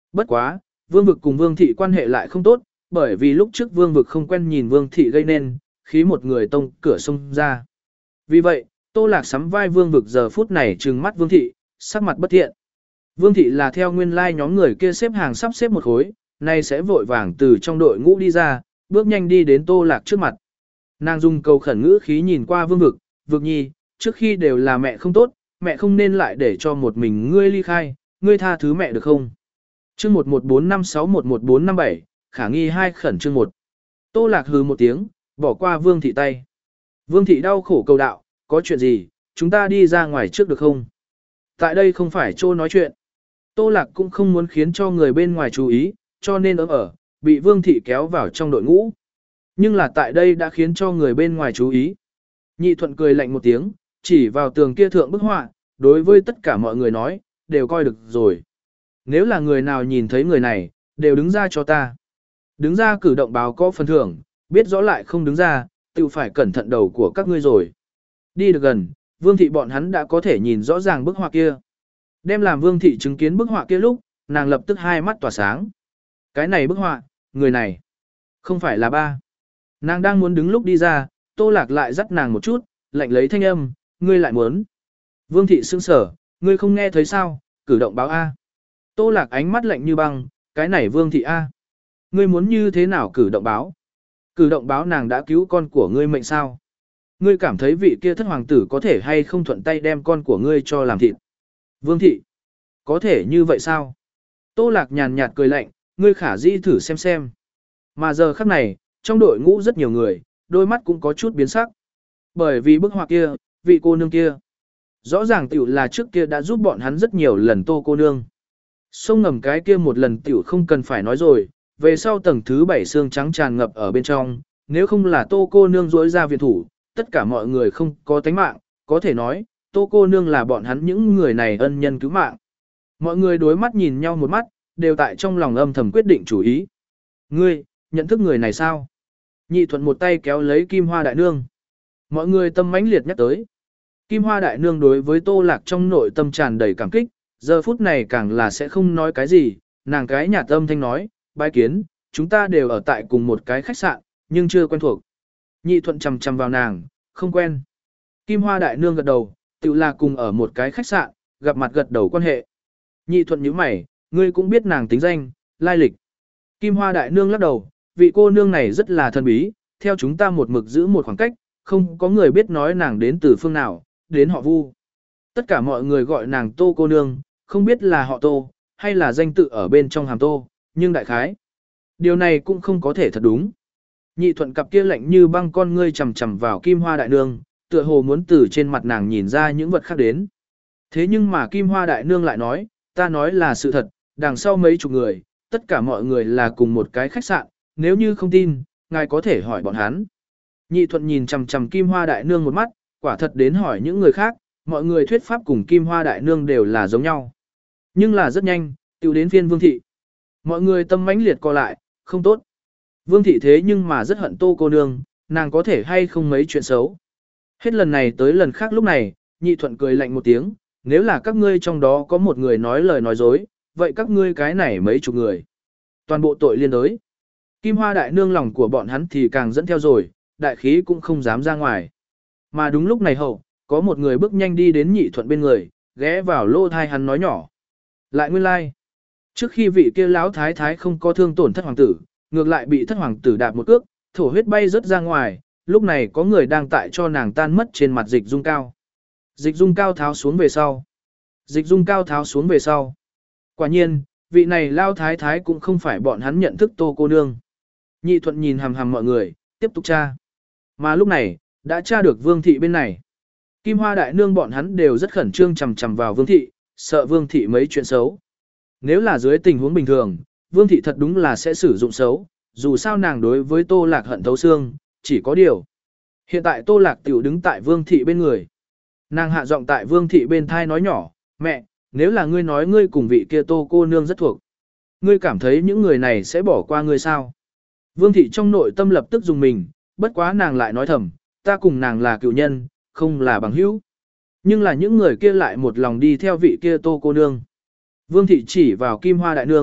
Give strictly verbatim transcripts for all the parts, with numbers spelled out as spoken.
Bất quá, vương vực cùng vương thị quan hệ lại không tốt, bởi vì lúc trước vương vực không quen nhìn vương thị gây nên, khí một người tông cửa sông ra. Vì vậy, Tô Lạc sắm vai vương vực giờ phút này trừng mắt vương thị, sắc mặt bất thiện. Vương thị là theo nguyên lai nhóm người kia xếp hàng sắp xếp một khối, nay sẽ vội vàng từ trong đội ngũ đi ra, bước nhanh đi đến Tô Lạc trước mặt. Nàng dùng cầu khẩn ngữ khí nhìn qua vương vực, vực nhi, trước khi đều là mẹ không tốt, mẹ không nên lại để cho một mình ngươi ly khai, ngươi tha thứ mẹ được không? Chương một một bốn năm sáu một một bốn năm bảy, khả nghi hai khẩn chương một. Tô Lạc hừ một tiếng, bỏ qua vương thị tay. Vương thị đau khổ cầu đạo, có chuyện gì, chúng ta đi ra ngoài trước được không? Tại đây không phải chỗ nói chuyện. Tô Lạc cũng không muốn khiến cho người bên ngoài chú ý, cho nên ở ở, bị vương thị kéo vào trong đội ngũ. Nhưng là tại đây đã khiến cho người bên ngoài chú ý. Nhị thuận cười lạnh một tiếng, chỉ vào tường kia thượng bức họa, đối với tất cả mọi người nói, đều coi được rồi. Nếu là người nào nhìn thấy người này, đều đứng ra cho ta. Đứng ra cử động báo có phần thưởng, biết rõ lại không đứng ra, tự phải cẩn thận đầu của các ngươi rồi. Đi được gần, vương thị bọn hắn đã có thể nhìn rõ ràng bức họa kia. Đem làm vương thị chứng kiến bức họa kia lúc, nàng lập tức hai mắt tỏa sáng. Cái này bức họa, người này, không phải là ba. Nàng đang muốn đứng lúc đi ra, Tô Lạc lại dắt nàng một chút, lạnh lấy thanh âm, ngươi lại muốn. Vương thị sững sở, ngươi không nghe thấy sao, cử động báo A. Tô Lạc ánh mắt lạnh như băng, cái này vương thị A. Ngươi muốn như thế nào cử động báo? Cử động báo nàng đã cứu con của ngươi mệnh sao? Ngươi cảm thấy vị kia thất hoàng tử có thể hay không thuận tay đem con của ngươi cho làm thịt? Vương thị, có thể như vậy sao? Tô Lạc nhàn nhạt cười lạnh, ngươi khả dĩ thử xem xem. Mà giờ khắc này, trong đội ngũ rất nhiều người, đôi mắt cũng có chút biến sắc. Bởi vì bức họa kia, vị cô nương kia, rõ ràng tiểu là trước kia đã giúp bọn hắn rất nhiều lần Tô cô nương. Sông ngầm cái kia một lần tiểu không cần phải nói rồi, về sau tầng thứ bảy xương trắng tràn ngập ở bên trong, nếu không là Tô cô nương rỗi ra viện thủ, tất cả mọi người không có tánh mạng, có thể nói, Tô cô nương là bọn hắn những người này ân nhân cứu mạng. Mọi người đối mắt nhìn nhau một mắt, đều tại trong lòng âm thầm quyết định chủ ý. Ngươi, nhận thức người này sao? Nhị thuận một tay kéo lấy Kim Hoa Đại Nương. Mọi người tâm mãnh liệt nhắc tới. Kim Hoa Đại Nương đối với Tô Lạc trong nội tâm tràn đầy cảm kích, giờ phút này càng là sẽ không nói cái gì, nàng cái nhạt âm thanh nói, bái kiến, chúng ta đều ở tại cùng một cái khách sạn, nhưng chưa quen thuộc. Nhị thuận chầm chầm vào nàng, không quen. Kim Hoa Đại Nương gật đầu, tự là cùng ở một cái khách sạn, gặp mặt gật đầu quan hệ. Nhị thuận nhíu mày, ngươi cũng biết nàng tính danh, lai lịch. Kim Hoa Đại Nương lắc đầu, vị cô nương này rất là thần bí, theo chúng ta một mực giữ một khoảng cách, không có người biết nói nàng đến từ phương nào, đến họ Vu. Tất cả mọi người gọi nàng Tô cô nương, không biết là họ Tô, hay là danh tự ở bên trong hàm Tô, nhưng đại khái. Điều này cũng không có thể thật đúng. Nhị thuận cặp kia lạnh như băng con ngươi chầm chầm vào Kim Hoa Đại Nương, tựa hồ muốn từ trên mặt nàng nhìn ra những vật khác đến. Thế nhưng mà Kim Hoa Đại Nương lại nói, ta nói là sự thật, đằng sau mấy chục người, tất cả mọi người là cùng một cái khách sạn, nếu như không tin, ngài có thể hỏi bọn hắn. Nhị thuận nhìn chằm chằm Kim Hoa Đại Nương một mắt, quả thật đến hỏi những người khác, mọi người thuyết pháp cùng Kim Hoa Đại Nương đều là giống nhau. Nhưng là rất nhanh, tiểu đến phiên Vương thị. Mọi người tâm mãnh liệt co lại, không tốt. Vương thị thế nhưng mà rất hận Tô cô nương, nàng có thể hay không mấy chuyện xấu. Hết lần này tới lần khác lúc này, nhị thuận cười lạnh một tiếng, nếu là các ngươi trong đó có một người nói lời nói dối, vậy các ngươi cái này mấy chục người. Toàn bộ tội liên đới. Kim Hoa Đại Nương lòng của bọn hắn thì càng dẫn theo rồi, đại khí cũng không dám ra ngoài. Mà đúng lúc này hậu, có một người bước nhanh đi đến nhị thuận bên người, ghé vào lô thai hắn nói nhỏ. Lại nguyên lai. Like. Trước khi vị kia lão thái thái không có thương tổn thất hoàng tử, ngược lại bị thất hoàng tử đạp một cước, thổ huyết bay rớt ra ngoài, lúc này có người đang tại cho nàng tan mất trên mặt dịch dung cao. Dịch dung cao tháo xuống về sau. Dịch dung cao tháo xuống về sau. Quả nhiên, vị này lao thái thái cũng không phải bọn hắn nhận thức Tô cô nương. Nhị thuận nhìn hằm hằm mọi người, tiếp tục tra. Mà lúc này, đã tra được Vương thị bên này. Kim Hoa Đại Nương bọn hắn đều rất khẩn trương chằm chằm vào Vương thị, sợ Vương thị mấy chuyện xấu. Nếu là dưới tình huống bình thường, Vương thị thật đúng là sẽ sử dụng xấu, dù sao nàng đối với Tô Lạc hận thấu xương, chỉ có điều. Hiện tại Tô Lạc tiểu đứng tại Vương thị bên người. Nàng hạ giọng tại Vương thị bên thai nói nhỏ, mẹ, nếu là ngươi nói ngươi cùng vị kia Tô cô nương rất thuộc, ngươi cảm thấy những người này sẽ bỏ qua ngươi sao? Vương thị trong nội tâm lập tức dùng mình, bất quá nàng lại nói thầm, ta cùng nàng là cựu nhân, không là bằng hữu. Nhưng là những người kia lại một lòng đi theo vị kia Tô cô nương. Vương thị chỉ vào Kim Hoa Đại Nương,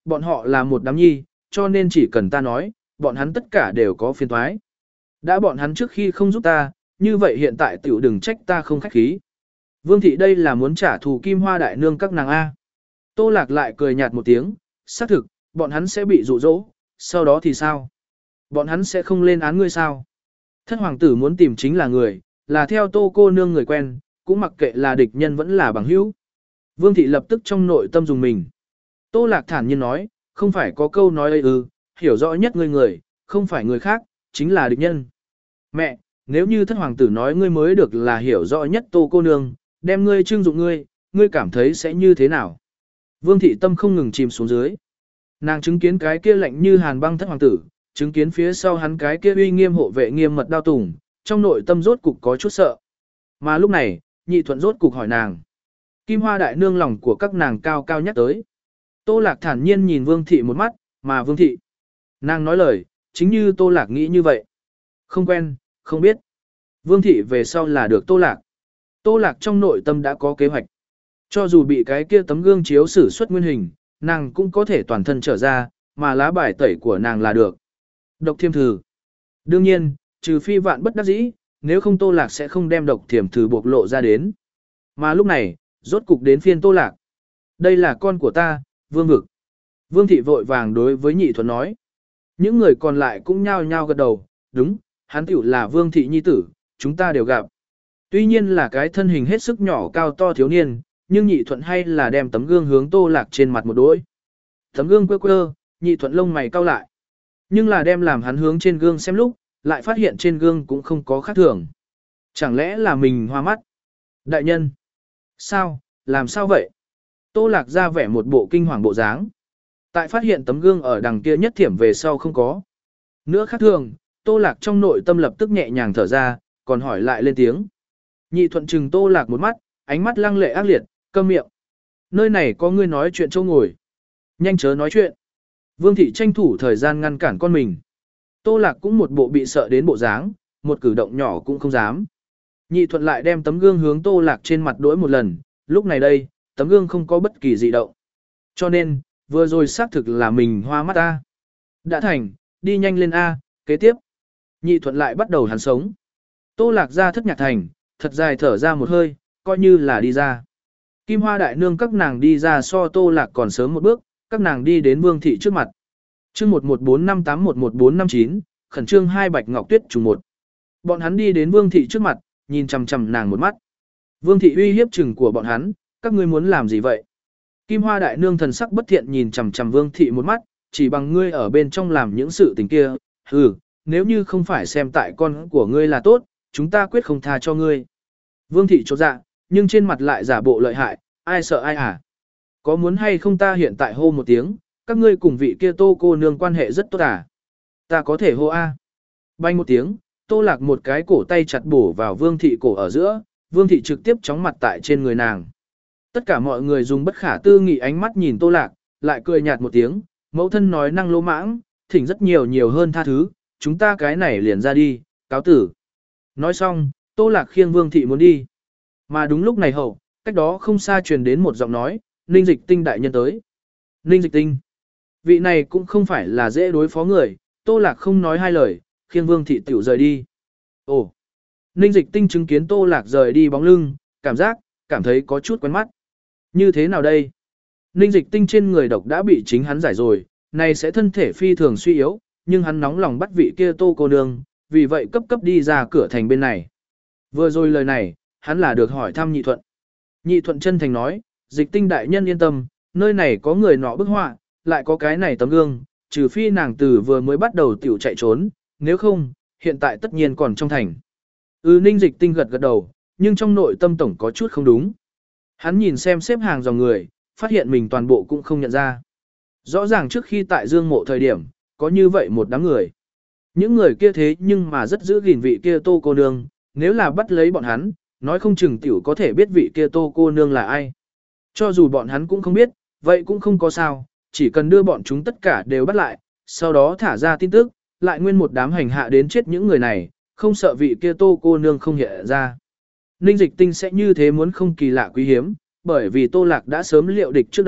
Bọn họ là một đám nhi, cho nên chỉ cần ta nói, bọn hắn tất cả đều có phiền toái. Đã bọn hắn trước khi không giúp ta, như vậy hiện tại tiểu đừng trách ta không khách khí. Vương thị đây là muốn trả thù Kim Hoa đại nương các nàng A. Tô Lạc lại cười nhạt một tiếng, xác thực, bọn hắn sẽ bị dụ dỗ, sau đó thì sao? Bọn hắn sẽ không lên án ngươi sao? Thất hoàng tử muốn tìm chính là người, là theo Tô cô nương người quen, cũng mặc kệ là địch nhân vẫn là bằng hữu. Vương thị lập tức trong nội tâm dùng mình. Tô Lạc thản nhiên nói, không phải có câu nói ấy ư, hiểu rõ nhất ngươi người, không phải người khác, chính là địch nhân. Mẹ, nếu như thất hoàng tử nói ngươi mới được là hiểu rõ nhất Tô cô nương, đem ngươi trưng dụng ngươi, ngươi cảm thấy sẽ như thế nào? Vương thị tâm không ngừng chìm xuống dưới. Nàng chứng kiến cái kia lạnh như hàn băng thất hoàng tử, chứng kiến phía sau hắn cái kia uy nghiêm hộ vệ nghiêm mật đao tùng, trong nội tâm rốt cục có chút sợ. Mà lúc này, Nhị Thuận rốt cục hỏi nàng. Kim Hoa đại nương lòng của các nàng cao cao nhắc tới. Tô Lạc thản nhiên nhìn Vương thị một mắt, mà Vương thị. Nàng nói lời, chính như Tô Lạc nghĩ như vậy. Không quen, không biết. Vương thị về sau là được Tô Lạc. Tô Lạc trong nội tâm đã có kế hoạch. Cho dù bị cái kia tấm gương chiếu sử xuất nguyên hình, nàng cũng có thể toàn thân trở ra, mà lá bài tẩy của nàng là được. Độc thiềm thử. Đương nhiên, trừ phi vạn bất đắc dĩ, nếu không Tô Lạc sẽ không đem độc thiềm thử bộc lộ ra đến. Mà lúc này, rốt cục đến phiên Tô Lạc. Đây là con của ta, Vương Vực. Vương thị vội vàng đối với Nhị Thuận nói. Những người còn lại cũng nhao nhao gật đầu, đúng, hắn tiểu là Vương thị nhi tử, chúng ta đều gặp. Tuy nhiên là cái thân hình hết sức nhỏ cao to thiếu niên, nhưng Nhị Thuận hay là đem tấm gương hướng Tô Lạc trên mặt một đỗi. Tấm gương quơ quơ, Nhị Thuận lông mày cau lại. Nhưng là đem làm hắn hướng trên gương xem lúc, lại phát hiện trên gương cũng không có khác thường. Chẳng lẽ là mình hoa mắt? Đại nhân! Sao? Làm sao vậy? Tô Lạc ra vẻ một bộ kinh hoàng bộ dáng. Tại phát hiện tấm gương ở đằng kia nhất thiểm về sau không có. Nữa khác thường, Tô Lạc trong nội tâm lập tức nhẹ nhàng thở ra, còn hỏi lại lên tiếng. Nhị Thuận trừng Tô Lạc một mắt, ánh mắt lăng lệ ác liệt, câm miệng. Nơi này có người nói chuyện châu ngồi. Nhanh chớ nói chuyện. Vương thị tranh thủ thời gian ngăn cản con mình. Tô Lạc cũng một bộ bị sợ đến bộ dáng, một cử động nhỏ cũng không dám. Nhị Thuận lại đem tấm gương hướng Tô Lạc trên mặt đỗi một lần, lúc này đây, tấm gương không có bất kỳ dị động. Cho nên, vừa rồi xác thực là mình hoa mắt A. Đã thành, đi nhanh lên A, kế tiếp. Nhị Thuận lại bắt đầu hắn sống. Tô Lạc ra thất nhạc thành, thật dài thở ra một hơi, coi như là đi ra. Kim Hoa đại nương các nàng đi ra so Tô Lạc còn sớm một bước, các nàng đi đến Vương thị trước mặt. Chương một một bốn năm tám một một bốn năm chín, khẩn trương hai Bạch Ngọc Tuyết trùng một. Bọn hắn đi đến Vương thị trước mặt, nhìn chằm chằm nàng một mắt. Vương thị uy hiếp chừng của bọn hắn, các ngươi muốn làm gì vậy? Kim Hoa đại nương thần sắc bất thiện nhìn chằm chằm Vương thị một mắt, chỉ bằng ngươi ở bên trong làm những sự tình kia, hừ, nếu như không phải xem tại con của ngươi là tốt, chúng ta quyết không tha cho ngươi. Vương thị chột dạ, nhưng trên mặt lại giả bộ lợi hại, ai sợ ai à? Có muốn hay không ta hiện tại hô một tiếng, các ngươi cùng vị kia Tô cô nương quan hệ rất tốt à? Ta có thể hô a. À. Bay một tiếng, Tô Lạc một cái cổ tay chặt bổ vào Vương thị cổ ở giữa, Vương thị trực tiếp chóng mặt tại trên người nàng. Tất cả mọi người dùng bất khả tư nghị ánh mắt nhìn Tô Lạc, lại cười nhạt một tiếng, mẫu thân nói năng lỗ mãng, thỉnh rất nhiều nhiều hơn tha thứ, chúng ta cái này liền ra đi, cáo tử. Nói xong, Tô Lạc khiêng Vương thị muốn đi. Mà đúng lúc này hậu, cách đó không xa truyền đến một giọng nói, Ninh Dịch Tinh đại nhân tới. Ninh Dịch Tinh. Vị này cũng không phải là dễ đối phó người, Tô Lạc không nói hai lời, khiêng Vương thị tiểu rời đi. Ồ. Ninh Dịch Tinh chứng kiến Tô Lạc rời đi bóng lưng, cảm giác, cảm thấy có chút quen mắt. Như thế nào đây? Ninh Dịch Tinh trên người độc đã bị chính hắn giải rồi, này sẽ thân thể phi thường suy yếu, nhưng hắn nóng lòng bắt vị kia Tô cô nương, vì vậy cấp cấp đi ra cửa thành bên này. Vừa rồi lời này, hắn là được hỏi thăm Nhị Thuận. Nhị Thuận chân thành nói, Dịch Tinh đại nhân yên tâm, nơi này có người nọ bức họa, lại có cái này tấm gương, trừ phi nàng tử vừa mới bắt đầu tiểu chạy trốn, nếu không, hiện tại tất nhiên còn trong thành. Ừ Ninh Dịch Tinh gật gật đầu, nhưng trong nội tâm tổng có chút không đúng. Hắn nhìn xem xếp hàng dòng người, phát hiện mình toàn bộ cũng không nhận ra. Rõ ràng trước khi tại Dương Mộ thời điểm, có như vậy một đám người. Những người kia thế nhưng mà rất giữ gìn vị kia Tô cô nương, nếu là bắt lấy bọn hắn, nói không chừng tiểu có thể biết vị kia Tô cô nương là ai. Cho dù bọn hắn cũng không biết, vậy cũng không có sao, chỉ cần đưa bọn chúng tất cả đều bắt lại, sau đó thả ra tin tức, lại nguyên một đám hành hạ đến chết những người này, không sợ vị kia Tô cô nương không hiện ra. Ninh Dịch Tinh sẽ như thế muốn không kỳ lạ quý hiếm, bởi vì Tô Lạc đã sớm liệu địch trước đây,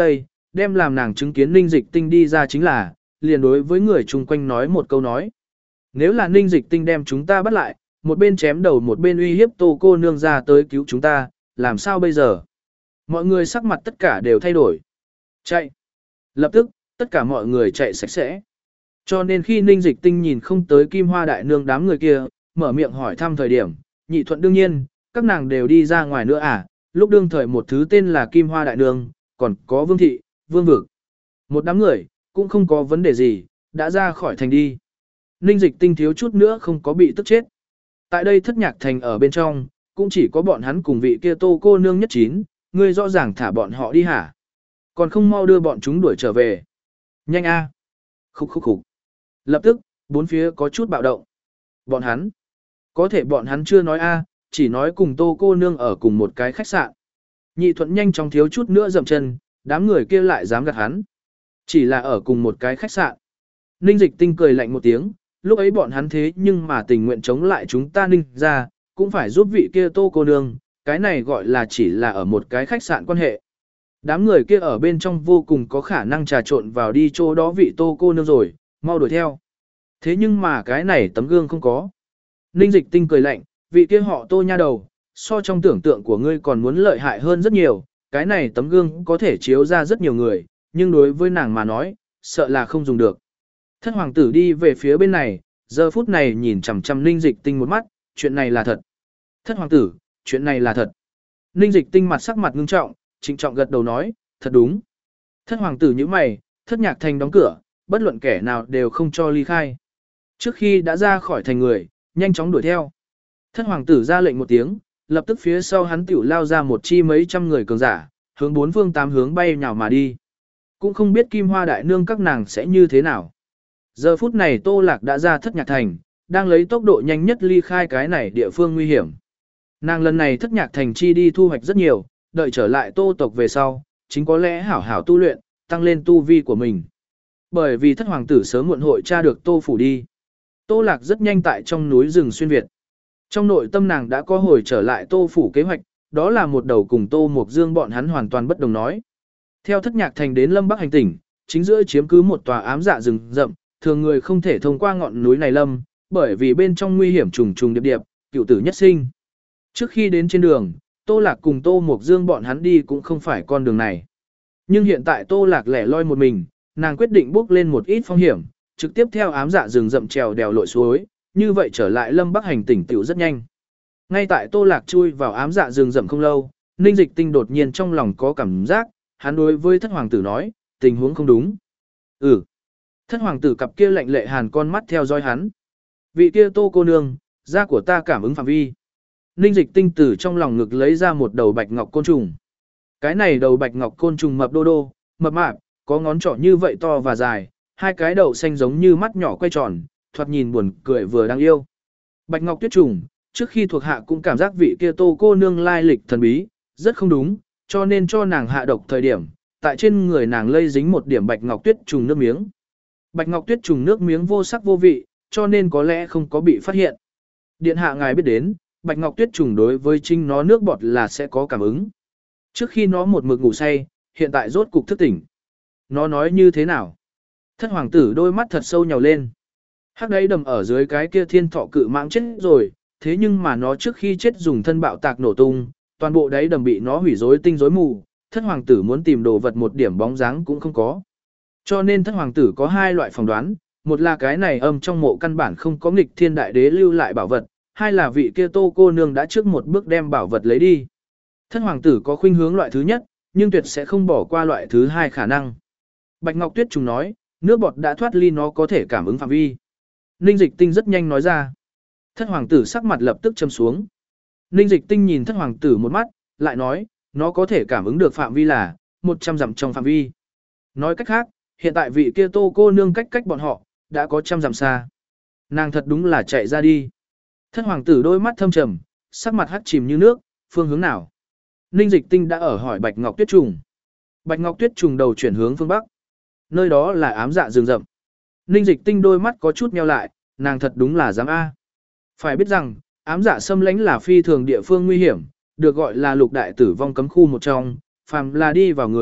đem làm nàng chứng kiến Ninh Dịch Tinh đi ra chính là, liền đối với người chung quanh nói một câu nói. Nếu là Ninh Dịch Tinh đem chúng ta bắt lại, một bên chém đầu một bên uy hiếp Tô cô nương ra tới cứu chúng ta, làm sao bây giờ? Mọi người sắc mặt tất cả đều thay đổi. Chạy. Lập tức, tất cả mọi người chạy sạch sẽ. Cho nên khi Ninh Dịch Tinh nhìn không tới Kim Hoa Đại Nương đám người kia, mở miệng hỏi thăm thời điểm, Nhị Thuận đương nhiên, các nàng đều đi ra ngoài nữa à, lúc đương thời một thứ tên là Kim Hoa Đại Nương, còn có Vương Thị, Vương Vực. Một đám người, cũng không có vấn đề gì, đã ra khỏi thành đi. Ninh Dịch Tinh thiếu chút nữa không có bị tức chết. Tại đây Thất Nhạc Thành ở bên trong, cũng chỉ có bọn hắn cùng vị kia Tô cô nương nhất chín, ngươi rõ ràng thả bọn họ đi hả? Còn không mau đưa bọn chúng đuổi trở về. Nhanh a. Khúc khúc khúc. Lập tức, bốn phía có chút bạo động. Bọn hắn. Có thể bọn hắn chưa nói a, chỉ nói cùng Tô cô nương ở cùng một cái khách sạn. Nhị Thuận nhanh chóng thiếu chút nữa dậm chân, đám người kia lại dám gạt hắn. Chỉ là ở cùng một cái khách sạn. Ninh Dịch Tinh cười lạnh một tiếng, lúc ấy bọn hắn thế nhưng mà tình nguyện chống lại chúng ta Ninh ra, cũng phải giúp vị kia Tô cô nương, cái này gọi là chỉ là ở một cái khách sạn quan hệ. Đám người kia ở bên trong vô cùng có khả năng trà trộn vào đi chỗ đó vị Tô cô nương rồi, mau đuổi theo. Thế nhưng mà cái này tấm gương không có. Ninh Dịch Tinh cười lạnh, vị kia họ Tô nha đầu, so trong tưởng tượng của ngươi còn muốn lợi hại hơn rất nhiều, cái này tấm gương có thể chiếu ra rất nhiều người, nhưng đối với nàng mà nói, sợ là không dùng được. Thất hoàng tử đi về phía bên này, giờ phút này nhìn chằm chằm Ninh Dịch Tinh một mắt, chuyện này là thật. Thất hoàng tử, chuyện này là thật. Ninh Dịch Tinh mặt sắc mặt ngưng trọng, trịnh trọng gật đầu nói, thật đúng. Thất hoàng tử như mày, Thất Nhạc Thành đóng cửa, bất luận kẻ nào đều không cho ly khai. Trước khi đã ra khỏi thành người, nhanh chóng đuổi theo. Thất hoàng tử ra lệnh một tiếng, lập tức phía sau hắn tiểu lao ra một chi mấy trăm người cường giả, hướng bốn phương tám hướng bay nhào mà đi. Cũng không biết Kim Hoa Đại Nương các nàng sẽ như thế nào. Giờ phút này Tô Lạc đã ra Thất Nhạc Thành, đang lấy tốc độ nhanh nhất ly khai cái này địa phương nguy hiểm. Nàng lần này Thất Nhạc Thành chi đi thu hoạch rất nhiều, đợi trở lại Tô tộc về sau, chính có lẽ hảo hảo tu luyện, tăng lên tu vi của mình. Bởi vì thất hoàng tử sớm muộn hội tra được Tô phủ đi. Tô Lạc rất nhanh tại trong núi rừng xuyên Việt. Trong nội tâm nàng đã có hồi trở lại Tô phủ kế hoạch, đó là một đầu cùng Tô Mộc Dương bọn hắn hoàn toàn bất đồng nói. Theo Thất Nhạc Thành đến Lâm Bắc hành tỉnh, chính giữa chiếm cứ một tòa ám dạ rừng rậm, thường người không thể thông qua ngọn núi này lâm, bởi vì bên trong nguy hiểm trùng trùng điệp điệp, cựu tử nhất sinh. Trước khi đến trên đường, Tô Lạc cùng Tô Mộc Dương bọn hắn đi cũng không phải con đường này. Nhưng hiện tại Tô Lạc lẻ loi một mình, nàng quyết định bước lên một ít phong hiểm, trực tiếp theo ám dạ rừng rậm trèo đèo lội suối, như vậy trở lại Lâm Bắc hành tỉnh tiểu rất nhanh. Ngay tại Tô Lạc chui vào ám dạ rừng rậm không lâu, Ninh Dịch Tinh đột nhiên trong lòng có cảm giác, hắn đối với thất hoàng tử nói, tình huống không đúng. Ừ. Thất hoàng tử cặp kia lạnh lệ hàn con mắt theo dõi hắn. Vị kia Tô cô nương, da của ta cảm ứng phạm vi. Ninh Dịch Tinh từ trong lòng ngực lấy ra một đầu bạch ngọc côn trùng. Cái này đầu bạch ngọc côn trùng mập đô đô, mập mạp, có ngón trỏ như vậy to và dài, hai cái đầu xanh giống như mắt nhỏ quay tròn, thoạt nhìn buồn cười vừa đáng yêu. Bạch ngọc tuyết trùng, trước khi thuộc hạ cũng cảm giác vị kia Tô cô nương lai lịch thần bí, rất không đúng, cho nên cho nàng hạ độc thời điểm, tại trên người nàng lây dính một điểm bạch ngọc tuyết trùng nước miếng. Bạch ngọc tuyết trùng nước miếng vô sắc vô vị, cho nên có lẽ không có bị phát hiện. Điện hạ ngài biết đến, bạch ngọc tuyết trùng đối với chính nó nước bọt là sẽ có cảm ứng. Trước khi nó một mực ngủ say, hiện tại rốt cục thức tỉnh. Nó nói như thế nào? Thất hoàng tử đôi mắt thật sâu nhào lên. Hắc đấy đầm ở dưới cái kia thiên thọ cự mãng chết rồi, thế nhưng mà nó trước khi chết dùng thân bạo tạc nổ tung, toàn bộ đáy đầm bị nó hủy rối tinh rối mù, thất hoàng tử muốn tìm đồ vật một điểm bóng dáng cũng không có. Cho nên thất hoàng tử có hai loại phỏng đoán, một là cái này âm trong mộ căn bản không có nghịch thiên đại đế lưu lại bảo vật, hai là vị kia Tô cô nương đã trước một bước đem bảo vật lấy đi. Thất hoàng tử có khuynh hướng loại thứ nhất, nhưng tuyệt sẽ không bỏ qua loại thứ hai khả năng. Bạch Ngọc Tuyết trùng nói, nước bọt đã thoát ly nó có thể cảm ứng phạm vi. Ninh Dịch Tinh rất nhanh nói ra. Thất hoàng tử sắc mặt lập tức châm xuống. Ninh Dịch Tinh nhìn thất hoàng tử một mắt, lại nói, nó có thể cảm ứng được phạm vi là một trăm dặm trong phạm vi. Nói cách khác, hiện tại vị kia Tô cô nương cách cách bọn họ, đã có trăm dặm xa. Nàng thật đúng là chạy ra đi. Thất hoàng tử đôi mắt thâm trầm, sắc mặt hắt chìm như nước, phương hướng nào? Ninh Dịch Tinh đã ở hỏi Bạch Ngọc Tuyết trùng. Bạch Ngọc Tuyết trùng đầu chuyển hướng phương bắc. Nơi đó là ám dạ rừng rậm. Ninh Dịch Tinh đôi mắt có chút nheo lại, nàng thật đúng là dám a. Phải biết rằng, ám dạ xâm lãnh là phi thường địa phương nguy hiểm, được gọi là lục đại tử vong cấm khu một trong, phàm là đi vào người,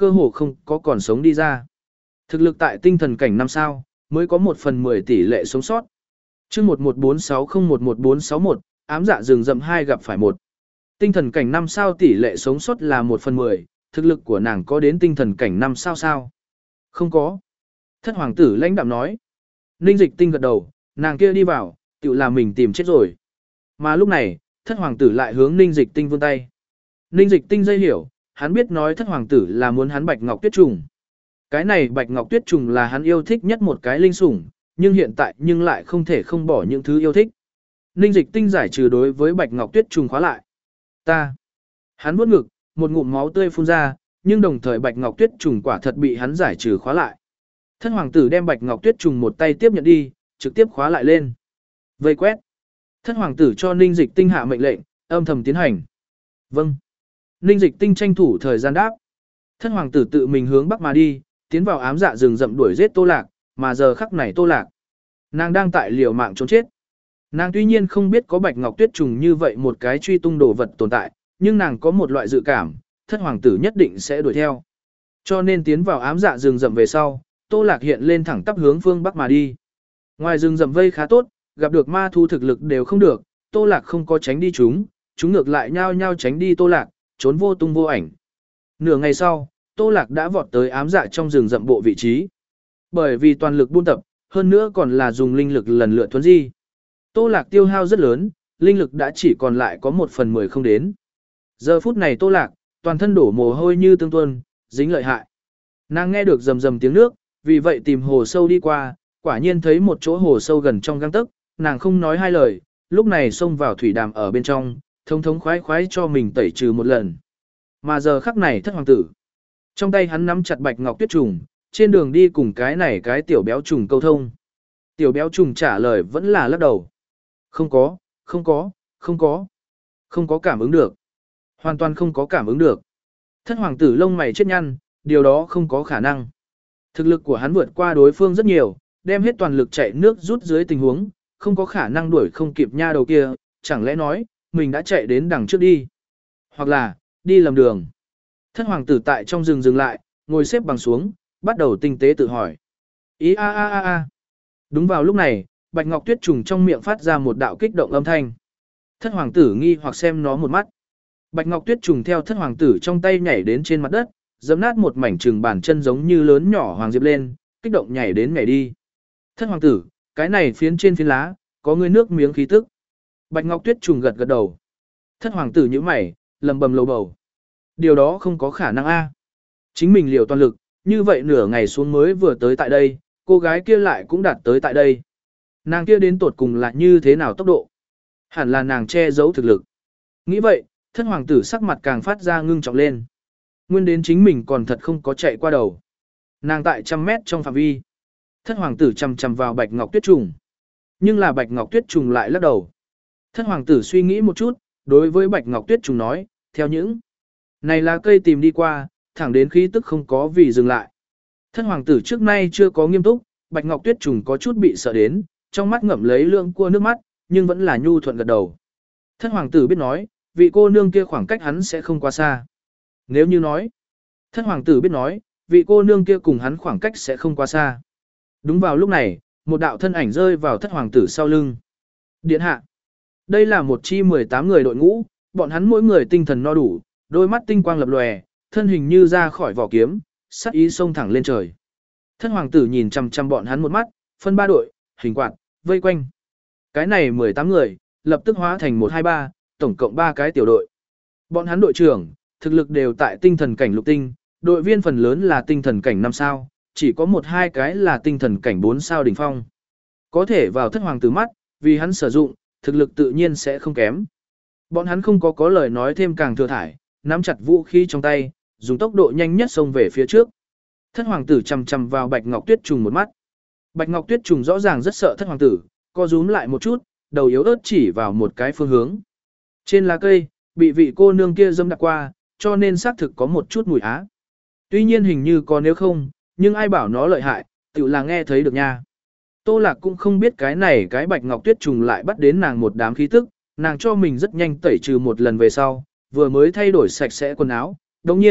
cơ hồ không có còn sống đi ra. Thực lực tại tinh thần cảnh năm sao, mới có một phần mười tỷ lệ sống sót. Chương một một bốn sáu không một một bốn sáu một, ám dạ rừng rậm hai gặp phải một. Tinh thần cảnh năm sao tỷ lệ sống sót là một phần mười, thực lực của nàng có đến tinh thần cảnh năm sao sao? Không có. Thất hoàng tử lãnh đạm nói. Ninh Dịch Tinh gật đầu, nàng kia đi vào, tự là mình tìm chết rồi. Mà lúc này, thất hoàng tử lại hướng Ninh Dịch Tinh vươn tay. Ninh Dịch Tinh dây hiểu, hắn biết nói thất hoàng tử là muốn hắn Bạch Ngọc Tuyết Trùng. Cái này Bạch Ngọc Tuyết Trùng là hắn yêu thích nhất một cái linh sủng, nhưng hiện tại nhưng lại không thể không bỏ những thứ yêu thích. Ninh Dịch Tinh giải trừ đối với Bạch Ngọc Tuyết Trùng khóa lại. Ta. Hắn vuốt ngực, một ngụm máu tươi phun ra, nhưng đồng thời Bạch Ngọc Tuyết Trùng quả thật bị hắn giải trừ khóa lại. Thất hoàng tử đem Bạch Ngọc Tuyết Trùng một tay tiếp nhận đi, trực tiếp khóa lại lên. Vây quét. Thất hoàng tử cho Ninh Dịch Tinh hạ mệnh lệnh, âm thầm tiến hành. Vâng. Ninh Dịch Tinh tranh thủ thời gian đáp. Thất hoàng tử tự mình hướng bắc mà đi, tiến vào ám dạ rừng rậm đuổi giết Tô Lạc, mà giờ khắc này Tô Lạc, nàng đang tại liều mạng trốn chết. Nàng tuy nhiên không biết có Bạch Ngọc Tuyết Trùng như vậy một cái truy tung đồ vật tồn tại, nhưng nàng có một loại dự cảm, thất hoàng tử nhất định sẽ đuổi theo. Cho nên tiến vào ám dạ rừng rậm về sau, Tô Lạc hiện lên thẳng tắp hướng phương bắc mà đi. Ngoài rừng rậm vây khá tốt, gặp được ma thú thực lực đều không được, Tô Lạc không có tránh đi chúng, chúng ngược lại nhao nhao tránh đi Tô Lạc, trốn vô tung vô ảnh. Nửa ngày sau, Tô Lạc đã vọt tới ám dạ trong rừng rậm bộ vị trí. Bởi vì toàn lực buôn tập, hơn nữa còn là dùng linh lực lần lượt thuấn di. Tô Lạc tiêu hao rất lớn, linh lực đã chỉ còn lại có một phần mười không đến. Giờ phút này Tô Lạc, toàn thân đổ mồ hôi như tương tuôn, dính lợi hại. Nàng nghe được rầm rầm tiếng nước, vì vậy tìm hồ sâu đi qua, quả nhiên thấy một chỗ hồ sâu gần trong gang tấc, nàng không nói hai lời, lúc này xông vào thủy đàm ở bên trong, thống thống khoái khoái cho mình tẩy trừ một lần. Mà giờ khắc này thất hoàng tử, trong tay hắn nắm chặt Bạch Ngọc Tuyết Trùng, trên đường đi cùng cái này cái tiểu béo trùng câu thông. Tiểu béo trùng trả lời vẫn là lắc đầu. Không có, không có, không có. Không có cảm ứng được. Hoàn toàn không có cảm ứng được. Thất hoàng tử lông mày chết nhăn, điều đó không có khả năng. Thực lực của hắn vượt qua đối phương rất nhiều, đem hết toàn lực chạy nước rút dưới tình huống, không có khả năng đuổi không kịp nha đầu kia, chẳng lẽ nói, mình đã chạy đến đằng trước đi. Hoặc là, đi lầm đường. Thất hoàng tử tại trong rừng dừng lại, ngồi xếp bằng xuống, bắt đầu tinh tế tự hỏi. Ý a a a a. Đúng vào lúc này, Bạch Ngọc Tuyết Trùng trong miệng phát ra một đạo kích động âm thanh. Thất hoàng tử nghi hoặc xem nó một mắt. Bạch Ngọc Tuyết Trùng theo thất hoàng tử trong tay nhảy đến trên mặt đất, giẫm nát một mảnh trừng bàn chân giống như lớn nhỏ hoàng diệp lên, kích động nhảy đến nhảy đi. Thất hoàng tử, cái này phiến trên phiến lá, có người nước miếng khí tức. Bạch Ngọc Tuyết Trùng gật gật đầu. Thất hoàng tử nhíu mày, lầm bầm lầu bầu. Điều đó không có khả năng a. Chính mình liều toàn lực, như vậy nửa ngày xuống mới vừa tới tại đây, cô gái kia lại cũng đạt tới tại đây. Nàng kia đến tột cùng là như thế nào tốc độ? Hẳn là nàng che giấu thực lực. Nghĩ vậy, thất hoàng tử sắc mặt càng phát ra ngưng trọng lên. Nguyên đến chính mình còn thật không có chạy qua đầu. Nàng tại trăm mét trong phạm vi. Thất hoàng tử chằm chằm vào Bạch Ngọc Tuyết Trùng. Nhưng là Bạch Ngọc Tuyết Trùng lại lắc đầu. Thất hoàng tử suy nghĩ một chút, đối với Bạch Ngọc Tuyết Trùng nói, theo những này là cây tìm đi qua, thẳng đến khí tức không có vì dừng lại. Thất hoàng tử trước nay chưa có nghiêm túc, Bạch Ngọc Tuyết Trùng có chút bị sợ đến, trong mắt ngậm lấy lượng cua nước mắt, nhưng vẫn là nhu thuận gật đầu. Thất hoàng tử biết nói, vị cô nương kia khoảng cách hắn sẽ không quá xa. Nếu như nói, thất hoàng tử biết nói, vị cô nương kia cùng hắn khoảng cách sẽ không quá xa. Đúng vào lúc này, một đạo thân ảnh rơi vào thất hoàng tử sau lưng. Điện hạ. Đây là một chi mười tám người đội ngũ, bọn hắn mỗi người tinh thần no đủ, đôi mắt tinh quang lập lòe, thân hình như ra khỏi vỏ kiếm, sắc ý xông thẳng lên trời. Thất hoàng tử nhìn chằm chằm bọn hắn một mắt, phân ba đội, hình quạt, vây quanh. Cái này mười tám người, lập tức hóa thành một hai ba, tổng cộng ba cái tiểu đội. Bọn hắn đội trưởng, thực lực đều tại tinh thần cảnh lục tinh, đội viên phần lớn là tinh thần cảnh năm sao, chỉ có một hai cái là tinh thần cảnh bốn sao đỉnh phong. Có thể vào thất hoàng tử mắt, vì hắn sử dụng, thực lực tự nhiên sẽ không kém. Bọn hắn không có có lời nói thêm càng thừa thải, nắm chặt vũ khí trong tay, dùng tốc độ nhanh nhất xông về phía trước. Thất hoàng tử chằm chằm vào Bạch Ngọc Tuyết Trùng một mắt. Bạch Ngọc Tuyết Trùng rõ ràng rất sợ thất hoàng tử, co rúm lại một chút, đầu yếu ớt chỉ vào một cái phương hướng. Trên lá cây, bị vị cô nương kia dâm đạp qua, cho nên xác thực có một chút mùi á. Tuy nhiên hình như có nếu không, nhưng ai bảo nó lợi hại, tự là nghe thấy được nha. Tô Lạc cũng không biết cái này cái Bạch Ngọc Tuyết Trùng lại bắt đến nàng một đám khí tức, nàng cho mình rất nhanh tẩy trừ một lần về sau, vừa mới thay đổi sạch sẽ quần áo, đồng nhiên,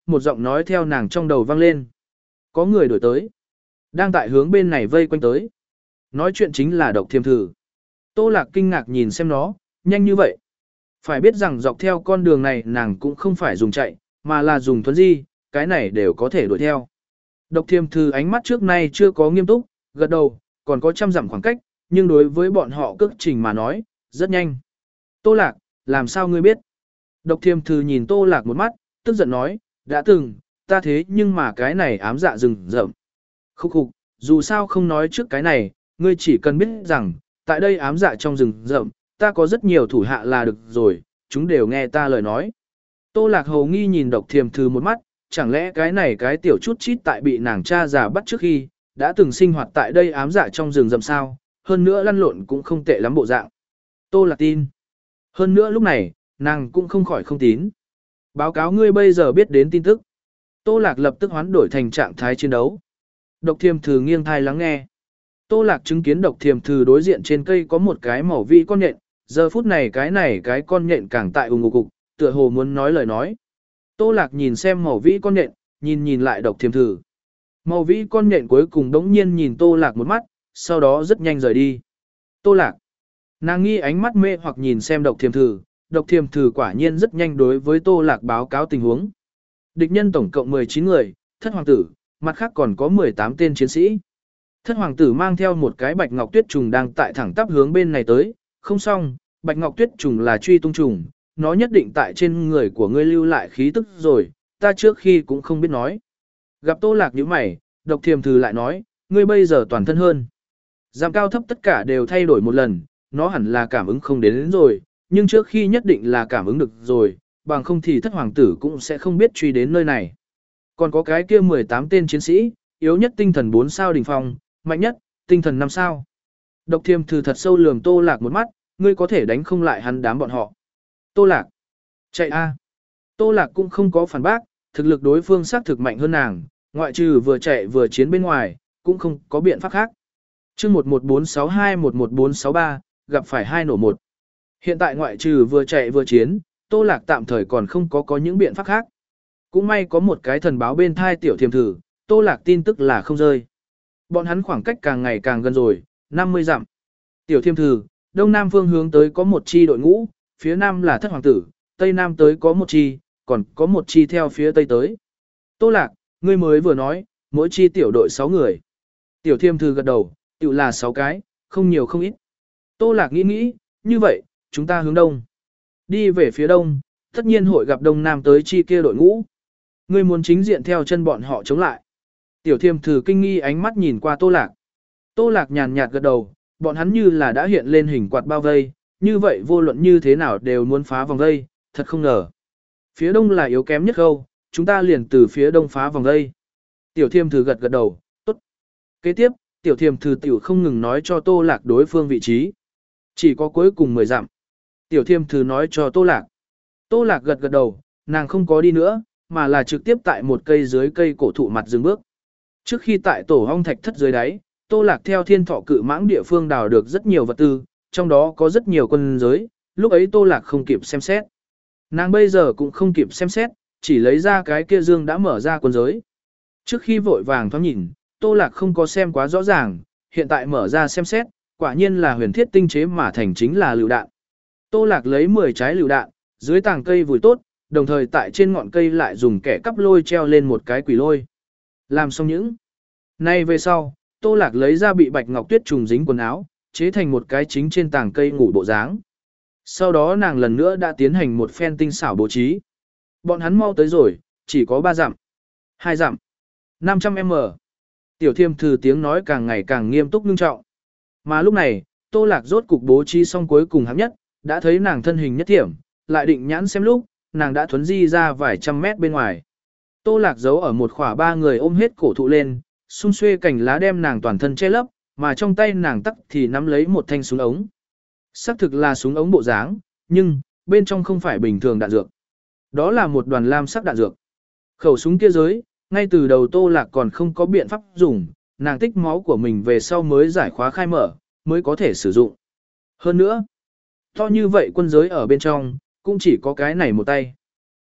một giọng nói theo nàng trong đầu vang lên. Có người đổi tới. Đang tại hướng bên này vây quanh tới. Nói chuyện chính là Độc Thiềm Thử. Tô Lạc kinh ngạc nhìn xem nó, nhanh như vậy. Phải biết rằng dọc theo con đường này nàng cũng không phải dùng chạy, mà là dùng thuấn di, cái này đều có thể đuổi theo. Độc Thiềm Thử ánh mắt trước nay chưa có nghiêm túc, gật đầu, còn có trăm dặm khoảng cách, nhưng đối với bọn họ cước trình mà nói, rất nhanh. Tô Lạc, làm sao ngươi biết? Độc Thiềm Thử nhìn Tô Lạc một mắt, tức giận nói, đã từng, ta thế nhưng mà cái này ám dạ rừng rậm. Khúc khục, dù sao không nói trước cái này, ngươi chỉ cần biết rằng, tại đây ám dạ trong rừng rậm, ta có rất nhiều thủ hạ là được rồi, chúng đều nghe ta lời nói. Tô Lạc hầu nghi nhìn Độc Thiềm Thử một mắt, chẳng lẽ cái này cái tiểu chút chít tại bị nàng cha già bắt trước khi, đã từng sinh hoạt tại đây ám dạ trong rừng rậm sao, hơn nữa lăn lộn cũng không tệ lắm bộ dạng. Tô Lạc tin. Hơn nữa lúc này, nàng cũng không khỏi không tín. Báo cáo ngươi bây giờ biết đến tin tức. Tô Lạc lập tức hoán đổi thành trạng thái chiến đấu. Độc Thiềm Thử nghiêng thai lắng nghe. Tô Lạc chứng kiến Độc Thiềm Thử đối diện trên cây có một cái màu vị con nhện, giờ phút này cái này cái con nhện càng tại ùng ục cục, tựa hồ muốn nói lời nói. Tô Lạc nhìn xem màu vĩ con nhện, nhìn nhìn lại Độc Thiềm Thử. Màu vĩ con nhện cuối cùng đống nhiên nhìn Tô Lạc một mắt, sau đó rất nhanh rời đi. Tô Lạc. Nàng nghi ánh mắt mê hoặc nhìn xem Độc Thiềm Thử, Độc Thiềm Thử quả nhiên rất nhanh đối với Tô Lạc báo cáo tình huống. Địch nhân tổng cộng mười chín người, thất hoàng tử, mặt khác còn có mười tám tên chiến sĩ. Thất hoàng tử mang theo một cái bạch ngọc tuyết trùng đang tại thẳng tắp hướng bên này tới, không xong, bạch ngọc tuyết trùng là truy tung trùng, nó nhất định tại trên người của ngươi lưu lại khí tức rồi, ta trước khi cũng không biết nói. Gặp Tô Lạc nhíu mày, Độc Thiềm Thử lại nói, ngươi bây giờ toàn thân hơn. Giảm cao thấp tất cả đều thay đổi một lần, nó hẳn là cảm ứng không đến, đến rồi, nhưng trước khi nhất định là cảm ứng được rồi, bằng không thì thất hoàng tử cũng sẽ không biết truy đến nơi này. Còn có cái kia mười tám tên chiến sĩ, yếu nhất tinh thần bốn sao đỉnh phong, mạnh nhất, tinh thần năm sao. Độc Thiềm Thử thật sâu lườm Tô Lạc một mắt, ngươi có thể đánh không lại hắn đám bọn họ. Tô Lạc. Chạy a. Tô Lạc cũng không có phản bác, thực lực đối phương xác thực mạnh hơn nàng, ngoại trừ vừa chạy vừa chiến bên ngoài, cũng không có biện pháp khác. Chương một một bốn sáu hai một một bốn sáu ba, gặp phải hai nổ một. Hiện tại ngoại trừ vừa chạy vừa chiến, Tô Lạc tạm thời còn không có có những biện pháp khác. Cũng may có một cái thần báo bên thai Tiểu Thiềm Thử, Tô Lạc tin tức là không rơi. Bọn hắn khoảng cách càng ngày càng gần rồi, năm mươi dặm. Tiểu Thiềm Thử, đông nam phương hướng tới có một chi đội ngũ, phía nam là thất hoàng tử, tây nam tới có một chi, còn có một chi theo phía tây tới. Tô Lạc, ngươi mới vừa nói, mỗi chi tiểu đội sáu người. Tiểu Thiềm Thử gật đầu, tiểu là sáu cái, không nhiều không ít. Tô Lạc nghĩ nghĩ, như vậy, chúng ta hướng đông. Đi về phía đông, tất nhiên hội gặp đông nam tới chi kia đội ngũ. Ngươi muốn chính diện theo chân bọn họ chống lại. Tiểu Thiềm Thử kinh nghi ánh mắt nhìn qua Tô Lạc. Tô Lạc nhàn nhạt gật đầu, bọn hắn như là đã hiện lên hình quạt bao vây, như vậy vô luận như thế nào đều muốn phá vòng vây, thật không ngờ. Phía đông là yếu kém nhất khâu, chúng ta liền từ phía đông phá vòng vây. Tiểu Thiềm Thử gật gật đầu, tốt. Kế tiếp, Tiểu Thiềm Thử tiểu không ngừng nói cho Tô Lạc đối phương vị trí. Chỉ có cuối cùng mười dặm. Tiểu Thiềm Thử nói cho Tô Lạc. Tô Lạc gật gật đầu, nàng không có đi nữa, mà là trực tiếp tại một cây dưới cây cổ thụ mặt dừng bước. Trước khi tại tổ hong thạch thất dưới đáy, Tô Lạc theo Thiên Thọ Cự Mãng địa phương đào được rất nhiều vật tư, trong đó có rất nhiều quân giới, lúc ấy Tô Lạc không kịp xem xét. Nàng bây giờ cũng không kịp xem xét, chỉ lấy ra cái kia dương đã mở ra quân giới. Trước khi vội vàng thoáng nhìn, Tô Lạc không có xem quá rõ ràng, hiện tại mở ra xem xét, quả nhiên là huyền thiết tinh chế mà thành chính là lựu đạn. Tô Lạc lấy mười trái lựu đạn, dưới tàng cây vùi tốt, đồng thời tại trên ngọn cây lại dùng kẻ cắp lôi treo lên một cái quỷ lôi. Làm xong những nay về sau, Tô Lạc lấy ra bị bạch ngọc tuyết trùng dính quần áo, chế thành một cái chính trên tàng cây ngủ bộ dáng. Sau đó nàng lần nữa đã tiến hành một phen tinh xảo bố trí. Bọn hắn mau tới rồi, chỉ có ba dặm, hai dặm, năm trăm mét. Tiểu Thiềm Thử tiếng nói càng ngày càng nghiêm túc nghiêm trọng. Mà lúc này, Tô Lạc rốt cục bố trí xong cuối cùng hạng nhất, đã thấy nàng thân hình nhất thiểm, lại định nhãn xem lúc, nàng đã thuấn di ra vài trăm mét bên ngoài. Tô Lạc giấu ở một khỏa ba người ôm hết cổ thụ lên, xung xuê cành lá đem nàng toàn thân che lấp, mà trong tay nàng tắc thì nắm lấy một thanh súng ống. Xác thực là súng ống bộ dáng, nhưng bên trong không phải bình thường đạn dược. Đó là một đoàn lam sắc đạn dược. Khẩu súng kia giới, ngay từ đầu Tô Lạc còn không có biện pháp dùng, nàng tích máu của mình về sau mới giải khóa khai mở, mới có thể sử dụng. Hơn nữa, to như vậy quân giới ở bên trong, cũng chỉ có cái này một tay.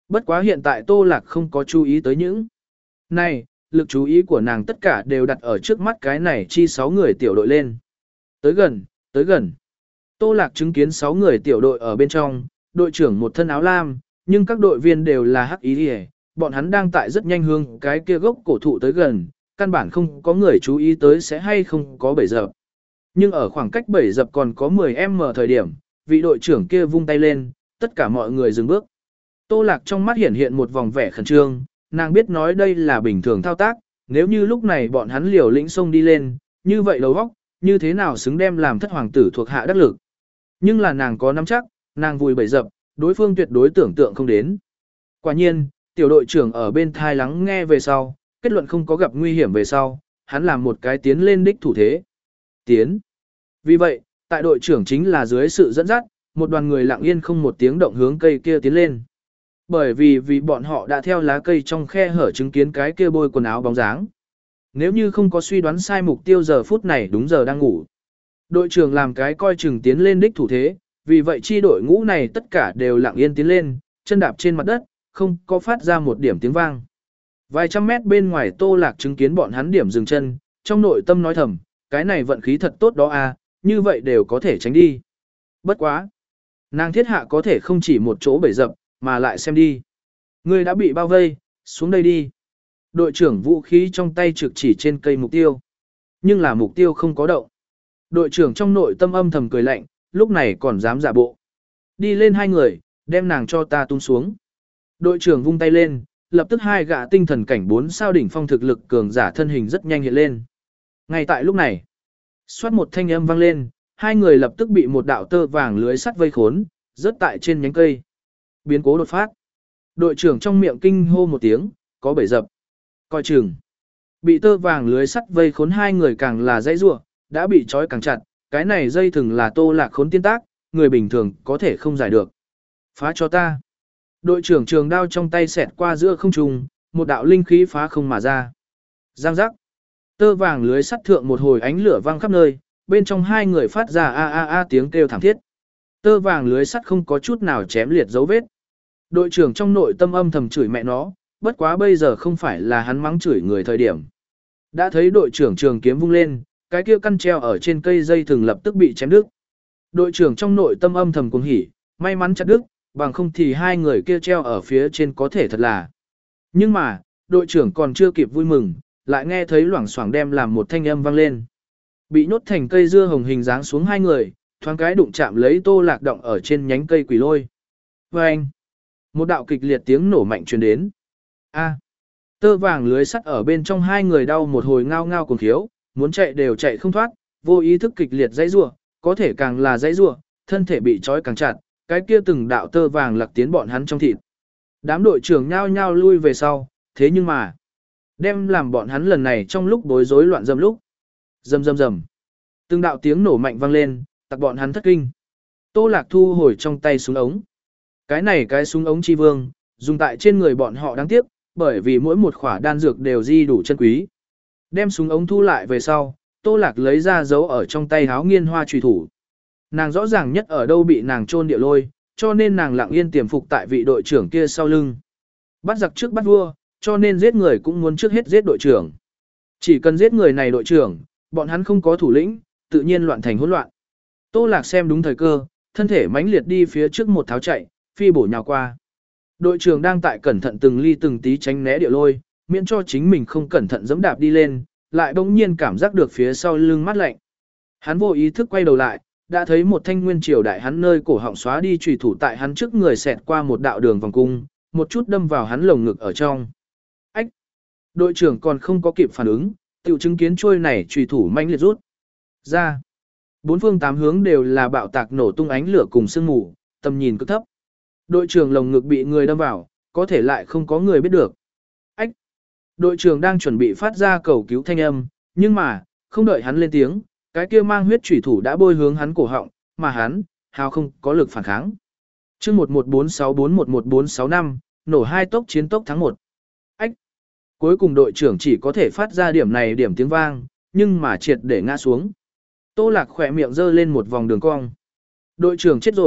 Bất quá hiện tại Tô Lạc không có chú ý tới những này, lực chú ý của nàng tất cả đều đặt ở trước mắt cái này chi sáu người tiểu đội lên. Tới gần, tới gần. Tô Lạc chứng kiến sáu người tiểu đội ở bên trong, đội trưởng một thân áo lam, nhưng các đội viên đều là hắc ý hề, bọn hắn đang tại rất nhanh hướng cái kia gốc cổ thụ tới gần, căn bản không có người chú ý tới sẽ hay không có bẫy dập. Nhưng ở khoảng cách bẫy dập còn có mười mét thời điểm, vị đội trưởng kia vung tay lên, tất cả mọi người dừng bước. Tô Lạc trong mắt hiện hiện một vòng vẻ khẩn trương, nàng biết nói đây là bình thường thao tác, nếu như lúc này bọn hắn liều lĩnh xông đi lên, như vậy đầu óc, như thế nào xứng đem làm thất hoàng tử thuộc hạ đắc lực. Nhưng là nàng có nắm chắc, nàng vùi bẫy dập, đối phương tuyệt đối tưởng tượng không đến. Quả nhiên, tiểu đội trưởng ở bên thai lắng nghe về sau, kết luận không có gặp nguy hiểm về sau, hắn làm một cái tiến lên đích thủ thế. Tiến. Vì vậy, tại đội trưởng chính là dưới sự dẫn dắt, một đoàn người lặng yên không một tiếng động hướng cây kia tiến lên. Bởi vì vì bọn họ đã theo lá cây trong khe hở chứng kiến cái kia bôi quần áo bóng dáng. Nếu như không có suy đoán sai mục tiêu giờ phút này đúng giờ đang ngủ. Đội trưởng làm cái coi chừng tiến lên đích thủ thế, vì vậy chi đội ngũ này tất cả đều lặng yên tiến lên, chân đạp trên mặt đất, không có phát ra một điểm tiếng vang. Vài trăm mét bên ngoài Tô Lạc chứng kiến bọn hắn điểm dừng chân, trong nội tâm nói thầm, cái này vận khí thật tốt đó à, như vậy đều có thể tránh đi. Bất quá. Nàng thiết hạ có thể không chỉ một chỗ bể dập, mà lại xem đi. Người đã bị bao vây, xuống đây đi. Đội trưởng vũ khí trong tay trực chỉ trên cây mục tiêu. Nhưng là mục tiêu không có động. Đội trưởng trong nội tâm âm thầm cười lạnh, lúc này còn dám giả bộ. Đi lên hai người, đem nàng cho ta tung xuống. Đội trưởng vung tay lên, lập tức hai gã tinh thần cảnh bốn sao đỉnh phong thực lực cường giả thân hình rất nhanh hiện lên. Ngay tại lúc này, xoát một thanh âm vang lên, hai người lập tức bị một đạo tơ vàng lưới sắt vây khốn, rớt tại trên nhánh cây. Biến cố đột phát. Đội trưởng trong miệng kinh hô một tiếng, có bẫy dập. Coi chừng. Bị tơ vàng lưới sắt vây khốn hai người càng là dãy rủa, đã bị trói càng chặt, cái này dây thừng là Tô Lạc khốn tiên tác, người bình thường có thể không giải được. Phá cho ta. Đội trưởng trường đao trong tay xẹt qua giữa không trung, một đạo linh khí phá không mà ra. Giang giác. Tơ vàng lưới sắt thượng một hồi ánh lửa vang khắp nơi, bên trong hai người phát ra a a a tiếng kêu thảm thiết. Tơ vàng lưới sắt không có chút nào chém liệt dấu vết. Đội trưởng trong nội tâm âm thầm chửi mẹ nó, bất quá bây giờ không phải là hắn mắng chửi người thời điểm. Đã thấy đội trưởng trường kiếm vung lên, cái kia căn treo ở trên cây dây thừng lập tức bị chém đứt. Đội trưởng trong nội tâm âm thầm cuồng hỉ, may mắn chặt đứt, bằng không thì hai người kia treo ở phía trên có thể thật là. Nhưng mà, đội trưởng còn chưa kịp vui mừng, lại nghe thấy loảng xoảng đem làm một thanh âm vang lên. Bị nhốt thành cây dưa hồng hình dáng xuống hai người, thoáng cái đụng chạm lấy Tô Lạc động ở trên nhánh cây quỷ lôi. Và anh, một đạo kịch liệt tiếng nổ mạnh truyền đến. A, tơ vàng lưới sắt ở bên trong hai người đau một hồi ngao ngao cuồng khiếu, muốn chạy đều chạy không thoát, vô ý thức kịch liệt dãy rủa, có thể càng là dãy rủa, thân thể bị trói càng chặt, cái kia từng đạo tơ vàng lặc tiến bọn hắn trong thịt. Đám đội trưởng nhao nhao lui về sau, thế nhưng mà, đem làm bọn hắn lần này trong lúc bối rối loạn dâm lúc. Rầm rầm rầm. Từng đạo tiếng nổ mạnh vang lên, tặc bọn hắn thất kinh. Tô Lạc thu hồi trong tay súng ống. Cái này cái súng ống chi vương, dùng tại trên người bọn họ đáng tiếc, bởi vì mỗi một khỏa đan dược đều di đủ chân quý. Đem súng ống thu lại về sau, Tô Lạc lấy ra dấu ở trong tay háo nghiên hoa trùy thủ. Nàng rõ ràng nhất ở đâu bị nàng chôn địa lôi, cho nên nàng lặng yên tiềm phục tại vị đội trưởng kia sau lưng. Bắt giặc trước bắt vua, cho nên giết người cũng muốn trước hết giết đội trưởng. Chỉ cần giết người này đội trưởng, bọn hắn không có thủ lĩnh, tự nhiên loạn thành hỗn loạn. Tô Lạc xem đúng thời cơ, thân thể mãnh liệt đi phía trước một tháo chạy, phi bổ nhào qua. Đội trưởng đang tại cẩn thận từng ly từng tí tránh né địa lôi, miễn cho chính mình không cẩn thận giẫm đạp đi lên, lại bỗng nhiên cảm giác được phía sau lưng mát lạnh. Hắn vô ý thức quay đầu lại, đã thấy một thanh nguyên triều đại hắn nơi cổ họng xóa đi chùy thủ tại hắn trước người xẹt qua một đạo đường vòng cung, một chút đâm vào hắn lồng ngực ở trong. Ách! Đội trưởng còn không có kịp phản ứng, tiểu chứng kiến trôi này chùy thủ mãnh liệt rút ra. Bốn phương tám hướng đều là bạo tạc nổ tung ánh lửa cùng sương mù, tầm nhìn cực thấp. Đội trưởng lồng ngực bị người đâm vào, có thể lại không có người biết được. Ách! Đội trưởng đang chuẩn bị phát ra cầu cứu thanh âm, nhưng mà, không đợi hắn lên tiếng, cái kia mang huyết chủy thủ đã bôi hướng hắn cổ họng, mà hắn, hào không có lực phản kháng. Chương một một bốn sáu bốn một một bốn sáu năm, nổ hai tốc chiến tốc thắng một. Ách! Cuối cùng đội trưởng chỉ có thể phát ra điểm này điểm tiếng vang, nhưng mà triệt để ngã xuống. Tô Lạc khỏe miệng giơ lên một vòng đường cong. Đội trưởng chết rồi,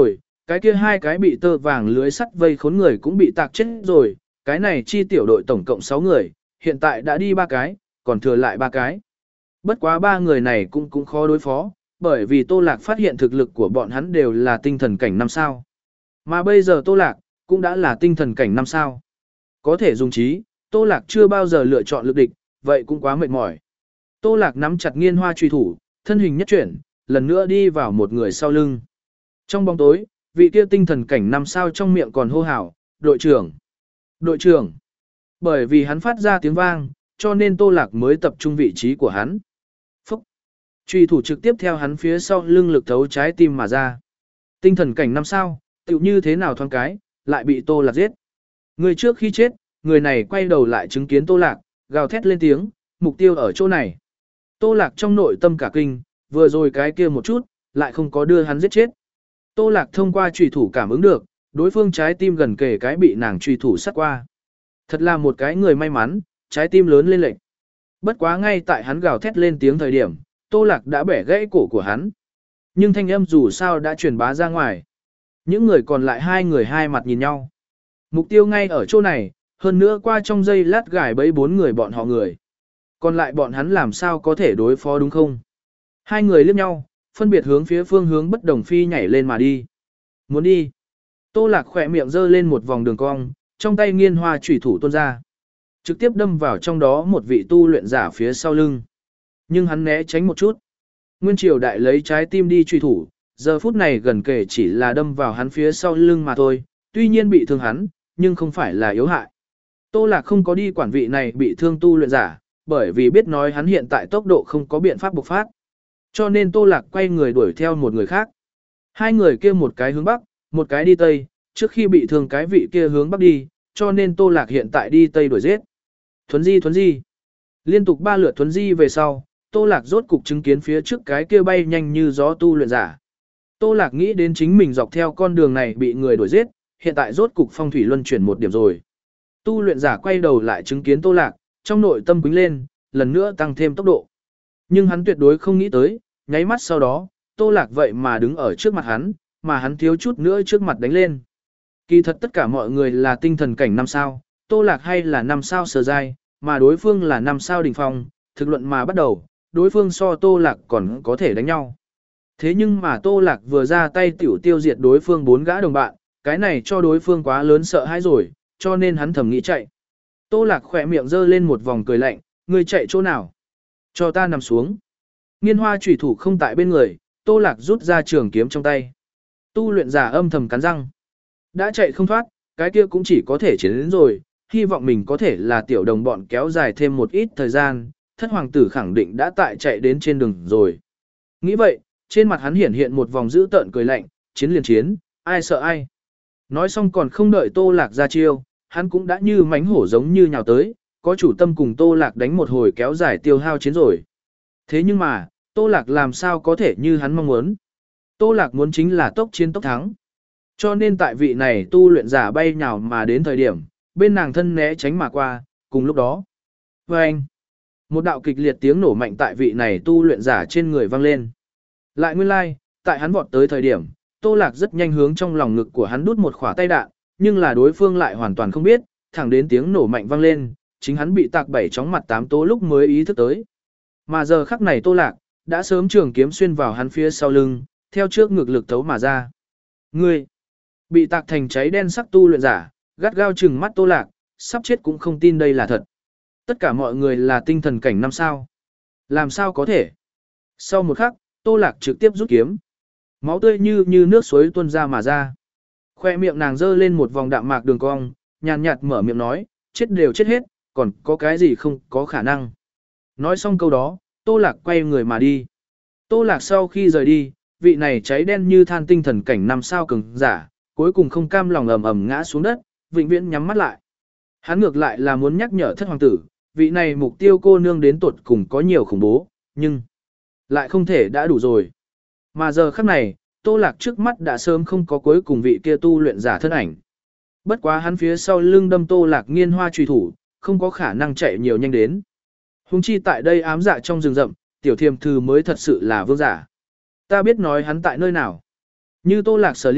cái kia hai cái bị tơ vàng lưới sắt vây khốn người cũng bị tạc chết rồi, cái này chi tiểu đội tổng cộng sáu người, hiện tại đã đi ba cái, còn thừa lại ba cái. Bất quá ba người này cũng cũng khó đối phó, bởi vì Tô Lạc phát hiện thực lực của bọn hắn đều là tinh thần cảnh năm sao. Mà bây giờ Tô Lạc cũng đã là tinh thần cảnh năm sao. Có thể dùng trí, Tô Lạc chưa bao giờ lựa chọn lực địch, vậy cũng quá mệt mỏi. Tô Lạc nắm chặt nghiên hoa truy thủ, thân hình nhất chuyển, lần nữa đi vào một người sau lưng. Trong bóng tối, vị kia tinh thần cảnh năm sao trong miệng còn hô hào, đội trưởng, đội trưởng. Bởi vì hắn phát ra tiếng vang, cho nên Tô Lạc mới tập trung vị trí của hắn. Phúc! Truy thủ trực tiếp theo hắn phía sau lưng lực thấu trái tim mà ra. Tinh thần cảnh năm sao, tựu như thế nào thoáng cái, lại bị Tô Lạc giết. Người trước khi chết, người này quay đầu lại chứng kiến Tô Lạc, gào thét lên tiếng, mục tiêu ở chỗ này. Tô Lạc trong nội tâm cả kinh, vừa rồi cái kia một chút, lại không có đưa hắn giết chết. Tô Lạc thông qua truy thủ cảm ứng được, đối phương trái tim gần kề cái bị nàng truy thủ sát qua. Thật là một cái người may mắn, trái tim lớn lên lệch. Bất quá ngay tại hắn gào thét lên tiếng thời điểm, Tô Lạc đã bẻ gãy cổ của hắn. Nhưng thanh âm dù sao đã truyền bá ra ngoài. Những người còn lại hai người hai mặt nhìn nhau. Mục tiêu ngay ở chỗ này, hơn nữa qua trong giây lát gài bẫy bốn người bọn họ người. Còn lại bọn hắn làm sao có thể đối phó đúng không? Hai người liếc nhau, phân biệt hướng phía phương hướng bất đồng phi nhảy lên mà đi. Muốn đi. Tô Lạc khỏe miệng giơ lên một vòng đường cong, trong tay nghiên hoa chủy thủ tuôn ra. Trực tiếp đâm vào trong đó một vị tu luyện giả phía sau lưng. Nhưng hắn né tránh một chút. Nguyên Triều Đại lấy trái tim đi truy thủ, giờ phút này gần kể chỉ là đâm vào hắn phía sau lưng mà thôi, tuy nhiên bị thương hắn, nhưng không phải là yếu hại. Tô Lạc không có đi quản vị này bị thương tu luyện giả, bởi vì biết nói hắn hiện tại tốc độ không có biện pháp bộc phát. Cho nên Tô Lạc quay người đuổi theo một người khác. Hai người kia một cái hướng bắc, một cái đi tây, trước khi bị thương cái vị kia hướng bắc đi, cho nên Tô Lạc hiện tại đi tây đuổi giết. Thuấn di thuấn di. Liên tục ba lượt thuấn di về sau, Tô Lạc rốt cục chứng kiến phía trước cái kia bay nhanh như gió tu luyện giả. Tô Lạc nghĩ đến chính mình dọc theo con đường này bị người đuổi giết, hiện tại rốt cục phong thủy luân chuyển một điểm rồi. Tu luyện giả quay đầu lại chứng kiến Tô Lạc, trong nội tâm quính lên, lần nữa tăng thêm tốc độ. Nhưng hắn tuyệt đối không nghĩ tới, nháy mắt sau đó, Tô Lạc vậy mà đứng ở trước mặt hắn, mà hắn thiếu chút nữa trước mặt đánh lên. Kỳ thật tất cả mọi người là tinh thần cảnh năm sao, Tô Lạc hay là năm sao sơ giai, mà đối phương là năm sao đỉnh phong, thực luận mà bắt đầu, đối phương so Tô Lạc còn có thể đánh nhau. Thế nhưng mà Tô Lạc vừa ra tay tiểu tiêu diệt đối phương bốn gã đồng bạn, cái này cho đối phương quá lớn sợ hãi rồi, cho nên hắn thầm nghĩ chạy. Tô Lạc khỏe miệng giơ lên một vòng cười lạnh, ngươi chạy chỗ nào? Cho ta nằm xuống. Nghiên hoa chủy thủ không tại bên người, Tô Lạc rút ra trường kiếm trong tay. Tu luyện giả âm thầm cắn răng. Đã chạy không thoát, cái kia cũng chỉ có thể chiến đến rồi, hy vọng mình có thể là tiểu đồng bọn kéo dài thêm một ít thời gian, thất hoàng tử khẳng định đã tại chạy đến trên đường rồi. Nghĩ vậy, trên mặt hắn hiển hiện một vòng dữ tợn cười lạnh, chiến liền chiến, ai sợ ai. Nói xong còn không đợi Tô Lạc ra chiêu, hắn cũng đã như mánh hổ giống như nhào tới, có chủ tâm cùng Tô Lạc đánh một hồi kéo dài tiêu hao chiến rồi. Thế nhưng mà, Tô Lạc làm sao có thể như hắn mong muốn. Tô Lạc muốn chính là tốc chiến tốc thắng. Cho nên tại vị này tu luyện giả bay nhào mà đến thời điểm, bên nàng thân né tránh mà qua, cùng lúc đó. Và anh, một đạo kịch liệt tiếng nổ mạnh tại vị này tu luyện giả trên người vang lên. Lại nguyên lai, like, tại hắn vọt tới thời điểm, Tô Lạc rất nhanh hướng trong lòng ngực của hắn đút một khỏa tay đạn, nhưng là đối phương lại hoàn toàn không biết, thẳng đến tiếng nổ mạnh vang lên, chính hắn bị tạc bảy chóng mặt tám tố lúc mới ý thức tới. Mà giờ khắc này Tô Lạc, đã sớm trường kiếm xuyên vào hắn phía sau lưng, theo trước ngực lực thấu mà ra. Ngươi, bị tạc thành cháy đen sắc tu luyện giả, gắt gao trừng mắt Tô Lạc, sắp chết cũng không tin đây là thật. Tất cả mọi người là tinh thần cảnh năm sao. Làm sao có thể? Sau một khắc, Tô Lạc trực tiếp rút kiếm. Máu tươi như như nước suối tuôn ra mà ra. Khoe miệng nàng dơ lên một vòng đạm mạc đường cong, nhàn nhạt mở miệng nói, chết đều chết hết, còn có cái gì không có khả năng. Nói xong câu đó, Tô Lạc quay người mà đi. Tô Lạc sau khi rời đi, vị này cháy đen như than tinh thần cảnh năm sao cường giả, cuối cùng không cam lòng ầm ầm ngã xuống đất, vĩnh viễn nhắm mắt lại. Hắn ngược lại là muốn nhắc nhở thất hoàng tử, vị này mục tiêu cô nương đến tuột cùng có nhiều khủng bố, nhưng lại không thể đã đủ rồi. Mà giờ khắc này, Tô Lạc trước mắt đã sớm không có cuối cùng vị kia tu luyện giả thân ảnh. Bất quá hắn phía sau lưng đâm Tô Lạc nghiên hoa truy thủ, không có khả năng chạy nhiều nhanh đến. Hùng chi tại đây ám dạ trong rừng rậm, tiểu thiềm thư mới thật sự là vương giả. Ta biết nói hắn tại nơi nào. Như Tô Lạc sở liệu,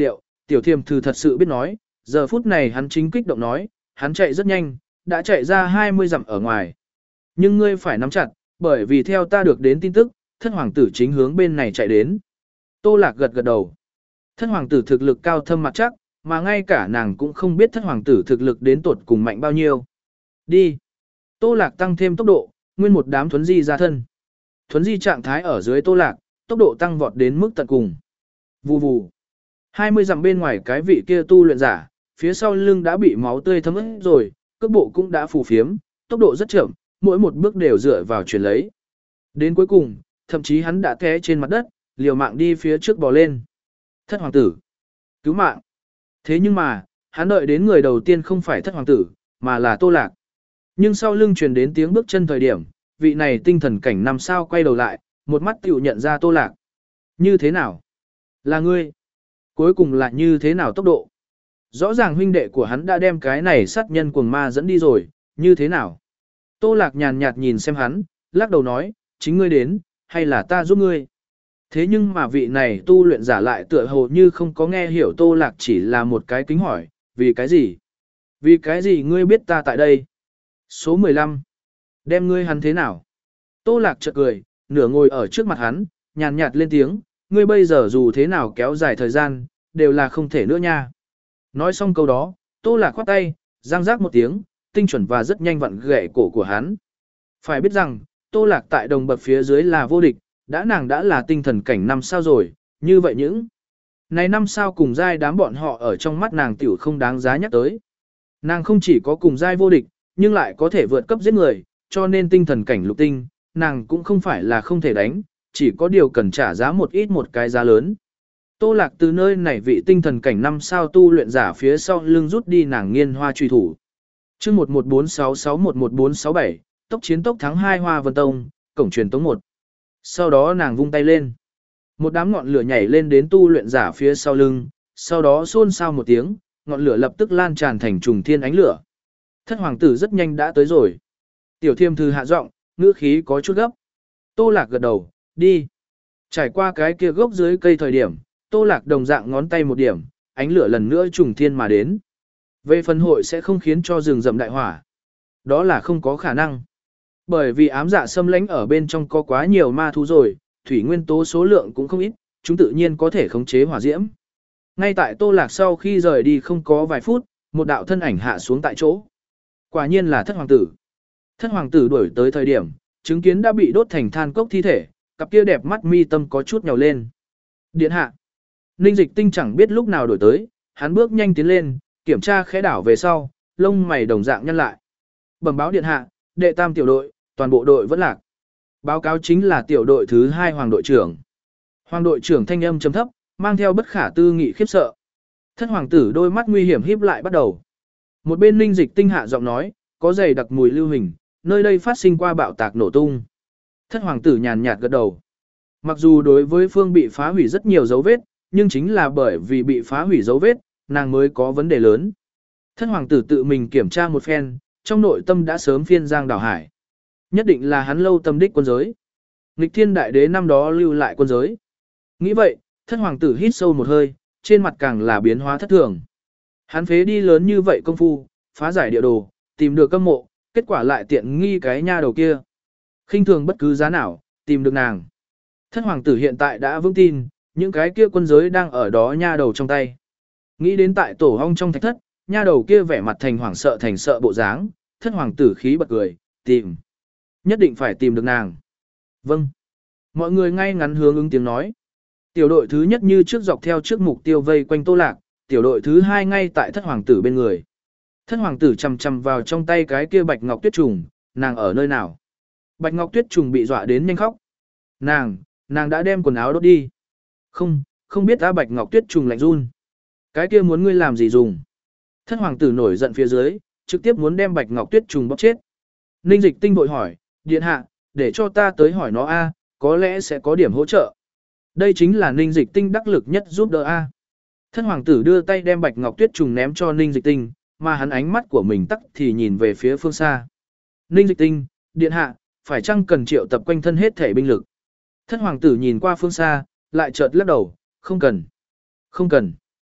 Tiểu thiềm thư thật sự biết nói, giờ phút này hắn chính kích động nói, hắn chạy rất nhanh, đã chạy ra hai mươi dặm ở ngoài. Nhưng ngươi phải nắm chặt, bởi vì theo ta được đến tin tức, thất hoàng tử chính hướng bên này chạy đến. Tô Lạc gật gật đầu. Thất hoàng tử thực lực cao thâm mặt chắc, mà ngay cả nàng cũng không biết thất hoàng tử thực lực đến tột cùng mạnh bao nhiêu. Đi. Tô Lạc tăng thêm tốc độ, nguyên một đám thuấn di ra thân. Thuấn di trạng thái ở dưới Tô Lạc, tốc độ tăng vọt đến mức tận cùng. Vù vù. hai mươi dặm bên ngoài cái vị kia tu luyện giả, phía sau lưng đã bị máu tươi thấm ướt rồi, cước bộ cũng đã phù phiếm, tốc độ rất chậm, mỗi một bước đều dựa vào chuyển lấy. Đến cuối cùng, thậm chí hắn đã té trên mặt đất, liều mạng đi phía trước bò lên. Thất hoàng tử. Cứu mạng. Thế nhưng mà, hắn đợi đến người đầu tiên không phải thất hoàng tử, mà là Tô Lạc. Nhưng sau lưng truyền đến tiếng bước chân thời điểm, vị này tinh thần cảnh năm sao quay đầu lại, một mắt tiểu nhận ra Tô Lạc. Như thế nào? Là ngươi. Cuối cùng là như thế nào tốc độ? Rõ ràng huynh đệ của hắn đã đem cái này sát nhân cuồng ma dẫn đi rồi, như thế nào? Tô Lạc nhàn nhạt nhìn xem hắn, lắc đầu nói, chính ngươi đến, hay là ta giúp ngươi? Thế nhưng mà vị này tu luyện giả lại tựa hồ như không có nghe hiểu Tô Lạc chỉ là một cái kính hỏi, vì cái gì? Vì cái gì ngươi biết ta tại đây? Số mười lăm. Đem ngươi hắn thế nào? Tô Lạc chợt cười, nửa ngồi ở trước mặt hắn, nhàn nhạt lên tiếng, ngươi bây giờ dù thế nào kéo dài thời gian, đều là không thể nữa nha. Nói xong câu đó, Tô Lạc khoát tay, răng rác một tiếng, tinh chuẩn và rất nhanh vặn gãy cổ của hắn. Phải biết rằng, Tô Lạc tại đồng bậc phía dưới là vô địch, đã nàng đã là tinh thần cảnh năm sao rồi, như vậy những này năm sao cùng giai đám bọn họ ở trong mắt nàng tiểu không đáng giá nhắc tới. Nàng không chỉ có cùng giai vô địch, nhưng lại có thể vượt cấp giết người, cho nên tinh thần cảnh lục tinh, nàng cũng không phải là không thể đánh, chỉ có điều cần trả giá một ít một cái giá lớn. Tô Lạc từ nơi này vị tinh thần cảnh năm sao tu luyện giả phía sau lưng rút đi nàng nghiên hoa truy thủ. Chương một một bốn sáu sáu một một bốn sáu bảy, tốc chiến tốc thắng hai Hoa Vân Tông, cổng truyền tống một. Sau đó nàng vung tay lên. Một đám ngọn lửa nhảy lên đến tu luyện giả phía sau lưng, sau đó xôn xao một tiếng, ngọn lửa lập tức lan tràn thành trùng thiên ánh lửa. Thất hoàng tử rất nhanh đã tới rồi. Tiểu thiêm thư hạ giọng, ngữ khí có chút gấp. Tô Lạc gật đầu, đi. Trải qua cái kia gốc dưới cây thời điểm, Tô Lạc đồng dạng ngón tay một điểm, ánh lửa lần nữa trùng thiên mà đến. Về phần hội sẽ không khiến cho rừng rậm đại hỏa. Đó là không có khả năng. Bởi vì ám dạ xâm lãnh ở bên trong có quá nhiều ma thú rồi, thủy nguyên tố số lượng cũng không ít, chúng tự nhiên có thể khống chế hỏa diễm. Ngay tại Tô Lạc sau khi rời đi không có vài phút, một đạo thân ảnh hạ xuống tại chỗ. Quả nhiên là thất hoàng tử. Thất hoàng tử đuổi tới thời điểm, chứng kiến đã bị đốt thành than cốc thi thể, cặp kia đẹp mắt mi tâm có chút nhào lên. Điện hạ. Ninh Dịch Tinh chẳng biết lúc nào đổi tới, hắn bước nhanh tiến lên, kiểm tra khẽ đảo về sau, lông mày đồng dạng nhăn lại. Bẩm báo điện hạ, đệ tam tiểu đội, toàn bộ đội vẫn lạc. Báo cáo chính là tiểu đội thứ hai hoàng đội trưởng. Hoàng đội trưởng thanh âm trầm thấp, mang theo bất khả tư nghị khiếp sợ. Thất hoàng tử đôi mắt nguy hiểm híp lại bắt đầu. Một bên Ninh Dịch Tinh hạ giọng nói, có dày đặc mùi lưu hình, nơi đây phát sinh qua bạo tạc nổ tung. Thất hoàng tử nhàn nhạt gật đầu. Mặc dù đối với phương bị phá hủy rất nhiều dấu vết, nhưng chính là bởi vì bị phá hủy dấu vết, nàng mới có vấn đề lớn. Thất hoàng tử tự mình kiểm tra một phen, trong nội tâm đã sớm phiên giang đảo hải. Nhất định là hắn lâu tâm đích quân giới. Nghịch thiên đại đế năm đó lưu lại quân giới. Nghĩ vậy, thất hoàng tử hít sâu một hơi, trên mặt càng là biến hóa thất thường. Hắn phế đi lớn như vậy công phu, phá giải địa đồ, tìm được cấm mộ, kết quả lại tiện nghi cái nha đầu kia. Khinh thường bất cứ giá nào, tìm được nàng. Thất hoàng tử hiện tại đã vững tin, những cái kia quân giới đang ở đó nha đầu trong tay. Nghĩ đến tại tổ hong trong thạch thất, nha đầu kia vẻ mặt thành hoảng sợ thành sợ bộ dáng, thất hoàng tử khí bật cười, tìm. Nhất định phải tìm được nàng. Vâng. Mọi người ngay ngắn hướng ứng tiếng nói. Tiểu đội thứ nhất như trước dọc theo trước mục tiêu vây quanh Tô Lạc, tiểu đội thứ hai ngay tại thất hoàng tử bên người. Thất hoàng tử chầm chầm vào trong tay cái kia bạch ngọc tuyết trùng, nàng ở nơi nào? Bạch ngọc tuyết trùng bị dọa đến nhanh khóc. Nàng, nàng đã đem quần áo đốt đi. Không, không biết á bạch ngọc tuyết trùng lạnh run. Cái kia muốn ngươi làm gì dùng? Thất hoàng tử nổi giận phía dưới, trực tiếp muốn đem bạch ngọc tuyết trùng bóp chết. Ninh Dịch Tinh vội hỏi, điện hạ, để cho ta tới hỏi nó a, có lẽ sẽ có điểm hỗ trợ. Đây chính là Ninh Dịch Tinh đắc lực nhất giúp đỡ a. Thất hoàng tử đưa tay đem bạch ngọc tuyết trùng ném cho Ninh Dịch Tinh, mà hắn ánh mắt của mình tắc thì nhìn về phía phương xa. Ninh Dịch Tinh, điện hạ, phải chăng cần triệu tập quanh thân hết thể binh lực? Thất hoàng tử nhìn qua phương xa, lại chợt lắc đầu, không cần. Không cần.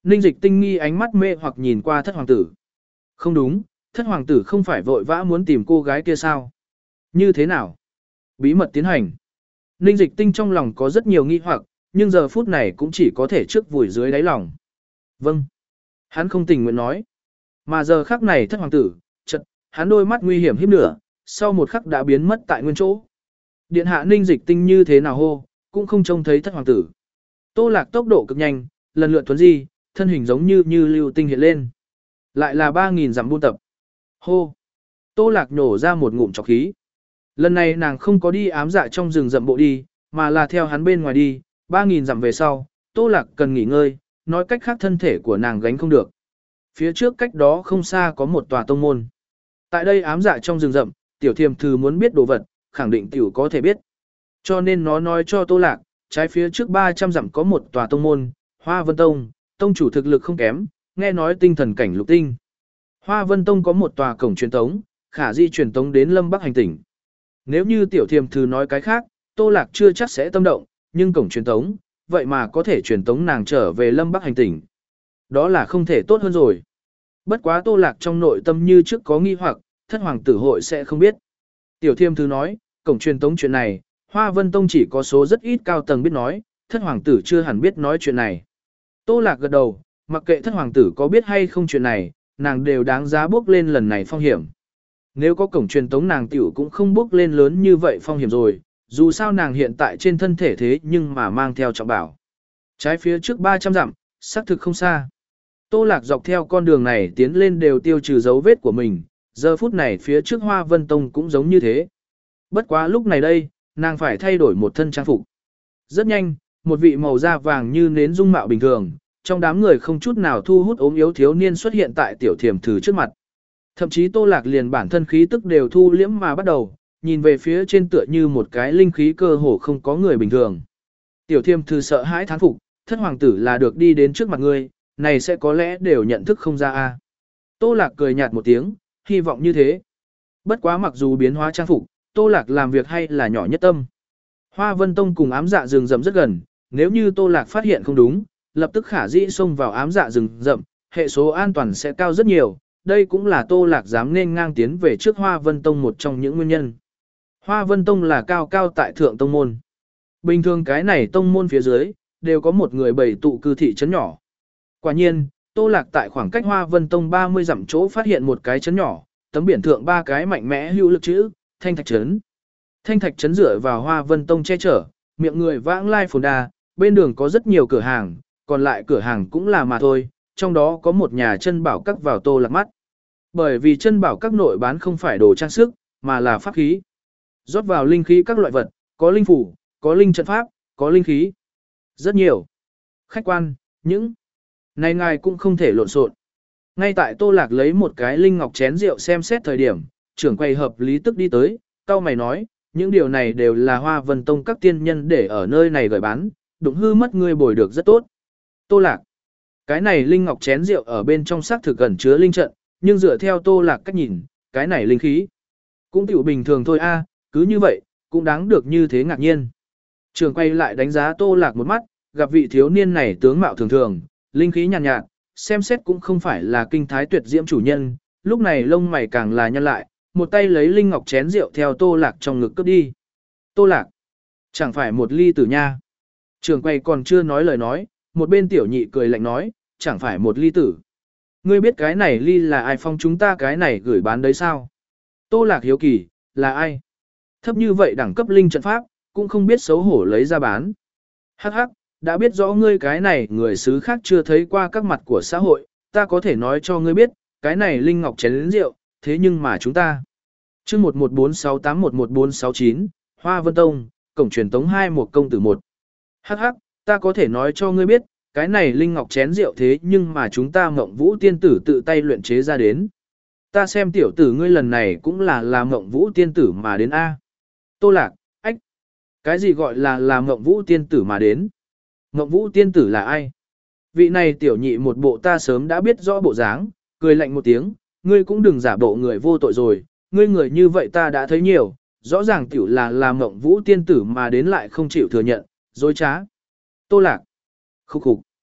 Ninh Dịch Tinh nghi ánh mắt mê hoặc nhìn qua thất hoàng tử. Không đúng, thất hoàng tử không phải vội vã muốn tìm cô gái kia sao? Như thế nào? Bí mật tiến hành. Ninh Dịch Tinh trong lòng có rất nhiều nghi hoặc, nhưng giờ phút này cũng chỉ có thể trước vùi dưới đáy lòng. Vâng. Hắn không tình nguyện nói. Mà giờ khắc này thất hoàng tử, chợt, hắn đôi mắt nguy hiểm híp nửa, sau một khắc đã biến mất tại nguyên chỗ. Điện hạ Ninh Dịch Tinh như thế nào hô, cũng không trông thấy thất hoàng tử. Tô Lạc tốc độ cực nhanh, lần lượt thuấn di, thân hình giống như như lưu tinh hiện lên. Lại là ba nghìn dặm buôn tập. Hô. Tô Lạc nhổ ra một ngụm trọc khí. Lần này nàng không có đi ám dạ trong rừng rậm bộ đi, mà là theo hắn bên ngoài đi, ba nghìn dặm về sau, Tô Lạc cần nghỉ ngơi, nói cách khác thân thể của nàng gánh không được. Phía trước cách đó không xa có một tòa tông môn. Tại đây ám dạ trong rừng rậm, tiểu thiềm thư muốn biết đồ vật, khẳng định tiểu có thể biết. Cho nên nó nói cho Tô Lạc, trái phía trước ba trăm dặm có một tòa tông môn, Hoa Vân Tông, tông chủ thực lực không kém, nghe nói tinh thần cảnh lục tinh. Hoa Vân Tông có một tòa cổng truyền tống, khả di truyền tống đến Lâm Bắc hành tỉnh. Nếu như tiểu thiềm thư nói cái khác, Tô Lạc chưa chắc sẽ tâm động, nhưng cổng truyền tống, vậy mà có thể truyền tống nàng trở về Lâm Bắc hành tỉnh. Đó là không thể tốt hơn rồi. Bất quá Tô Lạc trong nội tâm như trước có nghi hoặc, thất hoàng tử hội sẽ không biết. Tiểu thiềm thư nói, cổng truyền tống chuyện này, Hoa Vân Tông chỉ có số rất ít cao tầng biết nói, thất hoàng tử chưa hẳn biết nói chuyện này. Tô Lạc gật đầu, mặc kệ thất hoàng tử có biết hay không chuyện này, nàng đều đáng giá bước lên lần này phong hiểm. Nếu có cổng truyền tống nàng tiểu cũng không bước lên lớn như vậy phong hiểm rồi, dù sao nàng hiện tại trên thân thể thế nhưng mà mang theo trọng bảo. Trái phía trước ba trăm dặm, xác thực không xa. Tô Lạc dọc theo con đường này tiến lên đều tiêu trừ dấu vết của mình, giờ phút này phía trước Hoa Vân Tông cũng giống như thế. Bất quá lúc này đây, nàng phải thay đổi một thân trang phục. Rất nhanh, một vị màu da vàng như nến dung mạo bình thường, trong đám người không chút nào thu hút ốm yếu thiếu niên xuất hiện tại tiểu thiềm thư trước mặt. Thậm chí Tô Lạc liền bản thân khí tức đều thu liễm mà bắt đầu, nhìn về phía trên tựa như một cái linh khí cơ hồ không có người bình thường. Tiểu thiềm thư sợ hãi thán phục, thất hoàng tử là được đi đến trước mặt ngươi, này sẽ có lẽ đều nhận thức không ra a. Tô Lạc cười nhạt một tiếng, hy vọng như thế. Bất quá mặc dù biến hóa trang phục, Tô Lạc làm việc hay là nhỏ nhất tâm. Hoa Vân Tông cùng ám dạ rừng rậm rất gần, nếu như Tô Lạc phát hiện không đúng, lập tức khả dĩ xông vào ám dạ rừng rậm, hệ số an toàn sẽ cao rất nhiều, đây cũng là Tô Lạc dám nên ngang tiến về trước Hoa Vân Tông một trong những nguyên nhân. Hoa Vân Tông là cao cao tại thượng tông môn. Bình thường cái này tông môn phía dưới, đều có một người bày tụ cư thị trấn nhỏ. Quả nhiên, Tô Lạc tại khoảng cách Hoa Vân Tông ba mươi dặm chỗ phát hiện một cái trấn nhỏ, tấm biển thượng ba cái mạnh mẽ hữu lực chữ, Thanh Thạch Trấn. Thanh Thạch Trấn dựa vào Hoa Vân Tông che chở, miệng người vãng lai phồn đa, bên đường có rất nhiều cửa hàng, còn lại cửa hàng cũng là mà thôi, trong đó có một nhà chân bảo các vào Tô Lạc mắt. Bởi vì chân bảo các nội bán không phải đồ trang sức, mà là pháp khí. Rót vào linh khí các loại vật, có linh phủ, có linh trận pháp, có linh khí. Rất nhiều. Khách quan, những này ngài cũng không thể lộn xộn. Ngay tại Tô Lạc lấy một cái linh ngọc chén rượu xem xét thời điểm, trưởng quầy hợp lý tức đi tới, cao mày nói, những điều này đều là Hoa Vân Tông các tiên nhân để ở nơi này gửi bán, đụng hư mất ngươi bồi được rất tốt. Tô Lạc, cái này linh ngọc chén rượu ở bên trong xác thực gần chứa linh trận, nhưng dựa theo Tô Lạc cách nhìn, cái này linh khí cũng tiểu bình thường thôi a, cứ như vậy, cũng đáng được như thế ngạc nhiên. Trường quay lại đánh giá Tô Lạc một mắt, gặp vị thiếu niên này tướng mạo thường thường, linh khí nhàn nhạt, nhạt, xem xét cũng không phải là kinh thái tuyệt diễm chủ nhân, lúc này lông mày càng là nhăn lại, một tay lấy linh ngọc chén rượu theo Tô Lạc trong ngực cướp đi. Tô Lạc, chẳng phải một ly tử nha. Trường quay còn chưa nói lời nói, một bên tiểu nhị cười lạnh nói, chẳng phải một ly tử. Ngươi biết cái này ly là ai phong chúng ta cái này gửi bán đấy sao? Tô Lạc hiếu kỳ, là ai? Thấp như vậy đẳng cấp linh trận pháp, cũng không biết xấu hổ lấy ra bán. Hắc hắc, đã biết rõ ngươi cái này người xứ khác chưa thấy qua các mặt của xã hội, ta có thể nói cho ngươi biết, cái này linh ngọc chén lĩnh rượu, thế nhưng mà chúng ta. Chương một một bốn sáu tám một một bốn sáu chín, Hoa Vân Tông, cổng truyền tống hai một công tử một. Hắc hắc, ta có thể nói cho ngươi biết, cái này linh ngọc chén rượu thế nhưng mà chúng ta Mộng Vũ tiên tử tự tay luyện chế ra đến. Ta xem tiểu tử ngươi lần này cũng là là Mộng Vũ tiên tử mà đến A. Tô Lạc, ách. Cái gì gọi là là Mộng Vũ tiên tử mà đến? Mộng Vũ tiên tử là ai? Vị này tiểu nhị một bộ ta sớm đã biết rõ bộ dáng, cười lạnh một tiếng, ngươi cũng đừng giả bộ người vô tội rồi, ngươi người như vậy ta đã thấy nhiều, rõ ràng tiểu là là Mộng Vũ tiên tử mà đến lại không chịu thừa nhận, dối trá. Tô Lạc. Khúc khục.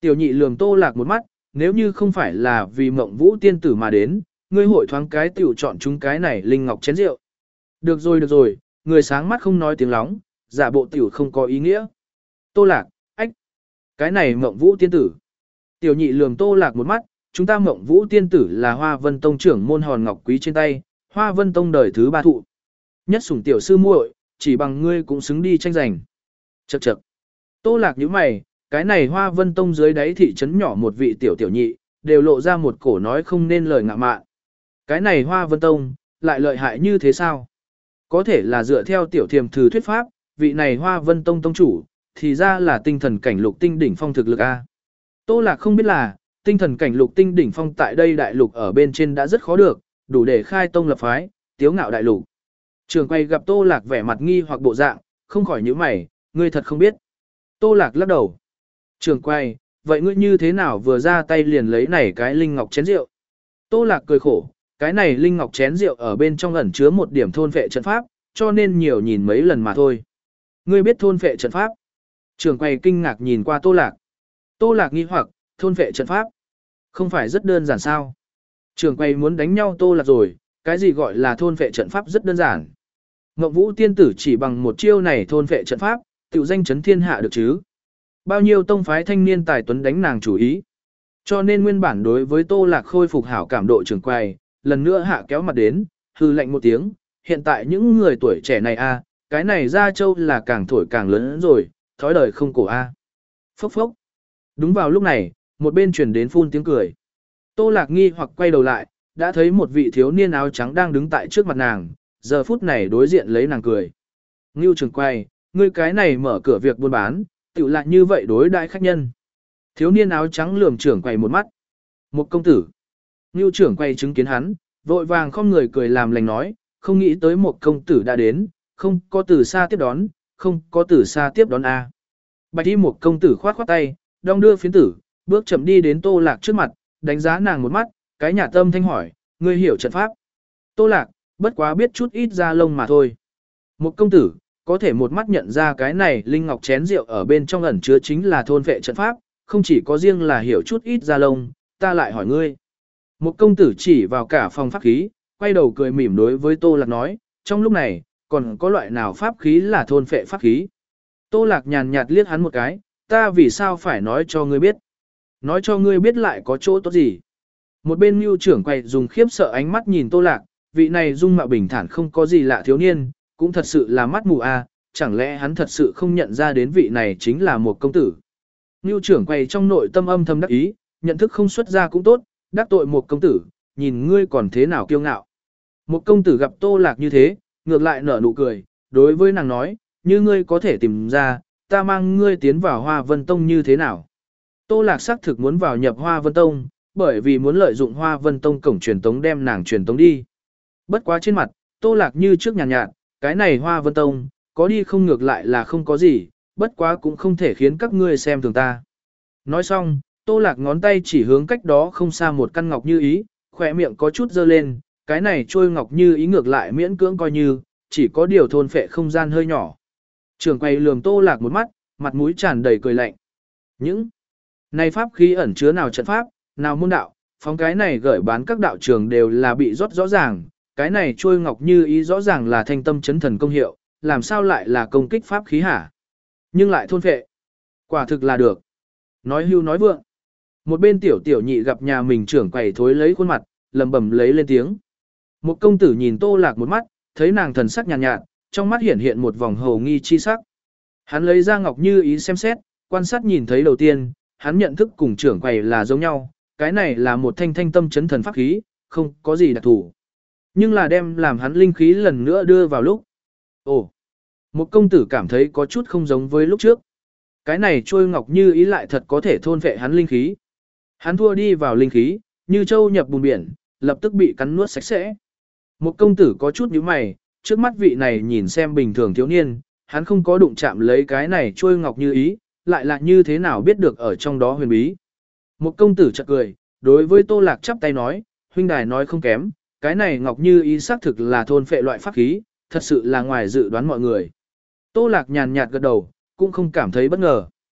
Tiểu nhị lườm Tô Lạc một mắt, nếu như không phải là vì Mộng Vũ tiên tử mà đến, ngươi hội thoáng cái tiểu chọn chúng cái này linh ngọc chén rượu. Được rồi được rồi, người sáng mắt không nói tiếng lóng, giả bộ tiểu không có ý nghĩa. Tô Lạc, ách, cái này Mộng Vũ tiên tử. Tiểu nhị lườm Tô Lạc một mắt, chúng ta Mộng Vũ tiên tử là Hoa Vân Tông trưởng môn hòn ngọc quý trên tay, Hoa Vân Tông đời thứ ba thụ. Nhất sủng tiểu sư muội, chỉ bằng ngươi cũng xứng đi tranh giành. Chậc chậc. Tô Lạc nhíu mày, cái này Hoa Vân Tông dưới đáy thị trấn nhỏ một vị tiểu tiểu nhị, đều lộ ra một cổ nói không nên lời ngạ mạn. Cái này Hoa Vân Tông, lại lợi hại như thế sao? Có thể là dựa theo tiểu thiềm thử thuyết pháp, vị này Hoa Vân Tông tông chủ, thì ra là tinh thần cảnh lục tinh đỉnh phong thực lực A. Tô Lạc không biết là, tinh thần cảnh lục tinh đỉnh phong tại đây đại lục ở bên trên đã rất khó được, đủ để khai tông lập phái, tiếu ngạo đại lục. Trường quay gặp Tô Lạc vẻ mặt nghi hoặc bộ dạng, không khỏi nhíu mày, ngươi thật không biết. Tô Lạc lắc đầu. Trường quay, vậy ngươi như thế nào vừa ra tay liền lấy này cái linh ngọc chén rượu? Tô Lạc cười khổ, cái này linh ngọc chén rượu ở bên trong ẩn chứa một điểm thôn vệ trận pháp, cho nên nhiều nhìn mấy lần mà thôi. Ngươi biết thôn vệ trận pháp? Trường quay kinh ngạc nhìn qua Tô Lạc. Tô Lạc nghi hoặc, thôn vệ trận pháp? Không phải rất đơn giản sao? Trường quay muốn đánh nhau Tô Lạc rồi, cái gì gọi là thôn vệ trận pháp rất đơn giản. Ngọc Vũ tiên tử chỉ bằng một chiêu này thôn vệ trận pháp, tiểu danh chấn thiên hạ được chứ. Bao nhiêu tông phái thanh niên tài tuấn đánh nàng chủ ý. Cho nên nguyên bản đối với Tô Lạc khôi phục hảo cảm độ trường quay, lần nữa hạ kéo mặt đến, hư lạnh một tiếng, hiện tại những người tuổi trẻ này a, cái này ra châu là càng thổi càng lớn rồi, thói đời không cổ a. Phốc phốc. Đúng vào lúc này, một bên truyền đến phun tiếng cười. Tô Lạc nghi hoặc quay đầu lại, đã thấy một vị thiếu niên áo trắng đang đứng tại trước mặt nàng, giờ phút này đối diện lấy nàng cười. Ngưu trường quay, ngươi cái này mở cửa việc buôn bán, tự lại như vậy đối đại khách nhân. Thiếu niên áo trắng lườm trưởng quay một mắt. Một công tử. Ngưu trưởng quay chứng kiến hắn, vội vàng không người cười làm lành nói, không nghĩ tới một công tử đã đến, không có từ xa tiếp đón, không có từ xa tiếp đón a. Bạch y một công tử khoát khoát tay, đong đưa phiến tử, bước chậm đi đến Tô Lạc trước mặt, đánh giá nàng một mắt, cái nhà tâm thanh hỏi, ngươi hiểu trận pháp. Tô Lạc, bất quá biết chút ít ra lông mà thôi. Một công tử, có thể một mắt nhận ra cái này linh ngọc chén rượu ở bên trong ẩn chứa chính là thôn vệ trận pháp, không chỉ có riêng là hiểu chút ít ra lông, ta lại hỏi ngươi. Một công tử chỉ vào cả phòng pháp khí, quay đầu cười mỉm đối với Tô Lạc nói, trong lúc này, còn có loại nào pháp khí là thôn phệ pháp khí. Tô Lạc nhàn nhạt liếc hắn một cái, ta vì sao phải nói cho ngươi biết. Nói cho ngươi biết lại có chỗ tốt gì. Một bên mưu trưởng quay dùng khiếp sợ ánh mắt nhìn Tô Lạc, vị này dung mạo bình thản không có gì lạ thiếu niên, cũng thật sự là mắt mù a, chẳng lẽ hắn thật sự không nhận ra đến vị này chính là một công tử. Mưu trưởng quay trong nội tâm âm thầm đắc ý, nhận thức không xuất ra cũng tốt, đắc tội một công tử, nhìn ngươi còn thế nào kiêu ngạo. Một công tử gặp Tô Lạc như thế, ngược lại nở nụ cười, đối với nàng nói, như ngươi có thể tìm ra, ta mang ngươi tiến vào Hoa Vân Tông như thế nào. Tô Lạc xác thực muốn vào nhập Hoa Vân Tông, bởi vì muốn lợi dụng Hoa Vân Tông cổng truyền tống đem nàng truyền tống đi. Bất quá trên mặt, Tô Lạc như trước nhàn nhạt, nhạt, cái này Hoa Vân Tông, có đi không ngược lại là không có gì, bất quá cũng không thể khiến các ngươi xem thường ta. Nói xong, Tô Lạc ngón tay chỉ hướng cách đó không xa một căn ngọc như ý, khỏe miệng có chút dơ lên, cái này trôi ngọc như ý ngược lại miễn cưỡng coi như, chỉ có điều thôn phệ không gian hơi nhỏ. Trường quay lườm Tô Lạc một mắt, mặt mũi tràn đầy cười lạnh. Những này pháp khí ẩn chứa nào trận pháp, nào môn đạo, phóng cái này gửi bán các đạo trường đều là bị rót rõ ràng, cái này trôi ngọc như ý rõ ràng là thanh tâm chấn thần công hiệu, làm sao lại là công kích pháp khí hả? Nhưng lại thôn phệ. Quả thực là được. Nói hưu nói vượng. Một bên tiểu tiểu nhị gặp nhà mình trưởng quầy thối lấy khuôn mặt, lầm bầm lấy lên tiếng. Một công tử nhìn Tô Lạc một mắt, thấy nàng thần sắc nhàn nhạt, nhạt, trong mắt hiện hiện một vòng hầu nghi chi sắc. Hắn lấy ra ngọc như ý xem xét, quan sát nhìn thấy đầu tiên, hắn nhận thức cùng trưởng quầy là giống nhau, cái này là một thanh thanh tâm chấn thần pháp khí, không có gì đặc thù. Nhưng là đem làm hắn linh khí lần nữa đưa vào lúc. Ồ, một công tử cảm thấy có chút không giống với lúc trước. Cái này trôi ngọc như ý lại thật có thể thôn vệ hắn linh khí. Hắn thua đi vào linh khí, như châu nhập bùn biển, lập tức bị cắn nuốt sạch sẽ. Một công tử có chút nhíu mày, trước mắt vị này nhìn xem bình thường thiếu niên, hắn không có đụng chạm lấy cái này trôi ngọc như ý, lại là như thế nào biết được ở trong đó huyền bí. Một công tử chợt cười, đối với Tô Lạc chắp tay nói, huynh đài nói không kém, cái này ngọc như ý xác thực là thôn phệ loại pháp khí, thật sự là ngoài dự đoán mọi người. Tô Lạc nhàn nhạt gật đầu, cũng không cảm thấy bất ngờ.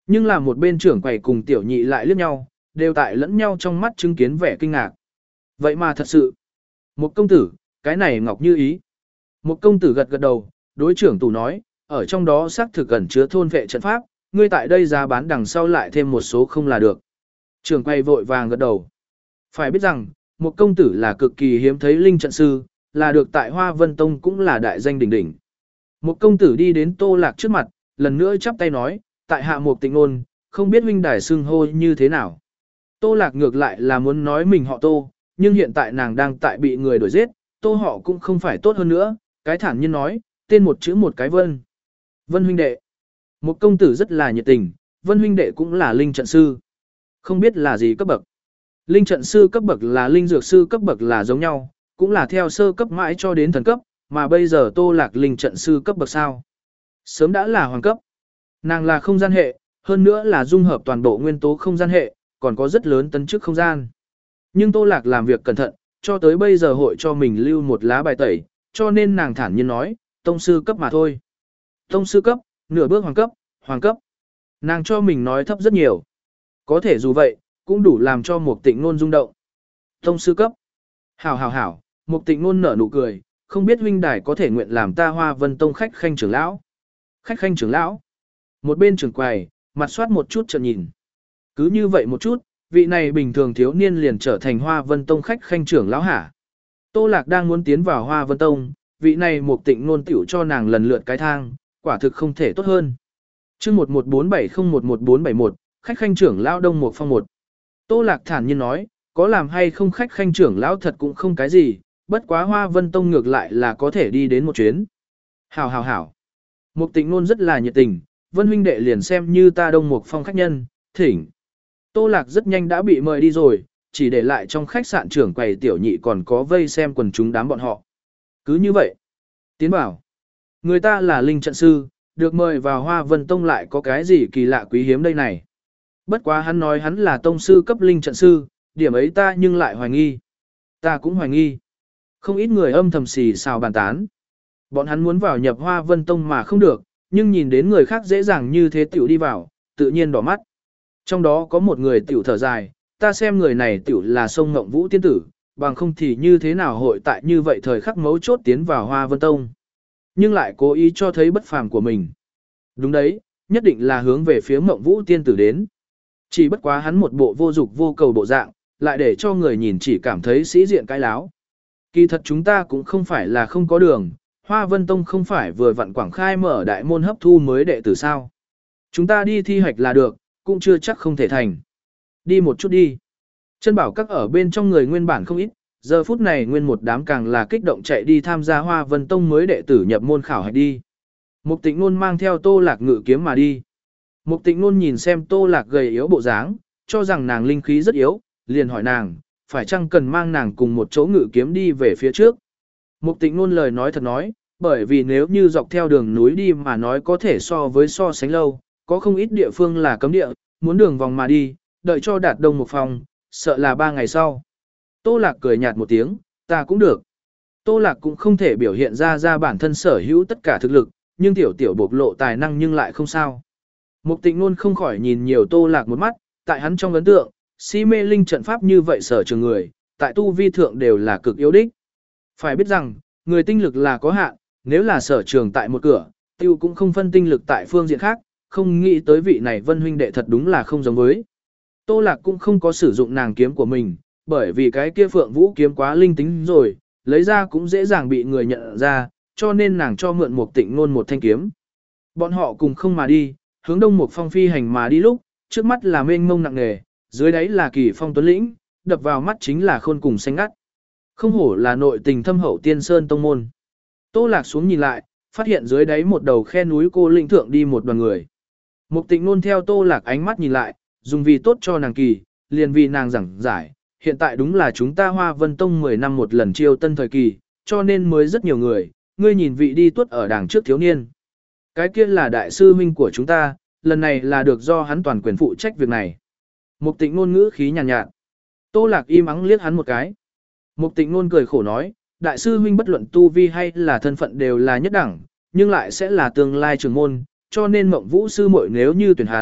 Nhưng là một bên trưởng quầy cùng tiểu nhị lại liếc nhau, đều tại lẫn nhau trong mắt chứng kiến vẻ kinh ngạc. Vậy mà thật sự, một công tử, cái này ngọc như ý. Một công tử gật gật đầu, đối trưởng tù nói, ở trong đó xác thực ẩn chứa thôn vệ trận pháp, ngươi tại đây giá bán đằng sau lại thêm một số không là được. Trưởng quầy vội vàng gật đầu. Phải biết rằng, một công tử là cực kỳ hiếm thấy linh trận sư, là được tại Hoa Vân Tông cũng là đại danh đỉnh đỉnh. Một công tử đi đến Tô Lạc trước mặt, lần nữa chắp tay nói, tại hạ một tịnh ngôn, không biết huynh đài xưng hô như thế nào. Tô Lạc ngược lại là muốn nói mình họ Tô, nhưng hiện tại nàng đang tại bị người đuổi giết, Tô họ cũng không phải tốt hơn nữa, cái thản nhiên nói, tên một chữ một cái Vân. Vân huynh đệ. Một công tử rất là nhiệt tình, Vân huynh đệ cũng là linh trận sư. Không biết là gì cấp bậc. Linh trận sư cấp bậc là linh dược sư cấp bậc là giống nhau, cũng là theo sơ cấp mãi cho đến thần cấp, mà bây giờ Tô Lạc linh trận sư cấp bậc sao. Sớm đã là hoàng cấp. Nàng là không gian hệ, hơn nữa là dung hợp toàn bộ nguyên tố không gian hệ, còn có rất lớn tấn chức không gian. Nhưng Tô Lạc làm việc cẩn thận, cho tới bây giờ hội cho mình lưu một lá bài tẩy, cho nên nàng thản nhiên nói, tông sư cấp mà thôi. Tông sư cấp, nửa bước hoàng cấp, hoàng cấp. Nàng cho mình nói thấp rất nhiều. Có thể dù vậy, cũng đủ làm cho một tịnh ngôn rung động. Tông sư cấp. Hảo hảo hảo, một tịnh ngôn nở nụ cười, không biết huynh đài có thể nguyện làm ta Hoa Vân Tông khách khanh trưởng lão. Khách khanh trưởng lão. Một bên trưởng quầy, mặt soát một chút chợt nhìn. Cứ như vậy một chút, vị này bình thường thiếu niên liền trở thành Hoa Vân Tông khách khanh trưởng lão hả. Tô Lạc đang muốn tiến vào Hoa Vân Tông, vị này một tịnh ngôn tiểu cho nàng lần lượt cái thang, quả thực không thể tốt hơn. Chương một một bốn bảy không một một bốn bảy một, khách khanh trưởng lão Đông Một Phong một. Tô Lạc thản nhiên nói, có làm hay không khách khanh trưởng lão thật cũng không cái gì, bất quá Hoa Vân Tông ngược lại là có thể đi đến một chuyến. Hảo hảo hảo. Một tịnh ngôn rất là nhiệt tình, Vân huynh đệ liền xem như ta Đông Một Phong khách nhân, thỉnh. Tô Lạc rất nhanh đã bị mời đi rồi, chỉ để lại trong khách sạn trưởng quầy tiểu nhị còn có vây xem quần chúng đám bọn họ. Cứ như vậy. Tiến bảo. Người ta là linh trận sư, được mời vào Hoa Vân Tông lại có cái gì kỳ lạ quý hiếm đây này. Bất quá hắn nói hắn là tông sư cấp linh trận sư, điểm ấy ta nhưng lại hoài nghi. Ta cũng hoài nghi. Không ít người âm thầm xì xào bàn tán. Bọn hắn muốn vào nhập Hoa Vân Tông mà không được, nhưng nhìn đến người khác dễ dàng như thế tiểu đi vào, tự nhiên đỏ mắt. Trong đó có một người tiểu thở dài, ta xem người này tiểu là sông Ngộng Vũ tiên tử, bằng không thì như thế nào hội tại như vậy thời khắc mấu chốt tiến vào Hoa Vân Tông. Nhưng lại cố ý cho thấy bất phàm của mình. Đúng đấy, nhất định là hướng về phía Ngộng Vũ tiên tử đến. Chỉ bất quá hắn một bộ vô dục vô cầu bộ dạng, lại để cho người nhìn chỉ cảm thấy sĩ diện cái láo. Kỳ thật chúng ta cũng không phải là không có đường, Hoa Vân Tông không phải vừa vặn quảng khai mở đại môn hấp thu mới đệ tử sao. Chúng ta đi thi hạch là được, cũng chưa chắc không thể thành. Đi một chút đi. Chân bảo các ở bên trong người nguyên bản không ít, giờ phút này nguyên một đám càng là kích động chạy đi tham gia Hoa Vân Tông mới đệ tử nhập môn khảo hạch đi. Mục Tịnh Nôn mang theo Tô Lạc ngự kiếm mà đi. Mục Tịnh Nôn nhìn xem Tô Lạc gầy yếu bộ dáng, cho rằng nàng linh khí rất yếu, liền hỏi nàng, phải chăng cần mang nàng cùng một chỗ ngự kiếm đi về phía trước. Mục Tịnh Nôn lời nói thật nói, bởi vì nếu như dọc theo đường núi đi mà nói có thể so với so sánh lâu, có không ít địa phương là cấm địa, muốn đường vòng mà đi, đợi cho đạt Đông Một Phong, sợ là ba ngày sau. Tô Lạc cười nhạt một tiếng, ta cũng được. Tô Lạc cũng không thể biểu hiện ra ra bản thân sở hữu tất cả thực lực, nhưng tiểu tiểu bộc lộ tài năng nhưng lại không sao. Mục Tịnh Nôn không khỏi nhìn nhiều Tô Lạc một mắt, tại hắn trong ấn tượng, si mê linh trận pháp như vậy sở trường người, tại tu vi thượng đều là cực yếu đích. Phải biết rằng, người tinh lực là có hạn, nếu là sở trường tại một cửa, tiêu cũng không phân tinh lực tại phương diện khác, không nghĩ tới vị này Vân huynh đệ thật đúng là không giống với. Tô Lạc cũng không có sử dụng nàng kiếm của mình, bởi vì cái kia Phượng Vũ kiếm quá linh tính rồi, lấy ra cũng dễ dàng bị người nhận ra, cho nên nàng cho mượn Mục Tịnh Nôn một thanh kiếm. Bọn họ cùng không mà đi, hướng Đông Mục Phong phi hành mà đi lúc, trước mắt là mênh mông nặng nề, dưới đáy là Kỳ Phong tuấn lĩnh, đập vào mắt chính là khôn cùng xanh ngắt. Không hổ là nội tình thâm hậu Tiên Sơn tông môn. Tô Lạc xuống nhìn lại, phát hiện dưới đáy một đầu khe núi cô linh thượng đi một đoàn người. Mục Tịnh Nôn theo Tô Lạc ánh mắt nhìn lại, dùng vì tốt cho nàng kỳ, liền vì nàng giảng giải, hiện tại đúng là chúng ta Hoa Vân Tông mười năm một lần chiêu tân thời kỳ, cho nên mới rất nhiều người, ngươi nhìn vị đi tuất ở đằng trước thiếu niên. Cái kia là đại sư huynh của chúng ta, lần này là được do hắn toàn quyền phụ trách việc này. Mục Tịnh Nôn ngữ khí nhàn nhạt, nhạt. Tô Lạc im ắng liếc hắn một cái. Mục Tịnh Nôn cười khổ nói, đại sư huynh bất luận tu vi hay là thân phận đều là nhất đẳng, nhưng lại sẽ là tương lai trưởng môn, cho nên Mộng Vũ sư muội nếu như tuyển hắn,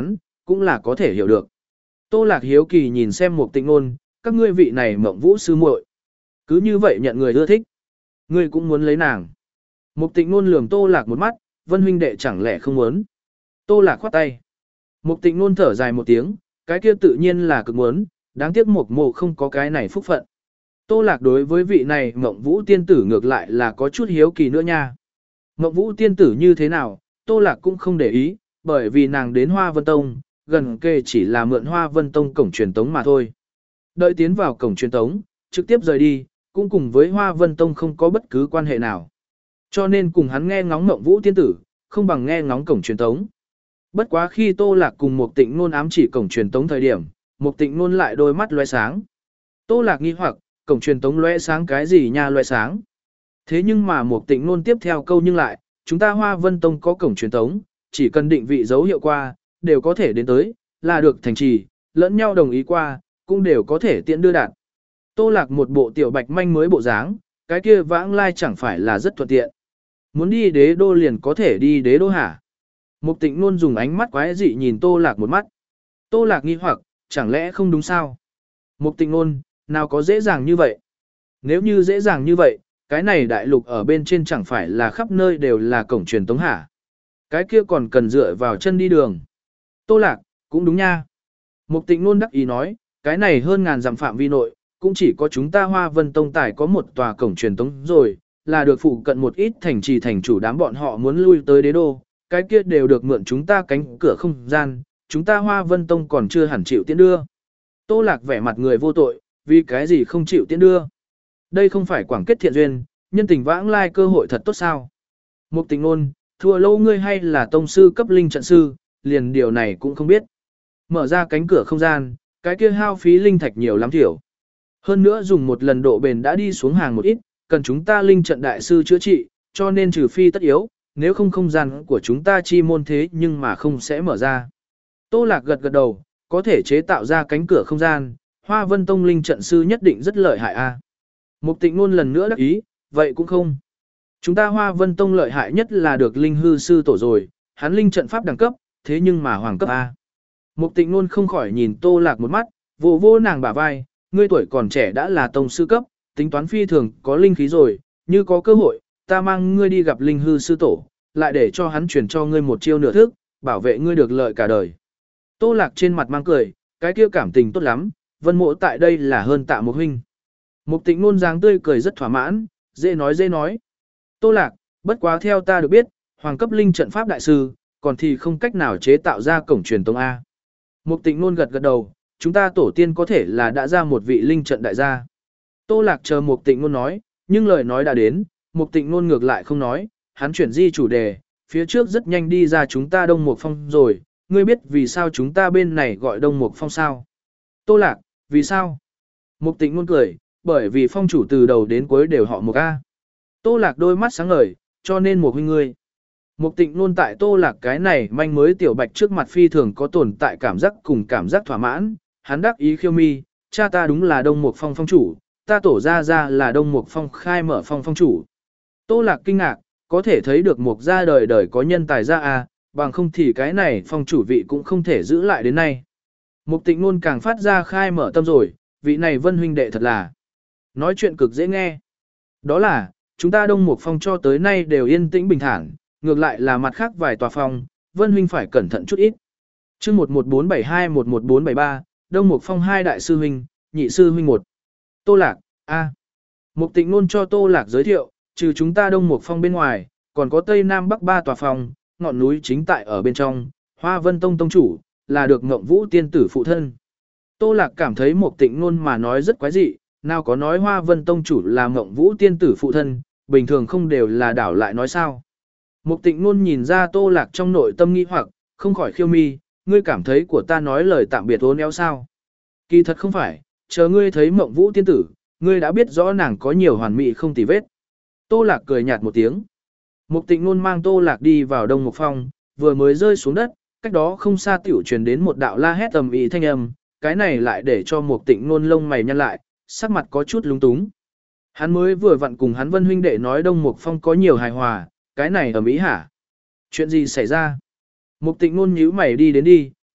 cũng là có thể hiểu được. Tô Lạc hiếu kỳ nhìn xem Mục Tịnh Nôn, các ngươi vị này Mộng Vũ sư muội, cứ như vậy nhận người ưa thích. Ngươi cũng muốn lấy nàng. Mục Tịnh Nôn lườm Tô Lạc một mắt, Vân huynh đệ chẳng lẽ không muốn. Tô Lạc khoát tay. Mục Tịnh Nôn thở dài một tiếng, cái kia tự nhiên là cực muốn, đáng tiếc Mục Mộ không có cái này phúc phận. Tô Lạc đối với vị này Mộng Vũ tiên tử ngược lại là có chút hiếu kỳ nữa nha. Mộng Vũ tiên tử như thế nào, Tô Lạc cũng không để ý, bởi vì nàng đến Hoa Vân Tông, gần kề chỉ là mượn Hoa Vân Tông cổng truyền tống mà thôi. Đợi tiến vào cổng truyền tống, trực tiếp rời đi, cũng cùng với Hoa Vân Tông không có bất cứ quan hệ nào. Cho nên cùng hắn nghe ngóng Mộng Vũ tiên tử, không bằng nghe ngóng cổng truyền tống. Bất quá khi Tô Lạc cùng Mục Tịnh Nôn ám chỉ cổng truyền tống thời điểm, Mục Tịnh Nôn lại đôi mắt lóe sáng. Tô Lạc nghi hoặc, cổng truyền tống lóe sáng cái gì nha lóe sáng? Thế nhưng mà Mục Tịnh Nôn tiếp theo câu nhưng lại, chúng ta Hoa Vân Tông có cổng truyền tống, chỉ cần định vị dấu hiệu qua, đều có thể đến tới, là được thành trì, lẫn nhau đồng ý qua, cũng đều có thể tiện đưa đạt. Tô Lạc một bộ tiểu bạch manh mới bộ dáng, cái kia vãng lai chẳng phải là rất thuận tiện. Muốn đi đế đô liền có thể đi đế đô hả? Mục Tịnh Nôn dùng ánh mắt quái dị nhìn Tô Lạc một mắt. Tô Lạc nghi hoặc, chẳng lẽ không đúng sao? Mục Tịnh Nôn, nào có dễ dàng như vậy? Nếu như dễ dàng như vậy, cái này đại lục ở bên trên chẳng phải là khắp nơi đều là cổng truyền tống hả? Cái kia còn cần dựa vào chân đi đường. Tô Lạc, cũng đúng nha. Mục Tịnh Nôn đắc ý nói, cái này hơn ngàn dặm phạm vi nội, cũng chỉ có chúng ta Hoa Vân Tông tài có một tòa cổng truyền tống rồi, là được phụ cận một ít thành trì thành chủ đám bọn họ muốn lui tới đế đô, cái kia đều được mượn chúng ta cánh cửa không gian, chúng ta Hoa Vân Tông còn chưa hẳn chịu tiễn đưa. Tô Lạc vẻ mặt người vô tội, vì cái gì không chịu tiễn đưa. Đây không phải quảng kết thiện duyên, nhân tình vãng lai cơ hội thật tốt sao. Mục Tịnh Nôn, thua lâu ngươi hay là tông sư cấp linh trận sư, liền điều này cũng không biết. Mở ra cánh cửa không gian, cái kia hao phí linh thạch nhiều lắm thiểu. Hơn nữa dùng một lần độ bền đã đi xuống hàng một ít, cần chúng ta linh trận đại sư chữa trị, cho nên trừ phi tất yếu, nếu không không gian của chúng ta chi môn thế nhưng mà không sẽ mở ra. Tô Lạc gật gật đầu, có thể chế tạo ra cánh cửa không gian, Hoa Vân Tông linh trận sư nhất định rất lợi hại a. Mục Tịnh Nôn lần nữa đắc ý, vậy cũng không. Chúng ta Hoa Vân Tông lợi hại nhất là được linh hư sư tổ rồi, hắn linh trận pháp đẳng cấp, thế nhưng mà hoàng cấp A. Mục Tịnh Nôn không khỏi nhìn Tô Lạc một mắt, vô vô nàng bả vai, ngươi tuổi còn trẻ đã là tông sư cấp, tính toán phi thường có linh khí rồi, như có cơ hội, ta mang ngươi đi gặp linh hư sư tổ, lại để cho hắn truyền cho ngươi một chiêu nửa thức, bảo vệ ngươi được lợi cả đời. Tô Lạc trên mặt mang cười, cái kia cảm tình tốt lắm, Vân Mộ tại đây là hơn tạ một huynh. Mục Tịnh Nôn dáng tươi cười rất thỏa mãn, dễ nói dễ nói. Tô Lạc, bất quá theo ta được biết, hoàng cấp linh trận pháp đại sư, còn thì không cách nào chế tạo ra cổng truyền tống A. Mục Tịnh Nôn gật gật đầu, chúng ta tổ tiên có thể là đã ra một vị linh trận đại gia. Tô Lạc chờ Mục Tịnh Nôn nói, nhưng lời nói đã đến, Mục Tịnh Nôn ngược lại không nói, hắn chuyển di chủ đề, phía trước rất nhanh đi ra chúng ta Đông Mục Phong rồi, ngươi biết vì sao chúng ta bên này gọi Đông Mục Phong sao? Tô Lạc, vì sao? Mục Tịnh Nôn cười, bởi vì phong chủ từ đầu đến cuối đều họ Mục A. Tô Lạc đôi mắt sáng ngời, cho nên Mục huynh ngươi. Mục Tịnh Nôn tại Tô Lạc cái này manh mới tiểu bạch trước mặt phi thường có tồn tại cảm giác cùng cảm giác thỏa mãn, hắn đắc ý khiêu mi, cha ta đúng là Đông Mục Phong phong chủ, ta tổ ra ra là Đông Mục Phong khai mở phong phong chủ. Tô Lạc kinh ngạc, có thể thấy được Mục gia đời đời có nhân tài ra à, bằng không thì cái này phong chủ vị cũng không thể giữ lại đến nay. Mục Tịnh Nôn càng phát ra khai mở tâm rồi, vị này Vân huynh đệ thật là nói chuyện cực dễ nghe. Đó là, chúng ta Đông Mục Phong cho tới nay đều yên tĩnh bình thản, ngược lại là mặt khác vài tòa phong, Vân huynh phải cẩn thận chút ít. Chương một một bốn bảy hai một một bốn bảy ba, Đông Mục Phong hai đại sư huynh, nhị sư huynh một. Tô Lạc, a. Mục Tịnh Nôn cho Tô Lạc giới thiệu, trừ chúng ta Đông Mục Phong bên ngoài, còn có Tây Nam Bắc ba tòa phong, ngọn núi chính tại ở bên trong, Hoa Vân Tông tông chủ, là được Ngộng Vũ tiên tử phụ thân. Tô Lạc cảm thấy Mục Tịnh Nôn mà nói rất quái dị, nào có nói Hoa Vân Tông chủ là Ngộng Vũ tiên tử phụ thân, bình thường không đều là đảo lại nói sao. Mục Tịnh Nôn nhìn ra Tô Lạc trong nội tâm nghi hoặc, không khỏi khiêu mi, ngươi cảm thấy của ta nói lời tạm biệt ốn éo sao. Kỳ thật không phải, chờ ngươi thấy Ngộng Vũ tiên tử, ngươi đã biết rõ nàng có nhiều hoàn mỹ không tì vết. Tô Lạc cười nhạt một tiếng. Mục Tịnh Nôn mang Tô Lạc đi vào Đông Mục Phong, vừa mới rơi xuống đất, cách đó không xa tiểu truyền đến một đạo la hét tầm ý thanh âm, cái này lại để cho Mục Tịnh Nôn lông mày nhăn lại, sắc mặt có chút lúng túng. Hắn mới vừa vặn cùng hắn Vân huynh đệ nói Đông Mục Phong có nhiều hài hòa, cái này ầm ĩ hả? Chuyện gì xảy ra? Mục Tịnh Nôn nhíu mày đi đến đi,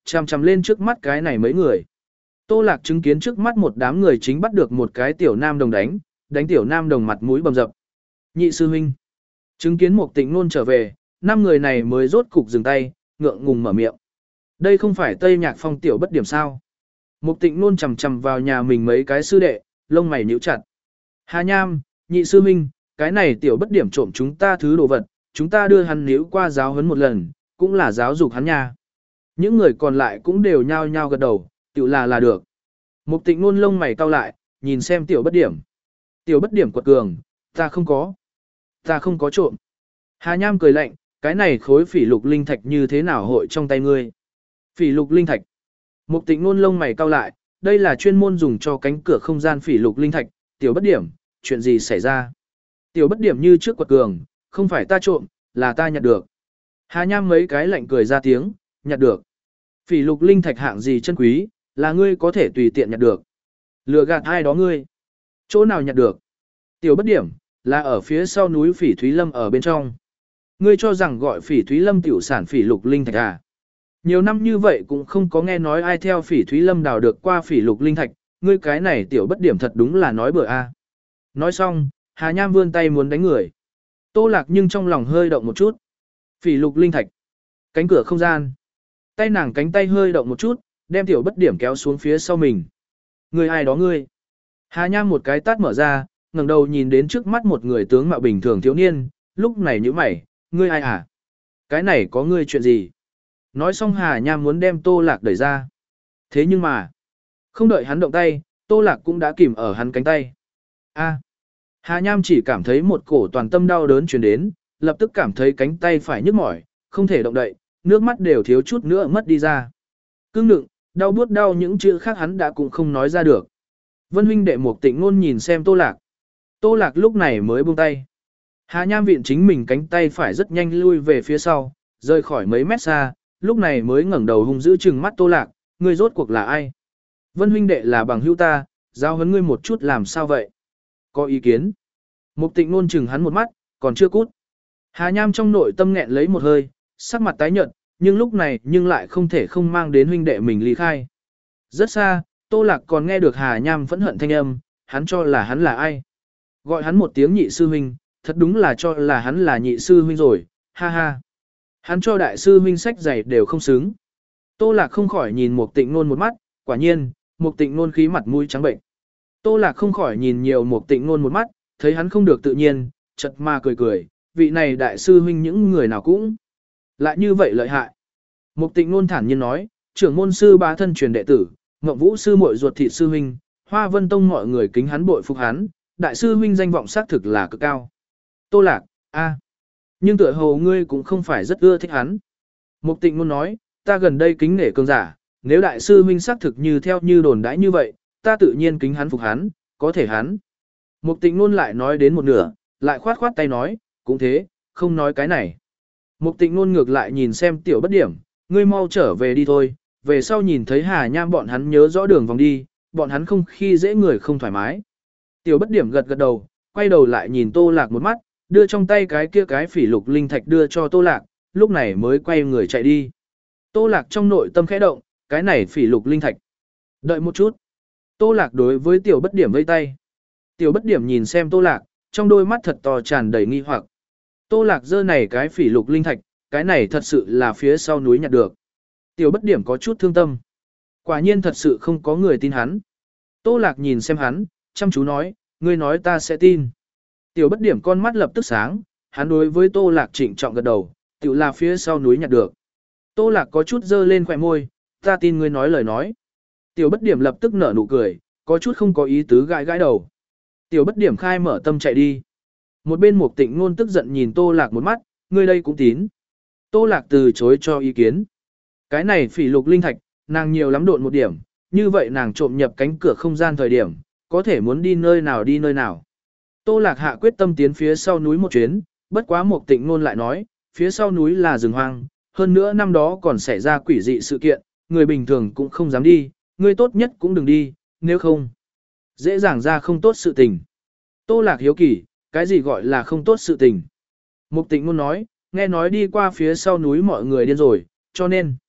chằm chằm lên trước mắt cái này mấy người. Tô Lạc chứng kiến trước mắt một đám người chính bắt được một cái tiểu nam đồng đánh, đánh tiểu nam đồng mặt mũi bầm dập. Nhị sư huynh. Chứng kiến một tịnh nôn trở về, năm người này mới rốt cục dừng tay, ngượng ngùng mở miệng. Đây không phải Tây Nhạc Phong tiểu bất điểm sao? Một tịnh nôn chằm chằm vào nhà mình mấy cái sư đệ, lông mày nhíu chặt. Hà Nham, nhị sư huynh, cái này tiểu bất điểm trộm chúng ta thứ đồ vật, chúng ta đưa hắn níu qua giáo huấn một lần, cũng là giáo dục hắn nha. Những người còn lại cũng đều nhao nhao gật đầu, tiểu là là được. Một tịnh nôn lông mày cau lại, nhìn xem tiểu bất điểm. Tiểu bất điểm quật cường, ta không có. Ta không có trộm. Hà Nham cười lạnh, cái này khối phỉ lục linh thạch như thế nào hội trong tay ngươi? Phỉ lục linh thạch. Một tịnh nôn lông mày cau lại, đây là chuyên môn dùng cho cánh cửa không gian phỉ lục linh thạch, tiểu bất điểm, chuyện gì xảy ra? Tiểu bất điểm như trước quật cường, không phải ta trộm, là ta nhặt được. Hà Nham mấy cái lạnh cười ra tiếng, nhặt được. Phỉ lục linh thạch hạng gì chân quý, là ngươi có thể tùy tiện nhặt được. Lừa gạt ai đó ngươi? Chỗ nào nhặt được? Tiểu bất điểm, là ở phía sau núi Phỉ Thúy Lâm ở bên trong. Ngươi cho rằng gọi Phỉ Thúy Lâm tiểu sản phỉ lục linh thạch à? Nhiều năm như vậy cũng không có nghe nói ai theo Phỉ Thúy Lâm đào được qua phỉ lục linh thạch, ngươi cái này tiểu bất điểm thật đúng là nói bừa a. Nói xong, Hà Nham vươn tay muốn đánh người. Tô Lạc nhưng trong lòng hơi động một chút. Phỉ lục linh thạch, cánh cửa không gian. Tay nàng cánh tay hơi động một chút, đem tiểu bất điểm kéo xuống phía sau mình. Người ai đó ngươi? Hà Nham một cái tát mở ra, ngẩng đầu nhìn đến trước mắt một người tướng mạo bình thường thiếu niên, lúc này nhíu mày, ngươi ai à? Cái này có ngươi chuyện gì? Nói xong Hà Nham muốn đem Tô Lạc đẩy ra. Thế nhưng mà, không đợi hắn động tay, Tô Lạc cũng đã kìm ở hắn cánh tay. A. Hà Nham chỉ cảm thấy một cổ toàn tâm đau đớn truyền đến, lập tức cảm thấy cánh tay phải nhức mỏi, không thể động đậy, nước mắt đều thiếu chút nữa mất đi ra. Cưng đựng, đau buốt đau những chữ khác hắn đã cũng không nói ra được. Vân huynh đệ Mục Tịnh Nôn nhìn xem Tô Lạc. Tô Lạc lúc này mới buông tay. Hà Nham viện chính mình cánh tay phải rất nhanh lui về phía sau, rời khỏi mấy mét xa, lúc này mới ngẩng đầu hung dữ trừng mắt Tô Lạc, ngươi rốt cuộc là ai? Vân huynh đệ là bằng hữu ta, giao huấn ngươi một chút làm sao vậy? Có ý kiến? Mục Tịnh Nôn chừng hắn một mắt, còn chưa cút. Hà Nham trong nội tâm nghẹn lấy một hơi, sắc mặt tái nhợt, nhưng lúc này nhưng lại không thể không mang đến huynh đệ mình ly khai. Rất xa, Tô Lạc còn nghe được Hà Nham phẫn hận thanh âm, hắn cho là hắn là ai? Gọi hắn một tiếng nhị sư huynh, thật đúng là cho là hắn là nhị sư huynh rồi, ha ha. Hắn cho đại sư huynh sách giày đều không xứng. Tô Lạc không khỏi nhìn Mục Tịnh Nôn một mắt, quả nhiên, Mục Tịnh Nôn khí mặt mũi trắng bệnh. Tô Lạc không khỏi nhìn nhiều Mục Tịnh Nôn một mắt, thấy hắn không được tự nhiên, chợt mà cười cười, vị này đại sư huynh những người nào cũng lại như vậy lợi hại. Mục Tịnh Nôn thản nhiên nói, trưởng môn sư ba thân truyền đệ tử, Ngộng Vũ sư muội ruột thịt sư huynh, Hoa Vân Tông mọi người kính hắn bội phục hắn, đại sư huynh danh vọng xác thực là cực cao. Tô Lạc, a, nhưng tựa hồ ngươi cũng không phải rất ưa thích hắn. Mục Tịnh Nôn nói, ta gần đây kính nể cường giả, nếu đại sư huynh xác thực như theo như đồn đãi như vậy, ta tự nhiên kính hắn phục hắn, có thể hắn. Mục Tịnh Nôn lại nói đến một nửa, lại khoát khoát tay nói, cũng thế, không nói cái này. Mục Tịnh Nôn ngược lại nhìn xem tiểu bất điểm, ngươi mau trở về đi thôi, về sau nhìn thấy Hà Nham bọn hắn nhớ rõ đường vòng đi, bọn hắn không khi dễ người không thoải mái. Tiểu bất điểm gật gật đầu, quay đầu lại nhìn Tô Lạc một mắt, đưa trong tay cái kia cái phỉ lục linh thạch đưa cho Tô Lạc, lúc này mới quay người chạy đi. Tô Lạc trong nội tâm khẽ động, cái này phỉ lục linh thạch. Đợi một chút. Tô Lạc đối với tiểu bất điểm vây tay. Tiểu bất điểm nhìn xem Tô Lạc, trong đôi mắt thật to tràn đầy nghi hoặc. Tô Lạc giơ này cái phỉ lục linh thạch, cái này thật sự là phía sau núi nhặt được. Tiểu bất điểm có chút thương tâm. Quả nhiên thật sự không có người tin hắn. Tô Lạc nhìn xem hắn, chăm chú nói, ngươi nói ta sẽ tin. Tiểu bất điểm con mắt lập tức sáng, hắn đối với Tô Lạc trịnh trọng gật đầu, tiểu là phía sau núi nhặt được. Tô Lạc có chút dơ lên khỏe môi, ta tin ngươi nói lời nói. Tiểu bất điểm lập tức nở nụ cười, có chút không có ý tứ gãi gãi đầu. Tiểu bất điểm khai mở tâm chạy đi. Một bên Mục Tịnh Nôn tức giận nhìn Tô Lạc một mắt, ngươi đây cũng tín. Tô Lạc từ chối cho ý kiến. Cái này phỉ lục linh thạch, nàng nhiều lắm độn một điểm, như vậy nàng trộm nhập cánh cửa không gian thời điểm, có thể muốn đi nơi nào đi nơi nào. Tô Lạc hạ quyết tâm tiến phía sau núi một chuyến, bất quá Mục Tịnh Nôn lại nói, phía sau núi là rừng hoang, hơn nữa năm đó còn xảy ra quỷ dị sự kiện, người bình thường cũng không dám đi, người tốt nhất cũng đừng đi, nếu không, dễ dàng ra không tốt sự tình. Tô Lạc hiếu kỳ, cái gì gọi là không tốt sự tình? Mục Tịnh Nôn nói, nghe nói đi qua phía sau núi mọi người điên rồi, cho nên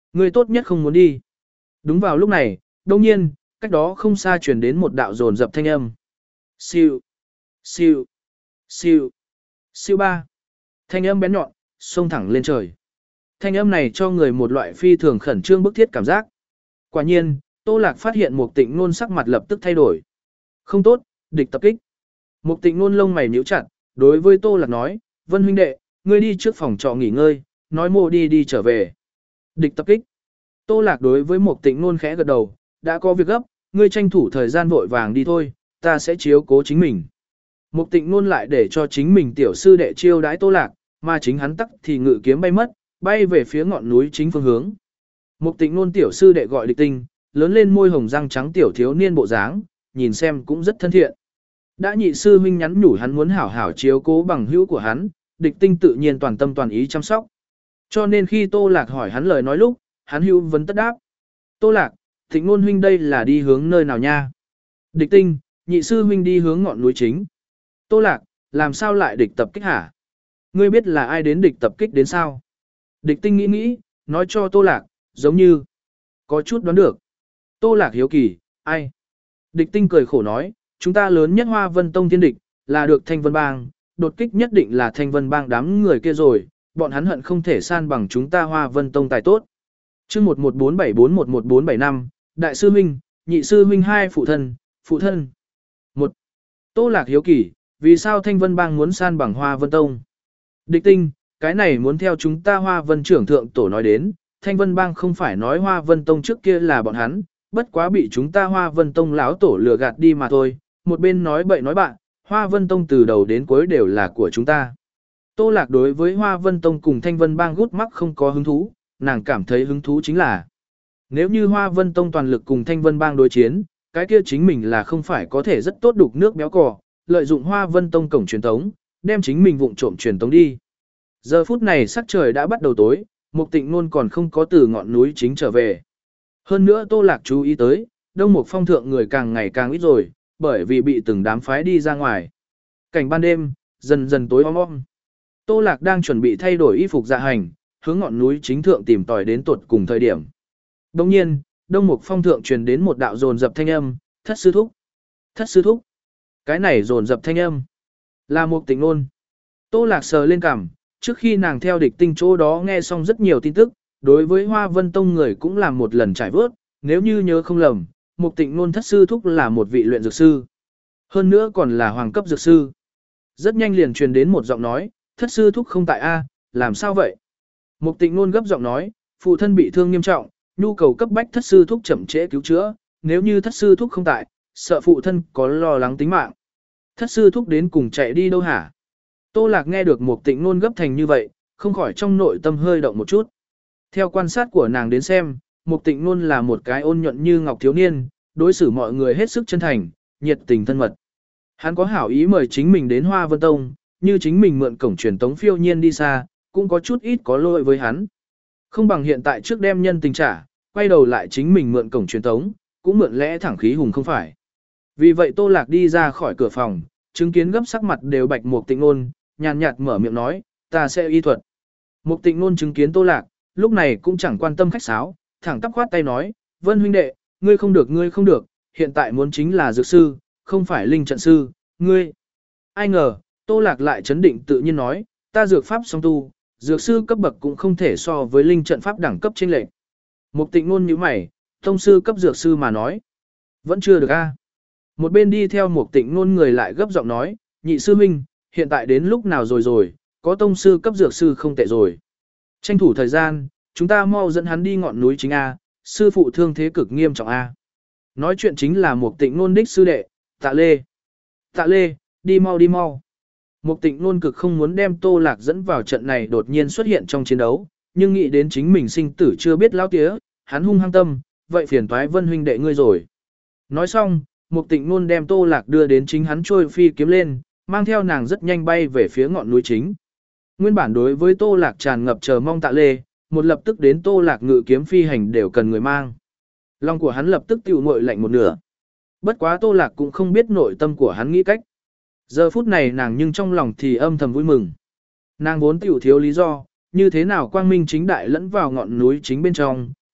Ngươi tốt nhất không muốn đi. Đúng vào lúc này, đông nhiên, cách đó không xa truyền đến một đạo dồn dập thanh âm. Siêu, siêu, siêu, siêu ba. Thanh âm bén nhọn, xông thẳng lên trời. Thanh âm này cho người một loại phi thường khẩn trương bức thiết cảm giác. Quả nhiên, Tô Lạc phát hiện Mục Tịnh Nôn sắc mặt lập tức thay đổi. Không tốt, địch tập kích. Mục Tịnh Nôn lông mày nhíu chặt, đối với Tô Lạc nói, Vân huynh đệ, ngươi đi trước phòng trọ nghỉ ngơi, nói mô đi đi trở về. Địch tập kích. Tô Lạc đối với Mục Tịnh Nôn khẽ gật đầu, đã có việc gấp, ngươi tranh thủ thời gian vội vàng đi thôi, ta sẽ chiếu cố chính mình. Mục Tịnh Nôn lại để cho chính mình tiểu sư đệ chiêu đãi Tô Lạc, mà chính hắn tắc thì ngự kiếm bay mất, bay về phía ngọn núi chính phương hướng. Mục Tịnh Nôn tiểu sư đệ gọi Địch Tinh, lớn lên môi hồng răng trắng tiểu thiếu niên bộ dáng, nhìn xem cũng rất thân thiện. Đã nhị sư huynh nhắn nhủ hắn muốn hảo hảo chiếu cố bằng hữu của hắn, Địch Tinh tự nhiên toàn tâm toàn ý chăm sóc. Cho nên khi Tô Lạc hỏi hắn lời nói lúc, hắn hữu vấn tất đáp. Tô Lạc, Tịnh Nôn huynh đây là đi hướng nơi nào nha? Địch Tinh, nhị sư huynh đi hướng ngọn núi chính. Tô Lạc, làm sao lại địch tập kích hả? Ngươi biết là ai đến địch tập kích đến sao? Địch Tinh nghĩ nghĩ, nói cho Tô Lạc, giống như có chút đoán được. Tô Lạc hiếu kỳ, ai? Địch Tinh cười khổ nói, chúng ta lớn nhất Hoa Vân Tông thiên địch, là được Thanh Vân Bang, đột kích nhất định là Thanh Vân Bang đám người kia rồi, bọn hắn hận không thể san bằng chúng ta Hoa Vân Tông tài tốt. Chương một một bốn bảy bốn một một bốn bảy năm, đại sư huynh, nhị sư huynh hai phụ thân, phụ thân. một. Tô Lạc hiếu kỳ, vì sao Thanh Vân Bang muốn san bằng Hoa Vân Tông? Địch Tinh, cái này muốn theo chúng ta Hoa Vân trưởng thượng tổ nói đến, Thanh Vân Bang không phải nói Hoa Vân Tông trước kia là bọn hắn, bất quá bị chúng ta Hoa Vân Tông lão tổ lừa gạt đi mà thôi, một bên nói bậy nói bạn, Hoa Vân Tông từ đầu đến cuối đều là của chúng ta. Tô Lạc đối với Hoa Vân Tông cùng Thanh Vân Bang gút mắc không có hứng thú, nàng cảm thấy hứng thú chính là nếu như Hoa Vân Tông toàn lực cùng Thanh Vân Bang đối chiến, cái kia chính mình là không phải có thể rất tốt đục nước béo cò, lợi dụng Hoa Vân Tông cổng truyền tống, đem chính mình vụng trộm truyền tống đi. Giờ phút này sắc trời đã bắt đầu tối, Mục Tịnh Nôn còn không có từ ngọn núi chính trở về. Hơn nữa Tô Lạc chú ý tới, Đông Mục Phong thượng người càng ngày càng ít rồi, bởi vì bị từng đám phái đi ra ngoài. Cảnh ban đêm, dần dần tối om om. Tô Lạc đang chuẩn bị thay đổi y phục dạ hành, hướng ngọn núi chính thượng tìm tòi đến tuột cùng thời điểm. Đồng nhiên, Đông Mục Phong thượng truyền đến một đạo dồn dập thanh âm, thất sư thúc. Thất sư thúc. Cái này dồn dập thanh âm là Mục Tịnh Nôn. Tô Lạc sờ lên cằm, trước khi nàng theo Địch Tinh chỗ đó nghe xong rất nhiều tin tức, đối với Hoa Vân Tông người cũng làm một lần trải vớt, nếu như nhớ không lầm, Mục Tịnh Nôn thất sư thúc là một vị luyện dược sư. Hơn nữa còn là hoàng cấp dược sư. Rất nhanh liền truyền đến một giọng nói, thất sư thúc không tại A, làm sao vậy? Mục Tịnh Nôn gấp giọng nói, phụ thân bị thương nghiêm trọng, nhu cầu cấp bách thất sư thúc chậm trễ cứu chữa, nếu như thất sư thúc không tại, sợ phụ thân có lo lắng tính mạng. Thất sư thúc đến cùng chạy đi đâu hả? Tô Lạc nghe được Mục Tịnh Nôn gấp thành như vậy, không khỏi trong nội tâm hơi động một chút. Theo quan sát của nàng đến xem, Mục Tịnh Nôn là một cái ôn nhuận như ngọc thiếu niên, đối xử mọi người hết sức chân thành, nhiệt tình thân mật. Hắn có hảo ý mời chính mình đến Hoa Vân Tông, như chính mình mượn cổng truyền tống phiêu nhiên đi xa, cũng có chút ít có lỗi với hắn. Không bằng hiện tại trước đem nhân tình trả, quay đầu lại chính mình mượn cổng truyền tống, cũng mượn lẽ thẳng khí hùng không phải. Vì vậy Tô Lạc đi ra khỏi cửa phòng, chứng kiến gấp sắc mặt đều bạch Mục Tịnh Nôn, nhàn nhạt mở miệng nói, ta sẽ y thuật. Mục Tịnh Nôn chứng kiến Tô Lạc, lúc này cũng chẳng quan tâm khách sáo, thẳng tắp khoát tay nói, Vân huynh đệ, ngươi không được ngươi không được, hiện tại muốn chính là dược sư, không phải linh trận sư, ngươi. Ai ngờ, Tô Lạc lại chấn định tự nhiên nói, ta dược pháp song tu, dược sư cấp bậc cũng không thể so với linh trận pháp đẳng cấp trên lệch. Mục Tịnh Nôn nhíu mày, tông sư cấp dược sư mà nói, vẫn chưa được a. Một bên đi theo Mục Tịnh Nôn người lại gấp giọng nói, nhị sư huynh, hiện tại đến lúc nào rồi rồi, có tông sư cấp dược sư không tệ rồi. Tranh thủ thời gian, chúng ta mau dẫn hắn đi ngọn núi chính A, sư phụ thương thế cực nghiêm trọng A. Nói chuyện chính là Mục Tịnh Nôn đích sư đệ, Tạ Lê. Tạ Lê, đi mau đi mau. Mục Tịnh Nôn cực không muốn đem Tô Lạc dẫn vào trận này đột nhiên xuất hiện trong chiến đấu, nhưng nghĩ đến chính mình sinh tử chưa biết lão tía, hắn hung hăng tâm, vậy phiền toái Vân huynh đệ ngươi rồi. Nói xong, Mục Tịnh Nôn đem Tô Lạc đưa đến chính hắn trôi phi kiếm lên, mang theo nàng rất nhanh bay về phía ngọn núi chính. Nguyên bản đối với Tô Lạc tràn ngập chờ mong Tạ Lê, một lập tức đến Tô Lạc ngự kiếm phi hành đều cần người mang. Lòng của hắn lập tức tiêu nguội lạnh một nửa. Bất quá Tô Lạc cũng không biết nội tâm của hắn nghĩ cách. Giờ phút này nàng nhưng trong lòng thì âm thầm vui mừng. Nàng vốn tiểu thiếu lý do, như thế nào quang minh chính đại lẫn vào ngọn núi chính bên trong,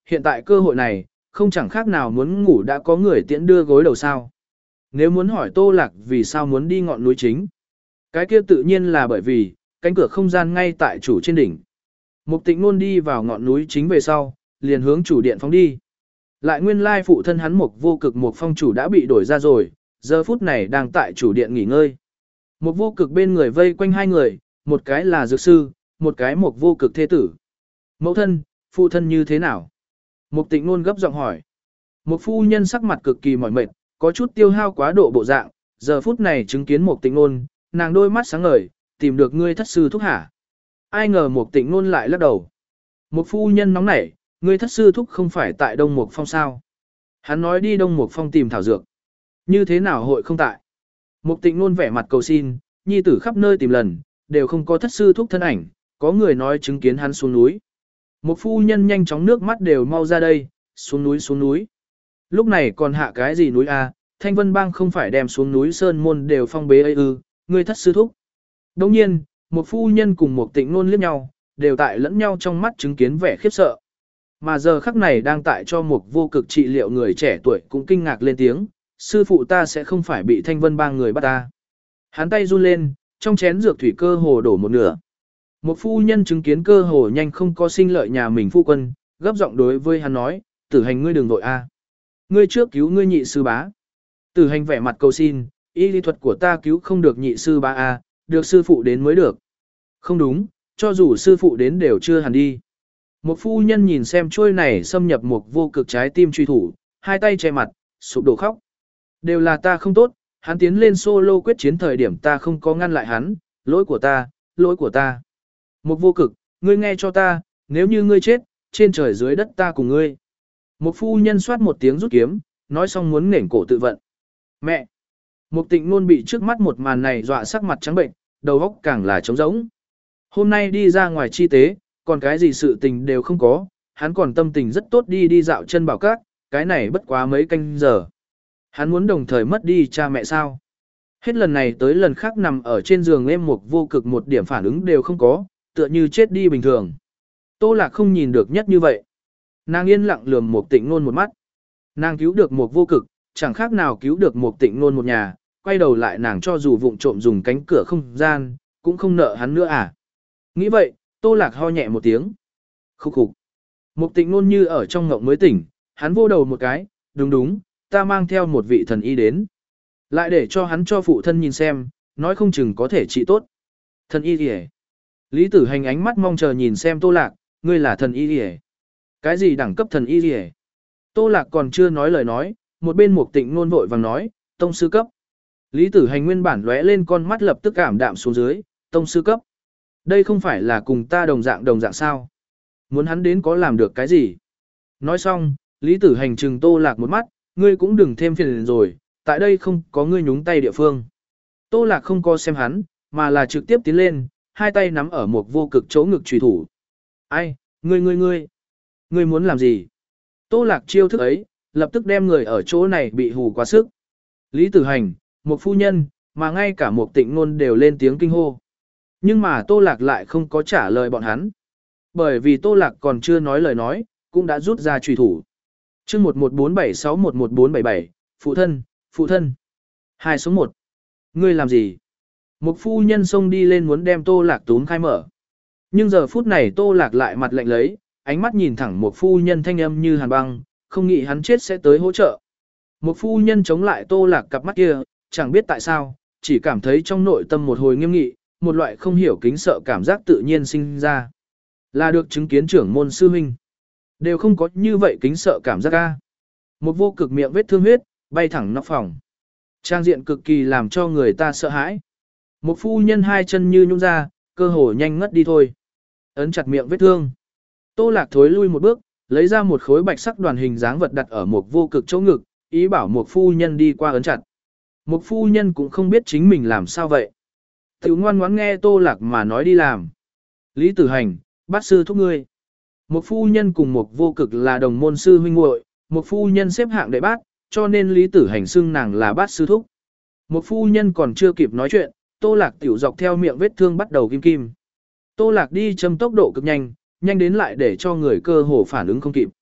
hiện tại cơ hội này, không chẳng khác nào muốn ngủ đã có người tiễn đưa gối đầu sao. Nếu muốn hỏi Tô Lạc vì sao muốn đi ngọn núi chính, cái kia tự nhiên là bởi vì, cánh cửa không gian ngay tại chủ trên đỉnh. Mục Tịnh Nôn đi vào ngọn núi chính về sau, liền hướng chủ điện phóng đi. Lại nguyên lai phụ thân hắn Mục Vô Cực Mục Phong chủ đã bị đổi ra rồi, giờ phút này đang tại chủ điện nghỉ ngơi. Mục Vô Cực bên người vây quanh hai người, một cái là dược sư, một cái Mục Vô Cực thế tử. Mẫu thân, phụ thân như thế nào? Mục Tịnh Nôn gấp giọng hỏi. Mục phu nhân sắc mặt cực kỳ mỏi mệt, có chút tiêu hao quá độ bộ dạng, giờ phút này chứng kiến Mục Tịnh Nôn, nàng đôi mắt sáng ngời, tìm được ngươi thất sư thúc hả? Ai ngờ Mục Tịnh Nôn lại lắc đầu. Mục phu nhân nóng nảy, ngươi thất sư thúc không phải tại Đông Mục Phong sao? Hắn nói đi Đông Mục Phong tìm thảo dược. Như thế nào hội không tại? Mục Tịnh Nôn vẻ mặt cầu xin, nhi tử khắp nơi tìm lần, đều không có thất sư thúc thân ảnh, có người nói chứng kiến hắn xuống núi. Mục phu nhân nhanh chóng nước mắt đều mau ra đây, xuống núi xuống núi. Lúc này còn hạ cái gì núi a? Thanh Vân Bang không phải đem xuống núi sơn môn đều phong bế ấy ư, ngươi thất sư thúc. Đồng nhiên, một phu nhân cùng một Tịnh Nôn liếc nhau, đều tại lẫn nhau trong mắt chứng kiến vẻ khiếp sợ. Mà giờ khắc này đang tại cho một vô cực trị liệu người trẻ tuổi cũng kinh ngạc lên tiếng, sư phụ ta sẽ không phải bị Thanh Vân Bang người bắt ta. Hắn tay run lên, trong chén dược thủy cơ hồ đổ một nửa. Một phu nhân chứng kiến cơ hồ nhanh không có sinh lợi nhà mình phu quân, gấp giọng đối với hắn nói, tử hành ngươi đừng vội a, ngươi trước cứu ngươi nhị sư bá. Tử hành vẻ mặt cầu xin, y lý thuật của ta cứu không được nhị sư bá a, được sư phụ đến mới được. Không đúng, cho dù sư phụ đến đều chưa hẳn đi. Một phu nhân nhìn xem trôi này xâm nhập một vô cực trái tim truy thủ, hai tay che mặt, sụp đổ khóc. Đều là ta không tốt, hắn tiến lên solo quyết chiến thời điểm ta không có ngăn lại hắn, lỗi của ta, lỗi của ta. Một vô cực, ngươi nghe cho ta, nếu như ngươi chết, trên trời dưới đất ta cùng ngươi. Một phu nhân soát một tiếng rút kiếm, nói xong muốn nghển cổ tự vận. Mẹ! Một Tịnh Nôn bị trước mắt một màn này dọa sắc mặt trắng bệnh, đầu óc càng là trống rỗng. Hôm nay đi ra ngoài chi tế, còn cái gì sự tình đều không có, hắn còn tâm tình rất tốt đi đi dạo chân bảo các, cái này bất quá mấy canh giờ. Hắn muốn đồng thời mất đi cha mẹ sao? Hết lần này tới lần khác nằm ở trên giường em một vô cực một điểm phản ứng đều không có, tựa như chết đi bình thường. Tô Lạc không nhìn được nhất như vậy. Nàng yên lặng lườm một Tịnh Nôn một mắt. Nàng cứu được một vô cực, chẳng khác nào cứu được một Tịnh Nôn một nhà, quay đầu lại nàng cho dù vụng trộm dùng cánh cửa không gian, cũng không nợ hắn nữa à. Nghĩ vậy, Tô Lạc ho nhẹ một tiếng. Khúc khục. Một Tịnh Nôn như ở trong ngộng mới tỉnh, hắn vô đầu một cái, đúng đúng, ta mang theo một vị thần y đến. Lại để cho hắn cho phụ thân nhìn xem, nói không chừng có thể trị tốt. Thần y gì? Lý Tử Hành ánh mắt mong chờ nhìn xem Tô Lạc, ngươi là thần y gì? Cái gì đẳng cấp thần y gì? Tô Lạc còn chưa nói lời nói, một bên Mục Tịnh Nôn vội vàng nói, tông sư cấp. Lý Tử Hành nguyên bản lóe lên con mắt lập tức cảm đạm xuống dưới, tông sư cấp. Đây không phải là cùng ta đồng dạng đồng dạng sao? Muốn hắn đến có làm được cái gì? Nói xong, Lý Tử Hành trừng Tô Lạc một mắt, ngươi cũng đừng thêm phiền rồi, tại đây không có ngươi nhúng tay địa phương. Tô Lạc không có xem hắn, mà là trực tiếp tiến lên, hai tay nắm ở một vô cực chỗ ngực trùy thủ. Ai, ngươi ngươi ngươi, ngươi muốn làm gì? Tô Lạc chiêu thức ấy, lập tức đem người ở chỗ này bị hù quá sức. Lý Tử Hành, một phu nhân, mà ngay cả một Tịnh Nôn đều lên tiếng kinh hô. Nhưng mà Tô Lạc lại không có trả lời bọn hắn. Bởi vì Tô Lạc còn chưa nói lời nói, cũng đã rút ra trùy thủ. chương một một bốn bảy sáu một một bốn bảy bảy, phụ thân, phụ thân. Hai số một. Ngươi làm gì? Một phu nhân xông đi lên muốn đem Tô Lạc túm khai mở. Nhưng giờ phút này Tô Lạc lại mặt lạnh lấy, ánh mắt nhìn thẳng một phu nhân thanh âm như hàn băng, không nghĩ hắn chết sẽ tới hỗ trợ. Một phu nhân chống lại Tô Lạc cặp mắt kia, chẳng biết tại sao, chỉ cảm thấy trong nội tâm một hồi nghiêm nghị, một loại không hiểu kính sợ cảm giác tự nhiên sinh ra. Là được chứng kiến trưởng môn sư huynh. Đều không có như vậy kính sợ cảm giác ca. Một vô cực miệng vết thương huyết, bay thẳng nóc phòng. Trang diện cực kỳ làm cho người ta sợ hãi. Một phu nhân hai chân như nhung ra, cơ hồ nhanh ngất đi thôi. Ấn chặt miệng vết thương. Tô Lạc thối lui một bước, lấy ra một khối bạch sắc đoàn hình dáng vật đặt ở một vô cực chỗ ngực, ý bảo một phu nhân đi qua ấn chặt. Một phu nhân cũng không biết chính mình làm sao vậy. Tiểu ngoan ngoãn nghe Tô Lạc mà nói đi làm. Lý Tử Hành, bát sư thúc ngươi. Một phu nhân cùng một vô cực là đồng môn sư huynh muội, một phu nhân xếp hạng đệ bát, cho nên Lý Tử Hành xưng nàng là bát sư thúc. Một phu nhân còn chưa kịp nói chuyện, Tô Lạc tiểu dọc theo miệng vết thương bắt đầu kim kim. Tô Lạc đi châm tốc độ cực nhanh, nhanh đến lại để cho người cơ hồ phản ứng không kịp.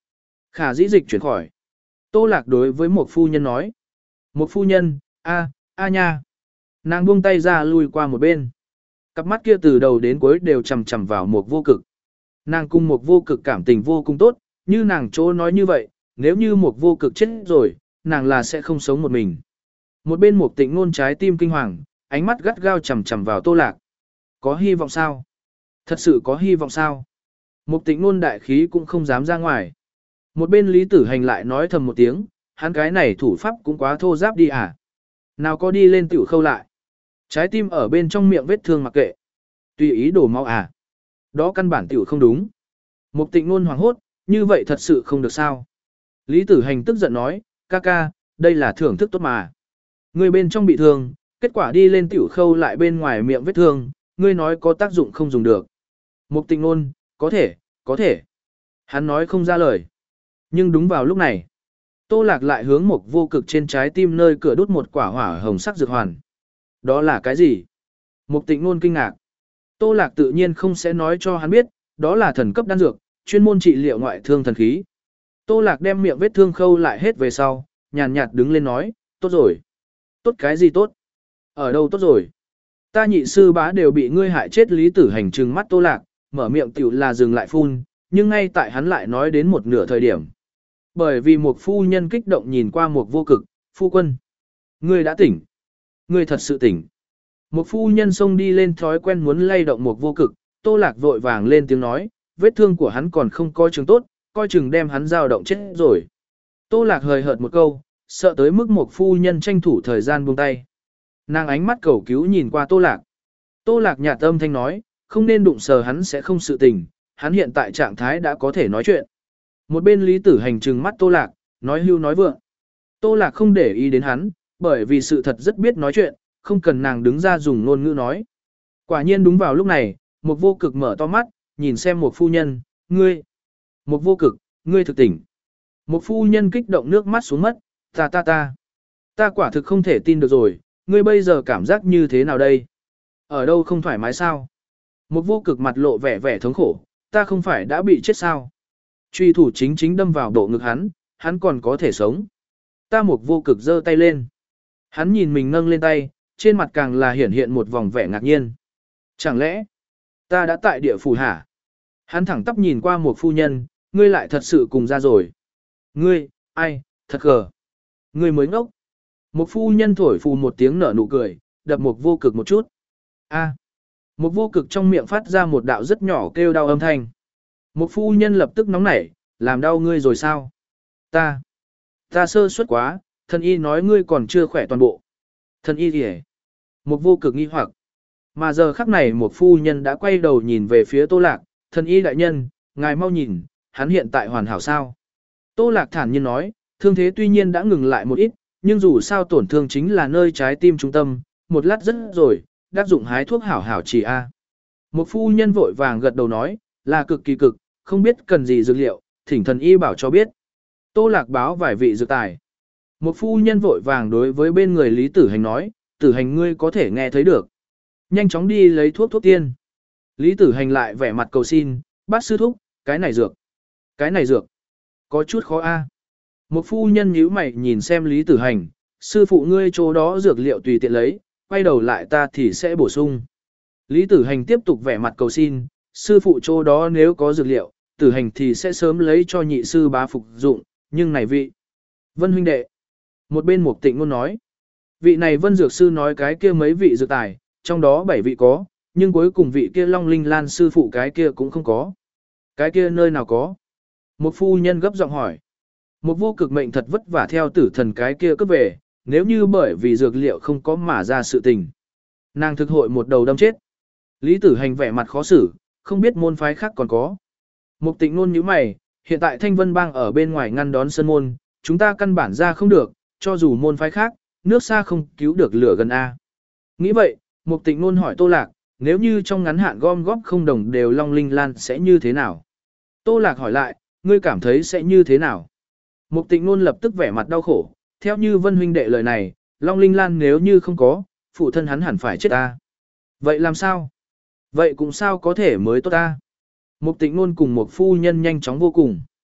Khả dĩ dịch chuyển khỏi. Tô Lạc đối với một phu nhân nói. Một phu nhân, a, a nha. Nàng buông tay ra lui qua một bên. Cặp mắt kia từ đầu đến cuối đều chằm chằm vào một vô cực. Nàng cùng một vô cực cảm tình vô cùng tốt, như nàng chỗ nói như vậy, nếu như một vô cực chết rồi, nàng là sẽ không sống một mình. Một bên một tịnh ngôn trái tim kinh hoàng, ánh mắt gắt gao chằm chằm vào Tô Lạc. Có hy vọng sao? Thật sự có hy vọng sao? Một tịnh ngôn đại khí cũng không dám ra ngoài. Một bên Lý Tử Hành lại nói thầm một tiếng, hắn cái này thủ pháp cũng quá thô giáp đi à? Nào có đi lên tiểu khâu lại. Trái tim ở bên trong miệng vết thương mặc kệ. Tùy ý đổ máu à? Đó căn bản tiểu không đúng. Một tịnh ngôn hoảng hốt, như vậy thật sự không được sao? Lý Tử Hành tức giận nói, ca ca, đây là thưởng thức tốt mà. Người bên trong bị thương, kết quả đi lên tiểu khâu lại bên ngoài miệng vết thương, ngươi nói có tác dụng không dùng được. Một tịnh ngôn, có thể, có thể. Hắn nói không ra lời. Nhưng đúng vào lúc này, Tô Lạc lại hướng một vô cực trên trái tim nơi cửa đút một quả hỏa hồng sắc dược hoàn. Đó là cái gì? Một tịnh ngôn kinh ngạc. Tô Lạc tự nhiên không sẽ nói cho hắn biết, đó là thần cấp đan dược, chuyên môn trị liệu ngoại thương thần khí. Tô Lạc đem miệng vết thương khâu lại hết về sau, nhàn nhạt đứng lên nói, tốt rồi. Tốt cái gì tốt? Ở đâu tốt rồi? Ta nhị sư bá đều bị ngươi hại chết. Lý Tử Hành trừng mắt Tô Lạc, mở miệng tiểu là dừng lại phun, nhưng ngay tại hắn lại nói đến một nửa thời điểm. Bởi vì một phu nhân kích động nhìn qua một vô cực, phu quân. Ngươi đã tỉnh. Ngươi thật sự tỉnh. Một phu nhân xông đi lên thói quen muốn lay động một vô cực, Tô Lạc vội vàng lên tiếng nói, vết thương của hắn còn không coi chừng tốt, coi chừng đem hắn dao động chết rồi. Tô Lạc hời hợt một câu, sợ tới mức một phu nhân tranh thủ thời gian buông tay. Nàng ánh mắt cầu cứu nhìn qua Tô Lạc. Tô Lạc nhạt âm thanh nói, không nên đụng sờ hắn sẽ không sự tình, hắn hiện tại trạng thái đã có thể nói chuyện. Một bên Lý Tử Hành trừng mắt Tô Lạc, nói hưu nói vượng. Tô Lạc không để ý đến hắn, bởi vì sự thật rất biết nói chuyện, không cần nàng đứng ra dùng ngôn ngữ nói. Quả nhiên đúng vào lúc này, một vô cực mở to mắt, nhìn xem một phu nhân, ngươi. Một vô cực, ngươi thực tỉnh. Một phu nhân kích động nước mắt xuống mất, ta ta ta. Ta quả thực không thể tin được rồi, ngươi bây giờ cảm giác như thế nào đây? Ở đâu không thoải mái sao? Một vô cực mặt lộ vẻ vẻ thống khổ, ta không phải đã bị chết sao? Truy thủ chính chính đâm vào độ ngực hắn, hắn còn có thể sống. Ta một vô cực giơ tay lên. Hắn nhìn mình nâng lên tay, trên mặt càng là hiển hiện một vòng vẻ ngạc nhiên. Chẳng lẽ, ta đã tại địa phủ hả? Hắn thẳng tắp nhìn qua một phu nhân, ngươi lại thật sự cùng ra rồi. Ngươi, ai, thật gờ. Ngươi mới ngốc. Một phu nhân thổi phù một tiếng nở nụ cười, đập một vô cực một chút. A. Một vô cực trong miệng phát ra một đạo rất nhỏ kêu đau âm thanh. Một phu nhân lập tức nóng nảy, làm đau ngươi rồi sao? Ta. Ta sơ suất quá, thần y nói ngươi còn chưa khỏe toàn bộ. Thần y gì hết? Một vô cực nghi hoặc. Mà giờ khắc này một phu nhân đã quay đầu nhìn về phía Tô Lạc, thần y đại nhân, ngài mau nhìn, hắn hiện tại hoàn hảo sao? Tô Lạc thản nhiên nói, thương thế tuy nhiên đã ngừng lại một ít, nhưng dù sao tổn thương chính là nơi trái tim trung tâm, một lát rất rồi, đáp dụng hái thuốc hảo hảo chỉ a. Một phu nhân vội vàng gật đầu nói, là cực kỳ cực, không biết cần gì dược liệu, thỉnh thần y bảo cho biết. Tô Lạc báo vài vị dược tài. Một phu nhân vội vàng đối với bên người Lý Tử Hành nói, Tử Hành ngươi có thể nghe thấy được. Nhanh chóng đi lấy thuốc thuốc tiên. Lý Tử Hành lại vẻ mặt cầu xin, bác sư thúc, cái này dược. Cái này dược. Có chút khó a. Một phu nhân nhíu mày nhìn xem Lý Tử Hành, sư phụ ngươi chỗ đó dược liệu tùy tiện lấy, quay đầu lại ta thì sẽ bổ sung. Lý Tử Hành tiếp tục vẻ mặt cầu xin, sư phụ chỗ đó nếu có dược liệu, Tử Hành thì sẽ sớm lấy cho nhị sư bá phục dụng, nhưng này vị. Vân huynh đệ. Một bên Mục Tịnh Ngôn nói, vị này Vân dược sư nói cái kia mấy vị dược tài, trong đó bảy vị có, nhưng cuối cùng vị kia Long Linh Lan sư phụ cái kia cũng không có. Cái kia nơi nào có? Một phu nhân gấp giọng hỏi. Một vô cực mệnh thật vất vả theo tử thần cái kia cướp về, nếu như bởi vì dược liệu không có mà ra sự tình. Nàng thực hội một đầu đâm chết. Lý Tử Hành vẻ mặt khó xử, không biết môn phái khác còn có. Mục Tịnh Nôn nhíu mày, hiện tại Thanh Vân Bang ở bên ngoài ngăn đón sơn môn, chúng ta căn bản ra không được, cho dù môn phái khác, nước xa không cứu được lửa gần A. Nghĩ vậy, Mục Tịnh Nôn hỏi Tô Lạc, nếu như trong ngắn hạn gom góp không đồng đều Long Linh Lan sẽ như thế nào? Tô Lạc hỏi lại, ngươi cảm thấy sẽ như thế nào? Mục Tịnh Nôn lập tức vẻ mặt đau khổ, theo như Vân huynh đệ lời này, Long Linh Lan nếu như không có, phụ thân hắn hẳn phải chết ta. Vậy làm sao? Vậy cũng sao có thể mới tốt ta? Mục Tịnh Nôn cùng một phu nhân nhanh chóng vô cùng.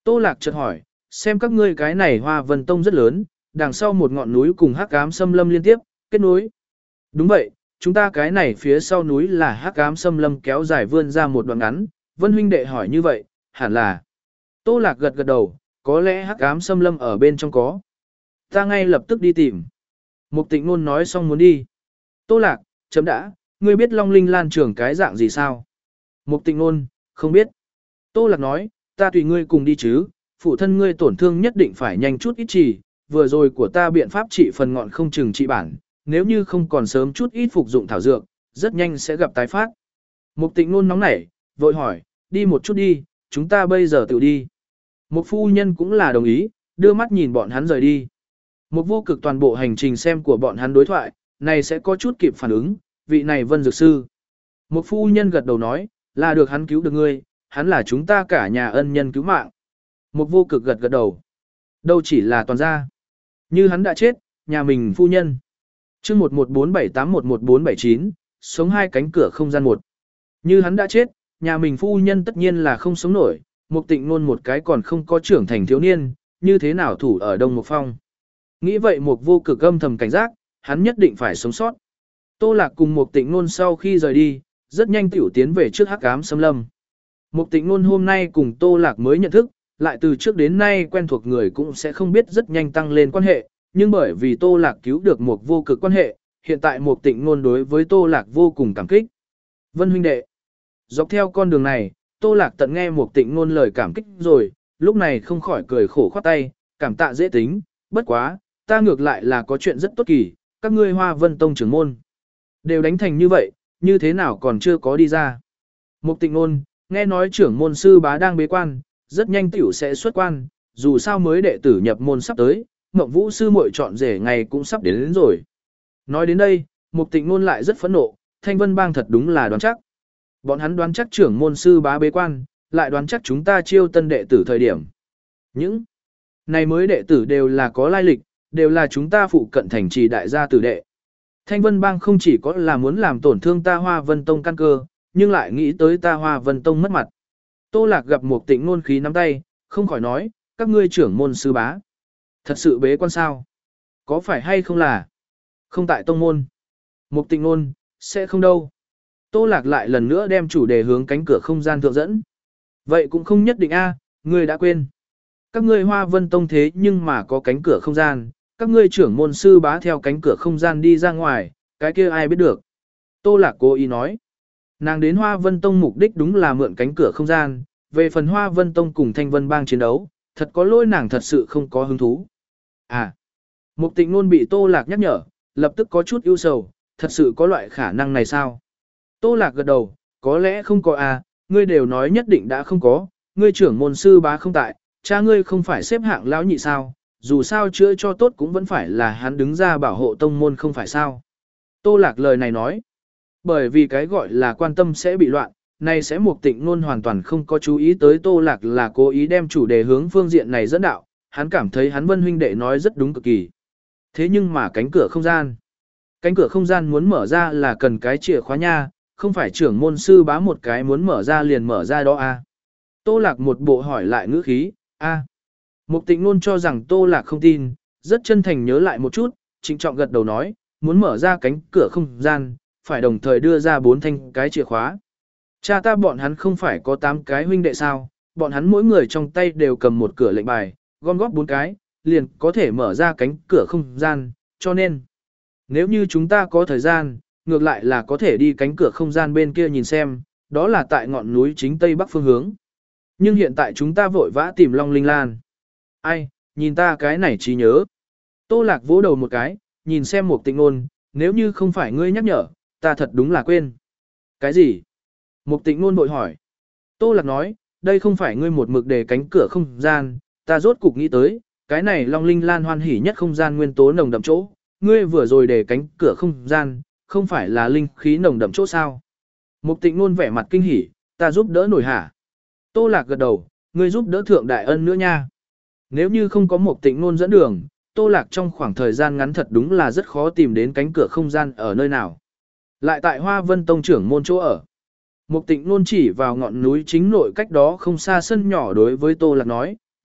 Tô Lạc chợt hỏi, xem các ngươi cái này Hoa Vân Tông rất lớn, đằng sau một ngọn núi cùng hắc ám xâm lâm liên tiếp, kết nối. Đúng vậy, chúng ta cái này phía sau núi là hắc ám xâm lâm kéo dài vươn ra một đoạn ngắn, Vân huynh đệ hỏi như vậy, hẳn là. Tô Lạc gật gật đầu, có lẽ hắc ám xâm lâm ở bên trong có. Ta ngay lập tức đi tìm. Mục Tịnh Nôn nói xong muốn đi. Tô Lạc, chấm đã, ngươi biết Long Linh Lan trưởng cái dạng gì sao? Mục Tịnh Nôn, không biết. Tô Lạc nói, ta tùy ngươi cùng đi chứ, phụ thân ngươi tổn thương nhất định phải nhanh chút ít trì, vừa rồi của ta biện pháp trị phần ngọn không chừng trị bản, nếu như không còn sớm chút ít phục dụng thảo dược, rất nhanh sẽ gặp tái phát. Mục Tịnh Nôn nóng nảy, vội hỏi, đi một chút đi, chúng ta bây giờ tự đi. Mục phu nhân cũng là đồng ý, đưa mắt nhìn bọn hắn rời đi. Mục vô cực toàn bộ hành trình xem của bọn hắn đối thoại, này sẽ có chút kịp phản ứng, vị này Vân Dược Sư. Mục phu nhân gật đầu nói, là được hắn cứu được ngươi, hắn là chúng ta cả nhà ân nhân cứu mạng. Mục vô cực gật gật đầu. Đâu chỉ là toàn gia. Như hắn đã chết, nhà mình phu nhân. chương một một bốn bảy tám một một bốn bảy chín, sống hai cánh cửa không gian một. Như hắn đã chết, nhà mình phu nhân tất nhiên là không sống nổi, Mục Tịnh Nôn một cái còn không có trưởng thành thiếu niên, như thế nào thủ ở Đông Mục Phong. Nghĩ vậy Mục vô cực âm thầm cảnh giác, hắn nhất định phải sống sót. Tô Lạc cùng Mục Tịnh Nôn sau khi rời đi, rất nhanh tiểu tiến về trước hắc ám xâm lâm. Mục Tịnh Nôn hôm nay cùng Tô Lạc mới nhận thức, lại từ trước đến nay quen thuộc người cũng sẽ không biết rất nhanh tăng lên quan hệ, nhưng bởi vì Tô Lạc cứu được Mục vô cực quan hệ, hiện tại Mục Tịnh Nôn đối với Tô Lạc vô cùng cảm kích. Vân huynh đệ, dọc theo con đường này, Tô Lạc tận nghe Mục Tịnh Nôn lời cảm kích rồi, lúc này không khỏi cười khổ khoát tay, cảm tạ dễ tính, bất quá, ta ngược lại là có chuyện rất tốt kỳ, các ngươi Hoa Vân Tông trưởng môn. Đều đánh thành như vậy, như thế nào còn chưa có đi ra. Mục Tịnh Nôn, nghe nói trưởng môn sư bá đang bế quan, rất nhanh tiểu sẽ xuất quan, dù sao mới đệ tử nhập môn sắp tới, Mộng Vũ sư muội chọn rể ngày cũng sắp đến, đến rồi. Nói đến đây, Mục Tịnh Nôn lại rất phẫn nộ, Thanh Vân Bang thật đúng là đoán chắc. Bọn hắn đoán chắc trưởng môn sư bá bế quan, lại đoán chắc chúng ta chiêu tân đệ tử thời điểm. Những này mới đệ tử đều là có lai lịch, đều là chúng ta phụ cận thành trì đại gia tử đệ. Thanh Vân Bang không chỉ có là muốn làm tổn thương ta Hoa Vân Tông căn cơ, nhưng lại nghĩ tới ta Hoa Vân Tông mất mặt. Tô Lạc gặp Mục Tịnh Nôn khí nắm tay, không khỏi nói, các ngươi trưởng môn sư bá. Thật sự bế quan sao? Có phải hay không là? Không tại tông môn. Mục Tịnh Nôn, sẽ không đâu. Tô Lạc lại lần nữa đem chủ đề hướng cánh cửa không gian thượng dẫn. Vậy cũng không nhất định a, ngươi đã quên. Các ngươi Hoa Vân Tông thế nhưng mà có cánh cửa không gian, các ngươi trưởng môn sư bá theo cánh cửa không gian đi ra ngoài, cái kia ai biết được. Tô Lạc cố ý nói. Nàng đến Hoa Vân Tông mục đích đúng là mượn cánh cửa không gian, về phần Hoa Vân Tông cùng Thanh Vân Bang chiến đấu, thật có lỗi nàng thật sự không có hứng thú. À, Mục Tịnh Nôn bị Tô Lạc nhắc nhở, lập tức có chút ưu sầu, thật sự có loại khả năng này sao? Tô Lạc gật đầu, có lẽ không có à, ngươi đều nói nhất định đã không có, ngươi trưởng môn sư bá không tại, cha ngươi không phải xếp hạng lão nhị sao, dù sao chữa cho tốt cũng vẫn phải là hắn đứng ra bảo hộ tông môn không phải sao. Tô Lạc lời này nói, bởi vì cái gọi là quan tâm sẽ bị loạn, này sẽ Mục Tịnh Nôn hoàn toàn không có chú ý tới Tô Lạc là cố ý đem chủ đề hướng phương diện này dẫn đạo, hắn cảm thấy hắn Vân huynh đệ nói rất đúng cực kỳ. Thế nhưng mà cánh cửa không gian, cánh cửa không gian muốn mở ra là cần cái chìa khóa nha, không phải trưởng môn sư bá một cái muốn mở ra liền mở ra đó à. Tô Lạc một bộ hỏi lại ngữ khí, a. À. Mục Tịnh Nôn cho rằng Tô Lạc không tin, rất chân thành nhớ lại một chút, trịnh trọng gật đầu nói, muốn mở ra cánh cửa không gian, phải đồng thời đưa ra bốn thanh cái chìa khóa. Cha ta bọn hắn không phải có tám cái huynh đệ sao, bọn hắn mỗi người trong tay đều cầm một cửa lệnh bài, gom góp bốn cái, liền có thể mở ra cánh cửa không gian, cho nên, nếu như chúng ta có thời gian, ngược lại là có thể đi cánh cửa không gian bên kia nhìn xem, đó là tại ngọn núi chính tây bắc phương hướng. Nhưng hiện tại chúng ta vội vã tìm Long Linh Lan. Ai, nhìn ta cái này trí nhớ. Tô Lạc vỗ đầu một cái, nhìn xem Mục Tịnh Nôn, nếu như không phải ngươi nhắc nhở, ta thật đúng là quên. Cái gì? Mục Tịnh Nôn bội hỏi. Tô Lạc nói, đây không phải ngươi một mực để cánh cửa không gian, ta rốt cục nghĩ tới, cái này Long Linh Lan hoan hỉ nhất không gian nguyên tố nồng đậm chỗ, ngươi vừa rồi để cánh cửa không gian, không phải là linh khí nồng đậm chỗ sao? Mục Tịnh Nôn vẻ mặt kinh hỉ, ta giúp đỡ nổi hả? Tô Lạc gật đầu, ngươi giúp đỡ thượng đại ân nữa nha. Nếu như không có Mục Tịnh Nôn dẫn đường, Tô Lạc trong khoảng thời gian ngắn thật đúng là rất khó tìm đến cánh cửa không gian ở nơi nào. Lại tại Hoa Vân Tông trưởng môn chỗ ở. Mục Tịnh Nôn chỉ vào ngọn núi chính nội cách đó không xa sân nhỏ đối với Tô Lạc nói,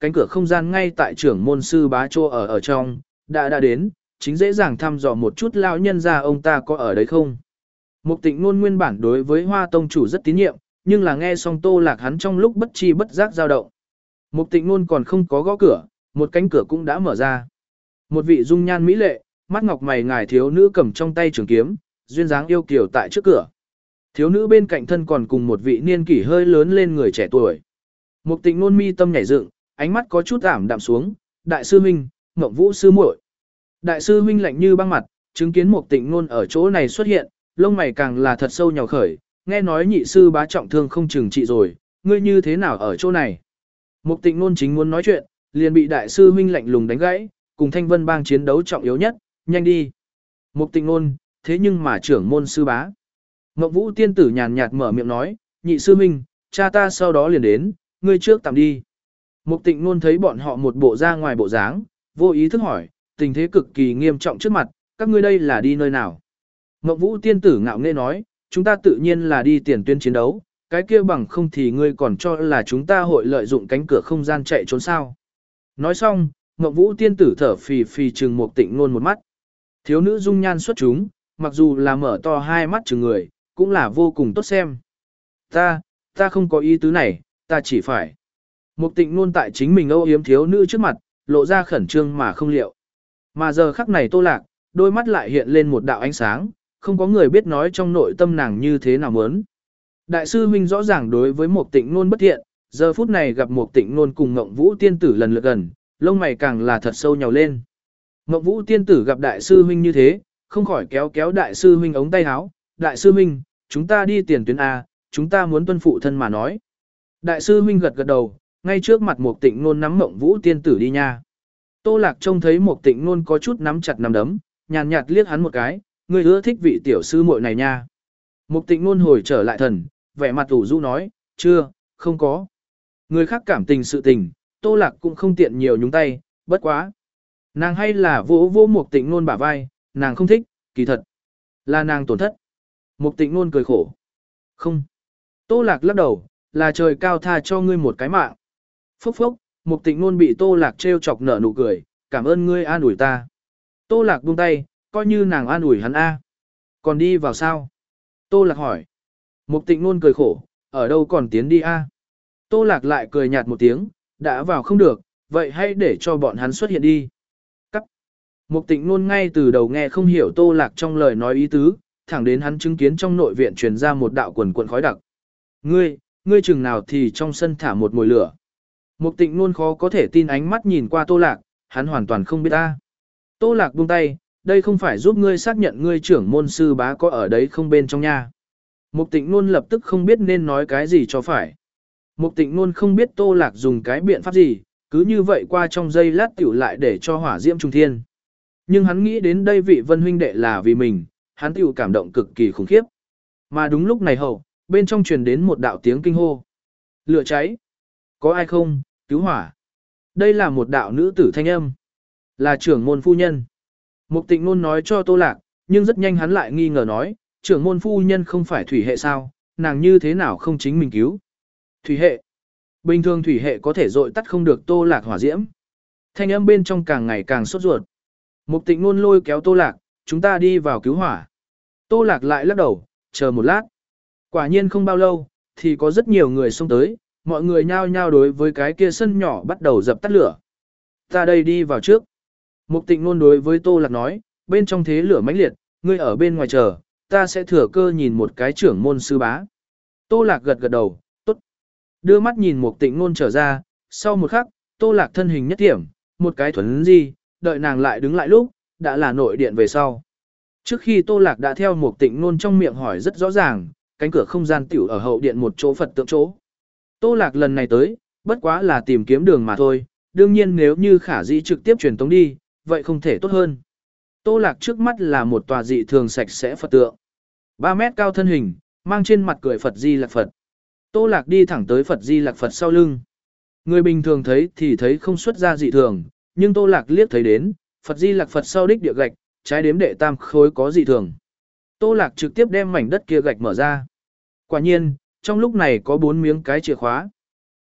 cánh cửa không gian ngay tại trưởng môn sư bá trô ở ở trong, đã đã đến, chính dễ dàng thăm dò một chút lão nhân ra ông ta có ở đấy không. Mục Tịnh Nôn nguyên bản đối với Hoa tông chủ rất tín nhiệm, nhưng là nghe xong Tô Lạc hắn trong lúc bất chi bất giác dao động. Mục Tịnh Nôn còn không có gõ cửa, một cánh cửa cũng đã mở ra. Một vị dung nhan mỹ lệ, mắt ngọc mày ngài thiếu nữ cầm trong tay trường kiếm, duyên dáng yêu kiều tại trước cửa. Thiếu nữ bên cạnh thân còn cùng một vị niên kỷ hơi lớn lên người trẻ tuổi. Mục Tịnh Nôn mi tâm nhảy dựng, ánh mắt có chút ảm đạm xuống, "Đại sư huynh, Ngộng Vũ sư muội." Đại sư huynh lạnh như băng mặt, chứng kiến Mục Tịnh Nôn ở chỗ này xuất hiện, lông mày càng là thật sâu nhào khởi, "Nghe nói nhị sư bá trọng thương không chừng trị rồi, ngươi như thế nào ở chỗ này?" Mục Tịnh Nôn chính muốn nói chuyện, liền bị đại sư huynh lạnh lùng đánh gãy, "Cùng Thanh Vân bang chiến đấu trọng yếu nhất, nhanh đi." Mục Tịnh Nôn, "Thế nhưng mà trưởng môn sư bá." Ngộng Vũ tiên tử nhàn nhạt mở miệng nói, "Nhị sư huynh, cha ta sau đó liền đến, ngươi trước tạm đi." Mục Tịnh Nôn thấy bọn họ một bộ ra ngoài bộ dáng, vô ý thức hỏi, tình thế cực kỳ nghiêm trọng trước mặt, "Các ngươi đây là đi nơi nào?" Ngộng Vũ tiên tử ngạo nghễ nói, "Chúng ta tự nhiên là đi tiền tuyến chiến đấu, cái kia bằng không thì ngươi còn cho là chúng ta hội lợi dụng cánh cửa không gian chạy trốn sao?" Nói xong, Ngộng Vũ tiên tử thở phì phì trừng Mục Tịnh Nôn một mắt. Thiếu nữ dung nhan xuất chúng, mặc dù là mở to hai mắt trừng người, cũng là vô cùng tốt xem. Ta, ta không có ý tứ này, ta chỉ phải. Mục Tịnh Nôn tại chính mình âu yếm thiếu nữ trước mặt, lộ ra khẩn trương mà không liệu. Mà giờ khắc này Tô Lạc, đôi mắt lại hiện lên một đạo ánh sáng, không có người biết nói trong nội tâm nàng như thế nào muốn. Đại sư huynh rõ ràng đối với Mục Tịnh Nôn bất thiện, giờ phút này gặp Mục Tịnh Nôn cùng Ngộng Vũ tiên tử lần lượt gần, lông mày càng là thật sâu nhào lên. Ngộng Vũ tiên tử gặp đại sư huynh như thế, không khỏi kéo kéo đại sư huynh ống tay áo, "Đại sư huynh, chúng ta đi tiền tuyến A, chúng ta muốn tuân phụ thân mà nói." Đại sư huynh gật gật đầu, ngay trước mặt Mục Tịnh Nôn nắm Ngộng Vũ tiên tử đi nha. Tô Lạc trông thấy Mục Tịnh Nôn có chút nắm chặt nắm đấm, nhàn nhạt liếc hắn một cái, "Ngươi ưa thích vị tiểu sư muội này nha." Mục Tịnh Nôn hồi trở lại thần, vẻ mặt ủ rũ nói, "Chưa, không có." Người khác cảm tình sự tình, Tô Lạc cũng không tiện nhiều nhúng tay, bất quá. Nàng hay là vỗ vỗ Mục Tịnh Nôn bả vai, nàng không thích, kỳ thật là nàng tổn thất. Mục Tịnh Nôn cười khổ. "Không." Tô Lạc lắc đầu, "Là trời cao tha cho ngươi một cái mạng." Phốc phốc, Mục Tịnh Nôn bị Tô Lạc trêu chọc nở nụ cười, "Cảm ơn ngươi an ủi ta." Tô Lạc buông tay, coi như nàng an ủi hắn a. "Còn đi vào sao?" Tô Lạc hỏi. Mục Tịnh Nôn cười khổ, "Ở đâu còn tiến đi a?" Tô Lạc lại cười nhạt một tiếng, "Đã vào không được, vậy hãy để cho bọn hắn xuất hiện đi." Cắt. Mục Tịnh Nôn ngay từ đầu nghe không hiểu Tô Lạc trong lời nói ý tứ, thẳng đến hắn chứng kiến trong nội viện truyền ra một đạo quần quần khói đặc. "Ngươi, ngươi chừng nào thì trong sân thả một mồi lửa." Mục Tịnh Nôn khó có thể tin ánh mắt nhìn qua Tô Lạc, hắn hoàn toàn không biết ta. Tô Lạc buông tay, "Đây không phải giúp ngươi xác nhận ngươi trưởng môn sư bá có ở đấy không bên trong nha." Mục Tịnh Nôn lập tức không biết nên nói cái gì cho phải. Mục Tịnh Nôn không biết Tô Lạc dùng cái biện pháp gì, cứ như vậy qua trong giây lát tiểu lại để cho hỏa diễm trung thiên. Nhưng hắn nghĩ đến đây vị Vân huynh đệ là vì mình, hắn tiểu cảm động cực kỳ khủng khiếp. Mà đúng lúc này hậu, bên trong truyền đến một đạo tiếng kinh hô. "Lửa cháy! Có ai không? Cứu hỏa!" Đây là một đạo nữ tử thanh âm. Là trưởng môn phu nhân. Mục Tịnh Nôn nói cho Tô Lạc, nhưng rất nhanh hắn lại nghi ngờ nói, trưởng môn phu nhân không phải thủy hệ sao, nàng như thế nào không chính mình cứu. Thủy hệ. Bình thường thủy hệ có thể dội tắt không được Tô Lạc hỏa diễm. Thanh âm bên trong càng ngày càng sốt ruột. Mục Tịnh Nôn lôi kéo Tô Lạc, "Chúng ta đi vào cứu hỏa." Tô Lạc lại lắc đầu, "Chờ một lát." Quả nhiên không bao lâu, thì có rất nhiều người xông tới, mọi người nhao nhao đối với cái kia sân nhỏ bắt đầu dập tắt lửa. "Ta đây đi vào trước." Mục Tịnh Nôn đối với Tô Lạc nói, "Bên trong thế lửa mãnh liệt, ngươi ở bên ngoài chờ, ta sẽ thừa cơ nhìn một cái trưởng môn sư bá." Tô Lạc gật gật đầu, "Tốt." Đưa mắt nhìn Mục Tịnh Nôn trở ra, sau một khắc, Tô Lạc thân hình nhất điểm, một cái thuấn di, đợi nàng lại đứng lại lúc, đã là nội điện về sau. Trước khi Tô Lạc đã theo Mục Tịnh Nôn trong miệng hỏi rất rõ ràng, cánh cửa không gian tiểu ở hậu điện một chỗ Phật tượng chỗ. Tô Lạc lần này tới, bất quá là tìm kiếm đường mà thôi, đương nhiên nếu như khả dĩ trực tiếp truyền tống đi, vậy không thể tốt hơn. Tô Lạc trước mắt là một tòa dị thường sạch sẽ Phật tượng. ba mét cao thân hình, mang trên mặt cười Phật Di Lặc Phật. Tô Lạc đi thẳng tới Phật Di Lặc Phật sau lưng. Người bình thường thấy thì thấy không xuất ra dị thường, nhưng Tô Lạc liếc thấy đến, Phật Di Lặc Phật sau đích địa gạch, trái đếm đệ tam khối có dị thường. Tô Lạc trực tiếp đem mảnh đất kia gạch mở ra. Quả nhiên, trong lúc này có bốn miếng cái chìa khóa.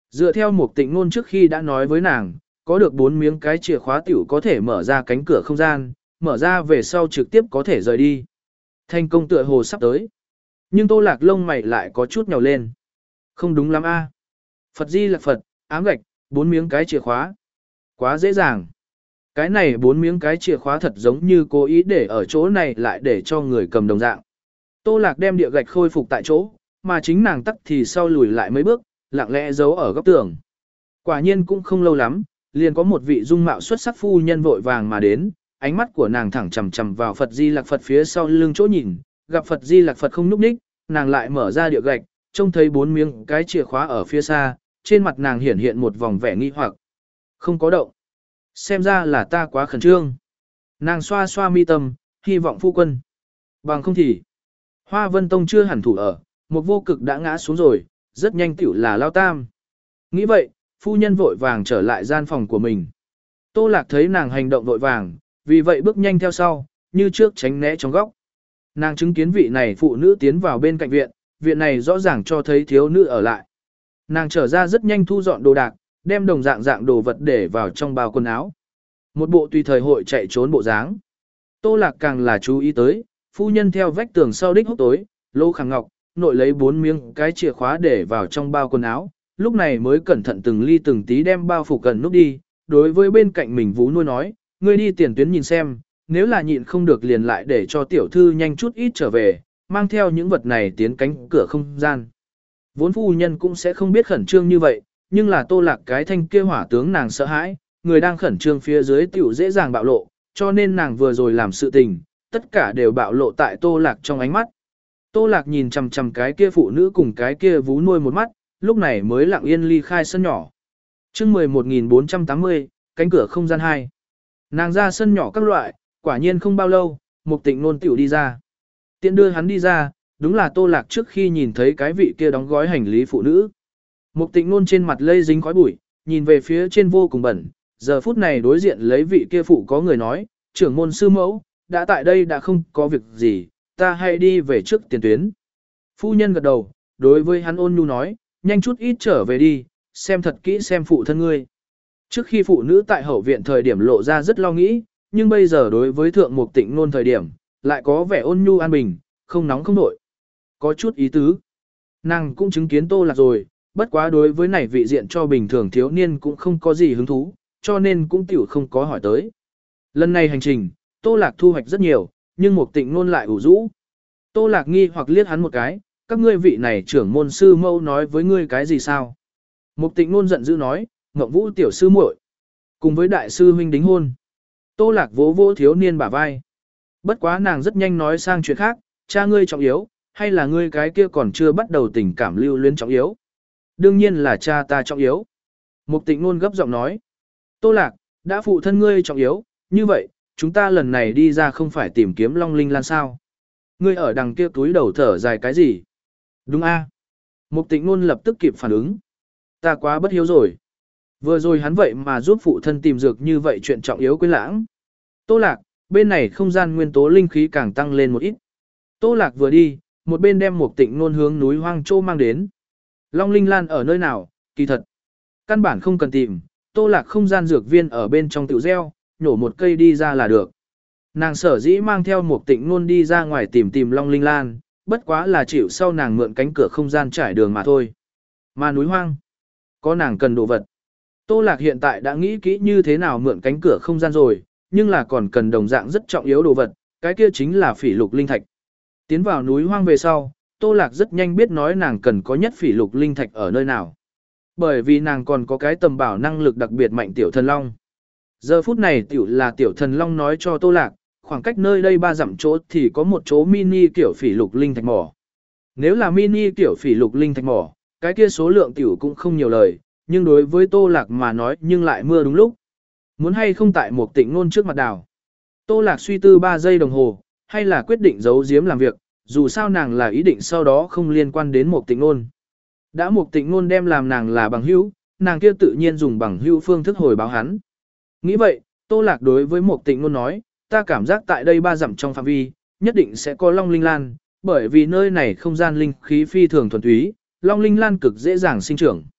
Dựa theo một tịnh ngôn trước khi đã nói với nàng, có được bốn miếng cái chìa khóa tiểu có thể mở ra cánh cửa không gian, mở ra về sau trực tiếp có thể rời đi. Thành công tựa hồ sắp tới. Nhưng Tô Lạc lông mày lại có chút nhào lên. Không đúng lắm a. Phật Di Lặc Phật, ám gạch, bốn miếng cái chìa khóa. Quá dễ dàng. Cái này bốn miếng cái chìa khóa thật giống như cố ý để ở chỗ này lại để cho người cầm đồng dạng. Tô Lạc đem địa gạch khôi phục tại chỗ, mà chính nàng tắc thì sau lùi lại mấy bước, lặng lẽ giấu ở góc tường. Quả nhiên cũng không lâu lắm, liền có một vị dung mạo xuất sắc phu nhân vội vàng mà đến, ánh mắt của nàng thẳng chằm chằm vào Phật Di Lặc Phật phía sau lưng chỗ nhìn, gặp Phật Di Lặc Phật không nhúc nhích, nàng lại mở ra địa gạch, trông thấy bốn miếng cái chìa khóa ở phía xa, trên mặt nàng hiển hiện một vòng vẻ nghi hoặc. Không có động. Xem ra là ta quá khẩn trương. Nàng xoa xoa mi tâm, hy vọng phu quân. Bằng không thì, Hoa Vân Tông chưa hẳn thủ ở, một vô cực đã ngã xuống rồi, rất nhanh tiểu là lao tam. Nghĩ vậy, phu nhân vội vàng trở lại gian phòng của mình. Tô Lạc thấy nàng hành động vội vàng, vì vậy bước nhanh theo sau, như trước tránh né trong góc. Nàng chứng kiến vị này phụ nữ tiến vào bên cạnh viện, viện này rõ ràng cho thấy thiếu nữ ở lại. Nàng trở ra rất nhanh thu dọn đồ đạc, đem đồng dạng dạng đồ vật để vào trong bao quần áo. Một bộ tùy thời hội chạy trốn bộ dáng. Tô Lạc càng là chú ý tới, phu nhân theo vách tường sau đích hốc tối, Lô Khang Ngọc, nội lấy bốn miếng cái chìa khóa để vào trong bao quần áo, lúc này mới cẩn thận từng ly từng tí đem bao phủ cần núp đi, đối với bên cạnh mình Vú Nuôi nói, ngươi đi tiền tuyến nhìn xem, nếu là nhịn không được liền lại để cho tiểu thư nhanh chút ít trở về, mang theo những vật này tiến cánh cửa không gian. Vốn phu nhân cũng sẽ không biết khẩn trương như vậy, nhưng là Tô Lạc cái thanh kia hỏa tướng nàng sợ hãi, người đang khẩn trương phía dưới tiểu dễ dàng bạo lộ, cho nên nàng vừa rồi làm sự tình, tất cả đều bạo lộ tại Tô Lạc trong ánh mắt. Tô Lạc nhìn chằm chằm cái kia phụ nữ cùng cái kia Vú Nuôi một mắt, lúc này mới lặng yên ly khai sân nhỏ. Chương mười một nghìn bốn trăm tám mươi, cánh cửa không gian hai. Nàng ra sân nhỏ các loại, quả nhiên không bao lâu, Mục Tịnh Nôn tiểu đi ra. Tiện đưa hắn đi ra, đúng là Tô Lạc trước khi nhìn thấy cái vị kia đóng gói hành lý phụ nữ. Mục Tịnh Nôn trên mặt lây dính khói bụi, nhìn về phía trên vô cùng bẩn, giờ phút này đối diện lấy vị kia phụ có người nói, trưởng môn sư mẫu, đã tại đây đã không có việc gì, ta hãy đi về trước tiền tuyến. Phu nhân gật đầu, đối với hắn ôn nhu nói, nhanh chút ít trở về đi, xem thật kỹ xem phụ thân ngươi. Trước khi phụ nữ tại hậu viện thời điểm lộ ra rất lo nghĩ, nhưng bây giờ đối với thượng Mục Tịnh Nôn thời điểm, lại có vẻ ôn nhu an bình, không nóng không nổi. Có chút ý tứ. Nàng cũng chứng kiến Tô Lạc rồi, bất quá đối với này vị diện cho bình thường thiếu niên cũng không có gì hứng thú, cho nên cũng tiểu không có hỏi tới. Lần này hành trình, Tô Lạc thu hoạch rất nhiều, nhưng Mục Tịnh Nôn lại ủ rũ. Tô Lạc nghi hoặc liếc hắn một cái, các ngươi vị này trưởng môn sư mâu nói với ngươi cái gì sao? Mục Tịnh Nôn giận dữ nói, Ngộng Vũ tiểu sư muội, cùng với đại sư huynh đính hôn. Tô Lạc vỗ vỗ thiếu niên bả vai. Bất quá nàng rất nhanh nói sang chuyện khác, cha ngươi trọng yếu, hay là ngươi cái kia còn chưa bắt đầu tình cảm lưu luyến trọng yếu? Đương nhiên là cha ta trọng yếu. Mục Tịnh Nôn gấp giọng nói. Tô Lạc, đã phụ thân ngươi trọng yếu, như vậy, chúng ta lần này đi ra không phải tìm kiếm Long Linh Lan sao? Ngươi ở đằng kia túi đầu thở dài cái gì? Đúng a? Mục Tịnh Nôn lập tức kịp phản ứng. Ta quá bất hiếu rồi. Vừa rồi hắn vậy mà giúp phụ thân tìm dược như vậy chuyện trọng yếu quên lãng. Tô Lạc, bên này không gian nguyên tố linh khí càng tăng lên một ít. Tô Lạc vừa đi, một bên đem Mục Tịnh Nôn hướng núi hoang châu mang đến. Long Linh Lan ở nơi nào, kỳ thật. Căn bản không cần tìm, Tô Lạc không gian dược viên ở bên trong tiểu gieo, nhổ một cây đi ra là được. Nàng sở dĩ mang theo Mục Tịnh Nôn đi ra ngoài tìm tìm Long Linh Lan, bất quá là chịu sau nàng mượn cánh cửa không gian trải đường mà thôi. Mà núi hoang, có nàng cần đồ vật. Tô Lạc hiện tại đã nghĩ kỹ như thế nào mượn cánh cửa không gian rồi, nhưng là còn cần đồng dạng rất trọng yếu đồ vật, cái kia chính là phỉ lục linh thạch. Tiến vào núi hoang về sau, Tô Lạc rất nhanh biết nói nàng cần có nhất phỉ lục linh thạch ở nơi nào. Bởi vì nàng còn có cái tầm bảo năng lực đặc biệt mạnh tiểu thần long. Giờ phút này tiểu là tiểu thần long nói cho Tô Lạc, khoảng cách nơi đây ba dặm chỗ thì có một chỗ mini kiểu phỉ lục linh thạch mỏ. Nếu là mini kiểu phỉ lục linh thạch mỏ, cái kia số lượng tiểu cũng không nhiều lời, nhưng đối với Tô Lạc mà nói nhưng lại mưa đúng lúc. Muốn hay không tại Mục Tịnh Nôn trước mặt đào. Tô Lạc suy tư ba giây đồng hồ, hay là quyết định giấu giếm làm việc, dù sao nàng là ý định sau đó không liên quan đến Mục Tịnh Nôn. Đã Mục Tịnh Nôn đem làm nàng là bằng hữu, nàng kia tự nhiên dùng bằng hữu phương thức hồi báo hắn. Nghĩ vậy, Tô Lạc đối với Mục Tịnh Nôn nói, ta cảm giác tại đây ba dặm trong phạm vi, nhất định sẽ có Long Linh Lan, bởi vì nơi này không gian linh khí phi thường thuần túy, Long Linh Lan cực dễ dàng sinh trưởng.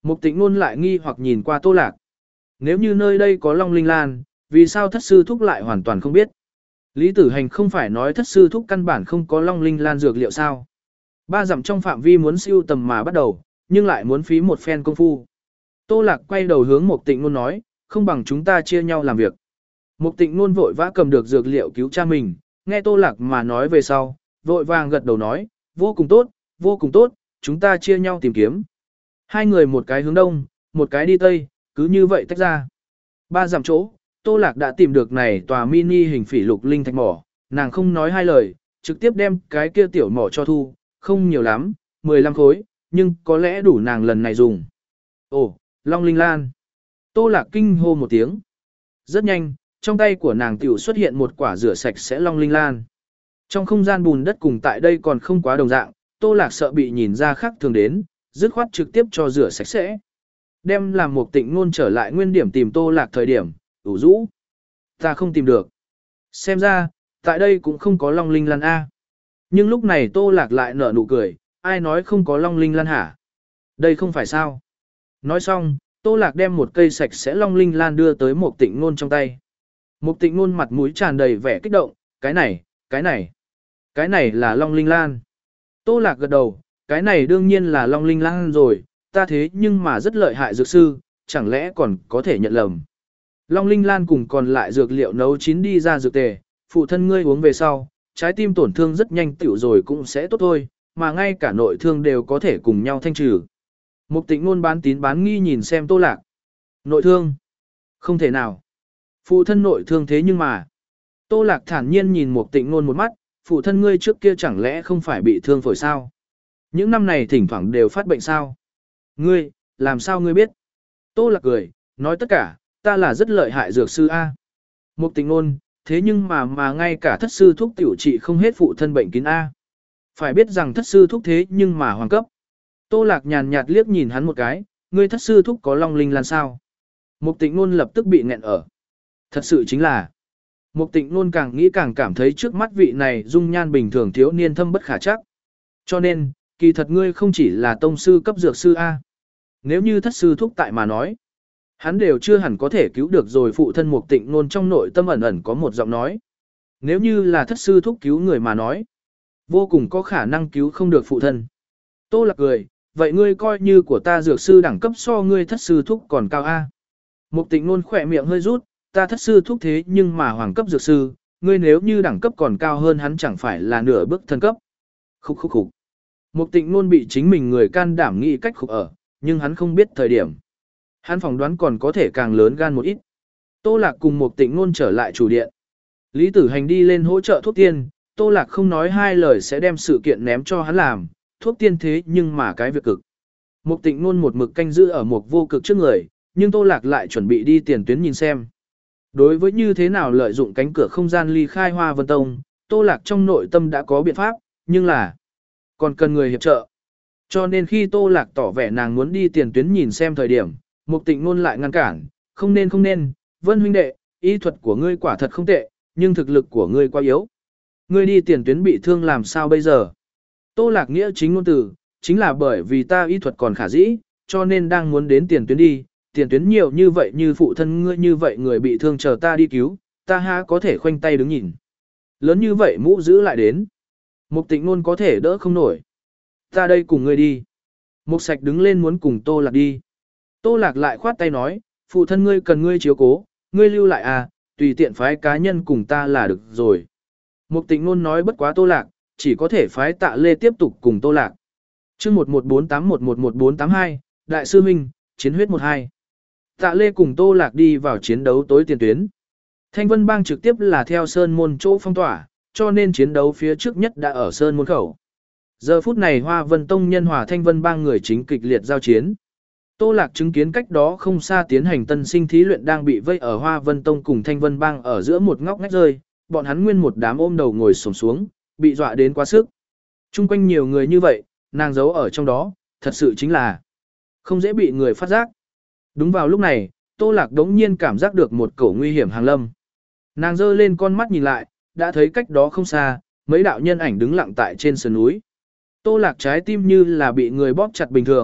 Mục Tịnh Nôn lại nghi hoặc nhìn qua Tô Lạc. Nếu như nơi đây có Long Linh Lan, vì sao thất sư thúc lại hoàn toàn không biết? Lý Tử Hành không phải nói thất sư thúc căn bản không có Long Linh Lan dược liệu sao? Ba dặm trong phạm vi muốn siêu tầm mà bắt đầu, nhưng lại muốn phí một phen công phu. Tô Lạc quay đầu hướng Mục Tịnh Nôn nói, không bằng chúng ta chia nhau làm việc. Mục Tịnh Nôn vội vã cầm được dược liệu cứu cha mình, nghe Tô Lạc mà nói về sau, vội vàng gật đầu nói, vô cùng tốt, vô cùng tốt, chúng ta chia nhau tìm kiếm. Hai người một cái hướng đông, một cái đi tây, cứ như vậy tách ra. Ba dặm chỗ, Tô Lạc đã tìm được này tòa mini hình phỉ lục linh thạch mỏ, nàng không nói hai lời, trực tiếp đem cái kia tiểu mỏ cho thu, không nhiều lắm, mười lăm khối, nhưng có lẽ đủ nàng lần này dùng. Ồ, Long Linh Lan. Tô Lạc kinh hô một tiếng. Rất nhanh, trong tay của nàng tiểu xuất hiện một quả rửa sạch sẽ Long Linh Lan. Trong không gian bùn đất cùng tại đây còn không quá đồng dạng, Tô Lạc sợ bị nhìn ra khác thường đến, dứt khoát trực tiếp cho rửa sạch sẽ. Đem làm Mục Tịnh Nôn trở lại nguyên điểm tìm Tô Lạc thời điểm, ủ rũ. Ta không tìm được. Xem ra, tại đây cũng không có Long Linh Lan A. Nhưng lúc này Tô Lạc lại nở nụ cười, ai nói không có Long Linh Lan hả? Đây không phải sao. Nói xong, Tô Lạc đem một cây sạch sẽ Long Linh Lan đưa tới Mục Tịnh Nôn trong tay. Mục Tịnh Nôn mặt mũi tràn đầy vẻ kích động, cái này, cái này, cái này là Long Linh Lan. Tô Lạc gật đầu, cái này đương nhiên là Long Linh Lan rồi, ta thế nhưng mà rất lợi hại dược sư, chẳng lẽ còn có thể nhận lầm. Long Linh Lan cùng còn lại dược liệu nấu chín đi ra dược tề, phụ thân ngươi uống về sau, trái tim tổn thương rất nhanh tiểu rồi cũng sẽ tốt thôi, mà ngay cả nội thương đều có thể cùng nhau thanh trừ. Mục Tịnh Nôn bán tín bán nghi nhìn xem Tô Lạc. Nội thương? Không thể nào. Phụ thân nội thương thế nhưng mà. Tô Lạc thản nhiên nhìn Mục Tịnh Nôn một mắt, phụ thân ngươi trước kia chẳng lẽ không phải bị thương phổi sao? Những năm này thỉnh thoảng đều phát bệnh sao? Ngươi, làm sao ngươi biết? Tô Lạc cười, nói tất cả, ta là rất lợi hại dược sư A. Mục Tịnh Nôn, thế nhưng mà mà ngay cả thất sư thuốc tiểu trị không hết phụ thân bệnh kín A. Phải biết rằng thất sư thuốc thế nhưng mà hoàng cấp. Tô Lạc nhàn nhạt liếc nhìn hắn một cái, ngươi thất sư thuốc có Long Linh Lan sao? Mục Tịnh Nôn lập tức bị nghẹn ở. Thật sự chính là. Mục Tịnh Nôn càng nghĩ càng cảm thấy trước mắt vị này dung nhan bình thường thiếu niên thâm bất khả chắc. Cho nên, kỳ thật ngươi không chỉ là tông sư cấp dược sư A. Nếu như thất sư thúc tại mà nói, hắn đều chưa hẳn có thể cứu được rồi. Phụ thân Mục Tịnh Nôn trong nội tâm ẩn ẩn có một giọng nói. Nếu như là thất sư thúc cứu người mà nói, vô cùng có khả năng cứu không được phụ thân. Tô Lạc cười, vậy ngươi coi như của ta dược sư đẳng cấp so ngươi thất sư thúc còn cao A. Mục Tịnh Nôn khỏe miệng hơi rút, ta thất sư thúc thế nhưng mà hoàng cấp dược sư, ngươi nếu như đẳng cấp còn cao hơn hắn chẳng phải là nửa bước thân cấp. Khúc khúc khúc. Mục Tịnh Nôn bị chính mình người can đảm nghĩ cách khúc ở, nhưng hắn không biết thời điểm. Hắn phỏng đoán còn có thể càng lớn gan một ít. Tô Lạc cùng Mục Tịnh Nôn trở lại chủ điện. Lý Tử Hành đi lên hỗ trợ thuốc tiên, Tô Lạc không nói hai lời sẽ đem sự kiện ném cho hắn làm, thuốc tiên thế nhưng mà cái việc cực. Mục Tịnh Nôn một mực canh giữ ở một vô cực trước người, nhưng Tô Lạc lại chuẩn bị đi tiền tuyến nhìn xem. Đối với như thế nào lợi dụng cánh cửa không gian ly khai Hoa Vân Tông, Tô Lạc trong nội tâm đã có biện pháp, nhưng là còn cần người hiệp trợ. Cho nên khi Tô Lạc tỏ vẻ nàng muốn đi tiền tuyến nhìn xem thời điểm, Mục Tịnh Nôn lại ngăn cản, không nên không nên, Vân huynh đệ, y thuật của ngươi quả thật không tệ, nhưng thực lực của ngươi quá yếu. Ngươi đi tiền tuyến bị thương làm sao bây giờ? Tô Lạc nghĩa chính ngôn từ, chính là bởi vì ta y thuật còn khả dĩ, cho nên đang muốn đến tiền tuyến đi, tiền tuyến nhiều như vậy như phụ thân ngươi như vậy người bị thương chờ ta đi cứu, ta ha có thể khoanh tay đứng nhìn. Lớn như vậy mũ giữ lại đến. Mục Tịnh Nôn có thể đỡ không nổi. Ta đây cùng ngươi đi. Mục Sạch đứng lên muốn cùng Tô Lạc đi. Tô Lạc lại khoát tay nói, phụ thân ngươi cần ngươi chiếu cố, ngươi lưu lại à, tùy tiện phái cá nhân cùng ta là được rồi. Mục Tịnh Nôn nói bất quá Tô Lạc, chỉ có thể phái Tạ Lê tiếp tục cùng Tô Lạc. Chương một một bốn tám một một một bốn tám hai, Đại sư huynh, chiến huyết một hai. Tạ Lê cùng Tô Lạc đi vào chiến đấu tối tiền tuyến. Thanh Vân Bang trực tiếp là theo Sơn Môn chỗ phong tỏa, cho nên chiến đấu phía trước nhất đã ở Sơn Môn khẩu. Giờ phút này Hoa Vân Tông nhân hòa Thanh Vân Bang người chính kịch liệt giao chiến. Tô Lạc chứng kiến cách đó không xa tiến hành tân sinh thí luyện đang bị vây ở Hoa Vân Tông cùng Thanh Vân Bang ở giữa một ngóc ngách rơi, bọn hắn nguyên một đám ôm đầu ngồi xổm xuống, bị dọa đến quá sức. Trung quanh nhiều người như vậy, nàng giấu ở trong đó, thật sự chính là không dễ bị người phát giác. Đúng vào lúc này, Tô Lạc đống nhiên cảm giác được một cổ nguy hiểm hàng lâm. Nàng giơ lên con mắt nhìn lại, đã thấy cách đó không xa, mấy đạo nhân ảnh đứng lặng tại trên sườn núi. Tô Lạc trái tim như là bị người bóp chặt bình thường,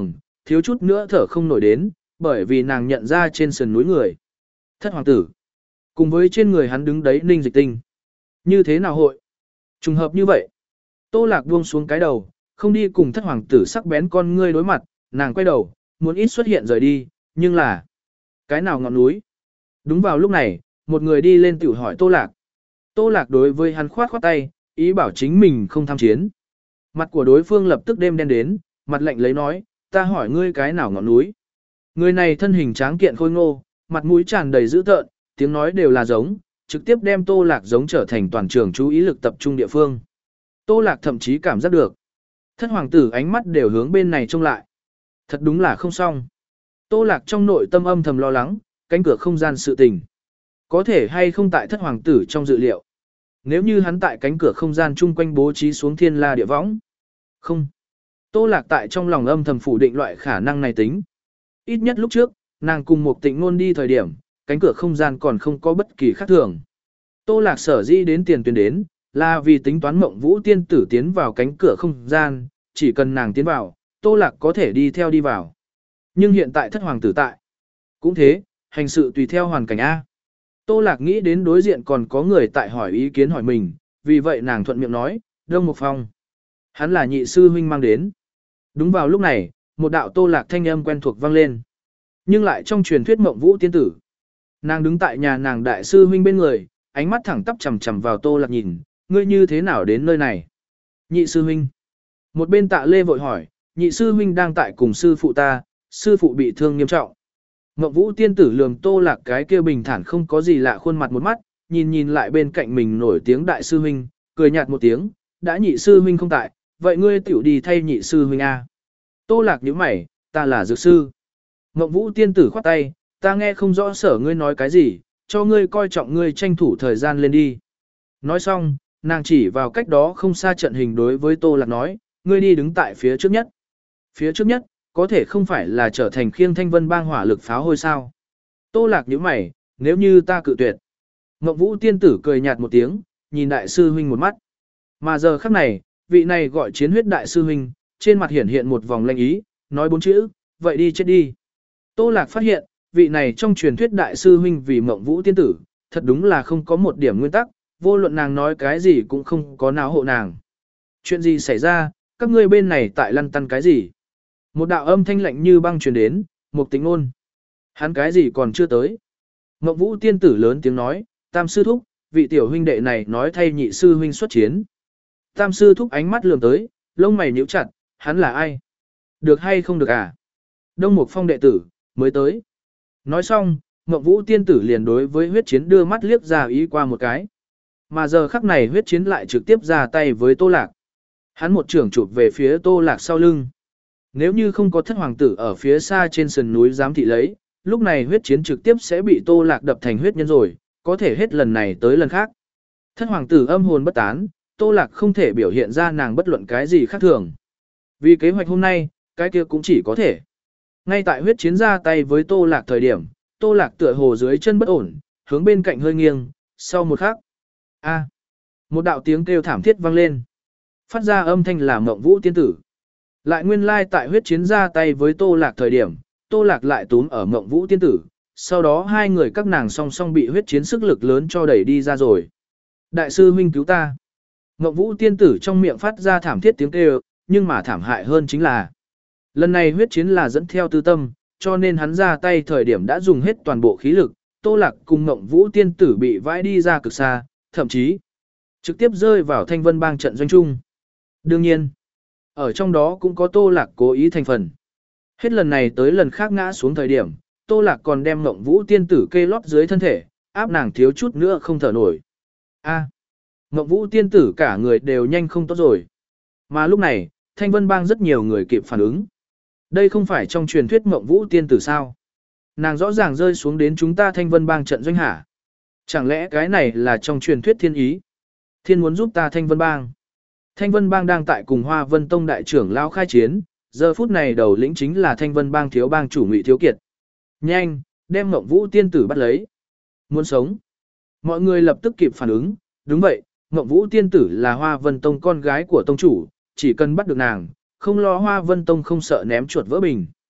thiếu chút nữa thở không nổi đến, bởi vì nàng nhận ra trên sườn núi người. Thất hoàng tử. Cùng với trên người hắn đứng đấy Ninh Dịch Tinh. Như thế nào hội? Trùng hợp như vậy. Tô Lạc buông xuống cái đầu, không đi cùng thất hoàng tử sắc bén con ngươi đối mặt, nàng quay đầu, muốn ít xuất hiện rời đi, nhưng là... Cái nào ngọn núi? Đúng vào lúc này, một người đi lên tiểu hỏi Tô Lạc. Tô Lạc đối với hắn khoát khoát tay, ý bảo chính mình không tham chiến. Mặt của đối phương lập tức đêm đen đến, mặt lạnh lấy nói, ta hỏi ngươi cái nào ngọn núi? Người này thân hình tráng kiện khôi ngô, mặt mũi tràn đầy dữ tợn, tiếng nói đều là giống, trực tiếp đem Tô Lạc giống trở thành toàn trường chú ý lực tập trung địa phương. Tô Lạc thậm chí cảm giác được. Thất hoàng tử ánh mắt đều hướng bên này trông lại. Thật đúng là không xong. Tô Lạc trong nội tâm âm thầm lo lắng, cánh cửa không gian sự tình. Có thể hay không tại thất hoàng tử trong dự liệu. Nếu như hắn tại cánh cửa không gian chung quanh bố trí xuống thiên la địa võng. Không. Tô Lạc tại trong lòng âm thầm phủ định loại khả năng này tính. Ít nhất lúc trước, nàng cùng một tịnh ngôn đi thời điểm, cánh cửa không gian còn không có bất kỳ khác thường. Tô Lạc sở di đến tiền tuyến đến, là vì tính toán Mộng Vũ tiên tử tiến vào cánh cửa không gian, chỉ cần nàng tiến vào, Tô Lạc có thể đi theo đi vào. Nhưng hiện tại thất hoàng tử tại. Cũng thế, hành sự tùy theo hoàn cảnh A. Tô Lạc nghĩ đến đối diện còn có người tại hỏi ý kiến hỏi mình, vì vậy nàng thuận miệng nói, Đông Mục Phong. Hắn là nhị sư huynh mang đến. Đúng vào lúc này, một đạo Tô Lạc thanh âm quen thuộc vang lên. Nhưng lại trong truyền thuyết Mộng Vũ tiên tử. Nàng đứng tại nhà nàng đại sư huynh bên người, ánh mắt thẳng tắp chằm chằm vào Tô Lạc nhìn, ngươi như thế nào đến nơi này? Nhị sư huynh. Một bên Tạ Lê vội hỏi, nhị sư huynh đang tại cùng sư phụ ta, sư phụ bị thương nghiêm trọng. Mộng Vũ tiên tử lườm Tô Lạc cái kia bình thản không có gì lạ khuôn mặt một mắt, nhìn nhìn lại bên cạnh mình nổi tiếng đại sư huynh, cười nhạt một tiếng, đã nhị sư huynh không tại, vậy ngươi tiểu đi thay nhị sư huynh a. Tô Lạc nhíu mày, ta là dược sư. Mộng Vũ tiên tử khoát tay, ta nghe không rõ sở ngươi nói cái gì, cho ngươi coi trọng ngươi tranh thủ thời gian lên đi. Nói xong, nàng chỉ vào cách đó không xa trận hình đối với Tô Lạc nói, ngươi đi đứng tại phía trước nhất. Phía trước nhất, có thể không phải là trở thành khiêng thanh vân bang hỏa lực pháo hôi sao. Tô Lạc nhíu mày, nếu như ta cự tuyệt. Mộng Vũ tiên tử cười nhạt một tiếng, nhìn đại sư huynh một mắt. Mà giờ khắc này, vị này gọi chiến huyết đại sư huynh, trên mặt hiển hiện một vòng lanh ý, nói bốn chữ, vậy đi chết đi. Tô Lạc phát hiện, vị này trong truyền thuyết đại sư huynh vì Mộng Vũ tiên tử, thật đúng là không có một điểm nguyên tắc, vô luận nàng nói cái gì cũng không có nào hộ nàng. Chuyện gì xảy ra, các ngươi bên này tại lăn tăn cái gì? Một đạo âm thanh lạnh như băng truyền đến, một tính ôn. Hắn cái gì còn chưa tới? Mộng Vũ tiên tử lớn tiếng nói, tam sư thúc, vị tiểu huynh đệ này nói thay nhị sư huynh xuất chiến. Tam sư thúc ánh mắt lườm tới, lông mày nhíu chặt, hắn là ai? Được hay không được à? Đông Mục Phong đệ tử, mới tới. Nói xong, Mộng Vũ tiên tử liền đối với huyết chiến đưa mắt liếc ra ý qua một cái. Mà giờ khắc này huyết chiến lại trực tiếp ra tay với Tô Lạc. Hắn một trường chụp về phía Tô Lạc sau lưng. Nếu như không có thất hoàng tử ở phía xa trên sườn núi giám thị lấy, lúc này huyết chiến trực tiếp sẽ bị Tô Lạc đập thành huyết nhân rồi, có thể hết lần này tới lần khác. Thất hoàng tử âm hồn bất tán, Tô Lạc không thể biểu hiện ra nàng bất luận cái gì khác thường. Vì kế hoạch hôm nay, cái kia cũng chỉ có thể. Ngay tại huyết chiến ra tay với Tô Lạc thời điểm, Tô Lạc tựa hồ dưới chân bất ổn, hướng bên cạnh hơi nghiêng, sau một khắc. A. Một đạo tiếng kêu thảm thiết vang lên. Phát ra âm thanh là Mộng Vũ tiên tử. Lại nguyên lai tại huyết chiến ra tay với Tô Lạc thời điểm, Tô Lạc lại túm ở Mộng Vũ tiên tử, sau đó hai người các nàng song song bị huyết chiến sức lực lớn cho đẩy đi ra rồi. Đại sư huynh cứu ta. Mộng Vũ tiên tử trong miệng phát ra thảm thiết tiếng kêu, nhưng mà thảm hại hơn chính là lần này huyết chiến là dẫn theo tư tâm, cho nên hắn ra tay thời điểm đã dùng hết toàn bộ khí lực, Tô Lạc cùng Mộng Vũ tiên tử bị vãi đi ra cực xa, thậm chí trực tiếp rơi vào Thanh Vân bang trận doanh trung. Đương nhiên, ở trong đó cũng có Tô Lạc cố ý thành phần. Hết lần này tới lần khác ngã xuống thời điểm, Tô Lạc còn đem Mộng Vũ tiên tử kê lót dưới thân thể, áp nàng thiếu chút nữa không thở nổi. A. Mộng Vũ tiên tử cả người đều nhanh không tốt rồi. Mà lúc này, Thanh Vân bang rất nhiều người kịp phản ứng. Đây không phải trong truyền thuyết Mộng Vũ tiên tử sao? Nàng rõ ràng rơi xuống đến chúng ta Thanh Vân bang trận doanh hả? Chẳng lẽ cái này là trong truyền thuyết thiên ý? Thiên muốn giúp ta Thanh Vân bang. Thanh Vân bang đang tại cùng Hoa Vân Tông đại trưởng lao khai chiến, giờ phút này đầu lĩnh chính là Thanh Vân bang thiếu bang chủ Ngụy Thiếu Kiệt. Nhanh, đem Mộng Vũ tiên tử bắt lấy. Muốn sống. Mọi người lập tức kịp phản ứng, đúng vậy, Mộng Vũ tiên tử là Hoa Vân Tông con gái của tông chủ, chỉ cần bắt được nàng, không lo Hoa Vân Tông không sợ ném chuột vỡ bình.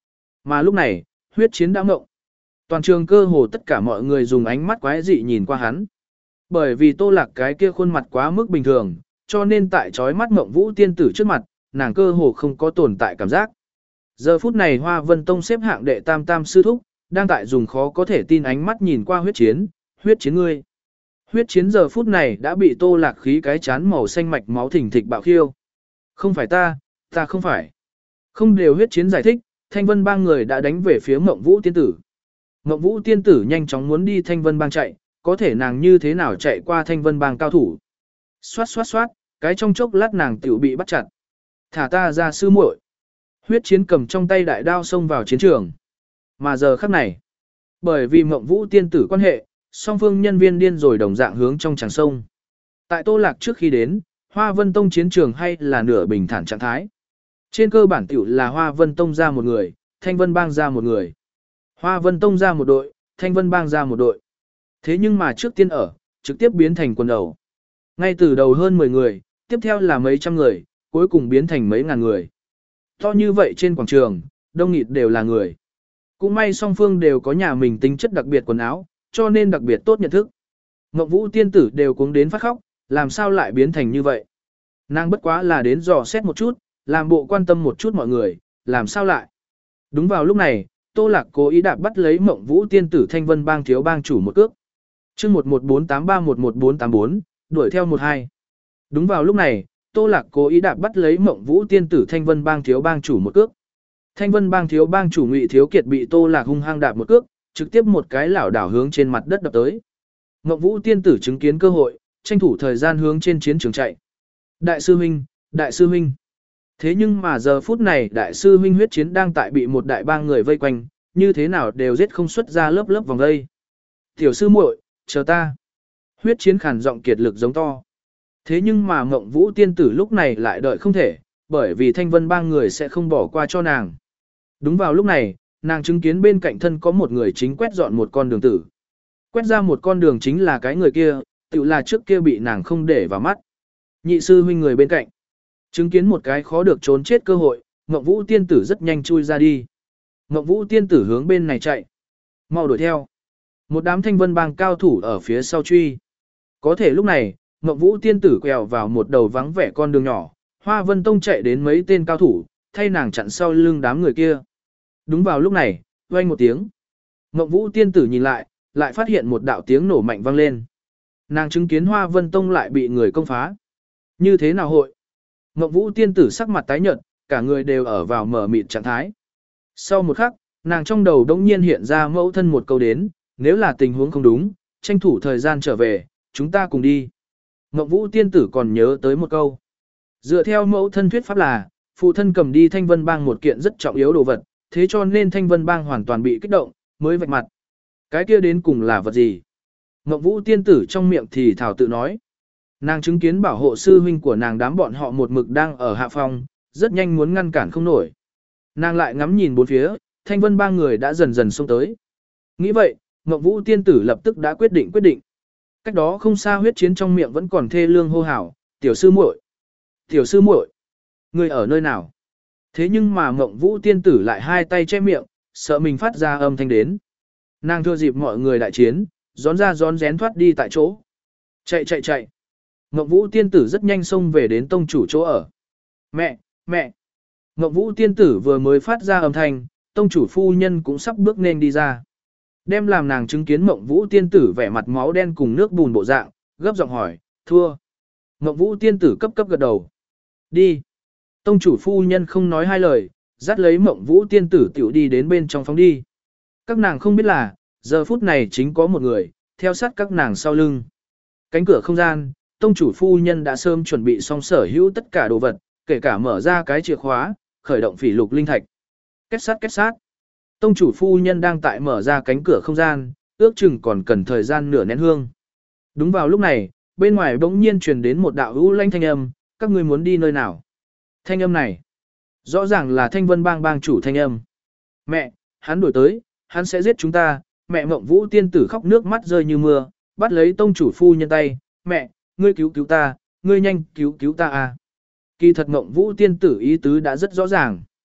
Mà lúc này, huyết chiến đã ngộng. Toàn trường cơ hồ tất cả mọi người dùng ánh mắt quái dị nhìn qua hắn. Bởi vì Tô Lạc cái kia khuôn mặt quá mức bình thường, cho nên tại chói mắt Mộng Vũ tiên tử trước mặt, nàng cơ hồ không có tồn tại cảm giác. Giờ phút này Hoa Vân Tông xếp hạng đệ tam tam sư thúc, đang tại dùng khó có thể tin ánh mắt nhìn qua huyết chiến, huyết chiến ngươi. Huyết chiến giờ phút này đã bị Tô Lạc khí cái chán màu xanh mạch máu thình thịch bạo khiêu. Không phải ta, ta không phải. Không đều huyết chiến giải thích, Thanh Vân Bang người đã đánh về phía Mộng Vũ tiên tử. Mộng Vũ tiên tử nhanh chóng muốn đi Thanh Vân Bang chạy, có thể nàng như thế nào chạy qua Thanh Vân Bang cao thủ. Xoát xoát xoát, cái trong chốc lát nàng tiểu bị bắt chặt. Thả ta ra sư muội. Huyết chiến cầm trong tay đại đao xông vào chiến trường. Mà giờ khắc này, bởi vì Mộng Vũ tiên tử quan hệ, song phương nhân viên điên rồi đồng dạng hướng trong tràng sông. Tại Tô Lạc trước khi đến, Hoa Vân Tông chiến trường hay là nửa bình thản trạng thái. Trên cơ bản tiểu là Hoa Vân Tông ra một người, Thanh Vân Bang ra một người. Hoa Vân Tông ra một đội, Thanh Vân Bang ra một đội. Thế nhưng mà trước tiên ở, trực tiếp biến thành quần đầu. Ngay từ đầu hơn mười người, tiếp theo là mấy trăm người, cuối cùng biến thành mấy ngàn người. To như vậy trên quảng trường, đông nghịt đều là người. Cũng may song phương đều có nhà mình tính chất đặc biệt quần áo, cho nên đặc biệt tốt nhận thức. Ngọc Vũ tiên tử đều cuống đến phát khóc, làm sao lại biến thành như vậy? Nàng bất quá là đến dò xét một chút, làm bộ quan tâm một chút mọi người, làm sao lại? Đúng vào lúc này, Tô Lạc cố ý đạp bắt lấy Mộng Vũ tiên tử Thanh Vân Bang thiếu bang chủ một cước. Chương một một bốn tám ba một một bốn tám bốn, đuổi theo một hai. Đúng vào lúc này, Tô Lạc cố ý đạp bắt lấy Mộng Vũ tiên tử Thanh Vân Bang thiếu bang chủ một cước. Thanh Vân Bang thiếu bang chủ Ngụy Thiếu Kiệt bị Tô Lạc hung hăng đạp một cước, trực tiếp một cái lảo đảo hướng trên mặt đất đập tới. Mộng Vũ tiên tử chứng kiến cơ hội, tranh thủ thời gian hướng trên chiến trường chạy. Đại sư huynh, đại sư huynh. Thế nhưng mà giờ phút này đại sư huynh huyết chiến đang tại bị một đại bang người vây quanh, như thế nào đều giết không xuất ra lớp lớp vòng vây. Tiểu sư muội, chờ ta. Huyết chiến khàn giọng kiệt lực giống to. Thế nhưng mà Mộng Vũ tiên tử lúc này lại đợi không thể, bởi vì Thanh Vân Bang người sẽ không bỏ qua cho nàng. Đúng vào lúc này, nàng chứng kiến bên cạnh thân có một người chính quét dọn một con đường tử. Quét ra một con đường chính là cái người kia, tự là trước kia bị nàng không để vào mắt. Nhị sư huynh người bên cạnh. Chứng kiến một cái khó được trốn chết cơ hội, Ngọc Vũ tiên tử rất nhanh chui ra đi. Ngọc Vũ tiên tử hướng bên này chạy. Mau đuổi theo. Một đám Thanh Vân Bang cao thủ ở phía sau truy. Có thể lúc này, Ngọc Vũ tiên tử quẹo vào một đầu vắng vẻ con đường nhỏ. Hoa Vân Tông chạy đến mấy tên cao thủ, thay nàng chặn sau lưng đám người kia. Đúng vào lúc này, vang một tiếng. Ngọc Vũ tiên tử nhìn lại, lại phát hiện một đạo tiếng nổ mạnh vang lên. Nàng chứng kiến Hoa Vân Tông lại bị người công phá. Như thế nào hội? Ngọc Vũ tiên tử sắc mặt tái nhợt, cả người đều ở vào mở mịt trạng thái. Sau một khắc, nàng trong đầu đống nhiên hiện ra mẫu thân một câu đến, nếu là tình huống không đúng, tranh thủ thời gian trở về, chúng ta cùng đi. Ngọc Vũ tiên tử còn nhớ tới một câu. Dựa theo mẫu thân thuyết pháp là, phụ thân cầm đi Thanh Vân Bang một kiện rất trọng yếu đồ vật, thế cho nên Thanh Vân Bang hoàn toàn bị kích động, mới vạch mặt. Cái kia đến cùng là vật gì? Ngọc Vũ tiên tử trong miệng thì thảo tự nói. Nàng chứng kiến bảo hộ sư huynh của nàng đám bọn họ một mực đang ở hạ phòng, rất nhanh muốn ngăn cản không nổi. Nàng lại ngắm nhìn bốn phía, Thanh Vân Bang người đã dần dần xông tới. Nghĩ vậy, Ngọc Vũ tiên tử lập tức đã quyết định quyết định. Cách đó không xa huyết chiến trong miệng vẫn còn thê lương hô hào, tiểu sư muội, tiểu sư muội, người ở nơi nào? Thế nhưng mà Ngọc Vũ tiên tử lại hai tay che miệng, sợ mình phát ra âm thanh đến. Nàng thừa dịp mọi người đại chiến, gión ra gión rén thoát đi tại chỗ. Chạy chạy chạy. Ngọc Vũ tiên tử rất nhanh xông về đến tông chủ chỗ ở. Mẹ, mẹ. Ngọc Vũ tiên tử vừa mới phát ra âm thanh, tông chủ phu nhân cũng sắp bước nên đi ra. Đem làm nàng chứng kiến Ngọc Vũ tiên tử vẻ mặt máu đen cùng nước bùn bộ dạng, gấp giọng hỏi, thua. Ngọc Vũ tiên tử cấp cấp gật đầu. Đi. Tông chủ phu nhân không nói hai lời, dắt lấy Ngọc Vũ tiên tử tiểu đi đến bên trong phòng đi. Các nàng không biết là, giờ phút này chính có một người, theo sát các nàng sau lưng. Cánh cửa không gian, tông chủ phu nhân đã sớm chuẩn bị xong sở hữu tất cả đồ vật, kể cả mở ra cái chìa khóa, khởi động phỉ lục linh thạch. Kết sát kết sát. Tông chủ phu nhân đang tại mở ra cánh cửa không gian, ước chừng còn cần thời gian nửa nén hương. Đúng vào lúc này, bên ngoài bỗng nhiên truyền đến một đạo hữu lanh thanh âm, các ngươi muốn đi nơi nào? Thanh âm này, rõ ràng là Thanh Vân Bang bang chủ thanh âm. Mẹ, hắn đuổi tới, hắn sẽ giết chúng ta. Mẹ Mộng Vũ tiên tử khóc nước mắt rơi như mưa, bắt lấy tông chủ phu nhân tay, mẹ, ngươi cứu cứu ta, ngươi nhanh cứu cứu ta à. Kỳ thật Mộng Vũ tiên tử ý tứ đã rất rõ ràng.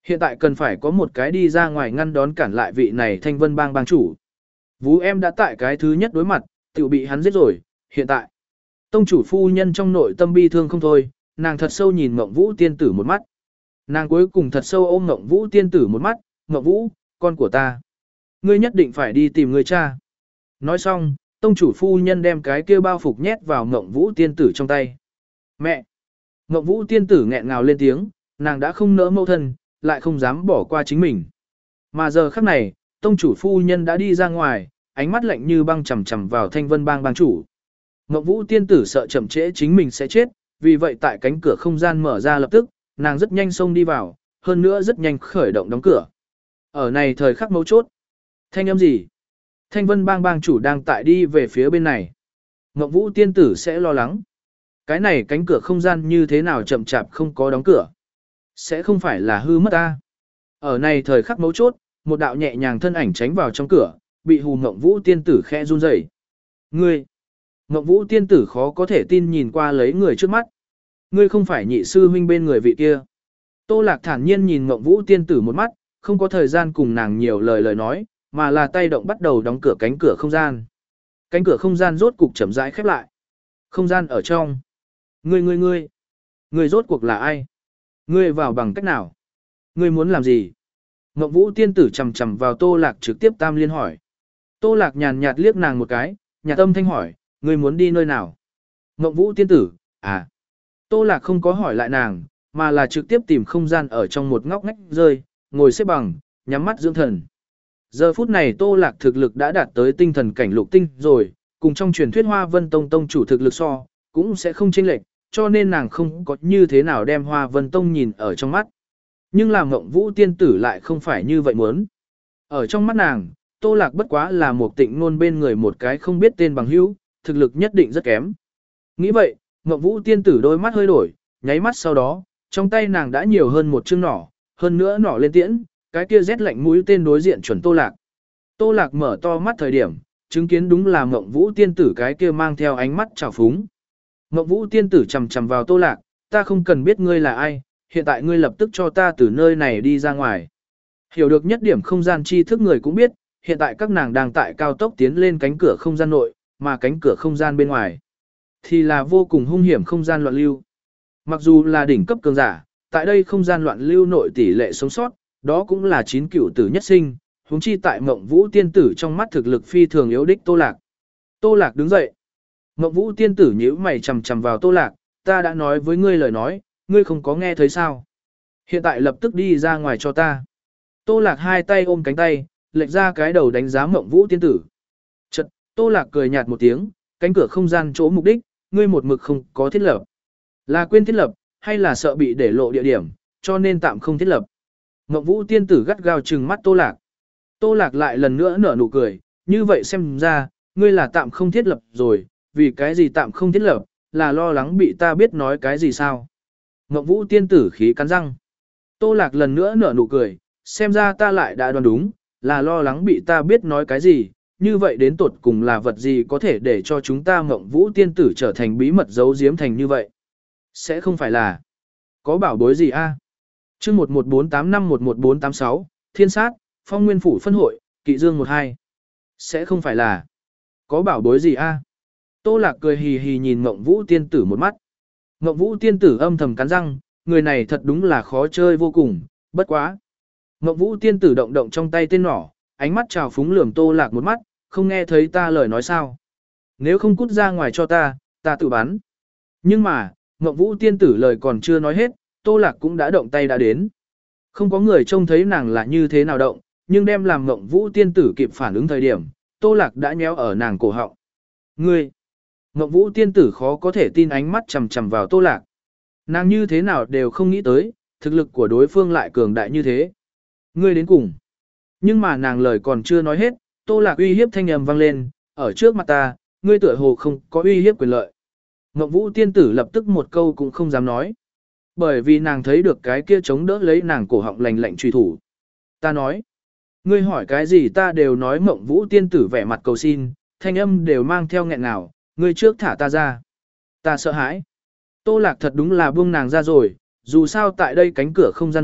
Hiện tại cần phải có một cái đi ra ngoài ngăn đón cản lại vị này Thanh Vân Bang bang chủ. Vú em đã tại cái thứ nhất đối mặt, tự bị hắn giết rồi, hiện tại. Tông chủ phu nhân trong nội tâm bi thương không thôi, nàng thật sâu nhìn Mộng Vũ tiên tử một mắt. Nàng cuối cùng thật sâu ôm Mộng Vũ tiên tử một mắt, Mộng Vũ, con của ta. Ngươi nhất định phải đi tìm người cha. Nói xong, tông chủ phu nhân đem cái kia bao phục nhét vào Mộng Vũ tiên tử trong tay. Mẹ! Mộng Vũ tiên tử nghẹn ngào lên tiếng, nàng đã không nỡ mẫu thân, lại không dám bỏ qua chính mình. Mà giờ khắc này, tông chủ phu nhân đã đi ra ngoài, ánh mắt lạnh như băng chằm chằm vào Thanh Vân Bang bang chủ. Mộng Vũ tiên tử sợ chậm trễ chính mình sẽ chết, vì vậy tại cánh cửa không gian mở ra lập tức, nàng rất nhanh xông đi vào, hơn nữa rất nhanh khởi động đóng cửa. Ở này thời khắc mấu chốt. Thanh âm gì? Thanh Vân Bang bang chủ đang tại đi về phía bên này. Mộng Vũ tiên tử sẽ lo lắng. Cái này cánh cửa không gian như thế nào chậm chạp không có đóng cửa? Sẽ không phải là hư mất ta. Ở này thời khắc mấu chốt, một đạo nhẹ nhàng thân ảnh tránh vào trong cửa, bị hù Mộng Vũ tiên tử khẽ run rẩy. Ngươi! Mộng Vũ tiên tử khó có thể tin nhìn qua lấy người trước mắt. Ngươi không phải nhị sư huynh bên người vị kia. Tô Lạc thản nhiên nhìn Mộng Vũ tiên tử một mắt, không có thời gian cùng nàng nhiều lời lời nói, mà là tay động bắt đầu đóng cửa cánh cửa không gian. Cánh cửa không gian rốt cục chậm rãi khép lại. Không gian ở trong. Ngươi ngươi ngươi. Ngươi rốt cuộc là ai? Ngươi vào bằng cách nào? Ngươi muốn làm gì? Mộng Vũ tiên tử chầm chầm vào Tô Lạc trực tiếp tam liên hỏi. Tô Lạc nhàn nhạt liếc nàng một cái, nhạt âm thanh hỏi, ngươi muốn đi nơi nào? Mộng Vũ tiên tử, à. Tô Lạc không có hỏi lại nàng, mà là trực tiếp tìm không gian ở trong một ngóc ngách rơi, ngồi xếp bằng, nhắm mắt dưỡng thần. Giờ phút này Tô Lạc thực lực đã đạt tới tinh thần cảnh lục tinh rồi, cùng trong truyền thuyết Hoa Vân Tông tông chủ thực lực so, cũng sẽ không chênh lệch, cho nên nàng không có như thế nào đem Hoa Vân Tông nhìn ở trong mắt. Nhưng làm Mộng Vũ tiên tử lại không phải như vậy muốn. Ở trong mắt nàng, Tô Lạc bất quá là một tịnh ngôn bên người một cái không biết tên bằng hữu, thực lực nhất định rất kém. Nghĩ vậy, Mộng Vũ tiên tử đôi mắt hơi đổi, nháy mắt sau đó, trong tay nàng đã nhiều hơn một chương nỏ, hơn nữa nỏ lên tiễn, cái kia rét lạnh mũi tên đối diện chuẩn Tô Lạc. Tô Lạc mở to mắt thời điểm, chứng kiến đúng là Mộng Vũ tiên tử cái kia mang theo ánh mắt trào phúng. Mộng Vũ tiên tử chầm chầm vào Tô Lạc, ta không cần biết ngươi là ai, hiện tại ngươi lập tức cho ta từ nơi này đi ra ngoài. Hiểu được nhất điểm không gian tri thức người cũng biết, hiện tại các nàng đang tại cao tốc tiến lên cánh cửa không gian nội, mà cánh cửa không gian bên ngoài thì là vô cùng hung hiểm không gian loạn lưu. Mặc dù là đỉnh cấp cường giả, tại đây không gian loạn lưu nội tỷ lệ sống sót, đó cũng là chín cửu tử nhất sinh, huống chi tại Mộng Vũ tiên tử trong mắt thực lực phi thường yếu đích Tô Lạc. Tô Lạc đứng dậy. Mộng Vũ tiên tử nhíu mày chằm chằm vào Tô Lạc, ta đã nói với ngươi lời nói, ngươi không có nghe thấy sao? Hiện tại lập tức đi ra ngoài cho ta. Tô Lạc hai tay ôm cánh tay, lệch ra cái đầu đánh giá Mộng Vũ tiên tử. Chợt, Tô Lạc cười nhạt một tiếng, cánh cửa không gian chỗ mục đích, ngươi một mực không có thiết lập. Là quên thiết lập, hay là sợ bị để lộ địa điểm, cho nên tạm không thiết lập. Mộng Vũ tiên tử gắt gao trừng mắt Tô Lạc. Tô Lạc lại lần nữa nở nụ cười, như vậy xem ra, ngươi là tạm không thiết lập rồi, vì cái gì tạm không thiết lập, là lo lắng bị ta biết nói cái gì sao. Mộng Vũ tiên tử khí cắn răng. Tô Lạc lần nữa nở nụ cười, xem ra ta lại đã đoán đúng, là lo lắng bị ta biết nói cái gì, như vậy đến tột cùng là vật gì có thể để cho chúng ta Mộng Vũ tiên tử trở thành bí mật giấu giếm thành như vậy. Sẽ không phải là có bảo bối gì a? À? Chương một một bốn tám năm một một bốn tám sáu, Thiên Sát, Phong Nguyên phủ phân hội, Kỵ Dương một hai. Sẽ không phải là có bảo bối gì a? À? Tô Lạc cười hì hì nhìn Mộng Vũ tiên tử một mắt. Mộng Vũ tiên tử âm thầm cắn răng, người này thật đúng là khó chơi vô cùng, bất quá. Mộng Vũ tiên tử động động trong tay tên nỏ, ánh mắt trào phúng lườm Tô Lạc một mắt, không nghe thấy ta lời nói sao? Nếu không cút ra ngoài cho ta, ta tự bắn. Nhưng mà, Mộng Vũ tiên tử lời còn chưa nói hết, Tô Lạc cũng đã động tay đã đến. Không có người trông thấy nàng là như thế nào động, nhưng đem làm Mộng Vũ tiên tử kịp phản ứng thời điểm, Tô Lạc đã nhéo ở nàng cổ họng. Ngươi! Mộng Vũ tiên tử khó có thể tin ánh mắt chằm chằm vào Tô Lạc. Nàng như thế nào đều không nghĩ tới, thực lực của đối phương lại cường đại như thế. Ngươi đến cùng. Nhưng mà nàng lời còn chưa nói hết, Tô Lạc uy hiếp thanh âm vang lên, ở trước mặt ta, ngươi tựa hồ không có uy hiếp quyền lợi. Mộng Vũ tiên tử lập tức một câu cũng không dám nói. Bởi vì nàng thấy được cái kia chống đỡ lấy nàng cổ họng lạnh lạnh truy thủ. Ta nói, ngươi hỏi cái gì ta đều nói. Mộng Vũ tiên tử vẻ mặt cầu xin, thanh âm đều mang theo nghẹn ngào, ngươi trước thả ta ra. Ta sợ hãi. Tô Lạc thật đúng là buông nàng ra rồi, dù sao tại đây cánh cửa không gian nội,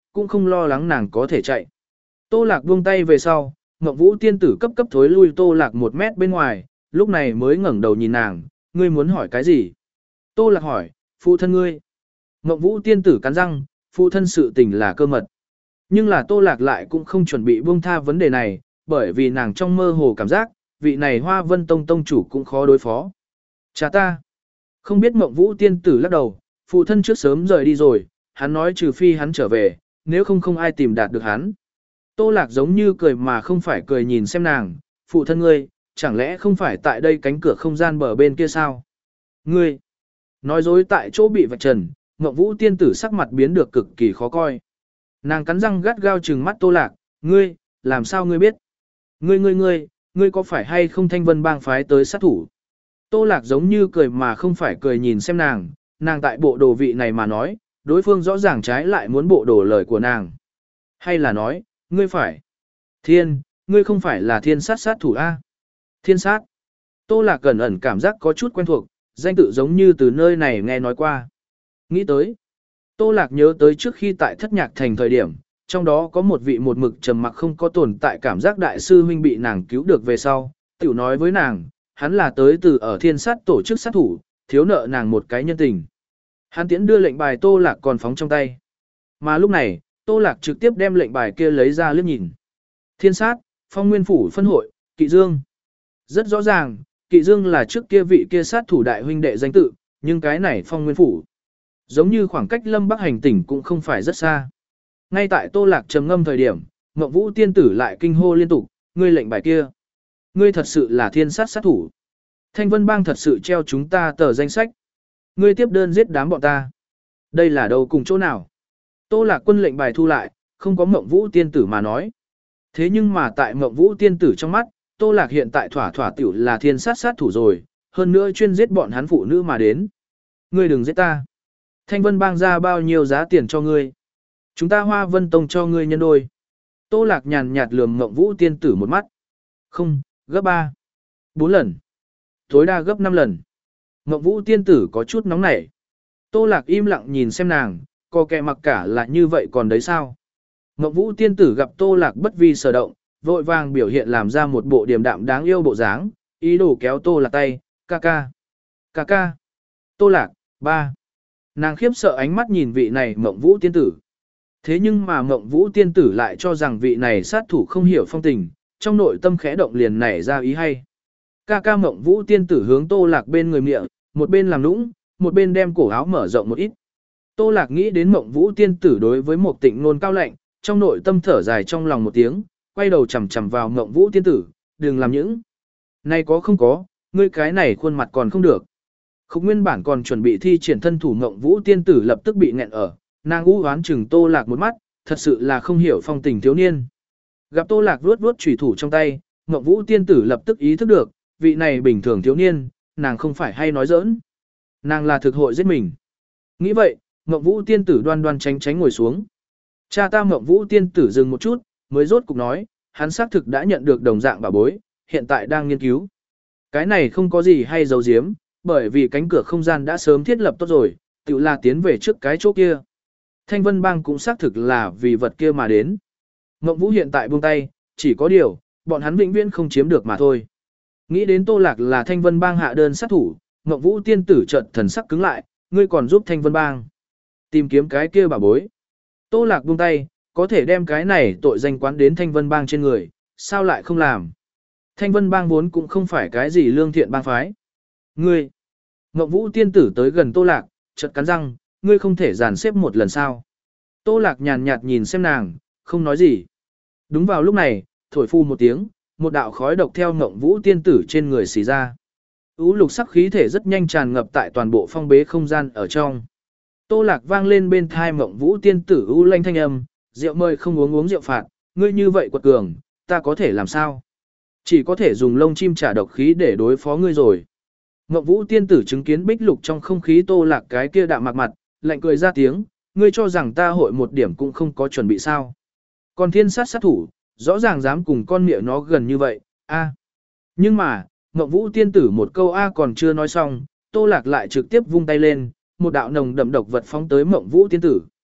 cũng không lo lắng nàng có thể chạy. Tô Lạc buông tay về sau, Ngọc Vũ tiên tử cấp cấp thối lui Tô Lạc một mét bên ngoài, lúc này mới ngẩng đầu nhìn nàng, ngươi muốn hỏi cái gì? Tô Lạc hỏi, phụ thân ngươi. Ngọc Vũ tiên tử cắn răng, phụ thân sự tình là cơ mật. Nhưng là Tô Lạc lại cũng không chuẩn bị buông tha vấn đề này, bởi vì nàng trong mơ hồ cảm giác, vị này Hoa Vân Tông tông chủ cũng khó đối phó. Cha ta. Không biết Ngọc Vũ tiên tử lắc đầu, phụ thân trước sớm rời đi rồi, hắn nói trừ phi hắn trở về, nếu không không ai tìm đạt được hắn. Tô Lạc giống như cười mà không phải cười nhìn xem nàng, phụ thân ngươi, chẳng lẽ không phải tại đây cánh cửa không gian bờ bên kia sao? Ngươi, nói dối tại chỗ bị vạch trần, Ngọc Vũ tiên tử sắc mặt biến được cực kỳ khó coi. Nàng cắn răng gắt gao trừng mắt Tô Lạc, ngươi, làm sao ngươi biết? Ngươi ngươi ngươi, ngươi có phải hay không Thanh Vân bang phái tới sát thủ? Tô Lạc giống như cười mà không phải cười nhìn xem nàng, nàng tại bộ đồ vị này mà nói, đối phương rõ ràng trái lại muốn bộ đồ lời của nàng. Hay là nói, ngươi phải. Thiên, ngươi không phải là thiên sát sát thủ A. Thiên sát. Tô Lạc cẩn ẩn cảm giác có chút quen thuộc, danh tự giống như từ nơi này nghe nói qua. Nghĩ tới. Tô Lạc nhớ tới trước khi tại thất nhạc thành thời điểm, trong đó có một vị một mực trầm mặc không có tồn tại cảm giác đại sư huynh bị nàng cứu được về sau, tiểu nói với nàng, hắn là tới từ ở thiên sát tổ chức sát thủ, thiếu nợ nàng một cái nhân tình. Hắn tiễn đưa lệnh bài Tô Lạc còn phóng trong tay. Mà lúc này, Tô Lạc trực tiếp đem lệnh bài kia lấy ra liếc nhìn. Thiên sát, Phong Nguyên Phủ phân hội, Kỵ Dương. Rất rõ ràng, Kỵ Dương là trước kia vị kia sát thủ đại huynh đệ danh tự, nhưng cái này Phong Nguyên Phủ. Giống như khoảng cách Lâm Bắc hành tỉnh cũng không phải rất xa. Ngay tại Tô Lạc trầm ngâm thời điểm, Ngọc Vũ tiên tử lại kinh hô liên tục, ngươi lệnh bài kia. Ngươi thật sự là thiên sát sát thủ. Thanh Vân bang thật sự treo chúng ta tờ danh sách. Ngươi tiếp đơn giết đám bọn ta. Đây là đâu cùng chỗ nào? Tô Lạc quân lệnh bài thu lại, không có Ngọc Vũ tiên tử mà nói. Thế nhưng mà tại Ngọc Vũ tiên tử trong mắt, Tô Lạc hiện tại thỏa thỏa tiểu là thiên sát sát thủ rồi, hơn nữa chuyên giết bọn hắn phụ nữ mà đến. Ngươi đừng giết ta. Thanh Vân bang ra bao nhiêu giá tiền cho ngươi? Chúng ta Hoa Vân Tông cho ngươi nhân đôi. Tô Lạc nhàn nhạt lườm Ngọc Vũ tiên tử một mắt. Không, gấp ba, bốn lần. Tối đa gấp năm lần. Ngọc Vũ tiên tử có chút nóng nảy. Tô Lạc im lặng nhìn xem nàng, có kẻ mặc cả là như vậy còn đấy sao? Ngọc Vũ tiên tử gặp Tô Lạc bất vi sở động, vội vàng biểu hiện làm ra một bộ điềm đạm đáng yêu bộ dáng, ý đồ kéo Tô Lạc tay, ca ca, ca ca. Tô Lạc, ba. Nàng khiếp sợ ánh mắt nhìn vị này Mộng Vũ tiên tử. Thế nhưng mà Mộng Vũ tiên tử lại cho rằng vị này sát thủ không hiểu phong tình, trong nội tâm khẽ động liền nảy ra ý hay. Ca ca Mộng Vũ tiên tử hướng Tô Lạc bên người miệng, một bên làm nũng, một bên đem cổ áo mở rộng một ít. Tô Lạc nghĩ đến Mộng Vũ tiên tử đối với một tịnh nôn cao lạnh, trong nội tâm thở dài trong lòng một tiếng, quay đầu chằm chằm vào Mộng Vũ tiên tử, đừng làm những. Này có không có, ngươi cái này khuôn mặt còn không được. Khúc nguyên bản còn chuẩn bị thi triển thân thủ Mộng Vũ tiên tử lập tức bị nghẹn ở, nàng u hoán chừng Tô Lạc một mắt, thật sự là không hiểu phong tình thiếu niên. Gặp Tô Lạc vuốt vuốt chủy thủ trong tay, Mộng Vũ tiên tử lập tức ý thức được, vị này bình thường thiếu niên, nàng không phải hay nói giỡn. Nàng là thực hội giết mình. Nghĩ vậy, Mộng Vũ tiên tử đoan đoan tránh tránh ngồi xuống. Cha ta Mộng Vũ tiên tử dừng một chút, mới rốt cục nói, hắn xác thực đã nhận được đồng dạng bảo bối, hiện tại đang nghiên cứu. Cái này không có gì hay giấu giếm, bởi vì cánh cửa không gian đã sớm thiết lập tốt rồi, tự là tiến về trước cái chỗ kia. Thanh Vân bang cũng xác thực là vì vật kia mà đến. Mộng Vũ hiện tại buông tay, chỉ có điều, bọn hắn vĩnh viễn không chiếm được mà thôi. Nghĩ đến Tô Lạc là Thanh Vân bang hạ đơn sát thủ, Mộng Vũ tiên tử chợt thần sắc cứng lại, ngươi còn giúp Thanh Vân bang tìm kiếm cái kia bảo bối. Tô Lạc buông tay, có thể đem cái này tội danh quán đến Thanh Vân bang trên người, sao lại không làm? Thanh Vân bang vốn cũng không phải cái gì lương thiện bang phái. Ngươi, Mộng Vũ tiên tử tới gần Tô Lạc, chợt cắn răng, ngươi không thể dàn xếp một lần sao? Tô Lạc nhàn nhạt nhìn xem nàng, không nói gì. Đúng vào lúc này, thổi phu một tiếng, một đạo khói độc theo Mộng Vũ tiên tử trên người xì ra. Ú lục sắc khí thể rất nhanh tràn ngập tại toàn bộ phong bế không gian ở trong. Tô Lạc vang lên bên thai Mộng Vũ tiên tử u lanh thanh âm, rượu mời không uống uống rượu phạt, ngươi như vậy quật cường, ta có thể làm sao? Chỉ có thể dùng lông chim trả độc khí để đối phó ngươi rồi. Mộng Vũ tiên tử chứng kiến bích lục trong không khí Tô Lạc cái kia đạm mặt mặt, lạnh cười ra tiếng, ngươi cho rằng ta hội một điểm cũng không có chuẩn bị sao? Còn thiên sát sát thủ, rõ ràng dám cùng con miệng nó gần như vậy, a. Nhưng mà, Mộng Vũ tiên tử một câu a còn chưa nói xong, Tô Lạc lại trực tiếp vung tay lên, một đạo nồng đậm độc vật phóng tới Mộng Vũ tiên tử.